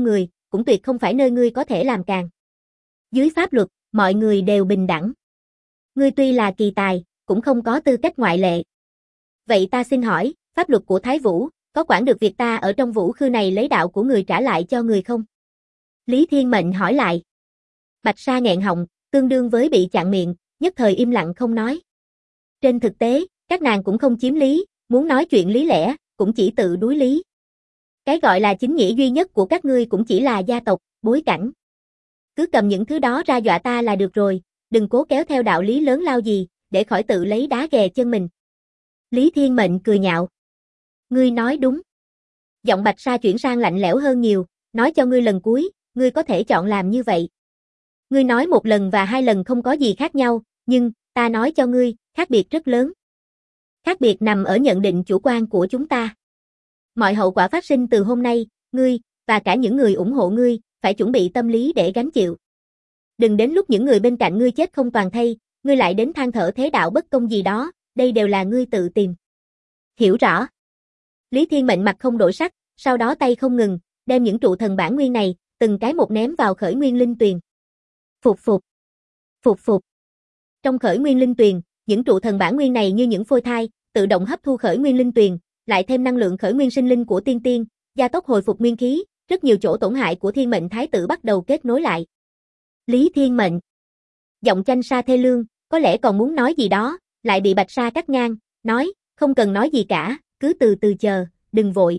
cũng tuyệt không phải nơi ngươi có thể làm càn. Dưới pháp luật, mọi người đều bình đẳng. Ngươi tuy là kỳ tài, cũng không có tư cách ngoại lệ. Vậy ta xin hỏi, pháp luật của Thái Vũ, có quản được việc ta ở trong vũ khư này lấy đạo của người trả lại cho người không? Lý Thiên Mệnh hỏi lại. Bạch Sa nghẹn họng, tương đương với bị chặn miệng, nhất thời im lặng không nói. Trên thực tế, các nàng cũng không chiếm lý, muốn nói chuyện lý lẽ, cũng chỉ tự đối lý. Cái gọi là chính nghĩa duy nhất của các ngươi cũng chỉ là gia tộc, bối cảnh. Cứ cầm những thứ đó ra dọa ta là được rồi, đừng cố kéo theo đạo lý lớn lao gì, để khỏi tự lấy đá ghè chân mình. Lý Thiên Mệnh cười nhạo. Ngươi nói đúng. Giọng Bạch Sa chuyển sang lạnh lẽo hơn nhiều, nói cho ngươi lần cuối, ngươi có thể chọn làm như vậy. Ngươi nói một lần và hai lần không có gì khác nhau, nhưng, ta nói cho ngươi, khác biệt rất lớn. Khác biệt nằm ở nhận định chủ quan của chúng ta. Mọi hậu quả phát sinh từ hôm nay, ngươi, và cả những người ủng hộ ngươi, phải chuẩn bị tâm lý để gánh chịu. Đừng đến lúc những người bên cạnh ngươi chết không toàn thây, ngươi lại đến than thở thế đạo bất công gì đó, đây đều là ngươi tự tìm. Hiểu rõ. Lý Thiên Mệnh mặt không đổi sắc, sau đó tay không ngừng, đem những trụ thần bản nguyên này, từng cái một ném vào khởi nguyên linh tuyền. Phục phục. Phục phục. Trong khởi nguyên linh tuyền, những trụ thần bản nguyên này như những phôi thai, tự động hấp thu khởi nguyên linh tuyền, lại thêm năng lượng khởi nguyên sinh linh của tiên tiên, gia tốc hồi phục nguyên khí, rất nhiều chỗ tổn hại của Thiên Mệnh Thái tử bắt đầu kết nối lại. Lý Thiên Mệnh. Giọng Chanh Sa thê lương, có lẽ còn muốn nói gì đó, lại bị Bạch Sa cắt ngang, nói, không cần nói gì cả, cứ từ từ chờ, đừng vội.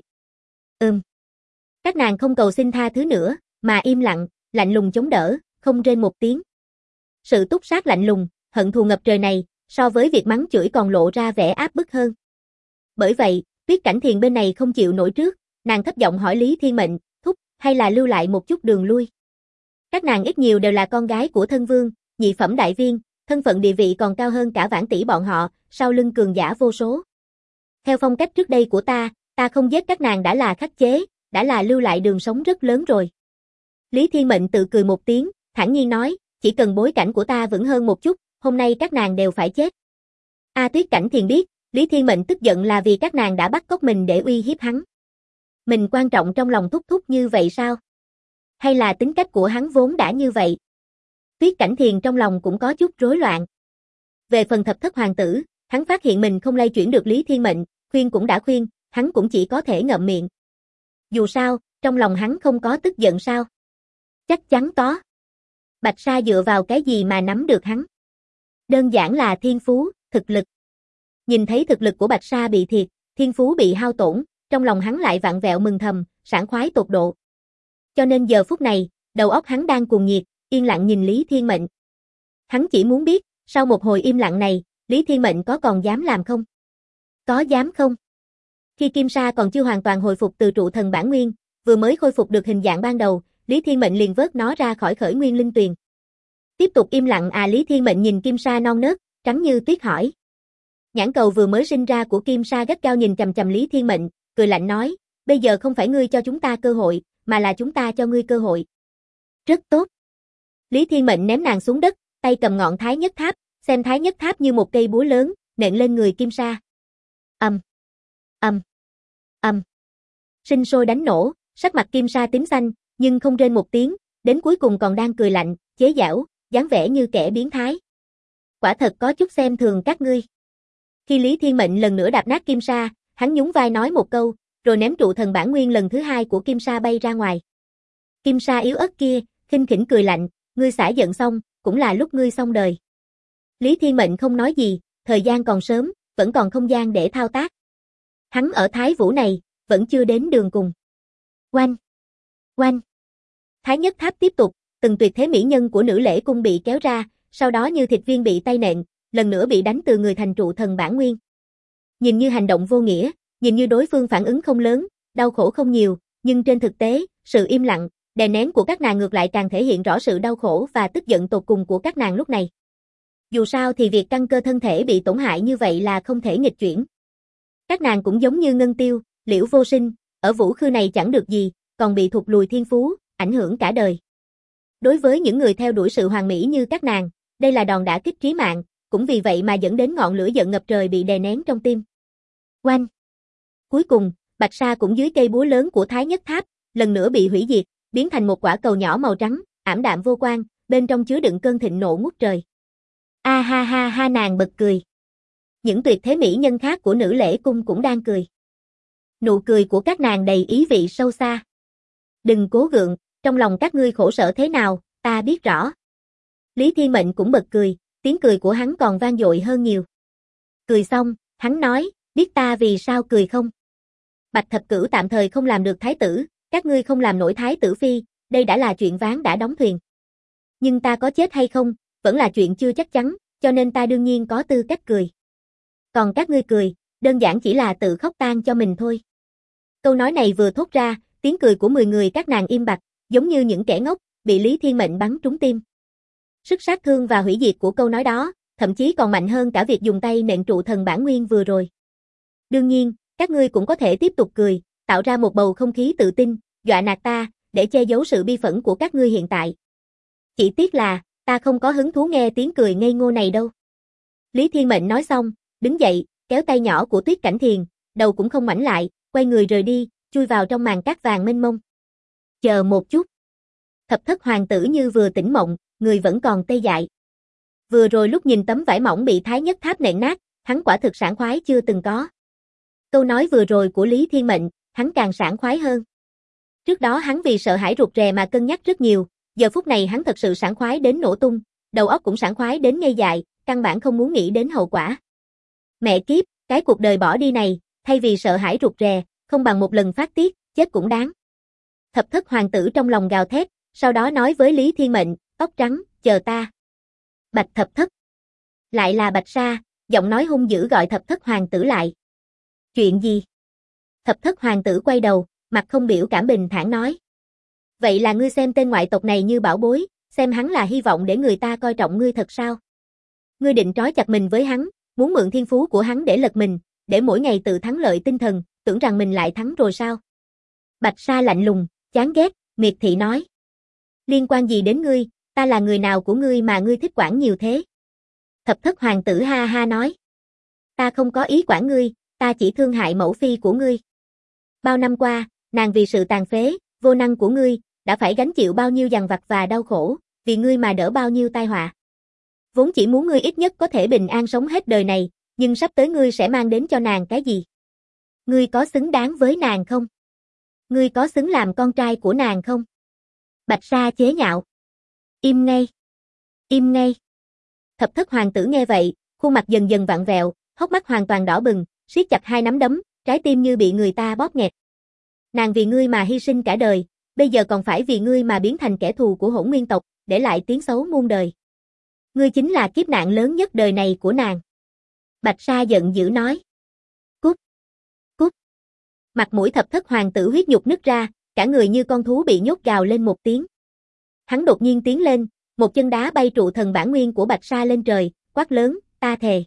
Các nàng không cầu xin tha thứ nữa, mà im lặng, lạnh lùng chống đỡ, không rên một tiếng. Sự túc sát lạnh lùng, hận thù ngập trời này, so với việc mắng chửi còn lộ ra vẻ áp bức hơn. Bởi vậy, Tuyết Cảnh Thiền bên này không chịu nổi trước, nàng thấp giọng hỏi Lý Thiên Mệnh, thúc, hay là lưu lại một chút đường lui. Các nàng ít nhiều đều là con gái của thân vương, nhị phẩm đại viên, thân phận địa vị còn cao hơn cả Vãn tỷ bọn họ, sau lưng cường giả vô số. Theo phong cách trước đây của ta không giết các nàng đã là khắc chế, đã là lưu lại đường sống rất lớn rồi. Lý Thiên Mệnh tự cười một tiếng, thản nhiên nói, chỉ cần bối cảnh của ta vững hơn một chút, hôm nay các nàng đều phải chết. Tuyết Cảnh Thiền biết, Lý Thiên Mệnh tức giận là vì các nàng đã bắt cóc mình để uy hiếp hắn. Mình quan trọng trong lòng thúc thúc như vậy sao? Hay là tính cách của hắn vốn đã như vậy? Tuyết Cảnh Thiền trong lòng cũng có chút rối loạn. Về phần thập thất hoàng tử, hắn phát hiện mình không lay chuyển được Lý Thiên Mệnh, khuyên cũng đã khuyên, hắn cũng chỉ có thể ngậm miệng. Dù sao, trong lòng hắn không có tức giận sao? Chắc chắn có. Bạch Sa dựa vào cái gì mà nắm được hắn? Đơn giản là thiên phú, thực lực. Nhìn thấy thực lực của Bạch Sa bị thiệt, thiên phú bị hao tổn, trong lòng hắn lại vặn vẹo mừng thầm, sảng khoái tột độ. Cho nên giờ phút này, đầu óc hắn đang cuồng nhiệt, yên lặng nhìn Lý Thiên Mệnh. Hắn chỉ muốn biết, sau một hồi im lặng này, Lý Thiên Mệnh có còn dám làm không? Có dám không? Khi Kim Sa còn chưa hoàn toàn hồi phục từ trụ thần bản nguyên, vừa mới khôi phục được hình dạng ban đầu, Lý Thiên Mệnh liền vớt nó ra khỏi khởi nguyên linh tuyền. Tiếp tục im lặng Lý Thiên Mệnh nhìn Kim Sa non nớt, trắng như tuyết hỏi. Nhãn cầu vừa mới sinh ra của Kim Sa gắt gao nhìn chằm chằm Lý Thiên Mệnh, cười lạnh nói, bây giờ không phải ngươi cho chúng ta cơ hội, mà là chúng ta cho ngươi cơ hội. Rất tốt. Lý Thiên Mệnh ném nàng xuống đất, tay cầm ngọn Thái Nhất Tháp, xem Thái Nhất Tháp như một cây búa lớn, nện lên người Kim Sa. Sinh sôi đánh nổ, sắc mặt Kim Sa tím xanh, nhưng không rên một tiếng, đến cuối cùng còn đang cười lạnh, chế giễu, dáng vẻ như kẻ biến thái. Quả thật có chút xem thường các ngươi. Khi Lý Thiên Mệnh lần nữa đạp nát Kim Sa, hắn nhún vai nói một câu, rồi ném trụ thần bản nguyên lần thứ hai của Kim Sa bay ra ngoài. Kim Sa yếu ớt kia, khinh khỉnh cười lạnh, ngươi xả giận xong, cũng là lúc ngươi xong đời. Lý Thiên Mệnh không nói gì, thời gian còn sớm, vẫn còn không gian để thao tác. Hắn ở Thái Vũ này, vẫn chưa đến đường cùng. Oanh! Oanh! Thái Nhất Tháp tiếp tục, từng tuyệt thế mỹ nhân của nữ lễ cung bị kéo ra, sau đó như thịt viên bị tay nện, lần nữa bị đánh từ người thành trụ thần bản nguyên. Nhìn như hành động vô nghĩa, nhìn như đối phương phản ứng không lớn, đau khổ không nhiều, nhưng trên thực tế, sự im lặng, đè nén của các nàng ngược lại càng thể hiện rõ sự đau khổ và tức giận tột cùng của các nàng lúc này. Dù sao thì việc căn cơ thân thể bị tổn hại như vậy là không thể nghịch chuyển. Các nàng cũng giống như Ngân Tiêu, Liễu Vô Sinh, ở vũ khư này chẳng được gì, còn bị thụt lùi thiên phú, ảnh hưởng cả đời. Đối với những người theo đuổi sự hoàn mỹ như các nàng, đây là đòn đả kích chí mạng, cũng vì vậy mà dẫn đến ngọn lửa giận ngập trời bị đè nén trong tim. Oanh! Cuối cùng, Bạch Sa cũng dưới cây búa lớn của Thái Nhất Tháp, lần nữa bị hủy diệt, biến thành một quả cầu nhỏ màu trắng, ảm đạm vô quang, bên trong chứa đựng cơn thịnh nộ ngút trời. A ha ha ha, nàng bật cười. Những tuyệt thế mỹ nhân khác của Nữ Lễ Cung cũng đang cười. Nụ cười của các nàng đầy ý vị sâu xa. Đừng cố gượng, trong lòng các ngươi khổ sở thế nào, ta biết rõ. Lý Thiên Mệnh cũng bật cười, tiếng cười của hắn còn vang dội hơn nhiều. Cười xong, hắn nói, biết ta vì sao cười không? Bạch Thập Cửu tạm thời không làm được thái tử, các ngươi không làm nổi thái tử phi, đây đã là chuyện ván đã đóng thuyền. Nhưng ta có chết hay không, vẫn là chuyện chưa chắc chắn, cho nên ta đương nhiên có tư cách cười. Còn các ngươi cười, đơn giản chỉ là tự khóc tang cho mình thôi. Câu nói này vừa thốt ra, tiếng cười của 10 người các nàng im bặt, giống như những kẻ ngốc, bị Lý Thiên Mệnh bắn trúng tim. Sức sát thương và hủy diệt của câu nói đó, thậm chí còn mạnh hơn cả việc dùng tay nện trụ thần bản nguyên vừa rồi. Đương nhiên, các ngươi cũng có thể tiếp tục cười, tạo ra một bầu không khí tự tin, dọa nạt ta, để che giấu sự bi phẫn của các ngươi hiện tại. Chỉ tiếc là, ta không có hứng thú nghe tiếng cười ngây ngô này đâu. Lý Thiên Mệnh nói xong, đứng dậy, kéo tay nhỏ của Tuyết Cảnh Thiền, đầu cũng không ngoảnh lại, quay người rời đi, chui vào trong màn cát vàng mênh mông. Chờ một chút. Thập Thất hoàng tử như vừa tỉnh mộng, người vẫn còn tê dại. Vừa rồi lúc nhìn tấm vải mỏng bị Thái Nhất Tháp nện nát, hắn quả thực sảng khoái chưa từng có. Câu nói vừa rồi của Lý Thiên Mệnh, hắn càng sảng khoái hơn. Trước đó hắn vì sợ hãi rụt rè mà cân nhắc rất nhiều, giờ phút này hắn thật sự sảng khoái đến nổ tung, đầu óc cũng sảng khoái đến ngây dại, căn bản không muốn nghĩ đến hậu quả. Mẹ kiếp, cái cuộc đời bỏ đi này, thay vì sợ hãi rụt rè, không bằng một lần phát tiết, chết cũng đáng. Thập Thất hoàng tử trong lòng gào thét, sau đó nói với Lý Thiên Mệnh, tóc trắng, chờ ta. Bạch Thập Thất. Lại là Bạch Sa, giọng nói hung dữ gọi Thập Thất hoàng tử lại. Chuyện gì? Thập Thất hoàng tử quay đầu, mặt không biểu cảm bình thản nói. Vậy là ngươi xem tên ngoại tộc này như bảo bối, xem hắn là hy vọng để người ta coi trọng ngươi thật sao? Ngươi định trói chặt mình với hắn, muốn mượn thiên phú của hắn để lật mình, để mỗi ngày tự thắng lợi tinh thần, tưởng rằng mình lại thắng rồi sao? Bạch Sa lạnh lùng, chán ghét, miệt thị nói. Liên quan gì đến ngươi, ta là người nào của ngươi mà ngươi thích quản nhiều thế? Thập Thất hoàng tử ha ha nói. Ta không có ý quản ngươi, ta chỉ thương hại mẫu phi của ngươi. Bao năm qua, nàng vì sự tàn phế, vô năng của ngươi, đã phải gánh chịu bao nhiêu dằn vặt và đau khổ, vì ngươi mà đỡ bao nhiêu tai họa. Vốn chỉ muốn ngươi ít nhất có thể bình an sống hết đời này, nhưng sắp tới ngươi sẽ mang đến cho nàng cái gì? Ngươi có xứng đáng với nàng không? Ngươi có xứng làm con trai của nàng không? Bạch Sa chế nhạo. Im ngay. Im ngay. Thập Thất hoàng tử nghe vậy, khuôn mặt dần dần vặn vẹo, hốc mắt hoàn toàn đỏ bừng, siết chặt hai nắm đấm, trái tim như bị người ta bóp nghẹt. Nàng vì ngươi mà hy sinh cả đời, bây giờ còn phải vì ngươi mà biến thành kẻ thù của Hỗn Nguyên tộc, để lại tiếng xấu muôn đời. Ngươi chính là kiếp nạn lớn nhất đời này của nàng. Bạch Sa giận dữ nói. Cút. Cút. Mặt mũi Thập Thất hoàng tử huyết nhục nứt ra, cả người như con thú bị nhốt gào lên một tiếng. Hắn đột nhiên tiến lên, một chân đá bay trụ thần bản nguyên của Bạch Sa lên trời, quát lớn, ta thề.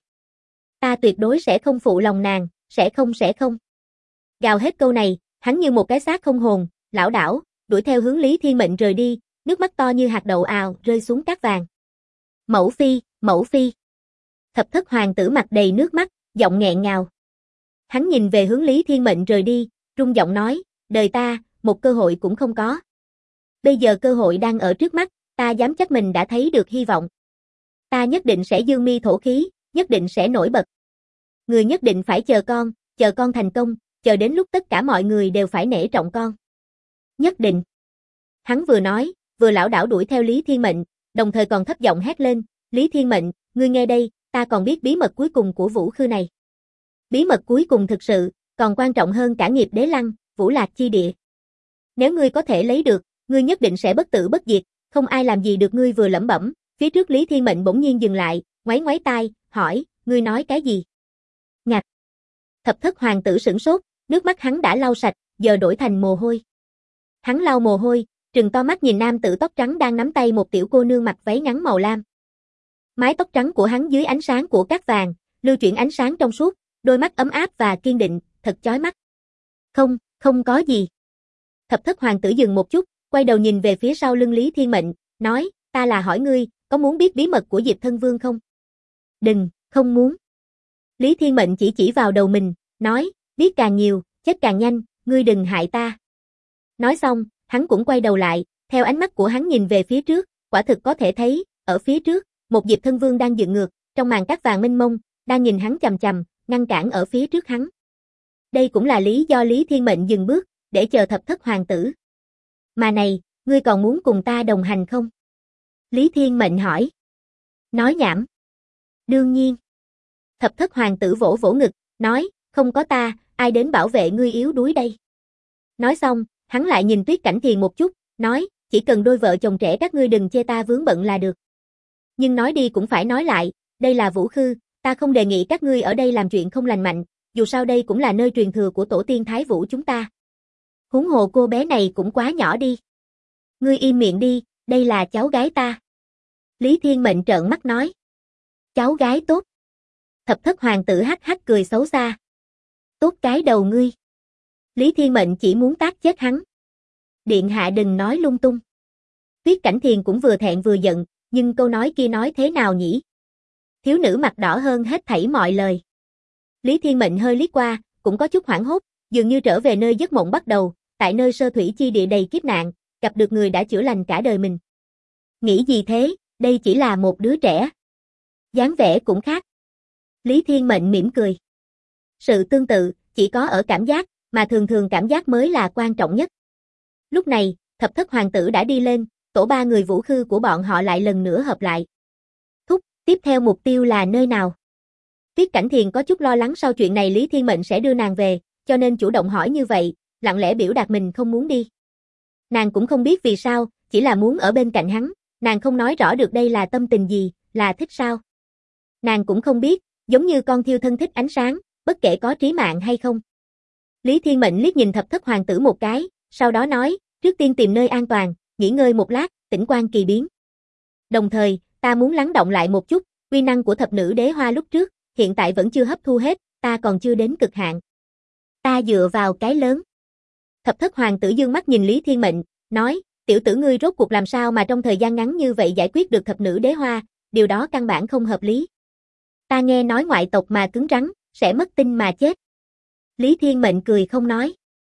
Ta tuyệt đối sẽ không phụ lòng nàng, sẽ không. Gào hết câu này, hắn như một cái xác không hồn, lảo đảo, đuổi theo hướng Lý Thiên Mệnh rời đi, nước mắt to như hạt đậu ào rơi xuống cát vàng. Mẫu phi, mẫu phi. Thập Thất hoàng tử mặt đầy nước mắt, giọng nghẹn ngào. Hắn nhìn về hướng Lý Thiên Mệnh rời đi, rung giọng nói, đời ta, một cơ hội cũng không có. Bây giờ cơ hội đang ở trước mắt, ta dám chắc mình đã thấy được hy vọng. Ta nhất định sẽ dương mi thổ khí, nhất định sẽ nổi bật. Người nhất định phải chờ con thành công, chờ đến lúc tất cả mọi người đều phải nể trọng con. Nhất định. Hắn vừa nói, vừa lảo đảo đuổi theo Lý Thiên Mệnh, đồng thời còn thấp giọng hét lên, Lý Thiên Mệnh, ngươi nghe đây, ta còn biết bí mật cuối cùng của Vũ Khư này. Bí mật cuối cùng thực sự, còn quan trọng hơn cả nghiệp đế lăng, Vũ Lạc chi địa. Nếu ngươi có thể lấy được, ngươi nhất định sẽ bất tử bất diệt, không ai làm gì được ngươi vừa lẩm bẩm, phía trước Lý Thiên Mệnh bỗng nhiên dừng lại, ngoáy ngoáy tai, hỏi, ngươi nói cái gì? Ngạch. Thập Thất hoàng tử sửng sốt, nước mắt hắn đã lau sạch, giờ đổi thành mồ hôi. Hắn lau mồ hôi, trừng to mắt nhìn nam tử tóc trắng đang nắm tay một tiểu cô nương mặc váy ngắn màu lam. Mái tóc trắng của hắn dưới ánh sáng của cát vàng, lưu chuyển ánh sáng trong suốt, đôi mắt ấm áp và kiên định, thật chói mắt. Không có gì. Thập Thất hoàng tử dừng một chút, quay đầu nhìn về phía sau lưng Lý Thiên Mệnh, nói, ta là hỏi ngươi, có muốn biết bí mật của Diệp Thân Vương không? Đừng, không muốn. Lý Thiên Mệnh chỉ vào đầu mình, nói, biết càng nhiều, chết càng nhanh, ngươi đừng hại ta. Nói xong, hắn cũng quay đầu lại, theo ánh mắt của hắn nhìn về phía trước, quả thực có thể thấy, ở phía trước, một Diệp Thân Vương đang dựng ngược, trong màn cát vàng mênh mông, đang nhìn hắn chằm chằm, ngăn cản ở phía trước hắn. Đây cũng là lý do Lý Thiên Mệnh dừng bước, để chờ Thập Thất Hoàng tử. Mà này, ngươi còn muốn cùng ta đồng hành không? Lý Thiên Mệnh hỏi. Nói nhảm. Đương nhiên. Thập Thất Hoàng tử vỗ vỗ ngực, nói, không có ta, ai đến bảo vệ ngươi yếu đuối đây? Nói xong, hắn lại nhìn Tuyết Cảnh Thiền một chút, nói, chỉ cần đôi vợ chồng trẻ các ngươi đừng chê ta vướng bận là được. Nhưng nói đi cũng phải nói lại, đây là Vũ Khư, ta không đề nghị các ngươi ở đây làm chuyện không lành mạnh, dù sao đây cũng là nơi truyền thừa của tổ tiên Thái Vũ chúng ta. Huống hồ cô bé này cũng quá nhỏ đi. Ngươi im miệng đi, đây là cháu gái ta. Lý Thiên Mệnh trợn mắt nói. Cháu gái tốt. Thập Thất Hoàng tử hắc hắc cười xấu xa. Tốt cái đầu ngươi. Lý Thiên Mệnh chỉ muốn tát chết hắn. Điện hạ đừng nói lung tung. Tuyết Cảnh Thiền cũng vừa thẹn vừa giận, nhưng câu nói kia nói thế nào nhỉ? Thiếu nữ mặt đỏ hơn hết thảy mọi lời. Lý Thiên Mệnh hơi liếc qua, cũng có chút hoảng hốt, dường như trở về nơi giấc mộng bắt đầu, tại nơi sơ thủy chi địa đầy kiếp nạn, gặp được người đã chữa lành cả đời mình. Nghĩ gì thế, đây chỉ là một đứa trẻ. Dáng vẻ cũng khác. Lý Thiên Mệnh mỉm cười. Sự tương tự, chỉ có ở cảm giác, mà thường thường cảm giác mới là quan trọng nhất. Lúc này, Thập Thất Hoàng tử đã đi lên, tổ ba người Vũ Khư của bọn họ lại lần nữa hợp lại. Thúc, tiếp theo mục tiêu là nơi nào? Tuyết Cảnh Thiền có chút lo lắng sau chuyện này Lý Thiên Mệnh sẽ đưa nàng về, cho nên chủ động hỏi như vậy, lặng lẽ biểu đạt mình không muốn đi. Nàng cũng không biết vì sao, chỉ là muốn ở bên cạnh hắn, nàng không nói rõ được đây là tâm tình gì, là thích sao. Nàng cũng không biết, giống như con thiêu thân thích ánh sáng, bất kể có trí mạng hay không. Lý Thiên Mệnh liếc nhìn Thập Thất Hoàng tử một cái, sau đó nói, trước tiên tìm nơi an toàn, nghỉ ngơi một lát, tĩnh quan kỳ biến. Đồng thời, ta muốn lắng động lại một chút, uy năng của thập nữ đế hoa lúc trước, hiện tại vẫn chưa hấp thu hết, ta còn chưa đến cực hạn. Ta dựa vào cái lớn. Thập Thất Hoàng tử dương mắt nhìn Lý Thiên Mệnh, nói, tiểu tử ngươi rốt cuộc làm sao mà trong thời gian ngắn như vậy giải quyết được thập nữ đế hoa, điều đó căn bản không hợp lý. Ta nghe nói ngoại tộc mà cứng rắn, sẽ mất tinh mà chết. Lý Thiên Mệnh cười không nói.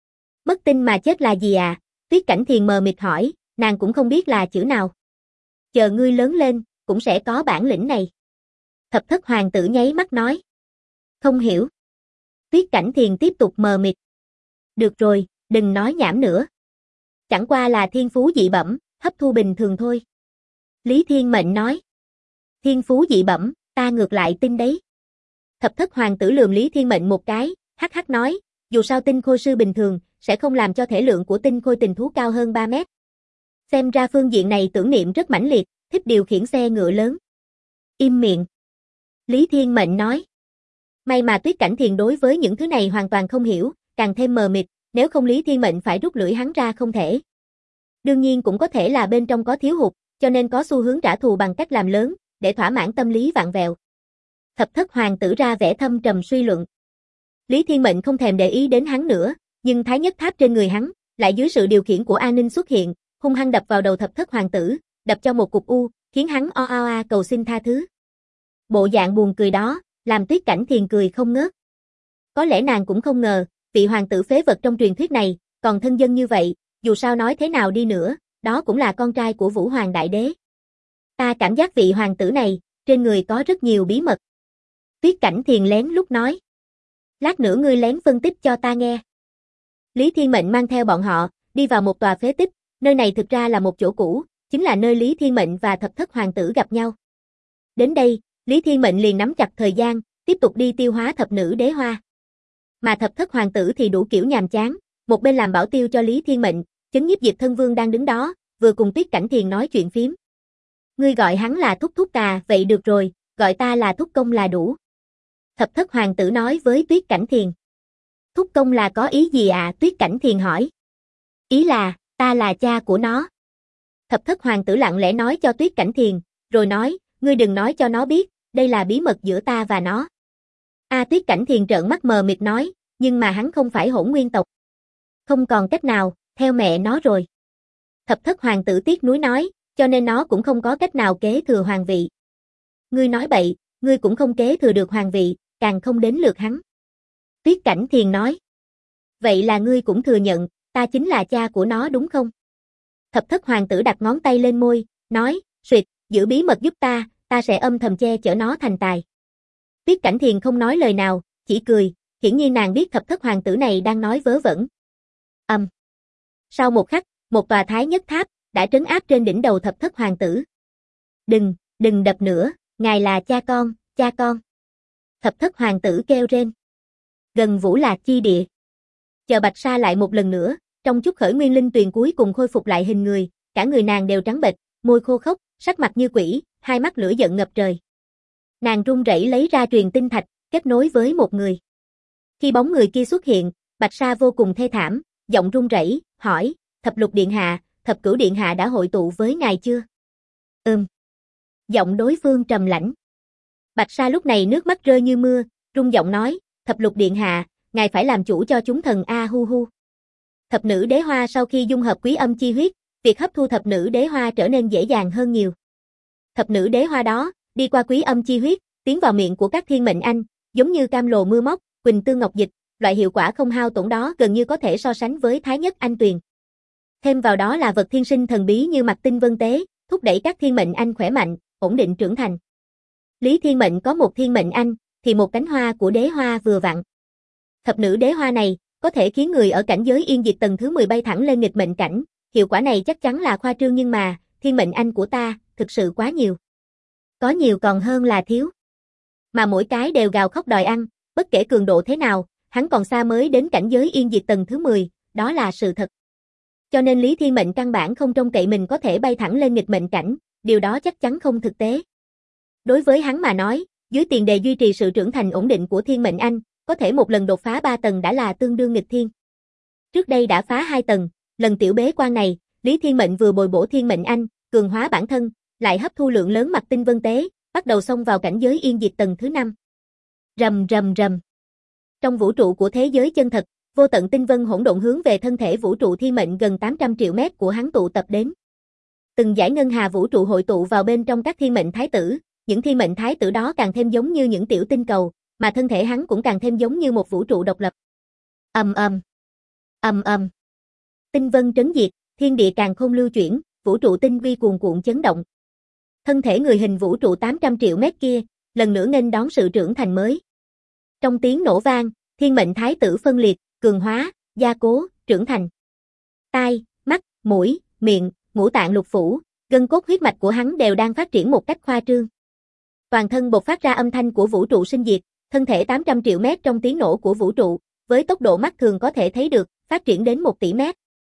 Mất tinh mà chết là gì à? Tuyết Cảnh Thiền mờ mịt hỏi, nàng cũng không biết là chữ nào. Chờ ngươi lớn lên, cũng sẽ có bản lĩnh này. Thập Thất Hoàng tử nháy mắt nói. Không hiểu. Tuyết Cảnh Thiền tiếp tục mờ mịt. Được rồi, đừng nói nhảm nữa. Chẳng qua là thiên phú dị bẩm, hấp thu bình thường thôi. Lý Thiên Mệnh nói. Thiên phú dị bẩm, ta ngược lại tin đấy. Thập Thất Hoàng tử lườm Lý Thiên Mệnh một cái, hắc hắc nói, dù sao tinh khôi sư bình thường, sẽ không làm cho thể lượng của tinh khôi tình thú cao hơn 3 mét. Xem ra phương diện này tưởng niệm rất mãnh liệt, thích điều khiển xe ngựa lớn. Im miệng. Lý Thiên Mệnh nói. May mà Tuyết Cảnh Thiền đối với những thứ này hoàn toàn không hiểu, càng thêm mờ mịt, nếu không Lý Thiên Mệnh phải rút lưỡi hắn ra không thể. Đương nhiên cũng có thể là bên trong có thiếu hụt, cho nên có xu hướng trả thù bằng cách làm lớn, để thỏa mãn tâm lý vặn vẹo. Thập Thất Hoàng tử ra vẻ thâm trầm suy luận. Lý Thiên Mệnh không thèm để ý đến hắn nữa, nhưng Thái Nhất Tháp trên người hắn, lại dưới sự điều khiển của An Ninh xuất hiện, hung hăng đập vào đầu Thập Thất Hoàng tử, đập cho một cục u, khiến hắn cầu xin tha thứ. Bộ dạng buồn cười đó, làm Tuyết Cảnh Thiền cười không ngớt. Có lẽ nàng cũng không ngờ, vị hoàng tử phế vật trong truyền thuyết này, còn thân dân như vậy, dù sao nói thế nào đi nữa, đó cũng là con trai của Vũ Hoàng Đại Đế. Ta cảm giác vị hoàng tử này, trên người có rất nhiều bí mật. Tuyết Cảnh Thiền lén lúc nói. Lát nữa ngươi lén phân tích cho ta nghe. Lý Thiên Mệnh mang theo bọn họ, đi vào một tòa phế tích, nơi này thực ra là một chỗ cũ, chính là nơi Lý Thiên Mệnh và Thập Thất Hoàng tử gặp nhau. Đến đây, Lý Thiên Mệnh liền nắm chặt thời gian, tiếp tục đi tiêu hóa thập nữ đế hoa. Mà Thập Thất Hoàng tử thì đủ kiểu nhàm chán, một bên làm bảo tiêu cho Lý Thiên Mệnh, chấn nhiếp Diệp Thân Vương đang đứng đó, vừa cùng Tuyết Cảnh Thiền nói chuyện phiếm. Ngươi gọi hắn là thúc thúc à, vậy được rồi, gọi ta là thúc công là đủ. Thập Thất Hoàng tử nói với Tuyết Cảnh Thiền. Thúc công là có ý gì à? Tuyết Cảnh Thiền hỏi. Ý là, ta là cha của nó. Thập Thất Hoàng tử lặng lẽ nói cho Tuyết Cảnh Thiền, rồi nói, ngươi đừng nói cho nó biết, đây là bí mật giữa ta và nó. Tuyết Cảnh Thiền trợn mắt mờ mịt nói, nhưng mà hắn không phải Hỗn Nguyên tộc. Không còn cách nào, theo mẹ nó rồi. Thập Thất Hoàng tử tiếc nuối nói, cho nên nó cũng không có cách nào kế thừa hoàng vị. Ngươi nói bậy, ngươi cũng không kế thừa được hoàng vị, càng không đến lượt hắn. Tuyết Cảnh Thiền nói. Vậy là ngươi cũng thừa nhận, ta chính là cha của nó đúng không? Thập thất hoàng tử đặt ngón tay lên môi, nói, suyệt, giữ bí mật giúp ta sẽ âm thầm che chở nó thành tài. Tiết Cảnh Thiền không nói lời nào, chỉ cười, hiển nhiên nàng biết thập thất hoàng tử này đang nói vớ vẩn. Sau một khắc, một tòa thái nhất tháp đã trấn áp trên đỉnh đầu thập thất hoàng tử. Đừng đập nữa, ngài là cha con. Thập thất hoàng tử kêu rên. Gần Vũ Lạc chi địa. Chờ Bạch Sa lại một lần nữa, trong chút khởi nguyên linh tuyền cuối cùng khôi phục lại hình người, cả người nàng đều trắng bệch, môi khô khốc, sắc mặt như quỷ, hai mắt lửa giận ngập trời. Nàng run rẩy lấy ra truyền tinh thạch, kết nối với một người. Khi bóng người kia xuất hiện, Bạch Sa vô cùng thê thảm, giọng run rẩy, hỏi, Thập Lục điện hạ, Thập Cửu điện hạ đã hội tụ với ngài chưa? Giọng đối phương trầm lãnh. Bạch Sa lúc này nước mắt rơi như mưa, run giọng nói, Thập Lục điện hạ, ngài phải làm chủ cho chúng thần a hu hu. Thập nữ đế hoa sau khi dung hợp quý âm chi huyết, việc hấp thu thập nữ đế hoa trở nên dễ dàng hơn nhiều. Thập nữ đế hoa đó, đi qua quý âm chi huyết, tiến vào miệng của các thiên mệnh anh, giống như cam lồ mưa móc, quỳnh tương ngọc dịch, loại hiệu quả không hao tổn đó gần như có thể so sánh với thái nhất anh tuyền. Thêm vào đó là vật thiên sinh thần bí như Mặc Tinh Vân Tế, thúc đẩy các thiên mệnh anh khỏe mạnh, ổn định trưởng thành. Lý Thiên Mệnh có một thiên mệnh anh, thì một cánh hoa của đế hoa vừa vặn. Thập nữ đế hoa này, có thể khiến người ở cảnh giới yên diệt tầng thứ 10 bay thẳng lên nghịch mệnh cảnh, hiệu quả này chắc chắn là khoa trương nhưng mà, thiên mệnh anh của ta, thực sự quá nhiều. Có nhiều còn hơn là thiếu. Mà mỗi cái đều gào khóc đòi ăn, bất kể cường độ thế nào, hắn còn xa mới đến cảnh giới yên diệt tầng thứ 10, đó là sự thật. Cho nên Lý Thiên Mệnh căn bản không trông cậy mình có thể bay thẳng lên nghịch mệnh cảnh, điều đó chắc chắn không thực tế. Đối với hắn mà nói, dưới tiền đề duy trì sự trưởng thành ổn định của thiên mệnh anh, có thể một lần đột phá 3 tầng đã là tương đương nghịch thiên. Trước đây đã phá 2 tầng, lần tiểu bế quan này, Lý Thiên Mệnh vừa bồi bổ thiên mệnh anh, cường hóa bản thân, lại hấp thu lượng lớn Mặc Tinh Vân Tế, bắt đầu xông vào cảnh giới yên diệt tầng thứ 5. Rầm rầm rầm. Trong vũ trụ của thế giới chân thật, vô tận tinh vân hỗn độn hướng về thân thể vũ trụ thiên mệnh gần 800 triệu mét của hắn tụ tập đến. Từng dải ngân hà vũ trụ hội tụ vào bên trong các thiên mệnh thái tử, những thiên mệnh thái tử đó càng thêm giống như những tiểu tinh cầu, mà thân thể hắn cũng càng thêm giống như một vũ trụ độc lập. Tinh vân trấn diệt, thiên địa càng không lưu chuyển, vũ trụ tinh vi cuồn cuộn chấn động. Thân thể người hình vũ trụ 800 triệu mét kia, lần nữa nghênh đón sự trưởng thành mới. Trong tiếng nổ vang, thiên mệnh thái tử phân liệt, cường hóa, gia cố, trưởng thành. Tai, mắt, mũi, miệng, ngũ tạng lục phủ, gân cốt huyết mạch của hắn đều đang phát triển một cách khoa trương. Toàn thân bộc phát ra âm thanh của vũ trụ sinh diệt, thân thể 800 triệu mét trong tiếng nổ của vũ trụ, với tốc độ mắt thường có thể thấy được, phát triển đến 1 tỷ mét.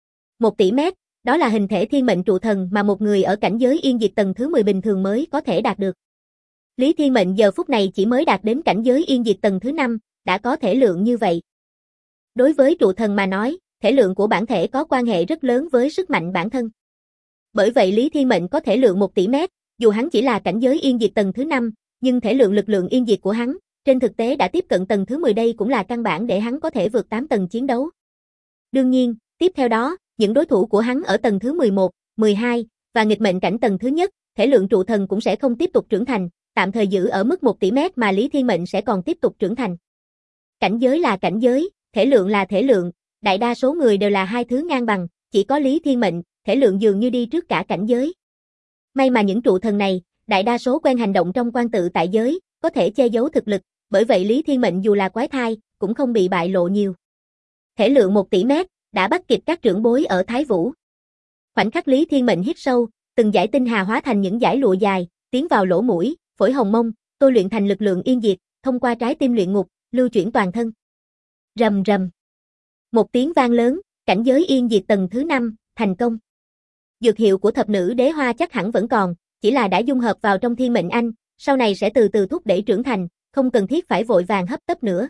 1 tỷ mét, đó là hình thể thiên mệnh trụ thần mà một người ở cảnh giới yên diệt tầng thứ 10 bình thường mới có thể đạt được. Lý Thiên Mệnh giờ phút này chỉ mới đạt đến cảnh giới yên diệt tầng thứ 5, đã có thể lượng như vậy. Đối với trụ thần mà nói, thể lượng của bản thể có quan hệ rất lớn với sức mạnh bản thân. Bởi vậy Lý Thiên Mệnh có thể lượng 1 tỷ mét, dù hắn chỉ là cảnh giới yên diệt tầng thứ 5, nhưng thể lượng lực lượng yên diệt của hắn, trên thực tế đã tiếp cận tầng thứ 10 đây cũng là căn bản để hắn có thể vượt 8 tầng chiến đấu. Đương nhiên, tiếp theo đó, những đối thủ của hắn ở tầng thứ 11, 12 và nghịch mệnh cảnh tầng thứ nhất, thể lượng trụ thần cũng sẽ không tiếp tục trưởng thành, tạm thời giữ ở mức 1 tỷ mét mà Lý Thiên Mệnh sẽ còn tiếp tục trưởng thành. Cảnh giới là cảnh giới, thể lượng là thể lượng, đại đa số người đều là hai thứ ngang bằng, chỉ có Lý Thiên Mệnh, thể lượng dường như đi trước cả cảnh giới. May mà những trụ thần này, đại đa số quen hành động trong quan tự tại giới, có thể che giấu thực lực, bởi vậy Lý Thiên Mệnh dù là quái thai, cũng không bị bại lộ nhiều. Thể lượng 1 tỷ mét, đã bắt kịp các trưởng bối ở Thái Vũ. Khoảnh khắc Lý Thiên Mệnh hít sâu, từng dải tinh hà hóa thành những dải lụa dài, tiến vào lỗ mũi, phổi hồng mông, tôi luyện thành lực lượng yên diệt, thông qua trái tim luyện ngục, lưu chuyển toàn thân. Rầm rầm. Một tiếng vang lớn, cảnh giới yên diệt tầng thứ 5, thành công. Dược hiệu của thập nữ đế hoa chắc hẳn vẫn còn, chỉ là đã dung hợp vào trong thiên mệnh anh, sau này sẽ từ từ thúc đẩy trưởng thành, không cần thiết phải vội vàng hấp tấp nữa.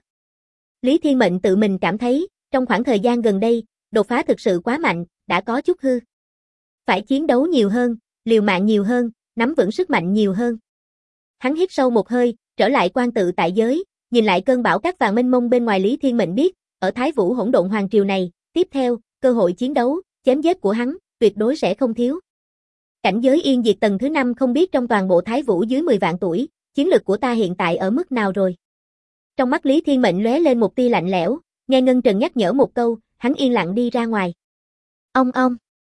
Lý Thiên Mệnh tự mình cảm thấy, trong khoảng thời gian gần đây, đột phá thực sự quá mạnh, đã có chút hư. Phải chiến đấu nhiều hơn, liều mạng nhiều hơn, nắm vững sức mạnh nhiều hơn. Hắn hít sâu một hơi, trở lại quan tự tại giới, nhìn lại cơn bão cát vàng mênh mông bên ngoài. Lý Thiên Mệnh biết, ở Thái Vũ hỗn độn hoàng triều này, tiếp theo, cơ hội chiến đấu, chém giết của hắn, tuyệt đối sẽ không thiếu. Cảnh giới yên diệt tầng thứ 5 không biết trong toàn bộ Thái Vũ dưới 10 vạn tuổi, chiến lực của ta hiện tại ở mức nào rồi. Trong mắt Lý Thiên Mệnh lóe lên một tia lạnh lẽo, nghe Ngân Trần nhắc nhở một câu, hắn yên lặng đi ra ngoài. Ong ong.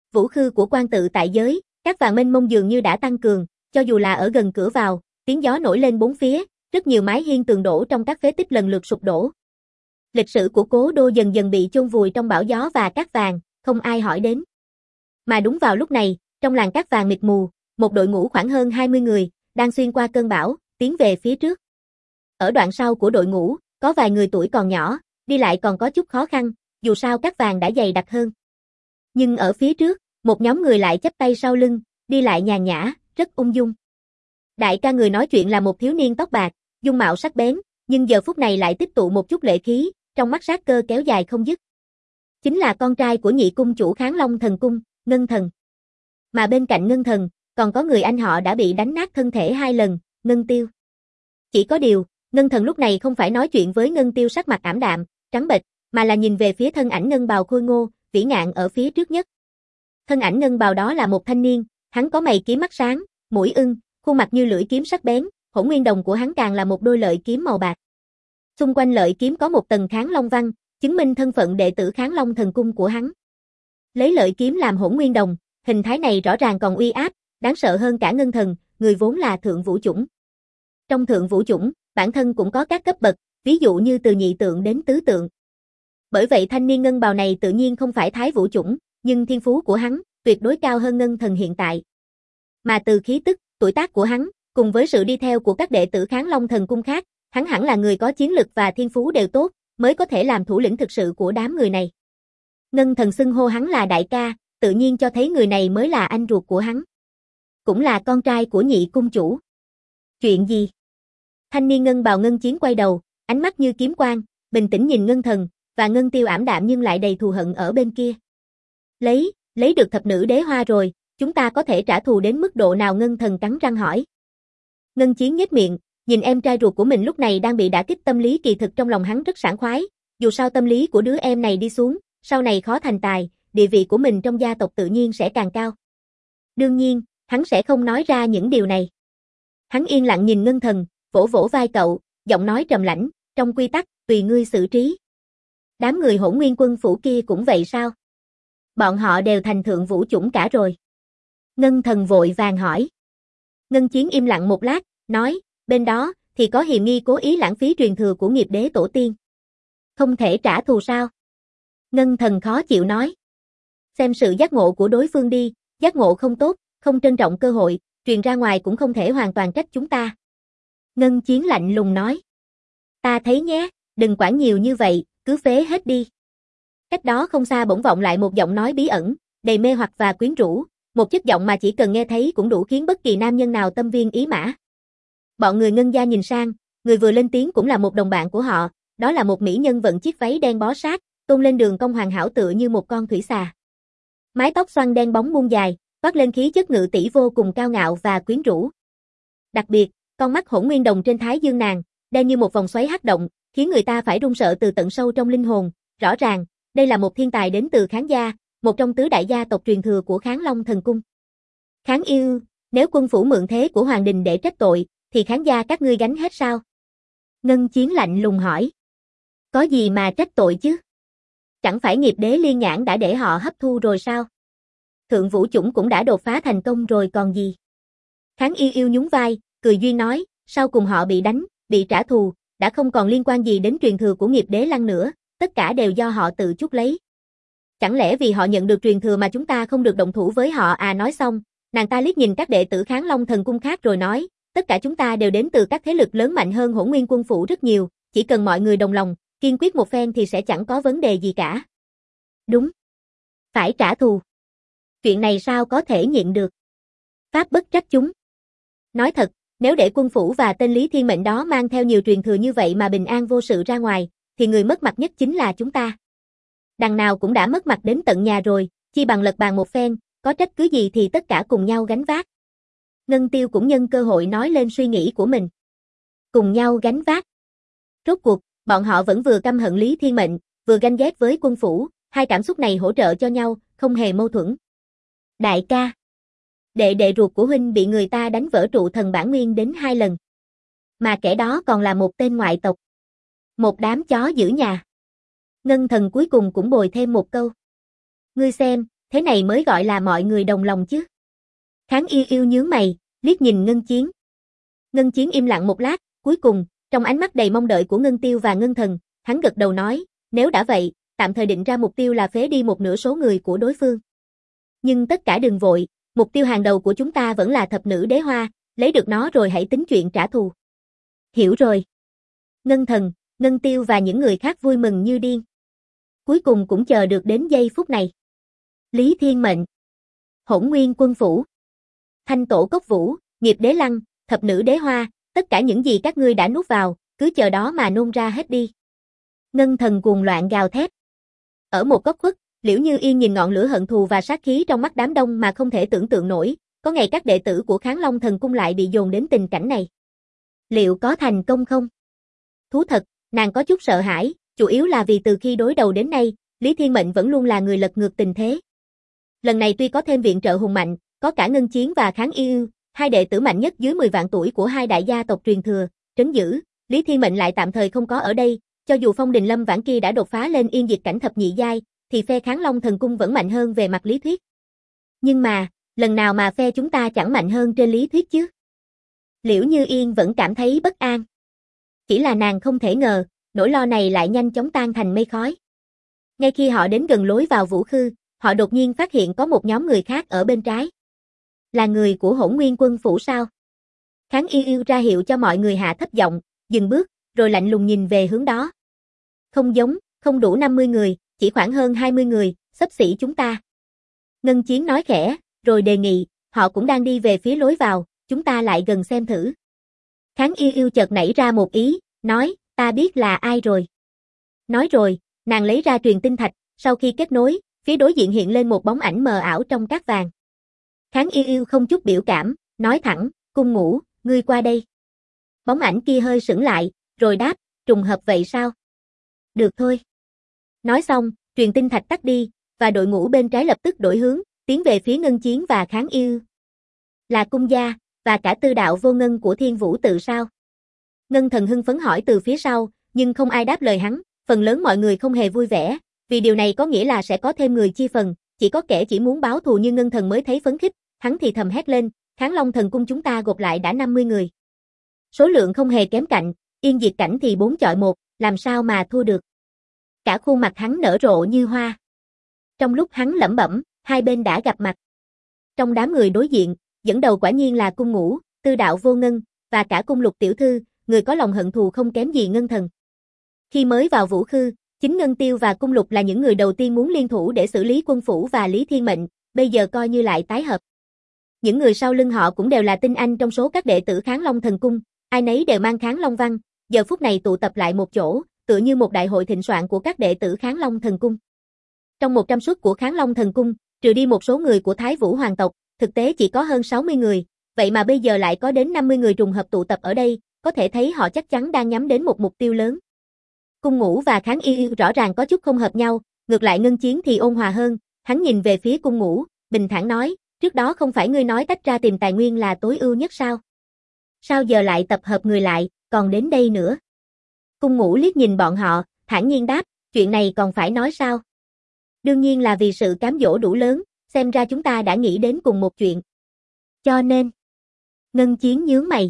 Vũ khư của quan tự tại giới, các vàng mênh mông dường như đã tăng cường, cho dù là ở gần cửa vào, tiếng gió nổi lên bốn phía, rất nhiều mái hiên tường đổ trong các phế tích lần lượt sụp đổ. Lịch sử của cố đô dần dần bị chôn vùi trong bão gió và cát vàng, không ai hỏi đến. Mà đúng vào lúc này, trong làng cát vàng mịt mù, một đội ngũ khoảng hơn 20 người, đang xuyên qua cơn bão, tiến về phía trước. Ở đoạn sau của đội ngũ, có vài người tuổi còn nhỏ, đi lại còn có chút khó khăn, dù sao cát vàng đã dày đặc hơn. Nhưng ở phía trước, một nhóm người lại chắp tay sau lưng, đi lại nhàn nhã, rất ung dung. Đại ca người nói chuyện là một thiếu niên tóc bạc, dung mạo sắc bén, nhưng giờ phút này lại tích tụ một chút lệ khí, trong mắt sát cơ kéo dài không dứt. Chính là con trai của nhị cung chủ Kháng Long Thần Cung, Ngân Thần. Mà bên cạnh Ngân Thần, còn có người anh họ đã bị đánh nát thân thể 2 lần, Ngân Tiêu. Chỉ có điều, Ngân Thần lúc này không phải nói chuyện với Ngân Tiêu sắc mặt ảm đạm, trắng bệch, mà là nhìn về phía thân ảnh ngân bào khôi ngô, vĩ ngạn ở phía trước nhất. Thân ảnh ngân bào đó là một thanh niên, hắn có mày kiếm mắt sáng, mũi ưng, khuôn mặt như lưỡi kiếm sắc bén, hỗn nguyên đồng của hắn càng là một đôi lợi kiếm màu bạc. Xung quanh lợi kiếm có một tầng Kháng Long văn, chứng minh thân phận đệ tử Kháng Long Thần Cung của hắn. Lấy lợi kiếm làm hỗn nguyên đồng, hình thái này rõ ràng còn uy áp, đáng sợ hơn cả Ngân Thần, người vốn là thượng vũ chủng. Trong thượng vũ chủng, bản thân cũng có các cấp bậc, ví dụ như từ nhị tượng đến tứ tượng. Bởi vậy thanh niên ngân bào này tự nhiên không phải thái vũ chủng, nhưng thiên phú của hắn tuyệt đối cao hơn Ngân Thần hiện tại. Mà từ khí tức, tuổi tác của hắn, cùng với sự đi theo của các đệ tử Kháng Long Thần Cung khác, hắn hẳn là người có chiến lực và thiên phú đều tốt, mới có thể làm thủ lĩnh thực sự của đám người này. Ngân Thần xưng hô hắn là đại ca, tự nhiên cho thấy người này mới là anh ruột của hắn. Cũng là con trai của nhị cung chủ. Chuyện gì? Thanh niên ngân bào Ngân Chiến quay đầu, ánh mắt như kiếm quang, bình tĩnh nhìn Ngân Thần, và Ngân Tiêu ảm đạm nhưng lại đầy thù hận ở bên kia. Lấy được thập nữ đế hoa rồi, chúng ta có thể trả thù đến mức độ nào? Ngân Thần cắn răng hỏi. Ngân Chiến nhếch miệng, nhìn em trai ruột của mình lúc này đang bị đả kích tâm lý, kỳ thực trong lòng hắn rất sảng khoái, dù sao tâm lý của đứa em này đi xuống, sau này khó thành tài, địa vị của mình trong gia tộc tự nhiên sẽ càng cao. Đương nhiên, hắn sẽ không nói ra những điều này. Hắn yên lặng nhìn Ngân Thần, vỗ vỗ vai cậu, giọng nói trầm lãnh, trong quy tắc, tùy ngươi xử trí. Đám người Hỗn Nguyên quân phủ kia cũng vậy sao? Bọn họ đều thành thượng vũ chủng cả rồi. Ngân Thần vội vàng hỏi. Ngân Chiến im lặng một lát, nói, bên đó, thì có hiềm nghi cố ý lãng phí truyền thừa của nghiệp đế tổ tiên. Không thể trả thù sao? Ngân Thần khó chịu nói. Xem sự giác ngộ của đối phương đi, giác ngộ không tốt, không trân trọng cơ hội, truyền ra ngoài cũng không thể hoàn toàn trách chúng ta. Ngân Chiến lạnh lùng nói. Ta thấy nhé, đừng quản nhiều như vậy, cứ phế hết đi. Cách đó không xa bỗng vọng lại một giọng nói bí ẩn, đầy mê hoặc và quyến rũ, một chất giọng mà chỉ cần nghe thấy cũng đủ khiến bất kỳ nam nhân nào tâm viên ý mã. Bọn người Ngân gia nhìn sang, người vừa lên tiếng cũng là một đồng bạn của họ, đó là một mỹ nhân vận chiếc váy đen bó sát, tôn lên đường cong hoàn hảo tựa như một con thủy xà. Mái tóc xoăn đen bóng muôn dài, toát lên khí chất ngự tỷ vô cùng cao ngạo và quyến rũ. Đặc biệt, con mắt hỗn nguyên đồng trên thái dương nàng, đen như một vòng xoáy hắc động, khiến người ta phải run sợ từ tận sâu trong linh hồn. Rõ ràng, đây là một thiên tài đến từ Kháng gia, một trong tứ đại gia tộc truyền thừa của Kháng Long Thần Cung. Kháng yêu, nếu quân phủ mượn thế của hoàng đình để trách tội, thì Kháng gia các ngươi gánh hết sao? Ngân Chiến lạnh lùng hỏi. Có gì mà trách tội chứ? Chẳng phải nghiệp đế liên nhãn đã để họ hấp thu rồi sao? Thượng vũ chủng cũng đã đột phá thành công rồi còn gì? Kháng yêu yêu nhún vai, cười duyên nói, sau cùng họ bị đánh, bị trả thù, đã không còn liên quan gì đến truyền thừa của nghiệp đế lăng nữa, tất cả đều do họ tự chuốc lấy. Chẳng lẽ vì họ nhận được truyền thừa mà chúng ta không được động thủ với họ à? Nói xong, nàng ta liếc nhìn các đệ tử Kháng Long Thần Cung khác rồi nói, tất cả chúng ta đều đến từ các thế lực lớn mạnh hơn Hỗn Nguyên quân phủ rất nhiều, chỉ cần mọi người đồng lòng, kiên quyết một phen thì sẽ chẳng có vấn đề gì cả. Đúng. Phải trả thù. Chuyện này sao có thể nhịn được? Pháp bất trách chúng. Nói thật, nếu để quân phủ và tên Lý Thiên Mệnh đó mang theo nhiều truyền thừa như vậy mà bình an vô sự ra ngoài, thì người mất mặt nhất chính là chúng ta. Đằng nào cũng đã mất mặt đến tận nhà rồi, chi bằng lật bàn một phen, có trách cứ gì thì tất cả cùng nhau gánh vác. Ngân Tiêu cũng nhân cơ hội nói lên suy nghĩ của mình. Cùng nhau gánh vác. Rốt cuộc, bọn họ vẫn vừa căm hận Lý Thiên Mệnh, vừa ganh ghét với quân phủ, hai cảm xúc này hỗ trợ cho nhau, không hề mâu thuẫn. Đại ca. Đệ ruột của huynh bị người ta đánh vỡ trụ thần bản nguyên đến 2 lần. Mà kẻ đó còn là một tên ngoại tộc. Một đám chó giữ nhà. Ngân Thần cuối cùng cũng bồi thêm một câu. Ngươi xem, thế này mới gọi là mọi người đồng lòng chứ. Kháng Yêu Yêu nhướng mày, liếc nhìn Ngân Chiến. Ngân Chiến im lặng một lát, cuối cùng, trong ánh mắt đầy mong đợi của Ngân Tiêu và Ngân Thần, hắn gật đầu nói, nếu đã vậy, tạm thời định ra mục tiêu là phế đi một nửa số người của đối phương. Nhưng tất cả đừng vội, mục tiêu hàng đầu của chúng ta vẫn là thập nữ đế hoa, lấy được nó rồi hãy tính chuyện trả thù. Hiểu rồi. Ngân Thần, Ngân Tiêu và những người khác vui mừng như điên. Cuối cùng cũng chờ được đến giây phút này. Lý Thiên Mệnh, Hỗn Nguyên Quân Phủ, Thanh Tổ Cốc Vũ, Nghiệp Đế Lăng, Thập Nữ Đế Hoa, tất cả những gì các ngươi đã nuốt vào, cứ chờ đó mà nôn ra hết đi. Ngân Thần cuồng loạn gào thét. Ở một góc khuất, Liễu Như Yên nhìn ngọn lửa hận thù và sát khí trong mắt đám đông mà không thể tưởng tượng nổi, có ngày các đệ tử của Kháng Long Thần Cung lại bị dồn đến tình cảnh này. Liệu có thành công không? Thú thật, nàng có chút sợ hãi, chủ yếu là vì từ khi đối đầu đến nay, Lý Thiên Mệnh vẫn luôn là người lật ngược tình thế. Lần này tuy có thêm viện trợ hùng mạnh, có cả Ngân Chiến và Kháng Yêu, hai đệ tử mạnh nhất dưới 10 vạn tuổi của hai đại gia tộc truyền thừa, trấn giữ, Lý Thiên Mệnh lại tạm thời không có ở đây, cho dù Phong Đình Lâm Vãn kia đã đột phá lên yên diệt cảnh thập nhị giai, thì phe Kháng Long Thần Cung vẫn mạnh hơn về mặt lý thuyết. Nhưng mà, lần nào mà phe chúng ta chẳng mạnh hơn trên lý thuyết chứ? Liễu Như Yên vẫn cảm thấy bất an. Chỉ là nàng không thể ngờ, nỗi lo này lại nhanh chóng tan thành mây khói. Ngay khi họ đến gần lối vào Vũ Khư, họ đột nhiên phát hiện có một nhóm người khác ở bên trái. Là người của Hỗn Nguyên Quân Phủ sao? Kháng Yêu Yêu ra hiệu cho mọi người hạ thấp giọng, dừng bước, rồi lạnh lùng nhìn về hướng đó. Không giống, không đủ 50 người, chỉ khoảng hơn 20 người, xấp xỉ chúng ta. Ngân Chiến nói khẽ, rồi đề nghị, họ cũng đang đi về phía lối vào, chúng ta lại gần xem thử. Kháng Yêu Yêu chợt nảy ra một ý, nói, ta biết là ai rồi. Nói rồi, nàng lấy ra truyền tinh thạch, sau khi kết nối, phía đối diện hiện lên một bóng ảnh mờ ảo trong cát vàng. Kháng Yêu Yêu không chút biểu cảm, nói thẳng, Cung Ngũ, ngươi qua đây. Bóng ảnh kia hơi sững lại, rồi đáp, trùng hợp vậy sao? Được thôi. Nói xong, truyền tinh thạch tắt đi, và đội ngũ bên trái lập tức đổi hướng, tiến về phía Ngân Chiến và Kháng Yêu. Là Cung gia, và cả Tư Đạo Vô Ngân của Thiên Vũ Tự sao? Ngân Thần hưng phấn hỏi từ phía sau, nhưng không ai đáp lời hắn, phần lớn mọi người không hề vui vẻ, vì điều này có nghĩa là sẽ có thêm người chia phần, chỉ có kẻ chỉ muốn báo thù như Ngân Thần mới thấy phấn khích, hắn thì thầm hét lên, Kháng Long Thần Cung chúng ta gộp lại đã 50 người. Số lượng không hề kém cạnh, yên diệt cảnh thì 4 chọi 1, làm sao mà thua được. Cả khuôn mặt hắn nở rộ như hoa. Trong lúc hắn lẩm bẩm, hai bên đã gặp mặt. Trong đám người đối diện, dẫn đầu quả nhiên là Cung Ngũ, Tư Đạo Vô Ngân, và cả Cung Lục tiểu thư, người có lòng hận thù không kém gì Ngân Thần. Khi mới vào Vũ Khư, chính Ngân Tiêu và Cung Lục là những người đầu tiên muốn liên thủ để xử lý Quân Phủ và Lý Thiên Mệnh, bây giờ coi như lại tái hợp. Những người sau lưng họ cũng đều là tinh anh trong số các đệ tử Kháng Long Thần Cung, ai nấy đều mang Kháng Long văn, giờ phút này tụ tập lại một chỗ, tựa như một đại hội thịnh soạn của các đệ tử Kháng Long Thần Cung. Trong 100 suất của Kháng Long Thần Cung, trừ đi một số người của Thái Vũ Hoàng tộc, thực tế chỉ có hơn 60 người, vậy mà bây giờ lại có đến 50 người trùng hợp tụ tập ở đây, có thể thấy họ chắc chắn đang nhắm đến một mục tiêu lớn. Cung Ngũ và Kháng Yêu rõ ràng có chút không hợp nhau, ngược lại Ngân Chiến thì ôn hòa hơn, hắn nhìn về phía Cung Ngũ, bình thản nói, trước đó không phải ngươi nói tách ra tìm tài nguyên là tối ưu nhất sao? Sao giờ lại tập hợp người lại, còn đến đây nữa? Cung Ngũ liếc nhìn bọn họ, thản nhiên đáp, chuyện này còn phải nói sao? Đương nhiên là vì sự cám dỗ đủ lớn, xem ra chúng ta đã nghĩ đến cùng một chuyện. Cho nên, Ngân Chiến nhướng mày.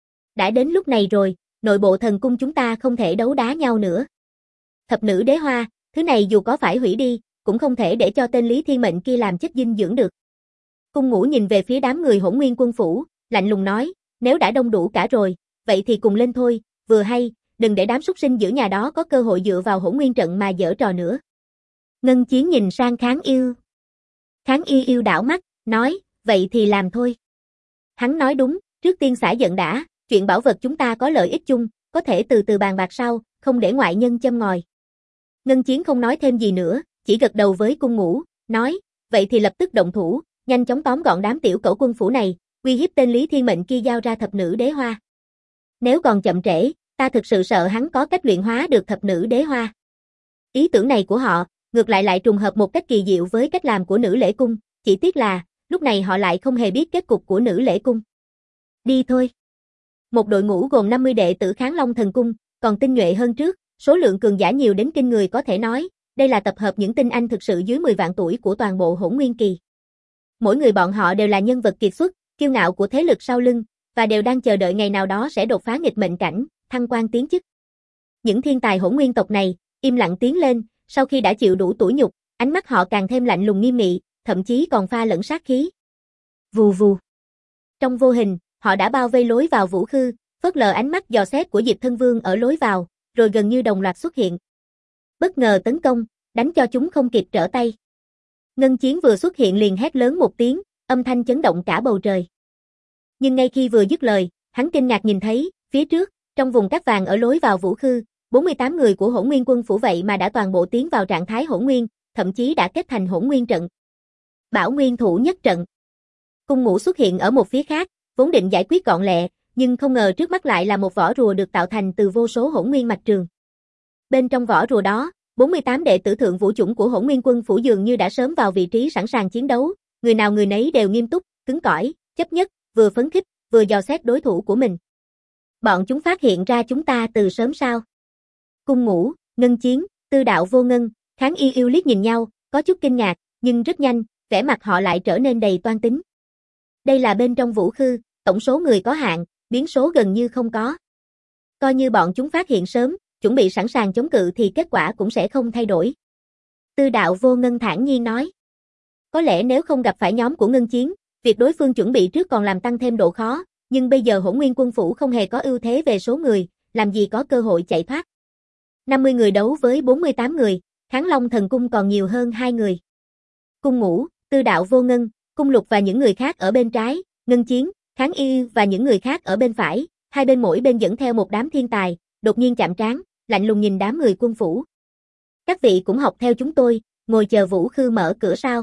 Đã đến lúc này rồi, nội bộ thần cung chúng ta không thể đấu đá nhau nữa. Thập nữ đế hoa, thứ này dù có phải hủy đi, cũng không thể để cho tên Lý Thiên Mệnh kia làm chất dinh dưỡng được. Cung Ngũ nhìn về phía đám người Hỗn Nguyên Quân Phủ, lạnh lùng nói, nếu đã đông đủ cả rồi, vậy thì cùng lên thôi, vừa hay, đừng để đám súc sinh giữ nhà đó có cơ hội dựa vào Hỗn Nguyên trận mà giở trò nữa. Ngân Chiến nhìn sang Kháng Yêu. Kháng Yêu đảo mắt, nói, vậy thì làm thôi. Hắn nói đúng, trước tiên xả giận đã, chuyện bảo vật chúng ta có lợi ích chung, có thể từ từ bàn bạc sau, không để ngoại nhân châm ngòi. Ngân Chiến không nói thêm gì nữa, chỉ gật đầu với Cung Ngũ, nói, vậy thì lập tức động thủ, nhanh chóng tóm gọn đám tiểu cẩu Quân Phủ này, uy hiếp tên Lý Thiên Mệnh kia giao ra thập nữ đế hoa. Nếu còn chậm trễ, ta thực sự sợ hắn có cách luyện hóa được thập nữ đế hoa. Ý tưởng này của họ, ngược lại trùng hợp một cách kỳ diệu với cách làm của nữ lễ cung, chỉ tiếc là, lúc này họ lại không hề biết kết cục của nữ lễ cung. Đi thôi. Một đội ngũ gồm 50 đệ tử Kháng Long Thần Cung, còn tinh nhuệ hơn trước, số lượng cường giả nhiều đến kinh người có thể nói, Đây là tập hợp những tinh anh thực sự dưới 10 vạn tuổi của toàn bộ Hỗn Nguyên Kỳ. Mỗi người bọn họ đều là nhân vật kiệt xuất, kiêu ngạo của thế lực sau lưng, và đều đang chờ đợi ngày nào đó sẽ đột phá nghịch mệnh cảnh, thăng quan tiến chức. Những thiên tài Hỗn Nguyên tộc này, im lặng tiến lên, sau khi đã chịu đủ tủi nhục, ánh mắt họ càng thêm lạnh lùng nghiêm nghị, thậm chí còn pha lẫn sát khí. Vù vù. Trong vô hình, họ đã bao vây lối vào Vũ Khư, phớt lờ ánh mắt dò xét của Diệp Thân Vương ở lối vào, rồi gần như đồng loạt xuất hiện. Bất ngờ tấn công, đánh cho chúng không kịp trở tay. Ngân Chiến vừa xuất hiện liền hét lớn một tiếng, âm thanh chấn động cả bầu trời. Nhưng ngay khi vừa dứt lời, hắn kinh ngạc nhìn thấy, phía trước, trong vùng cát vàng ở lối vào Vũ Khư, 48 người của Hỗn Nguyên quân phủ vậy mà đã toàn bộ tiến vào trạng thái Hỗn Nguyên, thậm chí đã kết thành Hỗn Nguyên trận. Bảo Nguyên thủ nhất trận. Cung Ngũ xuất hiện ở một phía khác, vốn định giải quyết gọn lẹ, nhưng không ngờ trước mắt lại là một vỏ rùa được tạo thành từ vô số Hỗn Nguyên mạch trường. Bên trong vỏ rùa đó, 48 đệ tử thượng vũ chủng của Hỗn Nguyên quân phủ dường như đã sớm vào vị trí sẵn sàng chiến đấu, người nào người nấy đều nghiêm túc, cứng cỏi, chấp nhất, vừa phấn khích, vừa dò xét đối thủ của mình. Bọn chúng phát hiện ra chúng ta từ sớm sao? Cung Ngũ, Ngân Chiến, Tư Đạo Vô Ngân, Kháng Y Yêu liếc nhìn nhau, có chút kinh ngạc, nhưng rất nhanh, vẻ mặt họ lại trở nên đầy toan tính. Đây là bên trong Vũ Khư, tổng số người có hạn, biến số gần như không có. Coi như bọn chúng phát hiện sớm, chuẩn bị sẵn sàng chống cự thì kết quả cũng sẽ không thay đổi. Tư Đạo Vô Ngân thản nhiên nói. Có lẽ nếu không gặp phải nhóm của Ngân Chiến, việc đối phương chuẩn bị trước còn làm tăng thêm độ khó, nhưng bây giờ Hỗn Nguyên quân phủ không hề có ưu thế về số người, làm gì có cơ hội chạy thoát. 50 người đấu với 48 người, Kháng Long Thần Cung còn nhiều hơn 2 người. Cung Ngũ, Tư Đạo Vô Ngân, Cung Lục và những người khác ở bên trái, Ngân Chiến, Kháng Y và những người khác ở bên phải, hai bên mỗi bên dẫn theo một đám thiên tài, đột nhiên chạm trán, lạnh lùng nhìn đám người quân phủ. Các vị cũng học theo chúng tôi, ngồi chờ Vũ Khư mở cửa sao?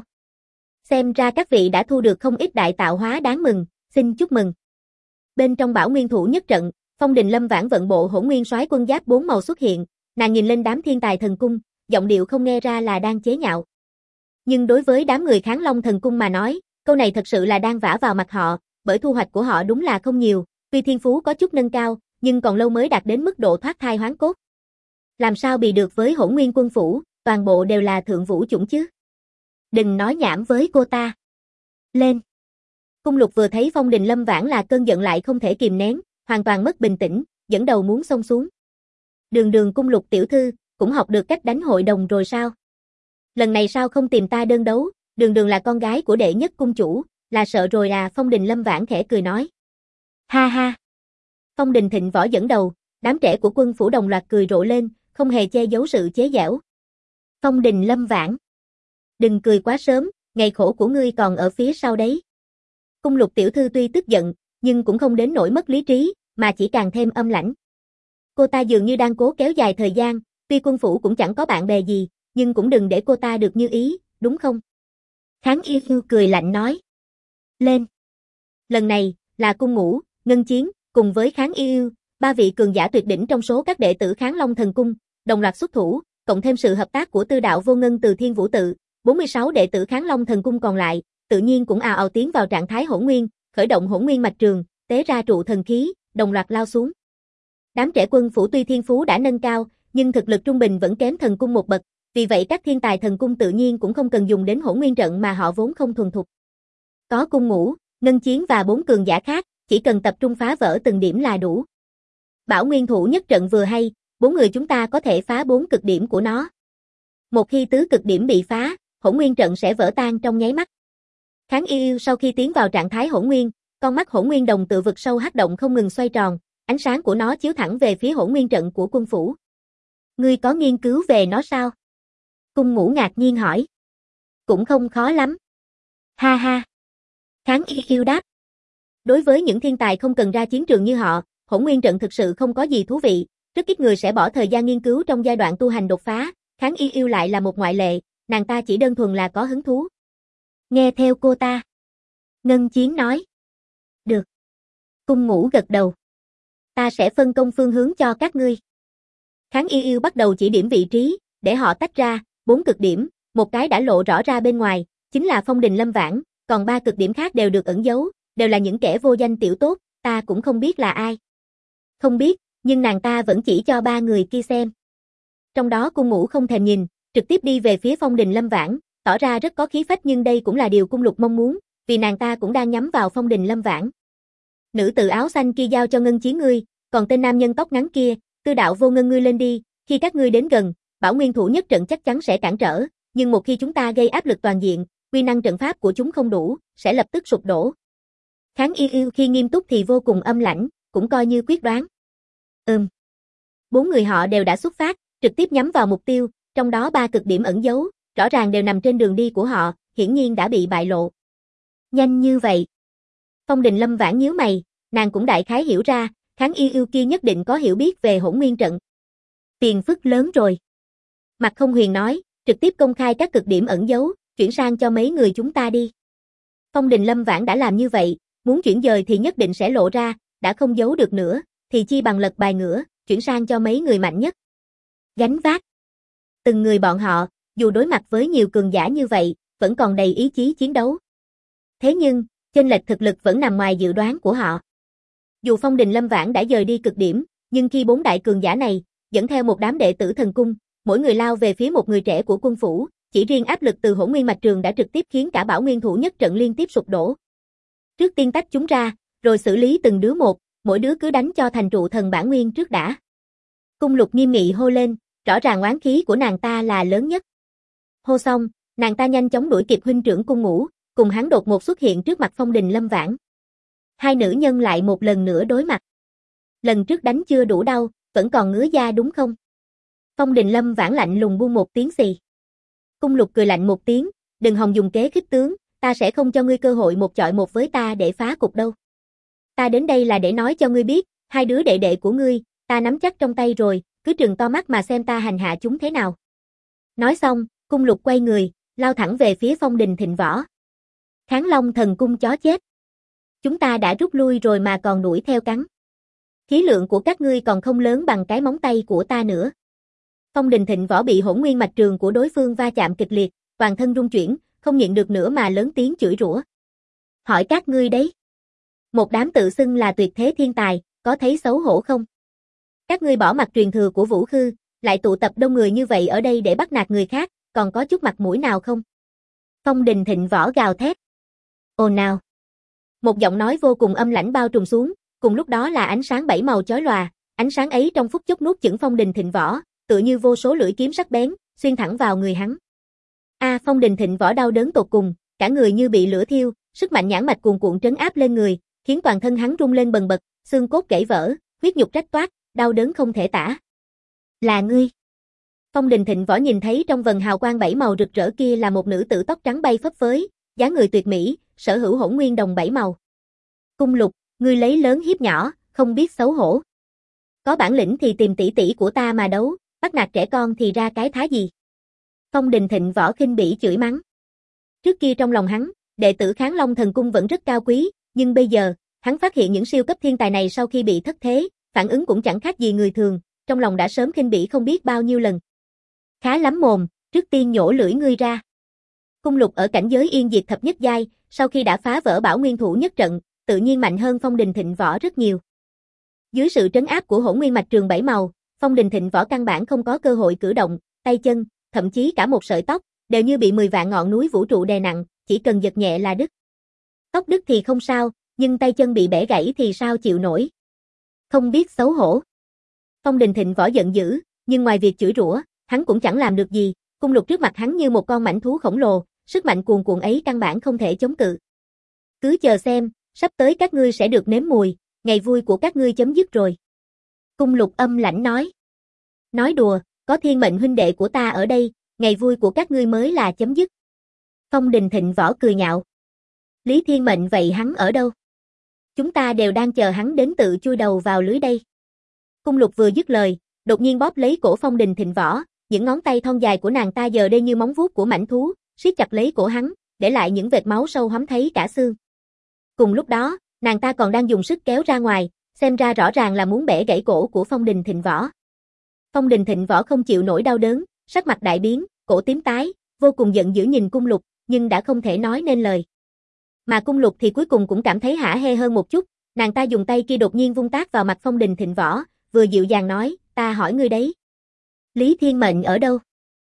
Xem ra các vị đã thu được không ít đại tạo hóa đáng mừng, xin chúc mừng. Bên trong Bảo Nguyên thủ nhất trận, Phong Đình Lâm vãn vận bộ Hỗn Nguyên soái quân giáp 4 màu xuất hiện, nàng nhìn lên đám thiên tài thần cung, giọng điệu không nghe ra là đang chế nhạo. Nhưng đối với đám người Kháng Long Thần Cung mà nói, câu này thật sự là đang vả vào mặt họ, bởi thu hoạch của họ đúng là không nhiều, tuy thiên phú có chút nâng cao, nhưng còn lâu mới đạt đến mức độ thoát thai hoán cốt. Làm sao bị được với Hỗn Nguyên quân phủ, toàn bộ đều là thượng vũ chủng chứ. Đừng nói nhảm với cô ta. Lên. Cung Lục vừa thấy Phong Đình Lâm vãn là cơn giận lại không thể kìm nén, hoàn toàn mất bình tĩnh, dẫn đầu muốn xông xuống. Đường Cung Lục tiểu thư, cũng học được cách đánh hội đồng rồi sao? Lần này sao không tìm ta đơn đấu, Đường là con gái của đệ nhất cung chủ, là sợ rồi à? Phong Đình Lâm vãn khẽ cười nói. Ha ha. Phong Đình Thịnh Võ dẫn đầu, đám trẻ của quân phủ đồng loạt cười rộ lên, không hề che giấu sự chế giễu. Phong Đình Lâm vãn. Đừng cười quá sớm, ngày khổ của ngươi còn ở phía sau đấy. Cung Lục tiểu thư tuy tức giận, nhưng cũng không đến nỗi mất lý trí, mà chỉ càng thêm âm lãnh. Cô ta dường như đang cố kéo dài thời gian, tuy quân phủ cũng chẳng có bạn bè gì, nhưng cũng đừng để cô ta được như ý, đúng không? Kháng Y cười lạnh nói. Lên. Lần này, là Cung Ngũ, Ngân Chiến, cùng với Kháng Y, ba vị cường giả tuyệt đỉnh trong số các đệ tử Kháng Long Thần Cung, đồng loạt xuất thủ, cộng thêm sự hợp tác của Tư Đạo Vô Ngân từ Thiên Vũ Tự, 46 đệ tử Kháng Long Thần Cung còn lại, tự nhiên cũng ào ào tiến vào trạng thái Hỗn Nguyên, khởi động Hỗn Nguyên mạch trường, tế ra trụ thần khí, đồng loạt lao xuống. Đám trẻ quân phủ tuy thiên phú đã nâng cao, nhưng thực lực trung bình vẫn kém thần cung một bậc, vì vậy các thiên tài thần cung tự nhiên cũng không cần dùng đến Hỗn Nguyên trận mà họ vốn không thuần thục. Có Cung Ngũ, Ngân Chiến và 4 cường giả khác, chỉ cần tập trung phá vỡ từng điểm là đủ. Bảo Nguyên thủ nhất trận vừa hay, 4 người chúng ta có thể phá 4 cực điểm của nó. Một khi tứ cực điểm bị phá, Hỗn Nguyên trận sẽ vỡ tan trong nháy mắt. Kháng Y sau khi tiến vào trạng thái Hỗn Nguyên, con mắt Hỗn Nguyên đồng tự vực sâu hắc động không ngừng xoay tròn, ánh sáng của nó chiếu thẳng về phía Hỗn Nguyên trận của quân phủ. Ngươi có nghiên cứu về nó sao? Cung Ngũ ngạc nhiên hỏi. Cũng không khó lắm. Ha ha. Kháng Y đáp. Đối với những thiên tài không cần ra chiến trường như họ, Hỗn Nguyên trận thực sự không có gì thú vị, rất ít người sẽ bỏ thời gian nghiên cứu trong giai đoạn tu hành đột phá, Kháng Y lại là một ngoại lệ, nàng ta chỉ đơn thuần là có hứng thú. Nghe theo cô ta. Ngân Chiến nói. Được. Cung Ngũ gật đầu. Ta sẽ phân công phương hướng cho các ngươi. Kháng Y bắt đầu chỉ điểm vị trí, để họ tách ra, 4 cực điểm, một cái đã lộ rõ ra bên ngoài, chính là Phong Đình Lâm vãn, còn 3 cực điểm khác đều được ẩn giấu, đều là những kẻ vô danh tiểu tốt, ta cũng không biết là ai. Không biết, nhưng nàng ta vẫn chỉ cho 3 người kia xem. Trong đó Cung Ngũ không thèm nhìn, trực tiếp đi về phía Phong Đình Lâm Vãn, tỏ ra rất có khí phách nhưng đây cũng là điều Cung Lục mong muốn, vì nàng ta cũng đang nhắm vào Phong Đình Lâm Vãn. Nữ tử áo xanh kia giao cho Ngân Chiến ngươi, còn tên nam nhân tóc ngắn kia, Tư Đạo Vô Ngân ngươi lên đi, khi các ngươi đến gần, Bảo Nguyên Thủ nhất trận chắc chắn sẽ cản trở, nhưng một khi chúng ta gây áp lực toàn diện, uy năng trận pháp của chúng không đủ, sẽ lập tức sụp đổ. Kháng Yêu Yêu khi nghiêm túc thì vô cùng âm lãnh, cũng coi như quyết đoán. Bốn người họ đều đã xuất phát, trực tiếp nhắm vào mục tiêu, trong đó 3 cực điểm ẩn giấu, rõ ràng đều nằm trên đường đi của họ, hiển nhiên đã bị bại lộ. Nhanh như vậy. Phong Đình Lâm Vãn nhíu mày, nàng cũng đại khái hiểu ra, Kháng Yêu Yêu kia nhất định có hiểu biết về Hỗn Nguyên trận. Phiền phức lớn rồi. Mặt Không Huyền nói, trực tiếp công khai các cực điểm ẩn giấu, chuyển sang cho mấy người chúng ta đi. Phong Đình Lâm Vãn đã làm như vậy, muốn chuyển dời thì nhất định sẽ lộ ra, đã không giấu được nữa, thì chi bằng lật bài ngửa, chuyển sang cho mấy người mạnh nhất. Gánh vác. Từng người bọn họ, dù đối mặt với nhiều cường giả như vậy, vẫn còn đầy ý chí chiến đấu. Thế nhưng, chênh lệch thực lực vẫn nằm ngoài dự đoán của họ. Dù Phong Đình Lâm Vãn đã dời đi cực điểm, nhưng khi 4 đại cường giả này, dẫn theo một đám đệ tử thần cung, mỗi người lao về phía một người trẻ của quân phủ, chỉ riêng áp lực từ Hỗn Nguyên mạch trường đã trực tiếp khiến cả Bảo Nguyên Thủ nhất trận liên tiếp sụp đổ. Trước tiên tách chúng ra, rồi xử lý từng đứa một, mỗi đứa cứ đánh cho thành trụ thần bản nguyên trước đã. Cung Lục nghiêm nghị hô lên, rõ ràng oán khí của nàng ta là lớn nhất. Hô xong, nàng ta nhanh chóng đuổi kịp huynh trưởng Cung Ngũ, cùng hắn đột ngột xuất hiện trước mặt Phong Đình Lâm Vãn. Hai nữ nhân lại một lần nữa đối mặt. Lần trước đánh chưa đủ đau, vẫn còn ngứa da đúng không? Phong Đình Lâm Vãn lạnh lùng buông một tiếng xì. Cung Lục cười lạnh một tiếng, đừng hòng dùng kế khích tướng, ta sẽ không cho ngươi cơ hội một chọi một với ta để phá cục đâu. Ta đến đây là để nói cho ngươi biết, hai đứa đệ đệ của ngươi, ta nắm chắc trong tay rồi, cứ trừng to mắt mà xem ta hành hạ chúng thế nào. Nói xong, Cung Lục quay người, lao thẳng về phía Phong Đình Thịnh Võ. Kháng Long thần cung chó chết. Chúng ta đã rút lui rồi mà còn đuổi theo cắn. Khí lượng của các ngươi còn không lớn bằng cái móng tay của ta nữa. Phong Đình Thịnh Võ bị Hỗn Nguyên mạch trường của đối phương va chạm kịch liệt, toàn thân rung chuyển, không nhịn được nữa mà lớn tiếng chửi rủa. Hỏi các ngươi đấy. Một đám tự xưng là tuyệt thế thiên tài, có thấy xấu hổ không? Các ngươi bỏ mặc truyền thừa của Vũ Khư, lại tụ tập đông người như vậy ở đây để bắt nạt người khác, còn có chút mặt mũi nào không? Phong Đình Thịnh Võ gào thét. Ồn nào. Một giọng nói vô cùng âm lãnh bao trùm xuống, cùng lúc đó là ánh sáng 7 màu chói lòa, ánh sáng ấy trong phút chốc nuốt chửng Phong Đình Thịnh Võ, tựa như vô số lưỡi kiếm sắc bén, xuyên thẳng vào người hắn. Phong Đình Thịnh Võ đau đớn tột cùng, cả người như bị lửa thiêu, sức mạnh nhãn mạch cuồn cuộn trấn áp lên người, khiến toàn thân hắn rung lên bần bật, xương cốt gãy vỡ, huyết nhục rách toát, đau đớn không thể tả. Là ngươi. Phong Đình Thịnh Võ nhìn thấy trong vần hào quang 7 màu rực rỡ kia là một nữ tử tóc trắng bay phấp phới, dáng người tuyệt mỹ, sở hữu Hỗn Nguyên đồng 7 màu. Cung Lục, ngươi lấy lớn hiếp nhỏ, không biết xấu hổ. Có bản lĩnh thì tìm tỷ tỷ của ta mà đấu, bắt nạt trẻ con thì ra cái thá gì? Phong Đình Thịnh Võ khinh bỉ chửi mắng. Trước kia trong lòng hắn, đệ tử Kháng Long thần cung vẫn rất cao quý, nhưng bây giờ, hắn phát hiện những siêu cấp thiên tài này sau khi bị thất thế, phản ứng cũng chẳng khác gì người thường, trong lòng đã sớm khinh bỉ không biết bao nhiêu lần. Khá lắm mồm, trước tiên nhổ lưỡi ngươi ra. Cung Lục ở cảnh giới yên diệt thập nhất giai, sau khi đã phá vỡ Bảo Nguyên Thủ nhất trận, tự nhiên mạnh hơn Phong Đình Thịnh Võ rất nhiều. Dưới sự trấn áp của Hỗn Nguyên mạch trường 7 màu, Phong Đình Thịnh Võ căn bản không có cơ hội cử động, tay chân, thậm chí cả một sợi tóc, đều như bị 10 vạn ngọn núi vũ trụ đè nặng, chỉ cần giật nhẹ là đứt. Tóc đứt thì không sao, nhưng tay chân bị bẻ gãy thì sao chịu nổi. Không biết xấu hổ. Phong Đình Thịnh Võ giận dữ, nhưng ngoài việc chửi rủa, hắn cũng chẳng làm được gì, Cung Lục trước mặt hắn như một con mãnh thú khổng lồ, sức mạnh cuồn cuộn ấy căn bản không thể chống cự. Cứ chờ xem, sắp tới các ngươi sẽ được nếm mùi, ngày vui của các ngươi chấm dứt rồi. Cung Lục âm lãnh nói. Nói đùa, có Thiên Mệnh huynh đệ của ta ở đây, ngày vui của các ngươi mới là chấm dứt. Phong Đình Thịnh Võ cười nhạo. Lý Thiên Mệnh vậy hắn ở đâu? Chúng ta đều đang chờ hắn đến tự chui đầu vào lưới đây. Cung Lục vừa dứt lời, đột nhiên bóp lấy cổ Phong Đình Thịnh Võ, những ngón tay thon dài của nàng ta giờ đây như móng vuốt của mãnh thú, siết chặt lấy cổ hắn, để lại những vệt máu sâu hắm thấy cả xương. Cùng lúc đó, nàng ta còn đang dùng sức kéo ra ngoài, xem ra rõ ràng là muốn bẻ gãy cổ của Phong Đình Thịnh Võ. Phong Đình Thịnh Võ không chịu nổi đau đớn, sắc mặt đại biến, cổ tím tái, vô cùng giận dữ nhìn Cung Lục, nhưng đã không thể nói nên lời. Mà Cung Lục thì cuối cùng cũng cảm thấy hả hê hơn một chút, nàng ta dùng tay kia đột nhiên vung tát vào mặt Phong Đình Thịnh Võ, vừa dịu dàng nói, ta hỏi ngươi đấy. Lý Thiên Mệnh ở đâu?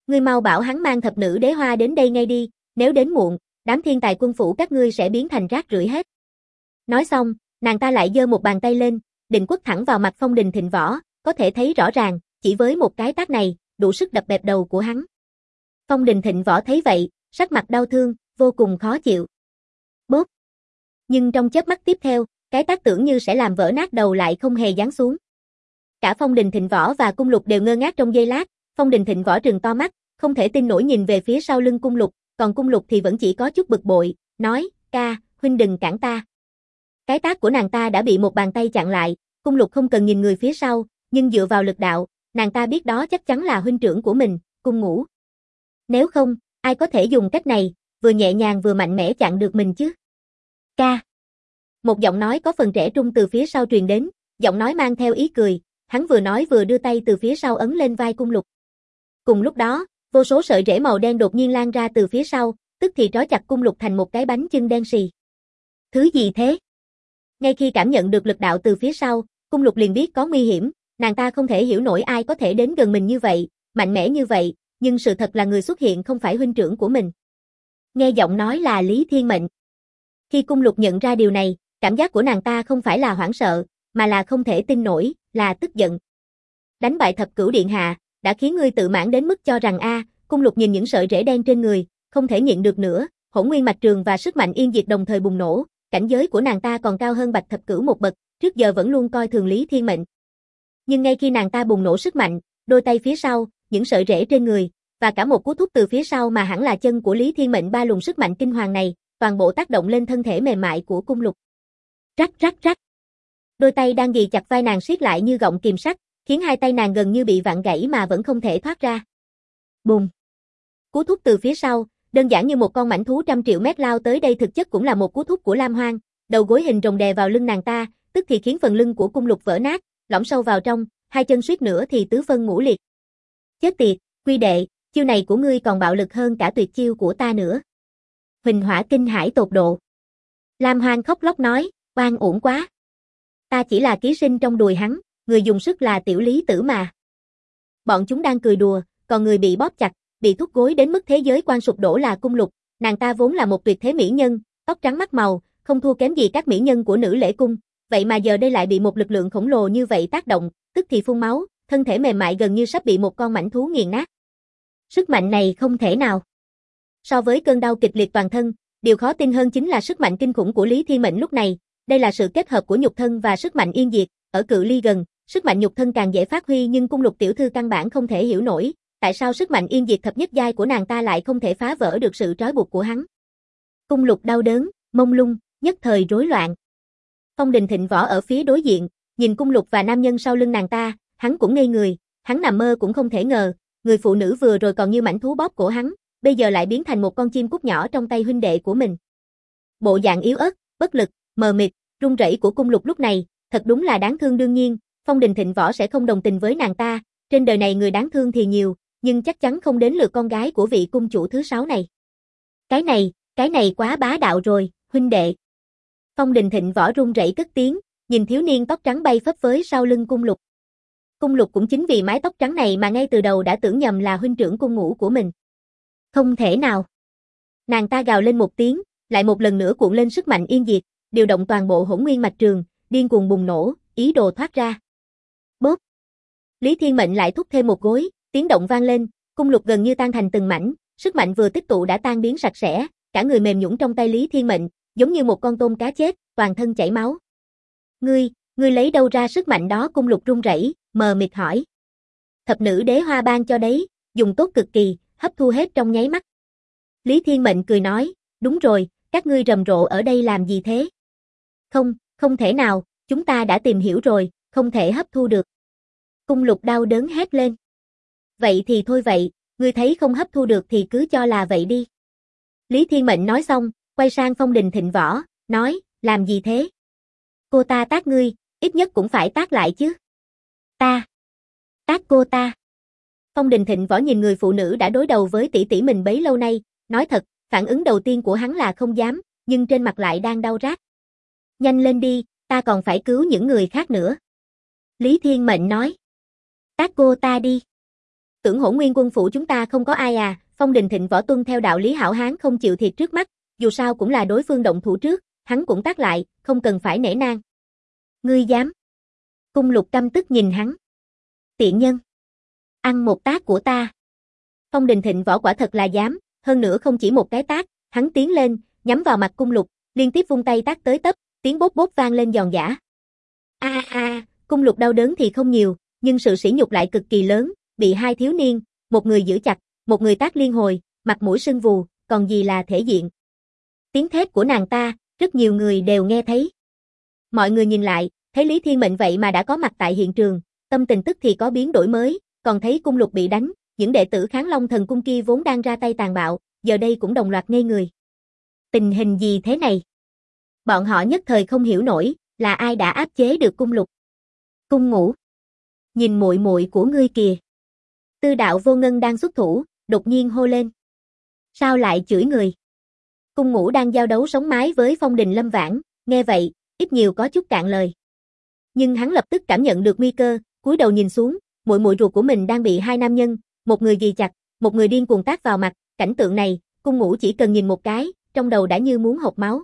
Ngươi mau bảo hắn mang thập nữ đế hoa đến đây ngay đi, nếu đến muộn, đám thiên tài quân phủ các ngươi sẽ biến thành rác rưởi hết. Nói xong, nàng ta lại giơ một bàn tay lên, định quất thẳng vào mặt Phong Đình Thịnh Võ, có thể thấy rõ ràng, chỉ với một cái tát này, đủ sức đập bẹp đầu của hắn. Phong Đình Thịnh Võ thấy vậy, sắc mặt đau thương, vô cùng khó chịu. Bốp. Nhưng trong chớp mắt tiếp theo, cái tát tưởng như sẽ làm vỡ nát đầu lại không hề giáng xuống. Cả Phong Đình Thịnh Võ và Cung Lục đều ngơ ngác trong giây lát, Phong Đình Thịnh Võ trừng to mắt, không thể tin nổi nhìn về phía sau lưng Cung Lục, còn Cung Lục thì vẫn chỉ có chút bực bội, nói, ca, huynh đừng cản ta. Cái tát của nàng ta đã bị một bàn tay chặn lại, Cung Lục không cần nhìn người phía sau, nhưng dựa vào lực đạo, nàng ta biết đó chắc chắn là huynh trưởng của mình, Cung Ngũ. Nếu không, ai có thể dùng cách này, vừa nhẹ nhàng vừa mạnh mẽ chặn được mình chứ? Ca. Một giọng nói có phần trẻ trung từ phía sau truyền đến, giọng nói mang theo ý cười, hắn vừa nói vừa đưa tay từ phía sau ấn lên vai Cung Lục. Cùng lúc đó, vô số sợi rễ màu đen đột nhiên lan ra từ phía sau, tức thì trói chặt Cung Lục thành một cái bánh chưng đen xì. Thứ gì thế? Ngay khi cảm nhận được lực đạo từ phía sau, Cung Lục liền biết có nguy hiểm, nàng ta không thể hiểu nổi ai có thể đến gần mình như vậy, mạnh mẽ như vậy, nhưng sự thật là người xuất hiện không phải huynh trưởng của mình. Nghe giọng nói là Lý Thiên Mệnh. Khi Cung Lục nhận ra điều này, cảm giác của nàng ta không phải là hoảng sợ, mà là không thể tin nổi, là tức giận. Đánh bại Thập Cửu Điện Hạ, đã khiến ngươi tự mãn đến mức cho rằng Cung Lục nhìn những sợi rễ đen trên người, không thể nhịn được nữa, Hỗn Nguyên Mạch Trường và sức mạnh yên diệt đồng thời bùng nổ, cảnh giới của nàng ta còn cao hơn Bạch Thập Cửu một bậc, trước giờ vẫn luôn coi thường Lý Thiên Mệnh. Nhưng ngay khi nàng ta bùng nổ sức mạnh, đôi tay phía sau, những sợi rễ trên người, và cả một cú thúc từ phía sau mà hẳn là chân của Lý Thiên Mệnh ba luồng sức mạnh kinh hoàng này, toàn bộ tác động lên thân thể mềm mại của Cung Lục. Rắc rắc rắc. Đôi tay đang ghì chặt vai nàng siết lại như gọng kìm sắt, khiến hai tay nàng gần như bị vặn gãy mà vẫn không thể thoát ra. Bùm. Cú thúc từ phía sau, đơn giản như một con mãnh thú trăm triệu mét lao tới đây thực chất cũng là một cú thúc của Lam Hoang, đầu gối hình rồng đè vào lưng nàng ta, tức thì khiến phần lưng của Cung Lục vỡ nát, lõm sâu vào trong, hai chân suýt nữa thì tứ phân ngũ liệt. Chết tiệt, Quy đệ, chiêu này của ngươi còn bạo lực hơn cả tuyệt chiêu của ta nữa. Huỳnh Hỏa kinh hãi tột độ. Lam Hoang khóc lóc nói, oan uổng quá. Ta chỉ là ký sinh trong đùi hắn, người dùng sức là tiểu lý tử mà. Bọn chúng đang cười đùa, còn người bị bóp chặt, bị thúc gối đến mức thế giới quan sụp đổ là Cung Lục, nàng ta vốn là một tuyệt thế mỹ nhân, tóc trắng mắt màu, không thua kém gì các mỹ nhân của Nữ Lễ Cung, vậy mà giờ đây lại bị một lực lượng khổng lồ như vậy tác động, tức thì phun máu, thân thể mềm mại gần như sắp bị một con mãnh thú nghiền nát. Sức mạnh này không thể nào. So với cơn đau kịch liệt toàn thân, điều khó tin hơn chính là sức mạnh kinh khủng của Lý Thiên Mệnh lúc này, đây là sự kết hợp của nhục thân và sức mạnh yên diệt, ở cự ly gần, sức mạnh nhục thân càng dễ phát huy nhưng Cung Lục tiểu thư căn bản không thể hiểu nổi, tại sao sức mạnh yên diệt thập nhất giai của nàng ta lại không thể phá vỡ được sự trói buộc của hắn. Cung Lục đau đớn, mông lung, nhất thời rối loạn. Phong Đình Thịnh Võ ở phía đối diện, nhìn Cung Lục và nam nhân sau lưng nàng ta, hắn cũng ngây người, hắn nằm mơ cũng không thể ngờ, người phụ nữ vừa rồi còn như mãnh thú bóp cổ hắn, bây giờ lại biến thành một con chim cút nhỏ trong tay huynh đệ của mình. Bộ dạng yếu ớt, bất lực, mờ mịt, run rẩy của Cung Lục lúc này, thật đúng là đáng thương. Đương nhiên, Phong Đình Thịnh Võ sẽ không đồng tình với nàng ta, trên đời này người đáng thương thì nhiều, nhưng chắc chắn không đến lượt con gái của vị cung chủ thứ 6 này. Cái này quá bá đạo rồi, huynh đệ. Phong Đình Thịnh Võ run rẩy cất tiếng, nhìn thiếu niên tóc trắng bay phấp phới sau lưng Cung Lục. Cung Lục cũng chính vì mái tóc trắng này mà ngay từ đầu đã tưởng nhầm là huynh trưởng Cung Ngũ của mình. Không thể nào. Nàng ta gào lên một tiếng, lại một lần nữa cuộn lên sức mạnh yên diệt, điều động toàn bộ Hỗn Nguyên Mạch Trường, điên cuồng bùng nổ, ý đồ thoát ra. Bốp. Lý Thiên Mệnh lại thúc thêm một gối, tiếng động vang lên, Cung Lục gần như tan thành từng mảnh, sức mạnh vừa tích tụ đã tan biến sạch sẽ, cả người mềm nhũn trong tay Lý Thiên Mệnh, giống như một con tôm cá chết, toàn thân chảy máu. Ngươi lấy đâu ra sức mạnh đó? Cung Lục run rẩy, mờ mịt hỏi. Thập nữ đế hoa ban cho đấy, dùng tốt cực kỳ, hấp thu hết trong nháy mắt. Lý Thiên Mệnh cười nói, đúng rồi, các ngươi rầm rộ ở đây làm gì thế? Không thể nào, chúng ta đã tìm hiểu rồi, không thể hấp thu được. Cung Lục đau đớn hét lên. Vậy thì thôi vậy, ngươi thấy không hấp thu được thì cứ cho là vậy đi. Lý Thiên Mệnh nói xong, quay sang Phong Đình Thịnh Võ, nói, làm gì thế? Cô ta tát ngươi, ít nhất cũng phải tát lại chứ. Ta. Tát cô ta. Phong Đình Thịnh Võ nhìn người phụ nữ đã đối đầu với tỷ tỷ mình bấy lâu nay, nói thật, phản ứng đầu tiên của hắn là không dám, nhưng trên mặt lại đang đau rát. Nhanh lên đi, ta còn phải cứu những người khác nữa. Lý Thiên Mệnh nói. Tát cô ta đi. Tưởng Hỗn Nguyên quân phủ chúng ta không có ai à? Phong Đình Thịnh võ tuân theo đạo lý hảo hán không chịu thiệt trước mắt, dù sao cũng là đối phương động thủ trước, hắn cũng tác lại, không cần phải nể nang. Ngươi dám? Cung Lục căm tức nhìn hắn. Tiện nhân! Ăn một tát của ta! Phong Đình Thịnh võ quả thật là dám, hơn nữa không chỉ một cái tát, hắn tiến lên, nhắm vào mặt Cung Lục, liên tiếp vung tay tát tới tấp, tiếng bốp bốp vang lên giòn giã. Cung Lục đau đớn thì không nhiều, nhưng sự sỉ nhục lại cực kỳ lớn, bị hai thiếu niên, một người giữ chặt, một người tát liên hồi, mặt mũi sưng vù, còn gì là thể diện. Tiếng thét của nàng ta, rất nhiều người đều nghe thấy. Mọi người nhìn lại, thấy Lý Thiên Mệnh vậy mà đã có mặt tại hiện trường, tâm tình tức thì có biến đổi mới, còn thấy Cung Lục bị đánh, những đệ tử Kháng Long Thần Cung kia vốn đang ra tay tàn bạo, giờ đây cũng đồng loạt ngây người. Tình hình gì thế này? Bọn họ nhất thời không hiểu nổi, là ai đã áp chế được Cung Lục. Cung Ngũ, nhìn muội muội của ngươi kìa. Tư Đạo Vô Ngân đang xuất thủ, đột nhiên hô lên. Sao lại chửi người? Cung Ngũ đang giao đấu sống mái với Phong Đình Lâm Vãn, nghe vậy, ít nhiều có chút cạn lời. Nhưng hắn lập tức cảm nhận được nguy cơ, cúi đầu nhìn xuống, muội muội ruột của mình đang bị hai nam nhân, một người ghì chặt, một người điên cuồng tát vào mặt, cảnh tượng này, Cung Ngũ chỉ cần nhìn một cái, trong đầu đã như muốn hộc máu.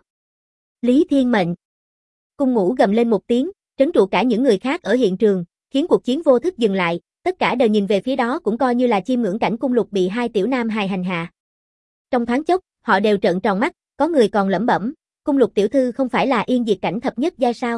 Lý Thiên Mệnh. Cung Ngũ gầm lên một tiếng, trấn trụ cả những người khác ở hiện trường, khiến cuộc chiến vô thức dừng lại, tất cả đều nhìn về phía đó cũng coi như là chiêm ngưỡng cảnh Cung Lục bị hai tiểu nam hài hành hạ. Trong thoáng chốc, họ đều trợn tròn mắt, có người còn lẩm bẩm, Cung Lục tiểu thư không phải là yên diệt cảnh thập nhất giai sao?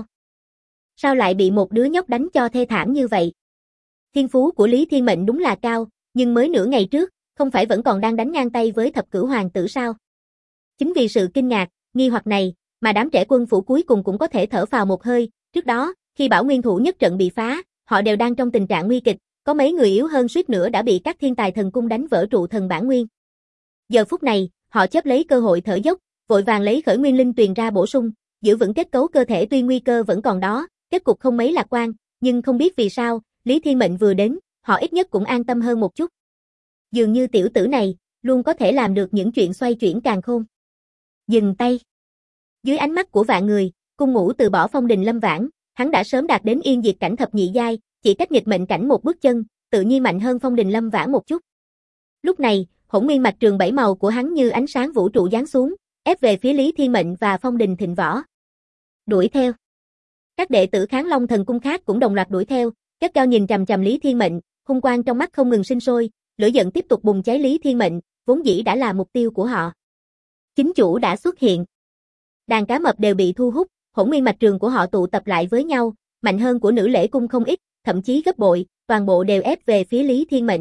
Sao lại bị một đứa nhóc đánh cho thê thảm như vậy? Thiên phú của Lý Thiên Mệnh đúng là cao, nhưng mới nửa ngày trước, không phải vẫn còn đang đánh ngang tay với thập cửu hoàng tử sao? Chính vì sự kinh ngạc, nghi hoặc này, mà đám trẻ quân phủ cuối cùng cũng có thể thở phào một hơi, trước đó, khi Bảo Nguyên thủ nhất trận bị phá, họ đều đang trong tình trạng nguy kịch, có mấy người yếu hơn suýt nữa đã bị các thiên tài thần cung đánh vỡ trụ thần bản nguyên. Giờ phút này, họ chớp lấy cơ hội thở dốc, vội vàng lấy khởi nguyên linh tuyền ra bổ sung, giữ vững kết cấu cơ thể tuy nguy cơ vẫn còn đó, kết cục không mấy lạc quan, nhưng không biết vì sao, Lý Thiên Mệnh vừa đến, họ ít nhất cũng an tâm hơn một chút. Dường như tiểu tử này, luôn có thể làm được những chuyện xoay chuyển càn khôn. Dừng tay. Dưới ánh mắt của vạn người, Cung Ngũ từ bỏ Phong Đình Lâm Vãn, hắn đã sớm đạt đến yên diệt cảnh thập nhị giai, chỉ cách nghịch mệnh cảnh một bước chân, tự nhiên mạnh hơn Phong Đình Lâm Vãn một chút. Lúc này, hỗn nguyên mạch trường bảy màu của hắn như ánh sáng vũ trụ giáng xuống, ép về phía Lý Thiên Mệnh và Phong Đình Thịnh Võ. Đuổi theo. Các đệ tử Kháng Long Thần Cung khác cũng đồng loạt đuổi theo, gắt gao nhìn chằm chằm Lý Thiên Mệnh, hung quang trong mắt không ngừng sinh sôi, lửa giận tiếp tục bùng cháy Lý Thiên Mệnh, vốn dĩ đã là mục tiêu của họ. Chính chủ đã xuất hiện. Đàn cá mập đều bị thu hút, hỗn nguyên mạch trường của họ tụ tập lại với nhau, mạnh hơn của Nữ Lễ Cung không ít, thậm chí gấp bội, toàn bộ đều ép về phía Lý Thiên Mệnh.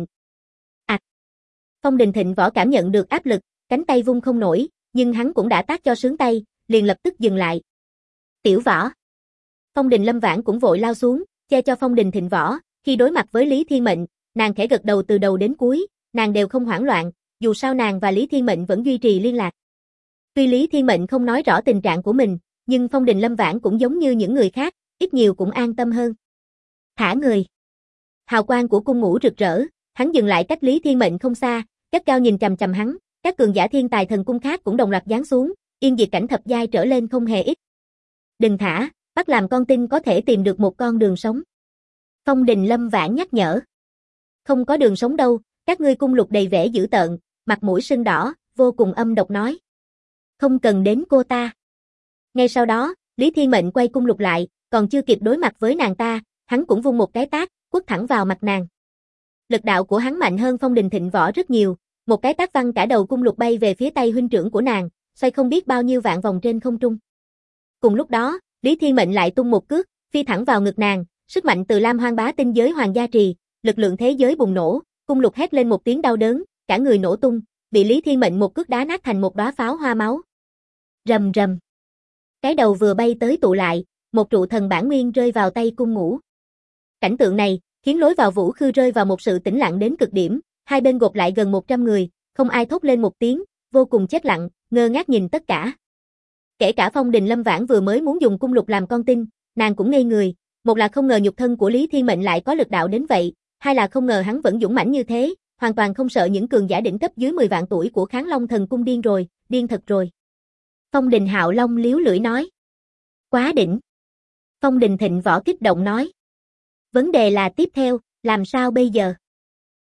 Phong Đình Thịnh Võ cảm nhận được áp lực, cánh tay vung không nổi, nhưng hắn cũng đã tát cho sướng tay, liền lập tức dừng lại. Tiểu Võ. Phong Đình Lâm Vãn cũng vội lao xuống, che cho Phong Đình Thịnh Võ, khi đối mặt với Lý Thiên Mệnh, nàng khẽ gật đầu từ đầu đến cuối, nàng đều không hoảng loạn, dù sao nàng và Lý Thiên Mệnh vẫn duy trì liên lạc. Tuy Lý Thiên Mệnh không nói rõ tình trạng của mình, nhưng Phong Đình Lâm Vãn cũng giống như những người khác, ít nhiều cũng an tâm hơn. Thả người. Hào quang của Cung Ngũ rực rỡ, hắn dừng lại cách Lý Thiên Mệnh không xa, gắt cao nhìn chằm chằm hắn, các cường giả thiên tài thần cung khác cũng đồng loạt giáng xuống, yên diệt cảnh thập giai trở lên không hề ít. Đừng thả, bắt làm con tin có thể tìm được một con đường sống. Phong Đình Lâm Vãn nhắc nhở. Không có đường sống đâu, các ngươi Cung Lục đầy vẻ dữ tợn, mặt mũi sưng đỏ, vô cùng âm độc nói. Không cần đến cô ta. Ngay sau đó, Lý Thiên Mệnh quay Cung Lục lại, còn chưa kịp đối mặt với nàng ta, hắn cũng vung một cái tát, quất thẳng vào mặt nàng. Lực đạo của hắn mạnh hơn Phong Đình Thịnh Võ rất nhiều, một cái tát văng cả đầu Cung Lục bay về phía tay huynh trưởng của nàng, xoay không biết bao nhiêu vạn vòng trên không trung. Cùng lúc đó, Lý Thiên Mệnh lại tung một cước, phi thẳng vào ngực nàng, sức mạnh từ Lam Hoang Bá Tinh giới hoàng gia trì, lực lượng thế giới bùng nổ, Cung Lục hét lên một tiếng đau đớn, cả người nổ tung, bị Lý Thiên Mệnh một cước đá nát thành một đóa pháo hoa máu. Rầm rầm. Cái đầu vừa bay tới tụ lại, một trụ thần bản nguyên rơi vào tay Cung Ngũ. Cảnh tượng này khiến lối vào Vũ Khư rơi vào một sự tĩnh lặng đến cực điểm, hai bên gộp lại gần 100 người, không ai thốt lên một tiếng, vô cùng chết lặng, ngơ ngác nhìn tất cả. Kể cả Phong Đình Lâm Vãn vừa mới muốn dùng Cung Lục làm con tin, nàng cũng ngây người, một là không ngờ nhục thân của Lý Thiên Mệnh lại có lực đạo đến vậy, hai là không ngờ hắn vẫn dũng mãnh như thế, hoàn toàn không sợ những cường giả đỉnh cấp dưới 10 vạn tuổi của Kháng Long Thần Cung điên rồi, điên thật rồi. Phong Đình Hạo Long liếu lưỡi nói. Quá đỉnh. Phong Đình Thịnh Võ kích động nói. Vấn đề là tiếp theo, làm sao bây giờ?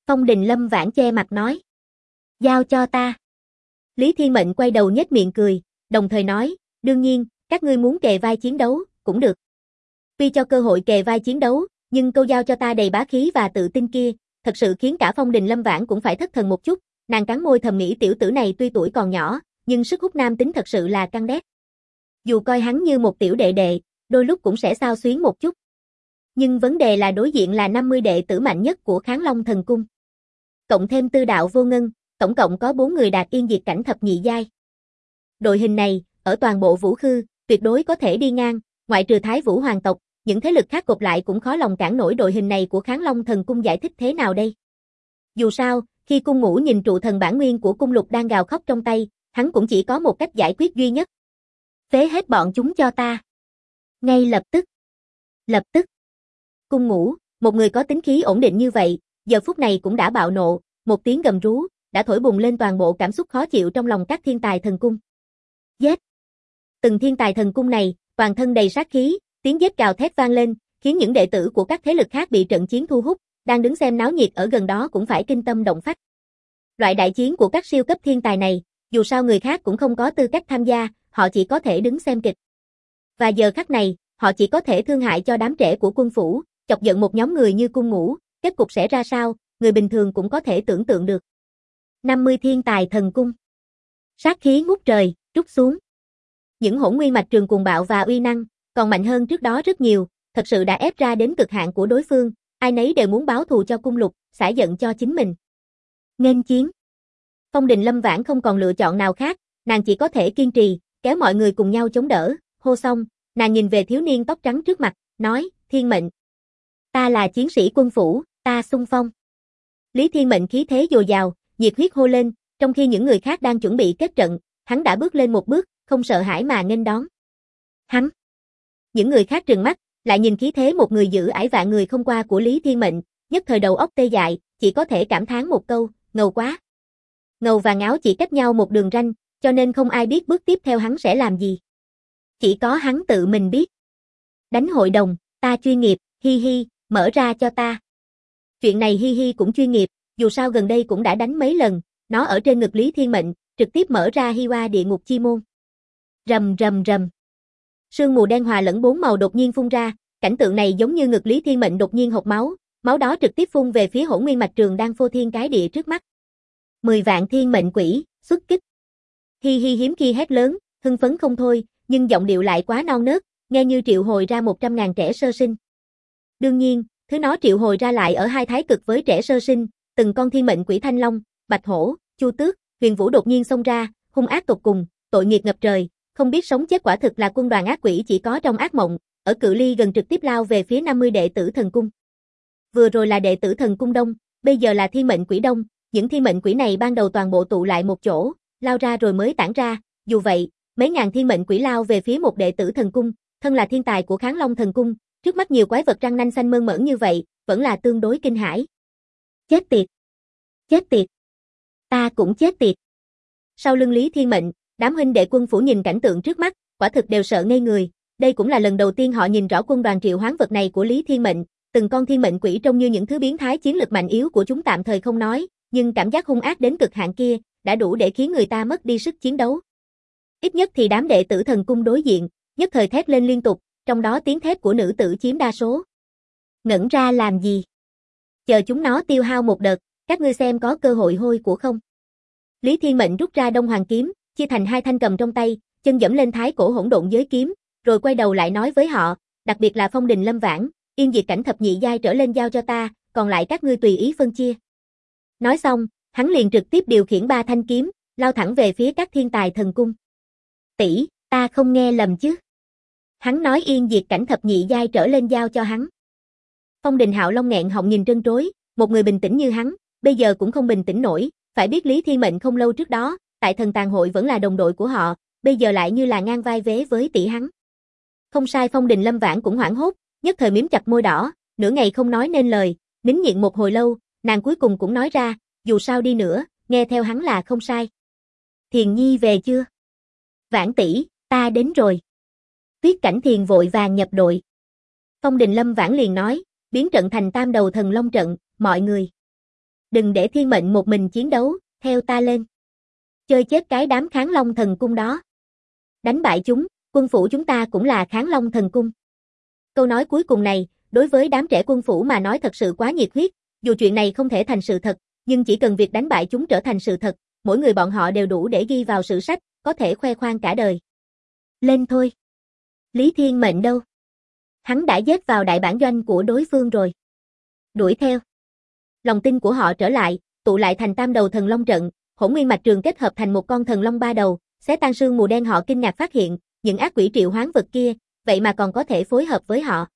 Phong Đình Lâm Vãn che mặt nói. Giao cho ta. Lý Thiên Mệnh quay đầu nhếch miệng cười, đồng thời nói, đương nhiên, các ngươi muốn kề vai chiến đấu, cũng được. Tuy cho cơ hội kề vai chiến đấu, nhưng câu giao cho ta đầy bá khí và tự tin kia, thật sự khiến cả Phong Đình Lâm Vãn cũng phải thất thần một chút, nàng cắn môi thầm nghĩ tiểu tử này tuy tuổi còn nhỏ, nhưng sức hút nam tính thật sự là căng đét. Dù coi hắn như một tiểu đệ đệ, đôi lúc cũng sẽ xao xuyến một chút. Nhưng vấn đề là đối diện là 50 đệ tử mạnh nhất của Kháng Long Thần Cung. Cộng thêm Tư Đạo Vô Ngân, tổng cộng có 4 người đạt yên diệt cảnh thập nhị giai. Đội hình này, ở toàn bộ Vũ Khư, tuyệt đối có thể đi ngang, ngoại trừ Thái Vũ Hoàng tộc, những thế lực khác gộp lại cũng khó lòng cản nổi đội hình này của Kháng Long Thần Cung. Giải thích thế nào đây? Dù sao, khi Cung Ngũ nhìn trụ thần bản nguyên của Cung Lục đang gào khóc trong tay, hắn cũng chỉ có một cách giải quyết duy nhất. Phế hết bọn chúng cho ta. Ngay lập tức. Lập tức. Cung Ngũ, một người có tính khí ổn định như vậy, giờ phút này cũng đã bạo nộ, một tiếng gầm rú, đã thổi bùng lên toàn bộ cảm xúc khó chịu trong lòng các thiên tài thần cung. Giết! Từng thiên tài thần cung này, toàn thân đầy sát khí, tiếng giết gào thét vang lên, khiến những đệ tử của các thế lực khác bị trận chiến thu hút, đang đứng xem náo nhiệt ở gần đó cũng phải kinh tâm động phách. Loại đại chiến của các siêu cấp thiên tài này, dù sao người khác cũng không có tư cách tham gia, họ chỉ có thể đứng xem kịch. Và giờ khắc này, họ chỉ có thể thương hại cho đám trẻ của quân phủ, chọc giận một nhóm người như Cung Ngũ, kết cục sẽ ra sao, người bình thường cũng có thể tưởng tượng được. 50 thiên tài thần cung. Sát khí ngút trời, trút xuống. Những hỗn nguyên mạch trường cuồng bạo và uy năng, còn mạnh hơn trước đó rất nhiều, thật sự đã ép ra đến cực hạn của đối phương, ai nấy đều muốn báo thù cho Cung Lục, xả giận cho chính mình. Nghênh chiến. Phong Đình Lâm Vãn không còn lựa chọn nào khác, nàng chỉ có thể kiên trì, kéo mọi người cùng nhau chống đỡ, hô xong, nàng nhìn về thiếu niên tóc trắng trước mặt, nói, Thiên Mệnh. Ta là chiến sĩ quân phủ, ta xung phong. Lý Thiên Mệnh khí thế dồi dào, nhiệt huyết hô lên, trong khi những người khác đang chuẩn bị kết trận, hắn đã bước lên một bước, không sợ hãi mà nghênh đón. Hắn. Những người khác trừng mắt, lại nhìn khí thế một người giữ ải vạn người không qua của Lý Thiên Mệnh, nhất thời đầu óc tê dại, chỉ có thể cảm thán một câu, ngầu quá. Ngầu và ngáo chỉ cách nhau một đường ranh, cho nên không ai biết bước tiếp theo hắn sẽ làm gì. Chỉ có hắn tự mình biết. Đánh hội đồng, ta chuyên nghiệp, hi hi, mở ra cho ta. Chuyện này hi hi cũng chuyên nghiệp, dù sao gần đây cũng đã đánh mấy lần, nó ở trên ngực Lý Thiên Mệnh, trực tiếp mở ra Hi Hoa địa ngục chi môn. Rầm rầm rầm. Sương mù đen hòa lẫn 4 màu đột nhiên phun ra, cảnh tượng này giống như ngực Lý Thiên Mệnh đột nhiên hộc máu, máu đó trực tiếp phun về phía hỗn nguyên mạch trường đang phô thiên cái địa trước mắt. 10 vạn thiên mệnh quỷ, xuất kích. Hi hi hiếm khi hét lớn, hưng phấn không thôi, nhưng giọng điệu lại quá non nớt, nghe như triệu hồi ra 100.000 trẻ sơ sinh. Đương nhiên, thứ nó triệu hồi ra lại ở hai thái cực với trẻ sơ sinh, từng con thiên mệnh quỷ Thanh Long, Bạch Hổ, Chu Tước, Huyền Vũ đột nhiên xông ra, hung ác tột cùng, tội nghiệt ngập trời, không biết sống chết quả thực là quân đoàn ác quỷ chỉ có trong ác mộng, ở cự ly gần trực tiếp lao về phía 50 đệ tử thần cung. Vừa rồi là đệ tử thần cung đông, bây giờ là thiên mệnh quỷ đông, những thiên mệnh quỷ này ban đầu toàn bộ tụ lại một chỗ, lao ra rồi mới tản ra, dù vậy, mấy ngàn thiên mệnh quỷ lao về phía một đệ tử thần cung, thân là thiên tài của Kháng Long thần cung, trước mắt nhiều quái vật răng nanh xanh mơn mởn như vậy, vẫn là tương đối kinh hãi. Chết tiệt! Chết tiệt! Ta cũng chết tiệt! Sau lưng Lý Thiên Mệnh, đám huynh đệ quân phủ nhìn cảnh tượng trước mắt, quả thực đều sợ ngây người, đây cũng là lần đầu tiên họ nhìn rõ quân đoàn triệu hoán vật này của Lý Thiên Mệnh, từng con thiên mệnh quỷ trông như những thứ biến thái chiến lực mạnh yếu của chúng tạm thời không nói, nhưng cảm giác hung ác đến cực hạn kia, đã đủ để khiến người ta mất đi sức chiến đấu. Ít nhất thì đám đệ tử thần cung đối diện, nhất thời thét lên liên tục, trong đó tiếng thét của nữ tử chiếm đa số. Ngẩn ra làm gì? Chờ chúng nó tiêu hao một đợt, các ngươi xem có cơ hội hôi của không? Lý Thiên Mệnh rút ra Đông Hoàng kiếm, chia thành hai thanh cầm trong tay, chân dẫm lên thái cổ hỗn độn giới kiếm, rồi quay đầu lại nói với họ, đặc biệt là Phong Đình Lâm Vãn, yên diệt cảnh thập nhị giai trở lên giao cho ta, còn lại các ngươi tùy ý phân chia. Nói xong, hắn liền trực tiếp điều khiển 3 thanh kiếm, lao thẳng về phía các thiên tài thần cung. Tỷ, ta không nghe lầm chứ? Hắn nói yên diệt cảnh thập nhị giai trở lên giao cho hắn. Phong Đình Hạo Long nghẹn họng nhìn trân trối, một người bình tĩnh như hắn, bây giờ cũng không bình tĩnh nổi, phải biết Lý Thiên Mệnh không lâu trước đó, tại thần tàn hội vẫn là đồng đội của họ, bây giờ lại như là ngang vai vế với tỷ hắn. Không sai, Phong Đình Lâm Vãn cũng hoảng hốt, nhất thời mím chặt môi đỏ, nửa ngày không nói nên lời, nín nhịn một hồi lâu, nàng cuối cùng cũng nói ra, dù sao đi nữa, nghe theo hắn là không sai. Thiền Nhi về chưa? Vãn tỷ, ta đến rồi. Tuyết Cảnh Thiền vội vàng nhập đội. Phong Đình Lâm Vãn liền nói, biến trận thành tam đầu thần long trận, mọi người Đừng để thiên mệnh một mình chiến đấu, theo ta lên. Chơi chết cái đám Kháng Long thần cung đó. Đánh bại chúng, quân phủ chúng ta cũng là Kháng Long thần cung. Câu nói cuối cùng này, đối với đám trẻ quân phủ mà nói thật sự quá nhiệt huyết, dù chuyện này không thể thành sự thật, nhưng chỉ cần việc đánh bại chúng trở thành sự thật, mỗi người bọn họ đều đủ để ghi vào sử sách, có thể khoe khoang cả đời. Lên thôi. Lý Thiên Mệnh đâu? Hắn đã giết vào đại bản doanh của đối phương rồi. Đuổi theo. Lòng tin của họ trở lại, tụ lại thành tam đầu thần long trận, Hỗn Nguyên Mạch Trường kết hợp thành một con thần long ba đầu, xé tan sương mù đen. Họ kinh ngạc phát hiện, những ác quỷ triệu hoán vật kia, vậy mà còn có thể phối hợp với họ.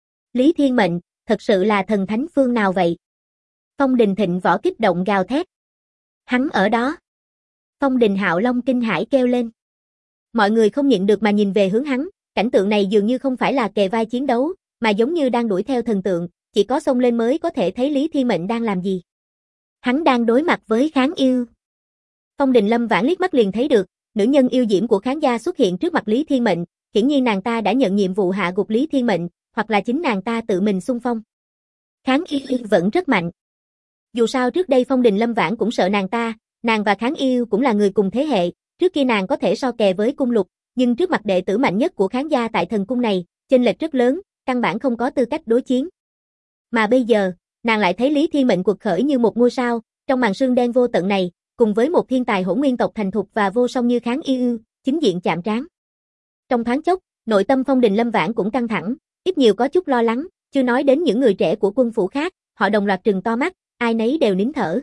Lý Thiên Mệnh, thật sự là thần thánh phương nào vậy? Phong Đình Thịnh Võ kích động gào thét. Hắn ở đó. Phong Đình Hạo Long kinh hãi kêu lên. Mọi người không nhịn được mà nhìn về hướng hắn, cảnh tượng này dường như không phải là kề vai chiến đấu, mà giống như đang đuổi theo thần tượng, chỉ có xông lên mới có thể thấy Lý Thiên Mệnh đang làm gì. Hắn đang đối mặt với Kháng Yêu. Phong Đình Lâm Vãn liếc mắt liền thấy được, nữ nhân yêu diễm của Kháng gia xuất hiện trước mặt Lý Thiên Mệnh, hiển nhiên nàng ta đã nhận nhiệm vụ hạ gục Lý Thiên Mệnh, hoặc là chính nàng ta tự mình xung phong. Kháng Yêu vẫn rất mạnh. Dù sao trước đây Phong Đình Lâm Vãn cũng sợ nàng và Kháng Yêu cũng là người cùng thế hệ, trước kia nàng có thể so kè với Cung Lục, nhưng trước mặt đệ tử mạnh nhất của Kháng gia tại thần cung này, chênh lệch rất lớn, căn bản không có tư cách đối chiến. Mà bây giờ, nàng lại thấy Lý Thiên Mệnh quật khởi như một ngôi sao, trong màn sương đen vô tận này, cùng với một thiên tài Hỗn Nguyên tộc thành thục và vô song như Kháng Yêu, chính diện chạm trán. Trong thoáng chốc, nội tâm Phong Đình Lâm Vãn cũng căng thẳng, ít nhiều có chút lo lắng, chưa nói đến những người trẻ của quân phủ khác, họ đồng loạt trừng to mắt, ai nấy đều nín thở.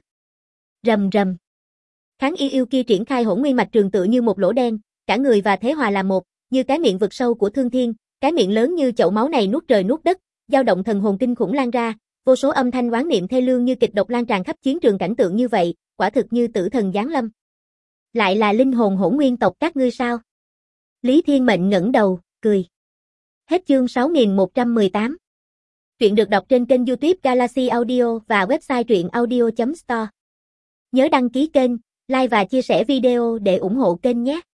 Rầm rầm. Kháng Yêu kia triển khai Hỗn Nguyên Mạch Trường tựa như một lỗ đen, cả người và thế hòa là một, như cái miệng vực sâu của Thương Thiên, cái miệng lớn như chậu máu này nuốt trời nuốt đất, dao động thần hồn kinh khủng lan ra, vô số âm thanh oán niệm thê lương như kịch độc lan tràn khắp chiến trường. Cảnh tượng như vậy, quả thực như tử thần giáng lâm. Lại là linh hồn Hỗn Nguyên tộc các ngươi sao? Lý Thiên Mệnh ngẩng đầu, cười. Hết chương 6118. Truyện được đọc trên kênh YouTube Galaxy Audio và website truyệnaudio.store. Nhớ đăng ký kênh, like và chia sẻ video để ủng hộ kênh nhé.